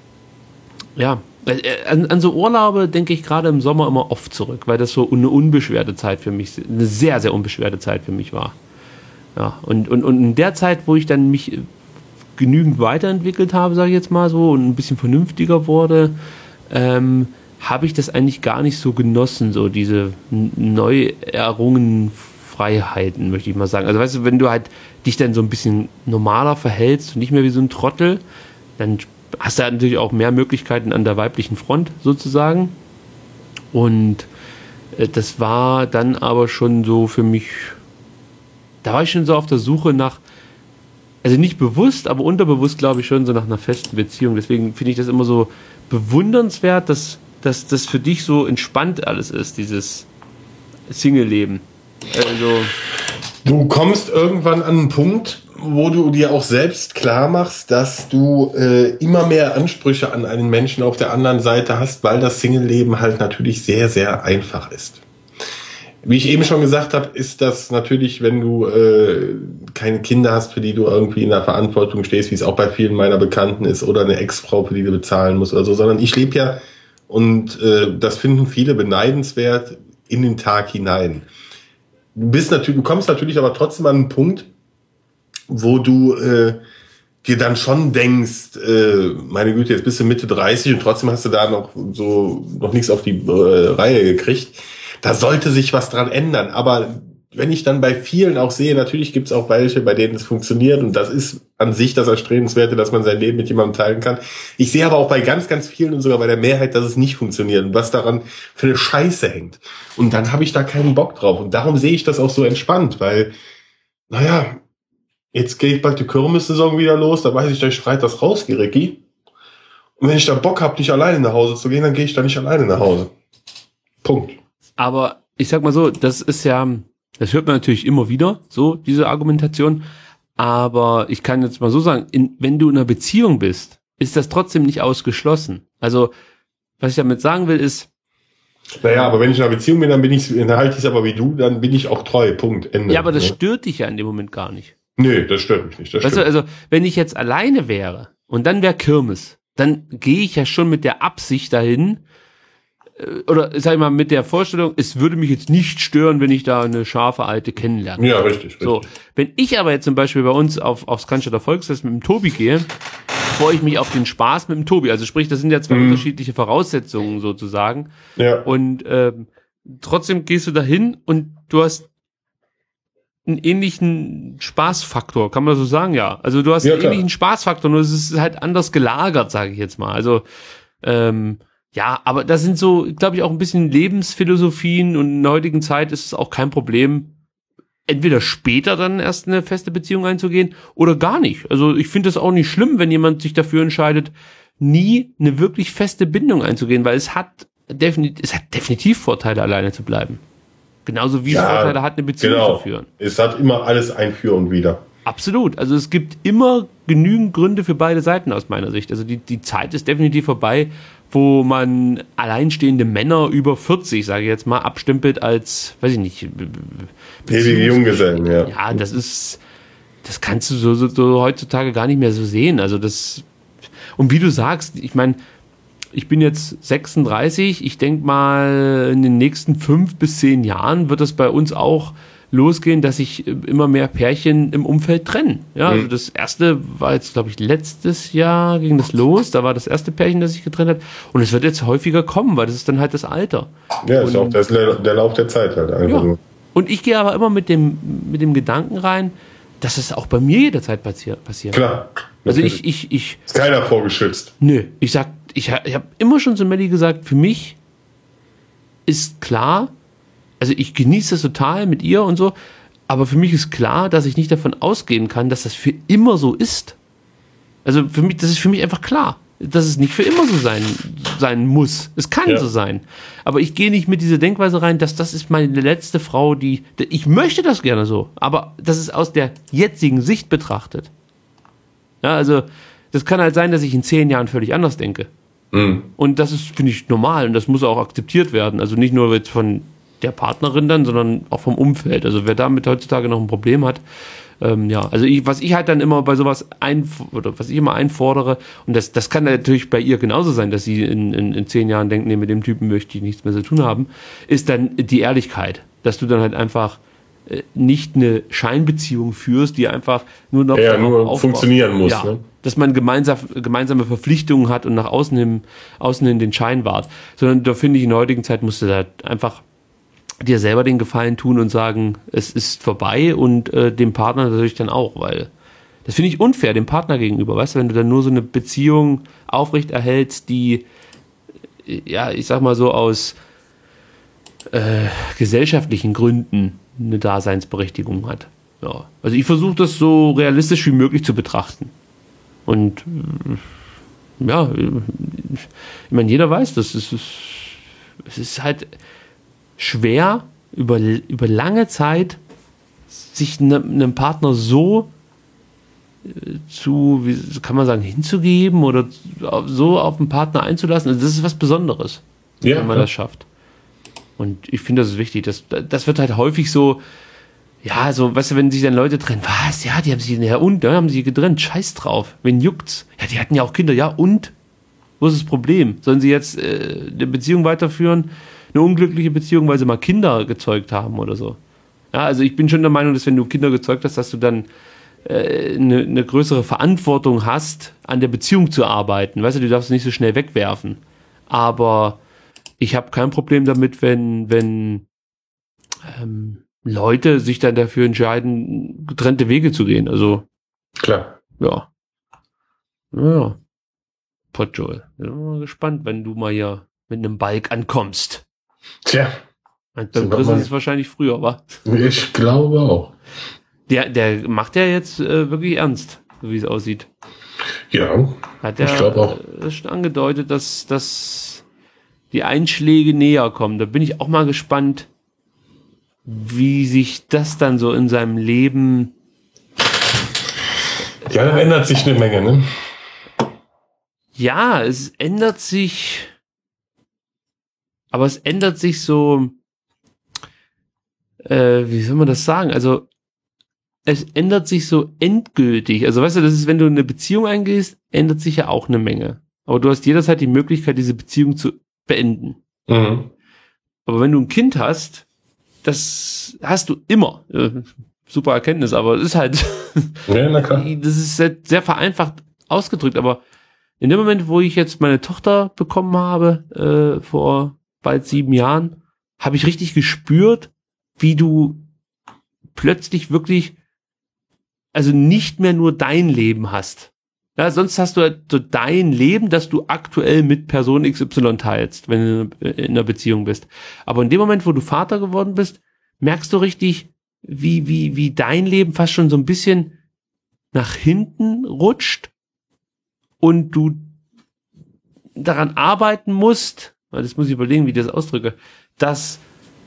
ja, an, an so Urlaube denke ich gerade im Sommer immer oft zurück, weil das so eine unbeschwerte Zeit für mich, eine sehr, sehr unbeschwerte Zeit für mich war. Ja, und, und, und in der Zeit, wo ich dann mich genügend weiterentwickelt habe, sage ich jetzt mal so, und ein bisschen vernünftiger wurde, ähm, habe ich das eigentlich gar nicht so genossen, so diese neu errungenen Freiheiten, möchte ich mal sagen. Also weißt du, wenn du halt dich dann so ein bisschen normaler verhältst und nicht mehr wie so ein Trottel, dann hast du halt natürlich auch mehr Möglichkeiten an der weiblichen Front sozusagen. Und äh, das war dann aber schon so für mich, da war ich schon so auf der Suche nach, also nicht bewusst, aber unterbewusst glaube ich schon so nach einer festen Beziehung. Deswegen finde ich das immer so bewundernswert, dass, dass das für dich so entspannt alles ist, dieses Single-Leben. Also du kommst irgendwann an einen Punkt, wo du dir auch selbst klar machst, dass du äh, immer mehr Ansprüche an einen Menschen auf der anderen Seite hast, weil das Single-Leben halt natürlich sehr, sehr einfach ist. Wie ich eben schon gesagt habe, ist das natürlich, wenn du äh, keine Kinder hast, für die du irgendwie in der Verantwortung stehst, wie es auch bei vielen meiner Bekannten ist, oder eine Ex-Frau, für die du bezahlen musst oder so, sondern ich lebe ja, und äh, das finden viele beneidenswert, in den Tag hinein. Du bist natürlich, du kommst natürlich aber trotzdem an einen Punkt, wo du äh, dir dann schon denkst, äh, meine Güte, jetzt bist du Mitte dreißig und trotzdem hast du da noch so noch nichts auf die äh, Reihe gekriegt. Da sollte sich was dran ändern. Aber wenn ich dann bei vielen auch sehe, natürlich gibt es auch welche, bei denen es funktioniert, und das ist an sich das Erstrebenswerte, dass man sein Leben mit jemandem teilen kann. Ich sehe aber auch bei ganz, ganz vielen und sogar bei der Mehrheit, dass es nicht funktioniert und was daran für eine Scheiße hängt. Und dann habe ich da keinen Bock drauf. Und darum sehe ich das auch so entspannt, weil, naja, jetzt geht bald die Kirmessaison wieder los, da weiß ich, dass ich freitags rausgehe, Ricky. Und wenn ich da Bock habe, nicht alleine nach Hause zu gehen, dann gehe ich da nicht alleine nach Hause. Punkt. Aber ich sag mal so, das ist ja, das hört man natürlich immer wieder, so diese Argumentation. Aber ich kann jetzt mal so sagen, in, wenn du in einer Beziehung bist, ist das trotzdem nicht ausgeschlossen. Also, was ich damit sagen will, ist... Naja, aber wenn ich in einer Beziehung bin, dann bin ich, dann halte ich es aber wie du, dann bin ich auch treu, Punkt, Ende. Ja, aber das stört dich ja in dem Moment gar nicht. Nö, das stört mich nicht. Das weißt du, also, wenn ich jetzt alleine wäre und dann wäre Kirmes, dann gehe ich ja schon mit der Absicht dahin, oder sag ich mal, mit der Vorstellung, es würde mich jetzt nicht stören, wenn ich da eine scharfe Alte kennenlerne. Ja, richtig, richtig. So, wenn ich aber jetzt zum Beispiel bei uns auf, aufs Cannstatter Volksfest mit dem Tobi gehe, freue ich mich auf den Spaß mit dem Tobi. Also sprich, das sind ja zwei mhm. unterschiedliche Voraussetzungen sozusagen. Ja. Und ähm, trotzdem gehst du dahin und du hast einen ähnlichen Spaßfaktor, kann man so sagen, ja. Also du hast ja, einen klar. ähnlichen Spaßfaktor, nur es ist halt anders gelagert, sage ich jetzt mal. Also ähm, ja, aber das sind so, glaube ich, auch ein bisschen Lebensphilosophien, und in der heutigen Zeit ist es auch kein Problem, entweder später dann erst eine feste Beziehung einzugehen oder gar nicht. Also ich finde das auch nicht schlimm, wenn jemand sich dafür entscheidet, nie eine wirklich feste Bindung einzugehen, weil es hat definitiv, es hat definitiv Vorteile, alleine zu bleiben. Genauso wie ja, es Vorteile hat, eine Beziehung genau. zu führen. Es hat immer alles ein Für und Wider. Absolut. Also es gibt immer genügend Gründe für beide Seiten aus meiner Sicht. Also die, die Zeit ist definitiv vorbei, wo man alleinstehende Männer über vierzig, sage ich jetzt mal, abstempelt als, weiß ich nicht, ewige Junggesellen, ja. Ja, das ist, das kannst du so, so, so heutzutage gar nicht mehr so sehen. Also das, und wie du sagst, ich meine, ich bin jetzt sechsunddreißig, ich denke mal, in den nächsten fünf bis zehn Jahren wird es bei uns auch losgehen, dass sich immer mehr Pärchen im Umfeld trennen. Ja, also das erste war jetzt, glaube ich, letztes Jahr ging das los, da war das erste Pärchen, das sich getrennt hat, und es wird jetzt häufiger kommen, weil das ist dann halt das Alter. Ja, ist auch das, der Lauf der Zeit halt einfach. Ja. Und ich gehe aber immer mit dem, mit dem Gedanken rein, dass es auch bei mir jederzeit passiert. passiert. Klar. Also ich, ich, ich. Ist keiner vorgeschützt. Nö, ich sag, ich, ich habe immer schon zu Melli gesagt, für mich ist klar, also ich genieße das total mit ihr und so, aber für mich ist klar, dass ich nicht davon ausgehen kann, dass das für immer so ist. Also für mich, das ist für mich einfach klar, dass es nicht für immer so sein, sein muss. Es kann ja so sein. Aber ich gehe nicht mit dieser Denkweise rein, dass das ist meine letzte Frau, die, ich möchte das gerne so, aber das ist aus der jetzigen Sicht betrachtet. Ja, also das kann halt sein, dass ich in zehn Jahren völlig anders denke. Mhm. Und das ist, finde ich, normal und das muss auch akzeptiert werden. Also nicht nur jetzt von der Partnerin dann, sondern auch vom Umfeld. Also wer damit heutzutage noch ein Problem hat, ähm, ja, also ich, was ich halt dann immer bei sowas ein, oder was ich immer einfordere, und das, das kann natürlich bei ihr genauso sein, dass sie in, in, in zehn Jahren denkt, nee, mit dem Typen möchte ich nichts mehr zu tun haben, ist dann die Ehrlichkeit, dass du dann halt einfach äh, nicht eine Scheinbeziehung führst, die einfach nur noch ja, nur funktionieren muss, ja, ne? Dass man gemeinsam, gemeinsame Verpflichtungen hat und nach außen hin, außen hin den Schein wahrt, sondern da finde ich, in der heutigen Zeit musst du da einfach dir selber den Gefallen tun und sagen, es ist vorbei, und äh, dem Partner natürlich dann auch, weil das finde ich unfair dem Partner gegenüber, weißt du, wenn du dann nur so eine Beziehung aufrecht erhältst, die, ja, ich sag mal so aus äh, gesellschaftlichen Gründen eine Daseinsberechtigung hat. Ja. Also ich versuche das so realistisch wie möglich zu betrachten. Und ja, ich meine, jeder weiß das, es ist, es ist halt schwer, über, über lange Zeit sich ne, einem Partner so äh, zu, wie kann man sagen, hinzugeben oder so auf den Partner einzulassen. Also das ist was Besonderes, ja, wenn man ja. das schafft. Und ich finde, das ist wichtig. Das, das wird halt häufig so, ja, so, weißt du, wenn sich dann Leute trennen, was, ja, die haben sich, ja, und, da haben sie getrennt, scheiß drauf, wen juckt's? Ja, die hatten ja auch Kinder, ja, und? Wo ist das Problem? Sollen sie jetzt äh, eine Beziehung weiterführen? Eine unglückliche Beziehung, weil sie mal Kinder gezeugt haben oder so. Ja, also ich bin schon der Meinung, dass wenn du Kinder gezeugt hast, dass du dann äh, eine, eine größere Verantwortung hast, an der Beziehung zu arbeiten. Weißt du, du darfst nicht so schnell wegwerfen. Aber ich habe kein Problem damit, wenn, wenn ähm, Leute sich dann dafür entscheiden, getrennte Wege zu gehen. Also klar. Ja. Ja. Pot Joel. Bin mal gespannt, wenn du mal hier mit einem Balk ankommst. Tja. Und beim Chris ist es wahrscheinlich früher, wa? Ich glaube auch. Der, der macht ja jetzt äh, wirklich ernst, so wie es aussieht. Ja, hat er, ich glaube auch. Äh, schon angedeutet, dass, dass die Einschläge näher kommen. Da bin ich auch mal gespannt, wie sich das dann so in seinem Leben... Ja, da ändert sich eine Menge, ne? Ja, es ändert sich... Aber es ändert sich so, äh, wie soll man das sagen? Also, es ändert sich so endgültig. Also, weißt du, das ist, wenn du eine Beziehung eingehst, ändert sich ja auch eine Menge. Aber du hast jederzeit die Möglichkeit, diese Beziehung zu beenden. Mhm. Aber wenn du ein Kind hast, das hast du immer. Äh, super Erkenntnis, aber es ist halt, ja, na klar. Das ist sehr, sehr vereinfacht ausgedrückt. Aber in dem Moment, wo ich jetzt meine Tochter bekommen habe, äh, vor bald sieben Jahren, habe ich richtig gespürt, wie du plötzlich wirklich, also nicht mehr nur dein Leben hast. Ja, sonst hast du halt so dein Leben, das du aktuell mit Person X Y teilst, wenn du in einer Beziehung bist. Aber in dem Moment, wo du Vater geworden bist, merkst du richtig, wie, wie, wie dein Leben fast schon so ein bisschen nach hinten rutscht und du daran arbeiten musst, weil das muss ich überlegen, wie ich das ausdrücke, dass,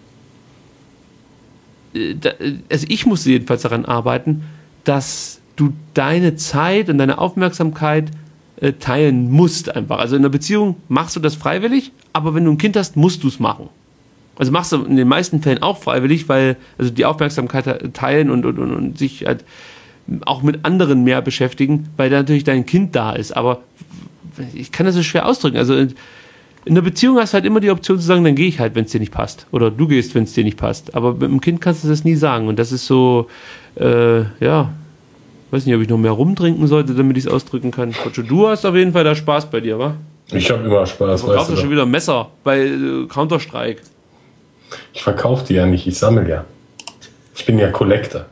äh, da, also ich musste jedenfalls daran arbeiten, dass du deine Zeit und deine Aufmerksamkeit äh, teilen musst einfach. Also in einer Beziehung machst du das freiwillig, aber wenn du ein Kind hast, musst du es machen. Also machst du in den meisten Fällen auch freiwillig, weil also die Aufmerksamkeit teilen und, und, und, und sich halt auch mit anderen mehr beschäftigen, weil da natürlich dein Kind da ist. Aber ich kann das so schwer ausdrücken. Also in, in einer Beziehung hast du halt immer die Option zu sagen, dann gehe ich halt, wenn es dir nicht passt. Oder du gehst, wenn es dir nicht passt. Aber mit dem Kind kannst du das nie sagen. Und das ist so, äh, ja, weiß nicht, ob ich noch mehr rumtrinken sollte, damit ich es ausdrücken kann. Du hast auf jeden Fall da Spaß bei dir, wa? Ich habe immer Spaß. Du verkaufst schon wieder ein Messer bei äh, Counter-Strike. Ich verkaufe die ja nicht, ich sammle ja. Ich bin ja Collector.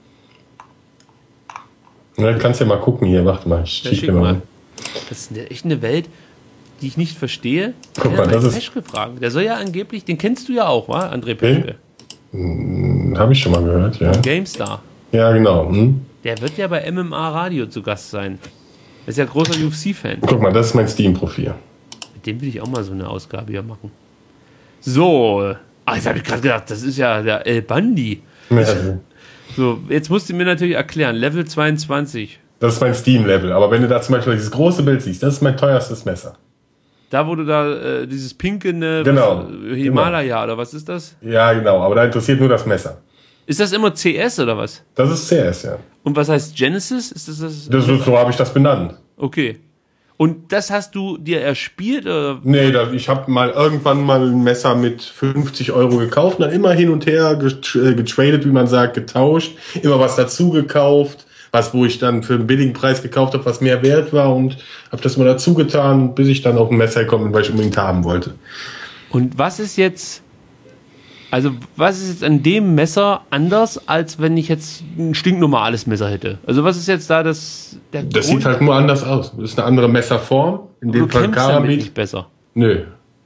Na, du kannst ja mal gucken hier, warte mal. Ich ja, schick dir mal. mal. Das ist eine, echt eine Welt, die ich nicht verstehe. Guck mal, das ist... Peschke fragen. Der soll ja angeblich, den kennst du ja auch, wa? André Peschke. Hm, habe ich schon mal gehört, ja. GameStar. Ja, genau. Hm? Der wird ja bei M M A Radio zu Gast sein. Er ist ja großer U F C-Fan. Guck mal, das ist mein Steam-Profil. Mit dem will ich auch mal so eine Ausgabe hier machen. So, ah, jetzt habe ich gerade gedacht, das ist ja der El Bandi. Ja, so, jetzt musst du mir natürlich erklären, Level zweiundzwanzig. das ist mein Steam-Level, aber wenn du da zum Beispiel dieses große Bild siehst, das ist mein teuerstes Messer. Da, wo du da äh, dieses pinke ne, Genau, was, Himalaya, genau. Oder was ist das? Ja, genau, aber da interessiert nur das Messer. Ist das immer C S oder was? Das ist C S, ja. Und was heißt Genesis? Ist das das? das ist, so habe ich das benannt. Okay. Und das hast du dir erspielt? Oder? Nee, da, ich habe mal irgendwann mal ein Messer mit fünfzig Euro gekauft, dann immer hin und her getradet, wie man sagt, getauscht, immer was dazu gekauft, was, wo ich dann für einen billigen Preis gekauft habe, was mehr wert war und habe das mal dazu getan, bis ich dann auf ein Messer gekommen bin, weil ich unbedingt haben wollte. Und was ist jetzt, also was ist jetzt an dem Messer anders, als wenn ich jetzt ein stinknormales Messer hätte? Also was ist jetzt da das... Der Das Grund? sieht halt nur anders aus. Das ist eine andere Messerform. In dem du Fall kämpfst damit Keramik. nicht besser. Nö.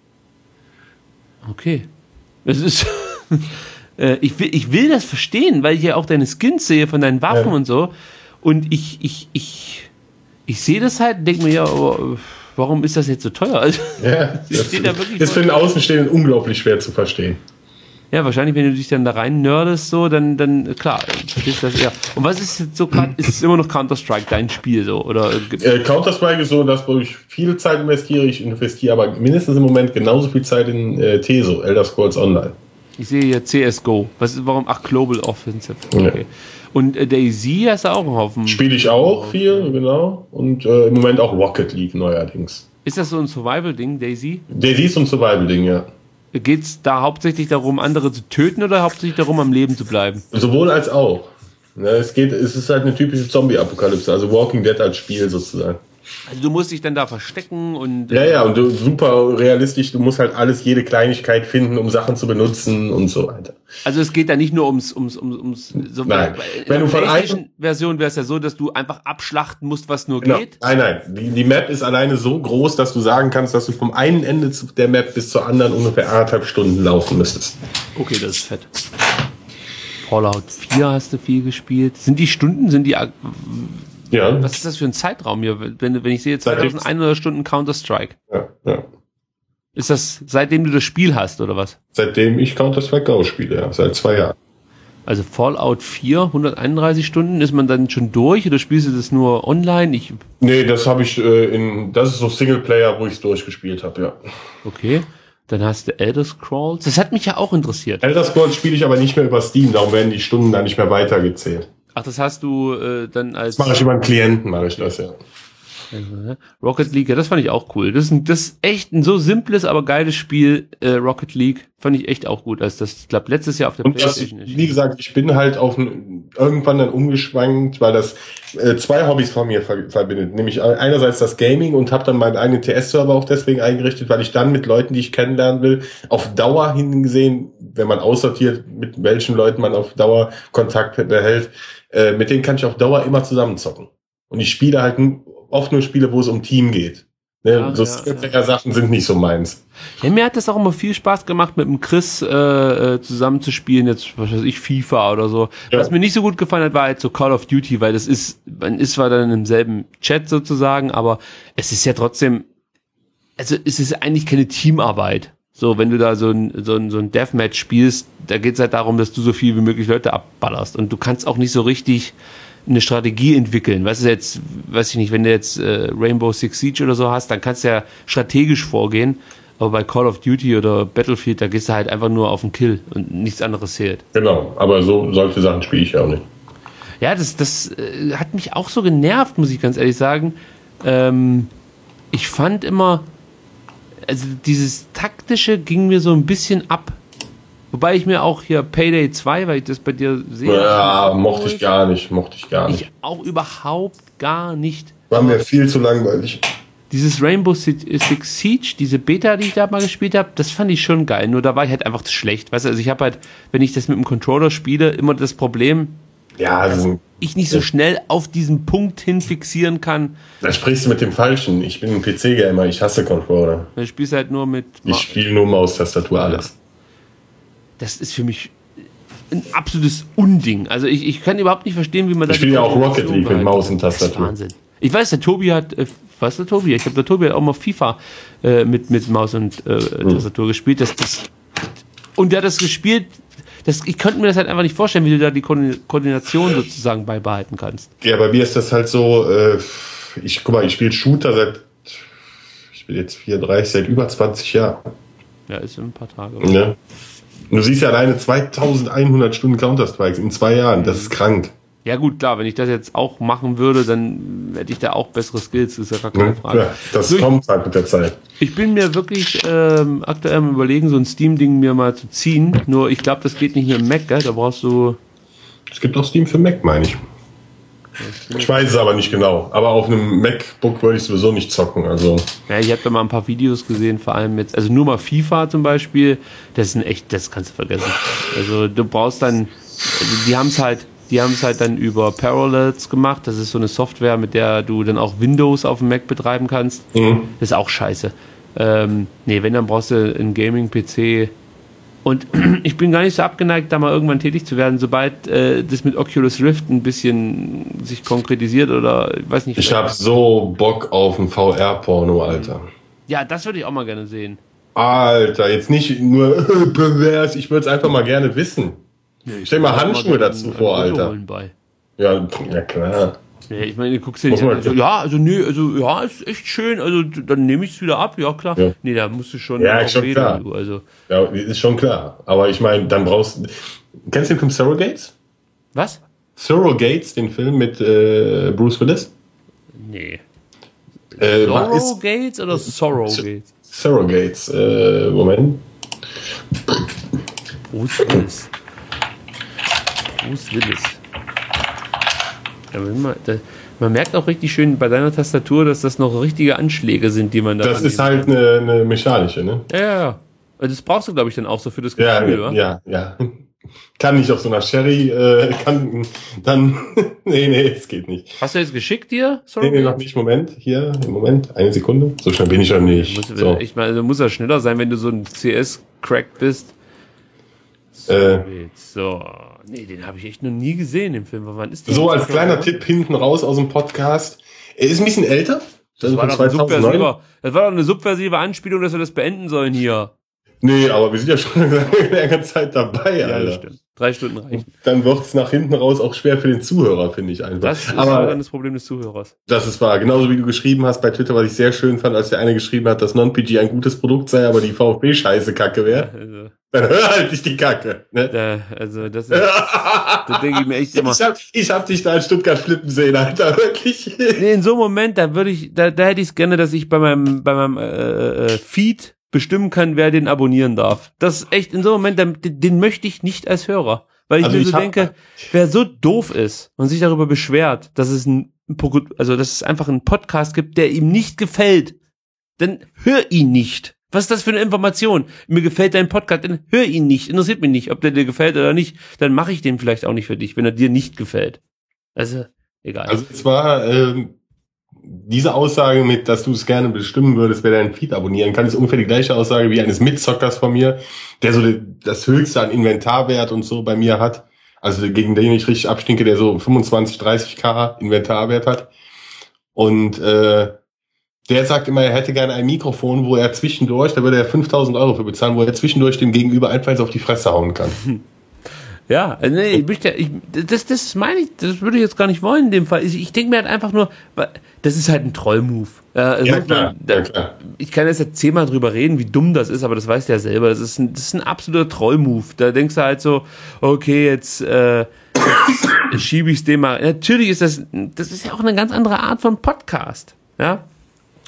Okay. Das ist... äh, ich, will, ich will das verstehen, weil ich ja auch deine Skins sehe von deinen Waffen Ja. und so. Und ich, ich, ich, ich sehe das halt und denke mir, ja, aber warum ist das jetzt so teuer? Also, Ja, ich das stehe da wirklich ist für den Außenstehenden unglaublich schwer zu verstehen. ja, wahrscheinlich, wenn du dich dann da rein nerdest, so, dann, dann, klar, verstehst du das eher. Und was ist jetzt so, ist es immer noch Counter-Strike dein Spiel, so, oder? Äh, Counter-Strike ist so, dass wo ich viel Zeit investiere. Ich investiere aber mindestens im Moment genauso viel Zeit in äh, T E S O, Elder Scrolls Online. Ich sehe hier C S G O. Was ist, warum? Ach, Global Offensive. Ja. Okay. Und äh, DayZ hast du auch einen Haufen. Spiele ich auch viel, genau. Und äh, im Moment auch Rocket League neuerdings. Ist das so ein Survival-Ding, DayZ? DayZ ist so ein Survival-Ding, ja. Geht es da hauptsächlich darum, andere zu töten oder hauptsächlich darum, am Leben zu bleiben? Sowohl als auch. Ne, es geht, es ist halt eine typische Zombie-Apokalypse, also Walking Dead als Spiel sozusagen. Also du musst dich dann da verstecken und... Ja, ja, und du, super realistisch, du musst halt alles, jede Kleinigkeit finden, um Sachen zu benutzen und so weiter. Also es geht da nicht nur ums... ums, ums, ums so Nein. In Wenn der du von PlayStation-Version wäre es ja so, dass du einfach abschlachten musst, was nur Genau. geht. Nein, nein, die, die Map ist alleine so groß, dass du sagen kannst, dass du vom einen Ende zu- der Map bis zur anderen ungefähr anderthalb Stunden laufen müsstest. Okay, das ist fett. Fallout vier hast du viel gespielt. Sind die Stunden, sind die... Ja, Was ist das für ein Zeitraum hier? Wenn, wenn ich sehe Seitdem- zweitausendeinhundert Stunden Counter-Strike. ja, ja. Ist das seitdem du das Spiel hast, oder was? Seitdem ich Counter-Strike Go spiele, ja, seit zwei Jahren. Also Fallout vier, hunderteinunddreißig Stunden, ist man dann schon durch oder spielst du das nur online? Ich, Nee, das habe ich äh, in, das ist so Singleplayer, wo ich es durchgespielt habe, ja. okay. Dann hast du Elder Scrolls. Das hat mich ja auch interessiert. Elder Scrolls spiele ich aber nicht mehr über Steam, darum werden die Stunden dann nicht mehr weitergezählt. Ach, das hast du äh, dann als Das mache ich über einen Klienten, mache ich das, ja. Rocket League, ja, das fand ich auch cool. Das ist, ein, das ist echt ein so simples, aber geiles Spiel, äh, Rocket League. Fand ich echt auch gut. Als das, ich glaube, letztes Jahr auf der Und das, PlayStation ist. wie gesagt, ich bin halt auf ein, irgendwann dann umgeschwankt, weil das äh, zwei Hobbys von mir ver verbindet. Nämlich einerseits das Gaming und habe dann meinen eigenen T S-Server auch deswegen eingerichtet, weil ich dann mit Leuten, die ich kennenlernen will, auf Dauer hingesehen, wenn man aussortiert, mit welchen Leuten man auf Dauer Kontakt behält, äh, mit denen kann ich auf Dauer immer zusammenzocken. Und ich spiele halt oft nur Spiele, wo es um Team geht. Ne, Ja, so ja, Singleplayer-Sachen sind nicht so meins. Ja, mir hat das auch immer viel Spaß gemacht, mit dem Chris äh, äh, zusammen zu spielen, jetzt, was weiß ich, FIFA oder so. Ja. Was mir nicht so gut gefallen hat, war halt so Call of Duty, weil das ist, man ist zwar dann im selben Chat sozusagen, aber es ist ja trotzdem, also es ist eigentlich keine Teamarbeit. So, wenn du da so ein, so ein, so ein Deathmatch spielst, da geht's halt darum, dass du so viel wie möglich Leute abballerst und du kannst auch nicht so richtig eine Strategie entwickeln. Weißt du jetzt, weiß ich nicht, wenn du jetzt äh, Rainbow Six Siege oder so hast, dann kannst du ja strategisch vorgehen, aber bei Call of Duty oder Battlefield, da gehst du halt einfach nur auf den Kill und nichts anderes zählt. Genau, aber so solche Sachen spiele ich ja auch nicht. Ja, das, das äh, hat mich auch so genervt, muss ich ganz ehrlich sagen. Ähm, ich fand immer, also dieses Taktische ging mir so ein bisschen ab. Wobei ich mir auch hier Payday zwei, weil ich das bei dir sehe. Ja, mochte ich gar nicht, mochte ich gar nicht. Ich auch überhaupt gar nicht. War mir viel zu langweilig. Dieses Rainbow Six Siege, diese Beta, die ich da mal gespielt habe, das fand ich schon geil. Nur da war ich halt einfach zu schlecht. Weißt du, also ich habe halt, wenn ich das mit dem Controller spiele, immer das Problem, Ja, also, ich nicht so schnell auf diesen Punkt hin fixieren kann. da sprichst du mit dem Falschen. Ich bin ein P C-Gamer, ich hasse Controller. Du spielst halt nur mit... Ich spiele nur Maustastatur, alles. Das ist für mich ein absolutes Unding. Also ich, ich kann überhaupt nicht verstehen, wie man da... Ich spiele ja auch Rocket League mit behalten. Maus und Das ist Tastatur. Wahnsinn. Ich weiß, der Tobi hat... Äh, weißt du, Tobi? Ich glaube, der Tobi hat auch mal FIFA äh, mit, mit Maus und äh, Tastatur gespielt. Das, das, und der hat das gespielt... Das, ich könnte mir das halt einfach nicht vorstellen, wie du da die Koordination sozusagen beibehalten kannst. Ja, bei mir ist das halt so, äh, ich guck mal, ich spiele Shooter seit, ich bin jetzt vierunddreißig, seit über zwanzig Jahren. Ja, ist in ein paar Tage. Ne? Und du siehst ja alleine zweitausendeinhundert Stunden Counter-Strikes in zwei Jahren, das ist krank. Ja gut, klar, wenn ich das jetzt auch machen würde, dann hätte ich da auch bessere Skills, das ist ja gar keine Ne? Frage. Ja, das So, ich- kommt halt mit der Zeit. Ich bin mir wirklich ähm, aktuell am Überlegen, so ein Steam-Ding mir mal zu ziehen. Nur ich glaube, das geht nicht mit dem Mac, gell? Da brauchst du... Es gibt auch Steam für Mac, meine ich. Ich weiß es aber nicht genau. Aber auf einem MacBook würde ich sowieso nicht zocken. Also Ja, ich habe da mal ein paar Videos gesehen, vor allem jetzt, also nur mal FIFA zum Beispiel, das ist ein echt, das kannst du vergessen. Also du brauchst dann, also die haben es halt, die haben es halt dann über Parallels gemacht. Das ist so eine Software, mit der du dann auch Windows auf dem Mac betreiben kannst. Mhm. Das ist auch scheiße. Ähm, nee, wenn, dann brauchst du einen Gaming-P C. Und ich bin gar nicht so abgeneigt, da mal irgendwann tätig zu werden, sobald äh, das mit Oculus Rift ein bisschen sich konkretisiert oder, ich weiß nicht. ich habe so Bock auf ein V R-Porno, Alter. Ja, das würde ich auch mal gerne sehen. Alter, jetzt nicht nur pervers, ich würde es einfach mal gerne wissen. Stell mal Handschuhe dazu vor, Alter. Bei. Ja, ja klar. Ja, ich meine, du guckst dir Muss nicht man an, so, ja, also nö, also ja, ist echt schön, also dann nehme ich es wieder ab, ja klar. Ja. Nee, da musst du schon Ja, auch schon reden, klar. du, also. Ja, ist schon klar. Aber ich meine, dann brauchst du. Kennst du den Film Surrogates? Was? Surrogates, den Film mit äh, Bruce Willis? Nee. Äh, war- Sorrow ist Gates oder Sorrow Gates? Surrogates, äh, Moment. Bruce Willis. Bruce Willis. Ja, wenn man, da, man merkt auch richtig schön bei deiner Tastatur, dass das noch richtige Anschläge sind, die man da. Das ist halt eine, eine mechanische, ne? Ja, ja, ja. Das brauchst du, glaube ich, dann auch so für das Ja, Gefühl, wa? ja, ja. Kann nicht auf so einer Sherry, äh, kann dann. nee, nee, es geht nicht. Hast du jetzt geschickt dir? Nee, nee, noch nicht. Moment. Hier, im Moment. Eine Sekunde. So schnell bin ich ja nicht. Muss, So. Ich meine, du musst ja schneller sein, wenn du so ein C S-Crack bist. So, Äh. jetzt, so. Nee, den habe ich echt noch nie gesehen im Film. Wann ist der? So als kleiner Tipp hinten raus aus dem Podcast. Er ist ein bisschen älter. Das war, doch ein subversiver, das war doch eine subversive Anspielung, dass wir das beenden sollen hier. Nee, aber wir sind ja schon eine lange Zeit dabei, Ja, Alter. das stimmt. Drei Stunden reichen. Dann wird's nach hinten raus auch schwer für den Zuhörer, finde ich einfach. Das ist aber dann das Problem des Zuhörers. das ist wahr. Genauso wie du geschrieben hast bei Twitter, was ich sehr schön fand, als der eine geschrieben hat, dass Non-P G ein gutes Produkt sei, aber die VfB-Scheiße Kacke wäre. Also, Dann hör halt nicht die Kacke. Ne? da, also das ist, da denke ich mir echt immer. Ich hab, ich hab dich da in Stuttgart flippen sehen, Alter, wirklich. Nee, in so einem Moment, da würde ich, da, da hätte ich es gerne, dass ich bei meinem, bei meinem äh, äh, Feed bestimmen kann, wer den abonnieren darf. Das ist echt in so einem Moment, den, den möchte ich nicht als Hörer. Weil ich Also mir ich so hab- denke, wer so doof ist und sich darüber beschwert, dass es ein, also dass es einfach einen Podcast gibt, der ihm nicht gefällt, dann hör ihn nicht. Was ist das für eine Information? Mir gefällt dein Podcast, dann hör ihn nicht. Interessiert mich nicht, ob der dir gefällt oder nicht. Dann mache ich den vielleicht auch nicht für dich, wenn er dir nicht gefällt. Also, egal. Also es war ähm, diese Aussage mit, dass du es gerne bestimmen würdest, wer deinen Feed abonnieren kann, ist ungefähr die gleiche Aussage wie eines Mitzockers von mir, der so die, das Höchste an Inventarwert und so bei mir hat. Also gegen den ich richtig abstinke, der so fünfundzwanzig, dreißig K Inventarwert hat. Und äh, der sagt immer, er hätte gerne ein Mikrofon, wo er zwischendurch, da würde er fünftausend Euro für bezahlen, wo er zwischendurch dem Gegenüber einfach auf die Fresse hauen kann. Ja, äh, nee, ich möchte, ich, das, das meine ich, das würde ich jetzt gar nicht wollen in dem Fall. Ich, ich denke mir halt einfach nur, das ist halt ein Troll-Move. Äh, also Ja, klar, da, ja, klar. Ich kann jetzt ja zehnmal drüber reden, wie dumm das ist, aber das weißt du ja selber. Das ist ein, das ist ein absoluter Troll-Move. Da denkst du halt so, okay, jetzt, äh, jetzt schiebe ich es dem mal. Natürlich ist das, das ist ja auch eine ganz andere Art von Podcast. Ja.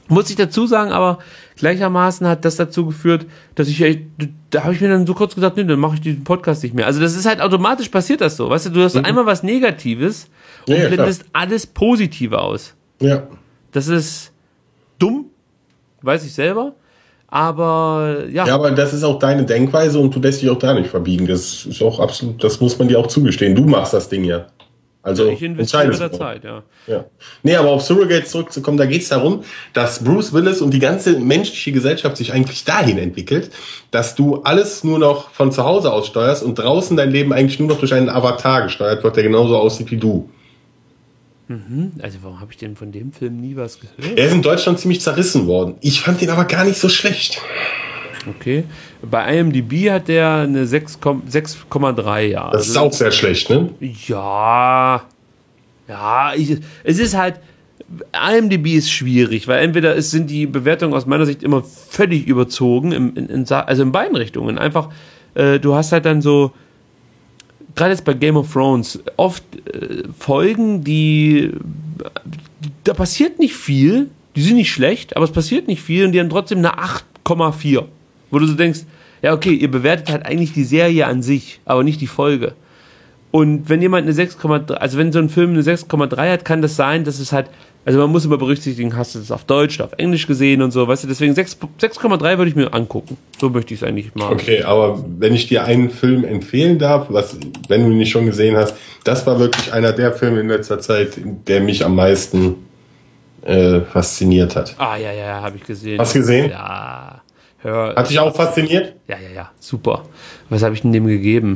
Muss ich dazu sagen, aber gleichermaßen hat das dazu geführt, dass ich, da habe ich mir dann so kurz gesagt, nee, dann mache ich diesen Podcast nicht mehr. Also das ist halt automatisch passiert das so, weißt du, du hast mhm. einmal was Negatives und ja, blendest klar. alles Positive aus. Ja. Das ist dumm, weiß ich selber, aber ja. Ja, aber das ist auch deine Denkweise und du lässt dich auch da nicht verbiegen. Das ist auch absolut, das muss man dir auch zugestehen. Du machst das Ding ja. Also ich investiere mit der Zeit, ja. ja. Nee, aber auf Surrogates zurückzukommen, da geht es darum, dass Bruce Willis und die ganze menschliche Gesellschaft sich eigentlich dahin entwickelt, dass du alles nur noch von zu Hause aus steuerst und draußen dein Leben eigentlich nur noch durch einen Avatar gesteuert wird, der genauso aussieht wie du. Mhm. Also warum habe ich denn von dem Film nie was gehört? Er ist in Deutschland ziemlich zerrissen worden. Ich fand den aber gar nicht so schlecht. Okay. Bei I M D B hat der eine sechs Komma drei, ja. Das ist auch sehr schlecht, ne? Ja. Ja, ich, es ist halt, I M D B ist schwierig, weil entweder es sind die Bewertungen aus meiner Sicht immer völlig überzogen, in, in, in, also in beiden Richtungen. Einfach, äh, du hast halt dann so, gerade jetzt bei Game of Thrones, oft äh, Folgen, die, da passiert nicht viel, die sind nicht schlecht, aber es passiert nicht viel und die haben trotzdem eine acht Komma vier. Wo du so denkst, ja okay, ihr bewertet halt eigentlich die Serie an sich, aber nicht die Folge. Und wenn jemand eine sechs Komma drei, also wenn so ein Film eine sechs Komma drei hat, kann das sein, dass es halt, also man muss immer berücksichtigen, hast du es auf Deutsch oder auf Englisch gesehen und so, weißt du, deswegen sechs Komma drei würde ich mir angucken. So möchte ich es eigentlich machen. Okay, aber wenn ich dir einen Film empfehlen darf, was, wenn du ihn nicht schon gesehen hast, das war wirklich einer der Filme in letzter Zeit, der mich am meisten äh, fasziniert hat. Ah, ja, ja, habe ich gesehen. Hast du gesehen? Ja. Hör, hat dich auch fasziniert? Ja, ja, ja, super. Was habe ich denn dem gegeben?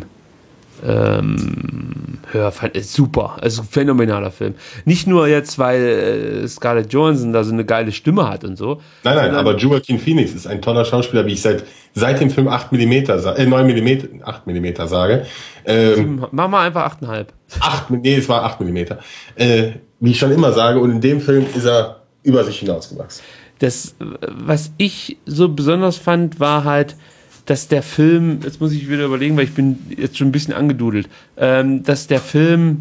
Ähm, hör, ist super. Also ein phänomenaler Film. Nicht nur jetzt, weil äh, Scarlett Johansson da so eine geile Stimme hat und so. Nein, nein, aber Joaquin Phoenix ist ein toller Schauspieler, wie ich seit seit dem Film acht Millimeter, äh, neun Millimeter, acht Millimeter sage. Ähm, Mach mal einfach acht Komma fünf. acht, nee, es war acht Millimeter. Äh, wie ich schon immer sage, und in dem Film ist er über sich hinausgewachsen. Das, was ich so besonders fand, war halt, dass der Film, jetzt muss ich wieder überlegen, weil ich bin jetzt schon ein bisschen angedudelt, ähm, dass der Film,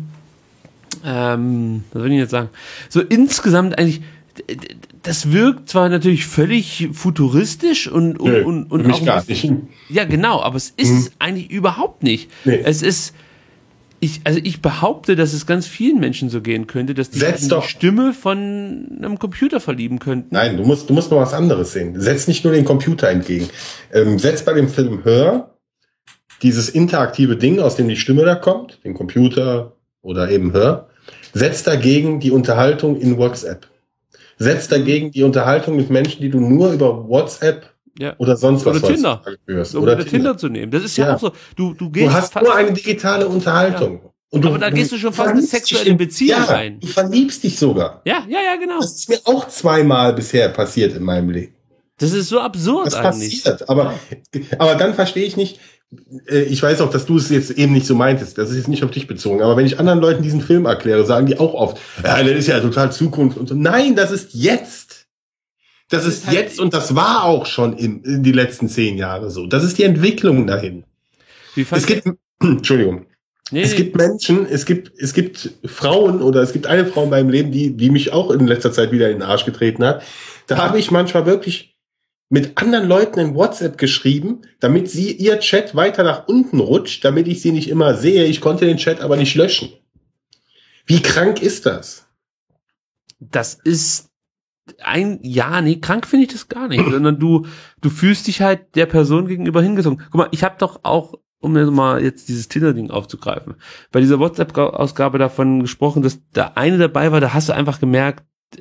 ähm, was soll ich jetzt sagen, so insgesamt eigentlich, das wirkt zwar natürlich völlig futuristisch und, und, nee, und, und mich auch gar nicht. Ja, genau, aber es ist es hm. eigentlich überhaupt nicht. Nee. Es ist, Ich, also ich behaupte, dass es ganz vielen Menschen so gehen könnte, dass die sich in die Stimme von einem Computer verlieben könnten. Nein, du musst, du musst noch was anderes sehen. Setz nicht nur den Computer entgegen. Ähm, setz bei dem Film Hör dieses interaktive Ding, aus dem die Stimme da kommt, den Computer oder eben Hör. Setz dagegen die Unterhaltung in WhatsApp. Setz dagegen die Unterhaltung mit Menschen, die du nur über WhatsApp Ja. oder sonst was oder Tinder. Hörst. Oder, oder Tinder. Tinder zu nehmen. Das ist ja, ja auch so. Du, du, gehst du hast nur eine digitale Unterhaltung. Ja. Und du, aber da gehst du schon fast eine sexuelle in, Beziehung ja, rein. Du verliebst dich sogar. Ja, ja, ja, genau. Das ist mir auch zweimal bisher passiert in meinem Leben. Das ist so absurd das eigentlich. Passiert. Aber, aber dann verstehe ich nicht, ich weiß auch, dass du es jetzt eben nicht so meintest. Das ist jetzt nicht auf dich bezogen. Aber wenn ich anderen Leuten diesen Film erkläre, sagen die auch oft, ja, das ist ja total Zukunft und so. Nein, das ist jetzt. Das, das ist, ist halt jetzt und das war auch schon in, in die letzten zehn Jahre so. Das ist die Entwicklung dahin. Wie es gibt, Entschuldigung. Nee, es gibt Menschen, es gibt, es gibt Frauen oder es gibt eine Frau in meinem Leben, die, die mich auch in letzter Zeit wieder in den Arsch getreten hat. Da habe ich manchmal wirklich mit anderen Leuten in WhatsApp geschrieben, damit sie ihr Chat weiter nach unten rutscht, damit ich sie nicht immer sehe. Ich konnte den Chat aber nicht löschen. Wie krank ist das? Das ist ein, ja, nee, krank finde ich das gar nicht, sondern du, du fühlst dich halt der Person gegenüber hingezogen. Guck mal, ich habe doch auch, um mal jetzt dieses Tinder-Ding aufzugreifen, bei dieser WhatsApp-Ausgabe davon gesprochen, dass da eine dabei war, da hast du einfach gemerkt,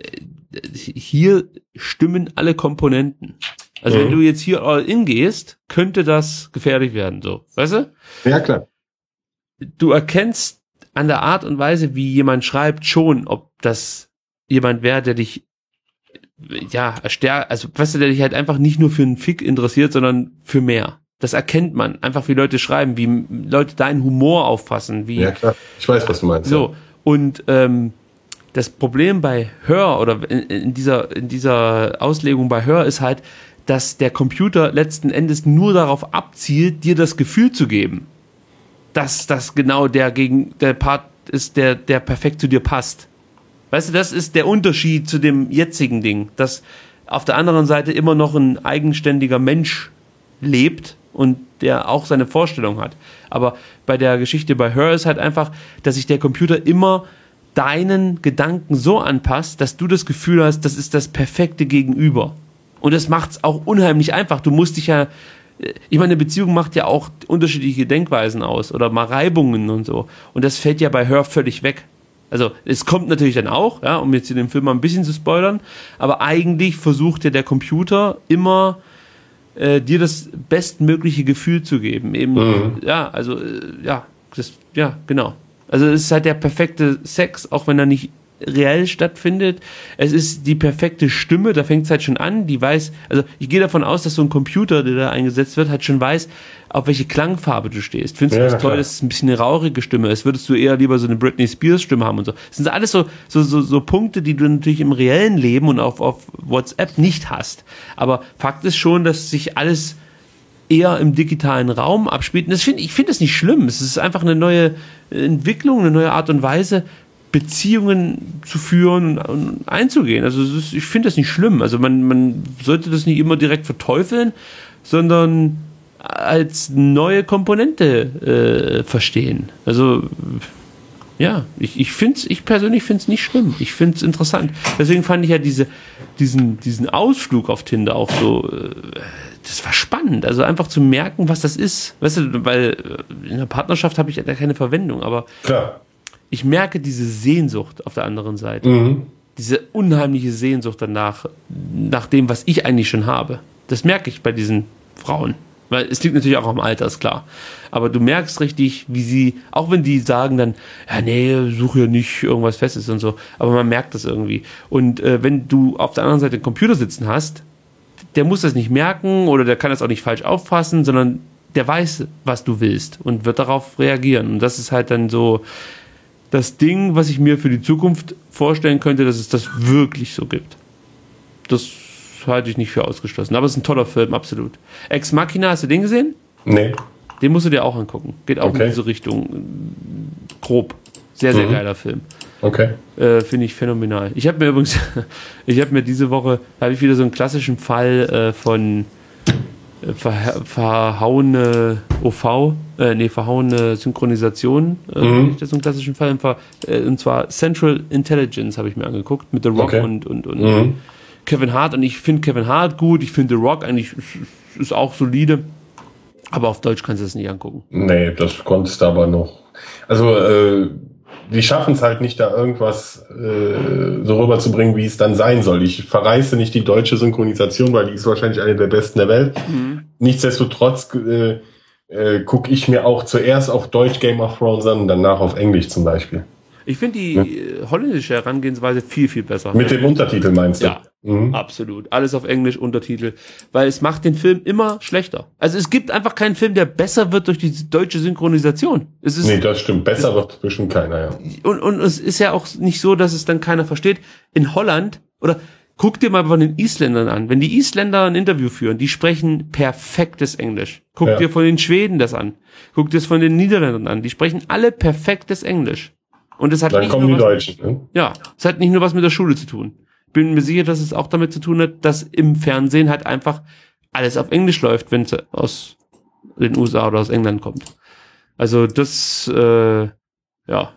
hier stimmen alle Komponenten. Also mhm. wenn du jetzt hier all in gehst, könnte das gefährlich werden, so, weißt du? Ja, klar. Du erkennst an der Art und Weise, wie jemand schreibt, schon, ob das jemand wäre, der dich ja, also weißt du, der dich halt einfach nicht nur für einen Fick interessiert, sondern für mehr. Das erkennt man. Einfach wie Leute schreiben, wie Leute deinen Humor auffassen. Wie, ja, klar. Ich weiß, was du meinst. So. Ja. Und ähm, das Problem bei Hör oder in, in dieser in dieser Auslegung bei Hör ist halt, dass der Computer letzten Endes nur darauf abzielt, dir das Gefühl zu geben, dass das genau der gegen der Part ist, der der perfekt zu dir passt. Weißt du, das ist der Unterschied zu dem jetzigen Ding, dass auf der anderen Seite immer noch ein eigenständiger Mensch lebt und der auch seine Vorstellung hat. Aber bei der Geschichte bei Her ist halt einfach, dass sich der Computer immer deinen Gedanken so anpasst, dass du das Gefühl hast, das ist das perfekte Gegenüber. Und das macht's auch unheimlich einfach. Du musst dich ja, ich meine, eine Beziehung macht ja auch unterschiedliche Denkweisen aus oder mal Reibungen und so. Und das fällt ja bei Her völlig weg. Also es kommt natürlich dann auch, ja, um jetzt in dem Film mal ein bisschen zu spoilern, aber eigentlich versucht ja der Computer immer äh, dir das bestmögliche Gefühl zu geben. Eben, mhm. ja, also äh, ja, das, ja, genau. Also es ist halt der perfekte Sex, auch wenn er nicht reell stattfindet. Es ist die perfekte Stimme, da fängt es halt schon an, die weiß, also ich gehe davon aus, dass so ein Computer, der da eingesetzt wird, halt schon weiß, auf welche Klangfarbe du stehst. Findest du ja, das toll, dass es ein bisschen eine rauchige Stimme ist? Würdest du eher lieber so eine Britney Spears Stimme haben und so? Das sind alles so, so, so, so Punkte, die du natürlich im reellen Leben und auf, auf WhatsApp nicht hast. Aber Fakt ist schon, dass sich alles eher im digitalen Raum abspielt. Und das find, ich finde das nicht schlimm. Es ist einfach eine neue Entwicklung, eine neue Art und Weise, Beziehungen zu führen und einzugehen. Also es ist, ich finde das nicht schlimm. Also man, man sollte das nicht immer direkt verteufeln, sondern als neue Komponente äh, verstehen. Also ja, ich, ich finde es, ich persönlich finde es nicht schlimm. Ich finde es interessant. Deswegen fand ich ja diese, diesen, diesen Ausflug auf Tinder auch so, äh, das war spannend. Also einfach zu merken, was das ist. Weißt du, weil in der Partnerschaft habe ich da keine Verwendung, aber klar. Ich merke diese Sehnsucht auf der anderen Seite. Mhm. Diese unheimliche Sehnsucht danach, nach dem, was ich eigentlich schon habe. Das merke ich bei diesen Frauen. Weil es liegt natürlich auch am Alter, ist klar. Aber du merkst richtig, wie sie, auch wenn die sagen dann, ja nee, suche ja nicht irgendwas Festes und so, aber man merkt das irgendwie. Und äh, wenn du auf der anderen Seite einen Computer sitzen hast, der muss das nicht merken oder der kann das auch nicht falsch auffassen, sondern der weiß, was du willst und wird darauf reagieren. Und das ist halt dann so das Ding, was ich mir für die Zukunft vorstellen könnte, dass es das wirklich so gibt. Das halte ich nicht für ausgeschlossen. Aber es ist ein toller Film, absolut. Ex Machina, hast du den gesehen? Nee. Den musst du dir auch angucken. Geht auch okay. in diese Richtung. Grob. Sehr, sehr mhm. geiler Film. Okay. Äh, Finde ich phänomenal. Ich habe mir übrigens, ich habe mir diese Woche, habe ich wieder so einen klassischen Fall äh, von äh, ver, verhauene O V, äh, nee, verhauene Synchronisation. Äh, mhm. Das ist so einen klassischen Fall. Äh, und zwar Central Intelligence habe ich mir angeguckt mit The Rock okay. und, und, und mhm. Kevin Hart. Und ich finde Kevin Hart gut. Ich finde The Rock eigentlich ist, ist auch solide. Aber auf Deutsch kannst du das nicht angucken. Nee, das konntest du aber noch. Also, äh, die schaffen es halt nicht, da irgendwas äh, so rüberzubringen, wie es dann sein soll. Ich verreiße nicht die deutsche Synchronisation, weil die ist wahrscheinlich eine der besten der Welt. Mhm. Nichtsdestotrotz äh, äh, gucke ich mir auch zuerst auf Deutsch Game of Thrones an und danach auf Englisch zum Beispiel. Ich finde die ja. holländische Herangehensweise viel, viel besser. Mit dem Untertitel meinst du? Ja, mhm. absolut. Alles auf Englisch, Untertitel. Weil es macht den Film immer schlechter. Also es gibt einfach keinen Film, der besser wird durch die deutsche Synchronisation. Es ist, nee, das stimmt. Besser wird bestimmt keiner, ja. Und, und es ist ja auch nicht so, dass es dann keiner versteht. In Holland, oder guck dir mal von den Isländern an. Wenn die Isländer ein Interview führen, die sprechen perfektes Englisch. Guck ja. dir von den Schweden das an. Guck dir das von den Niederländern an. Die sprechen alle perfektes Englisch. Und es hat Dann nicht kommen nur die was, Deutschen, ne? Ja, es hat nicht nur was mit der Schule zu tun. Bin mir sicher, dass es auch damit zu tun hat, dass im Fernsehen halt einfach alles auf Englisch läuft, wenn es aus den U S A oder aus England kommt. Also das, äh, ja.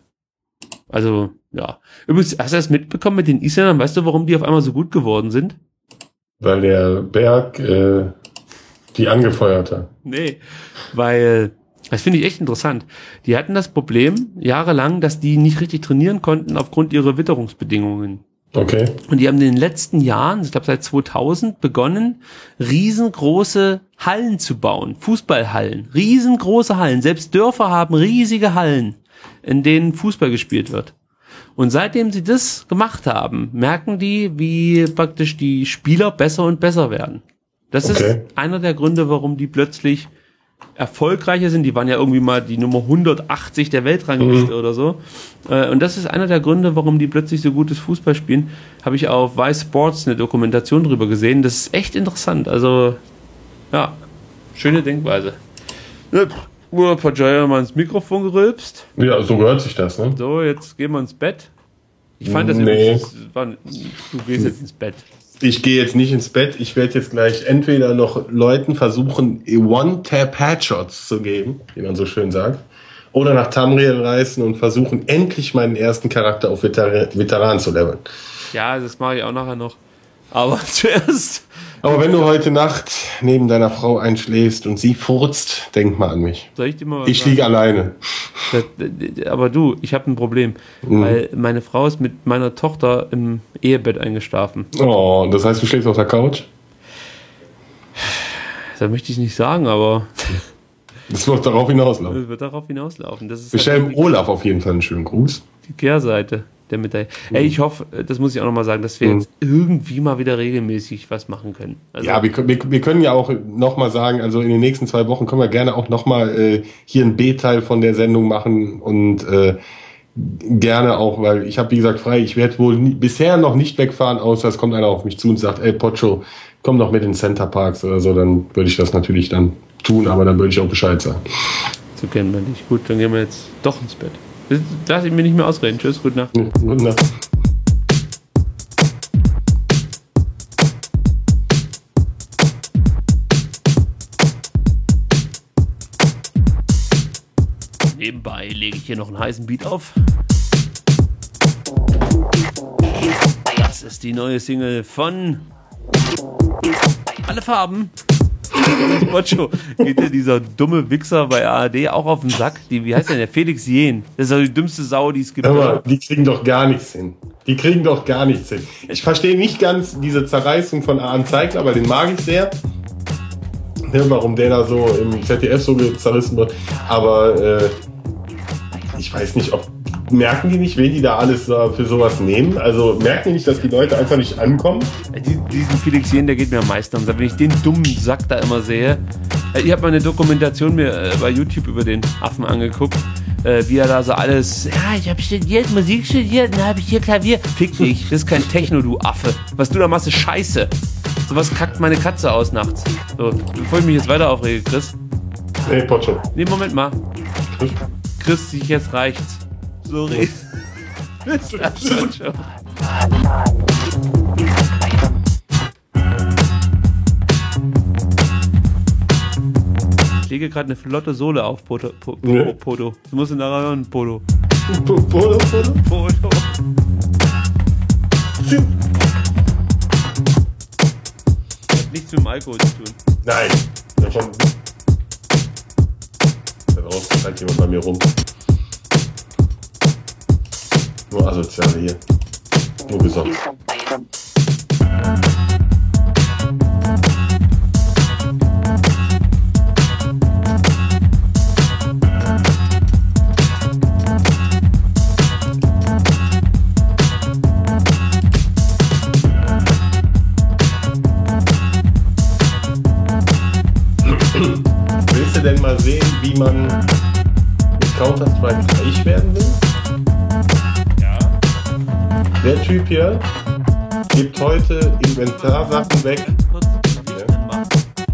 Also, ja. Übrigens, hast du das mitbekommen mit den Isländern? Weißt du, warum die auf einmal so gut geworden sind? Weil der Berg äh, die angefeuert hat. Nee, weil... Das finde ich echt interessant. Die hatten das Problem jahrelang, dass die nicht richtig trainieren konnten aufgrund ihrer Witterungsbedingungen. Okay. Und die haben in den letzten Jahren, ich glaube seit zweitausend, begonnen, riesengroße Hallen zu bauen. Fußballhallen. Riesengroße Hallen. Selbst Dörfer haben riesige Hallen, in denen Fußball gespielt wird. Und seitdem sie das gemacht haben, merken die, wie praktisch die Spieler besser und besser werden. Das okay. ist einer der Gründe, warum die plötzlich erfolgreicher sind. Die waren ja irgendwie mal die Nummer hundertachtzig der Weltrangliste mhm. oder so. Und das ist einer der Gründe, warum die plötzlich so gutes Fußball spielen. Habe ich auf Vice Sports eine Dokumentation drüber gesehen. Das ist echt interessant. Also, ja, schöne Denkweise. Nur ein paar Jahre mal ins Mikrofon gerülpst. Ja, so gehört sich das, ne? So, jetzt gehen wir ins Bett. Ich fand das nee. übrigens, war, du gehst jetzt ins Bett. ich gehe jetzt nicht ins Bett. Ich werde jetzt gleich entweder noch Leuten versuchen, One-Tap-Headshots zu geben, wie man so schön sagt, oder nach Tamriel reisen und versuchen, endlich meinen ersten Charakter auf Veter- Veteran zu leveln. Ja, das mache ich auch nachher noch. Aber zuerst... Aber wenn du heute Nacht neben deiner Frau einschläfst und sie furzt, denk mal an mich. Soll ich dir mal was Ich sagen? liege alleine. Das, aber du, ich habe ein Problem, Mhm. weil meine Frau ist mit meiner Tochter im Ehebett eingeschlafen. Oh, das heißt, du schläfst auf der Couch? Das möchte ich nicht sagen, aber Das wird darauf hinauslaufen. es wird darauf hinauslaufen. Das ist Wir halt stellen die, Olaf auf jeden Fall einen schönen Gruß. die Kehrseite der Medaille. Ey, ich hoffe, das muss ich auch nochmal sagen, dass wir Mhm. jetzt irgendwie mal wieder regelmäßig was machen können. Also, Ja, wir, können- wir, wir können ja auch nochmal sagen, also in den nächsten zwei Wochen können wir gerne auch nochmal äh, hier einen B-Teil von der Sendung machen und äh, gerne auch, weil ich habe, wie gesagt, frei, ich werde wohl nie, bisher noch nicht wegfahren, außer es kommt einer auf mich zu und sagt, ey Pocho, komm doch mit in Center Parks oder so, dann würde ich das natürlich dann tun, aber dann würde ich auch Bescheid sagen. so kennen wir dich. Gut, dann gehen wir jetzt doch ins Bett. Lass ich mir nicht mehr ausreden. Tschüss, gute Nacht. Gute Nacht. Nebenbei lege ich hier noch einen heißen Beat auf. Das ist die neue Single von Alle Farben. Pocho, geht dir dieser dumme Wichser bei A R D auch auf den Sack? Die, wie heißt der, der Felix Jähn. Das ist doch die dümmste Sau, die es gibt. Aber die kriegen doch gar nichts hin. Die kriegen doch gar nichts hin. Ich verstehe nicht ganz diese Zerreißung von Arne Zeigler, aber den mag ich sehr. Ja, warum der da so im Z D F so zerrissen wird. Aber äh, ich weiß nicht, ob merken die nicht, wen die da alles äh, für sowas nehmen? Also merken die nicht, dass die Leute einfach nicht ankommen? Die, diesen Felix Jähn, der geht mir am meisten um. Wenn ich den dummen Sack da immer sehe. Äh, Ich habe mal eine Dokumentation mir äh, bei YouTube über den Affen angeguckt. Äh, wie er da so alles, ja, ich habe studiert, Musik studiert, dann habe ich hier Klavier. Fick dich, das ist kein Techno, du Affe. Was du da machst, ist scheiße. Sowas kackt meine Katze aus nachts. So, bevor ich mich jetzt weiter aufrege, Chris. Nee, Pocho. Nee, Moment mal. Chris, sich jetzt reicht's. Sorry. Bis dann, Pocho. Ich lege gerade eine flotte Sohle auf, Poto. Po, po, Ja. Poto. Du musst ihn nachher hören, Polo. Polo, Polo? Poto. Hat nichts mit dem Alkohol zu tun. Nein. Davon. Da draußen schreit jemand bei mir rum. Nur Asoziale hier. Nur gesund. Willst du denn mal sehen, wie man mit Counter-Strike reich werden will? Ja. Der Typ hier gibt heute Inventarsachen weg. Ganz kurz Licht Ja. anmachen.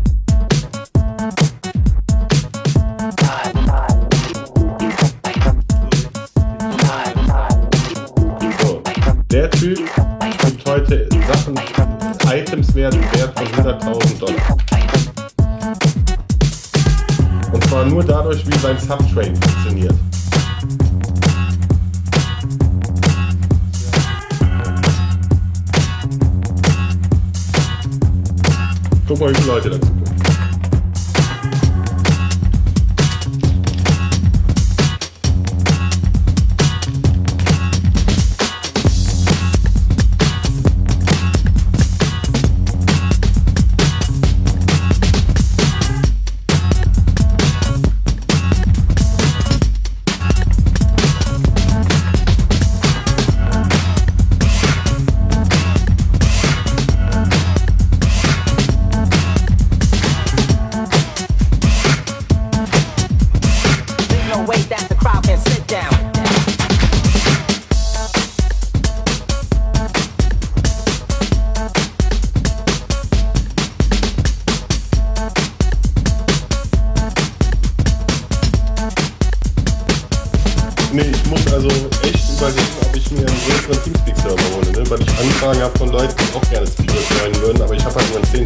So. Der Typ gibt heute Sachen, Items werden wert von hunderttausend Dollar. Und zwar nur dadurch, wie sein Subtrade funktioniert. Guck mal, wie viele Leute dazu kommen. There's no way that the crowd can sit down. Nee, ich muss also echt überlegen, ob ich mir einen größeren Teamspeak-Server hole, ne? Weil ich Anfragen habe von Leuten, die auch gerne spielen.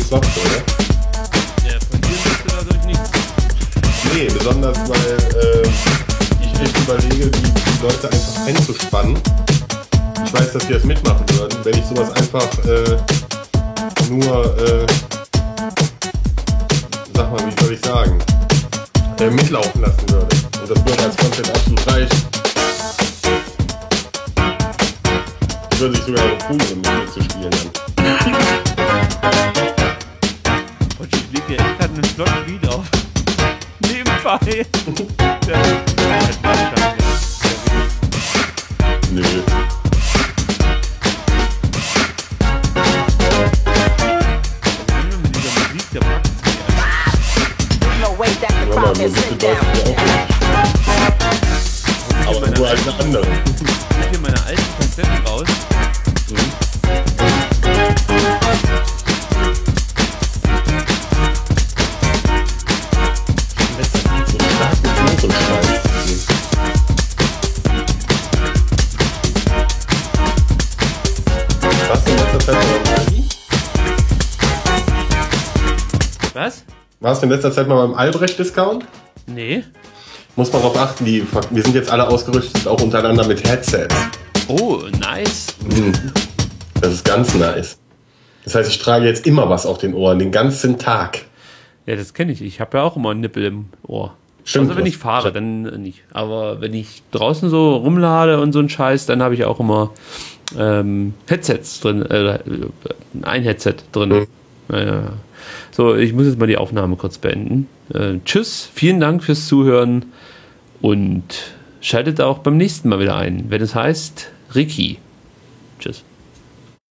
gezockt, oder? Ja, von dir bist du dadurch nichts. Nee, besonders weil äh, ich echt überlege, die, die Leute einfach einzuspannen. Ich weiß, dass die das mitmachen würden, wenn ich sowas einfach äh, nur, äh, sag mal, wie soll ich sagen, äh, mitlaufen lassen würde. Und das würde als Content absolut reichen. Das würde sich sogar noch cool um mit mir zu spielen dann. Und ich lege dir echt gerade einen flotten Beat auf. Nebenbei. Der, Nö. mit dieser Musik, der packt es nicht an. No way that the Ja, crowd Musik can sit bedeutet down. ja auch. Aber nur als eine andere. Ich hol hier meine alten Kassetten raus. So stark mit so Scheiß. Warst du in letzter Zeit mal beim Aldi? Was? Warst du in letzter Zeit mal beim Albrecht-Discount? Nee. Muss man darauf achten, die, wir sind jetzt alle ausgerüstet, auch untereinander mit Headsets. Oh, nice. Das ist ganz nice. Das heißt, ich trage jetzt immer was auf den Ohren, den ganzen Tag. Ja, das kenne ich. Ich habe ja auch immer einen Nippel im Ohr. Stimmt. Also wenn ich fahre, dann nicht. Aber wenn ich draußen so rumlade und so einen Scheiß, dann habe ich auch immer ähm, Headsets drin, äh, ein Headset drin. Mhm. Naja. So, ich muss jetzt mal die Aufnahme kurz beenden. Äh, tschüss, vielen Dank fürs Zuhören und schaltet auch beim nächsten Mal wieder ein, wenn es heißt Ricky. Tschüss.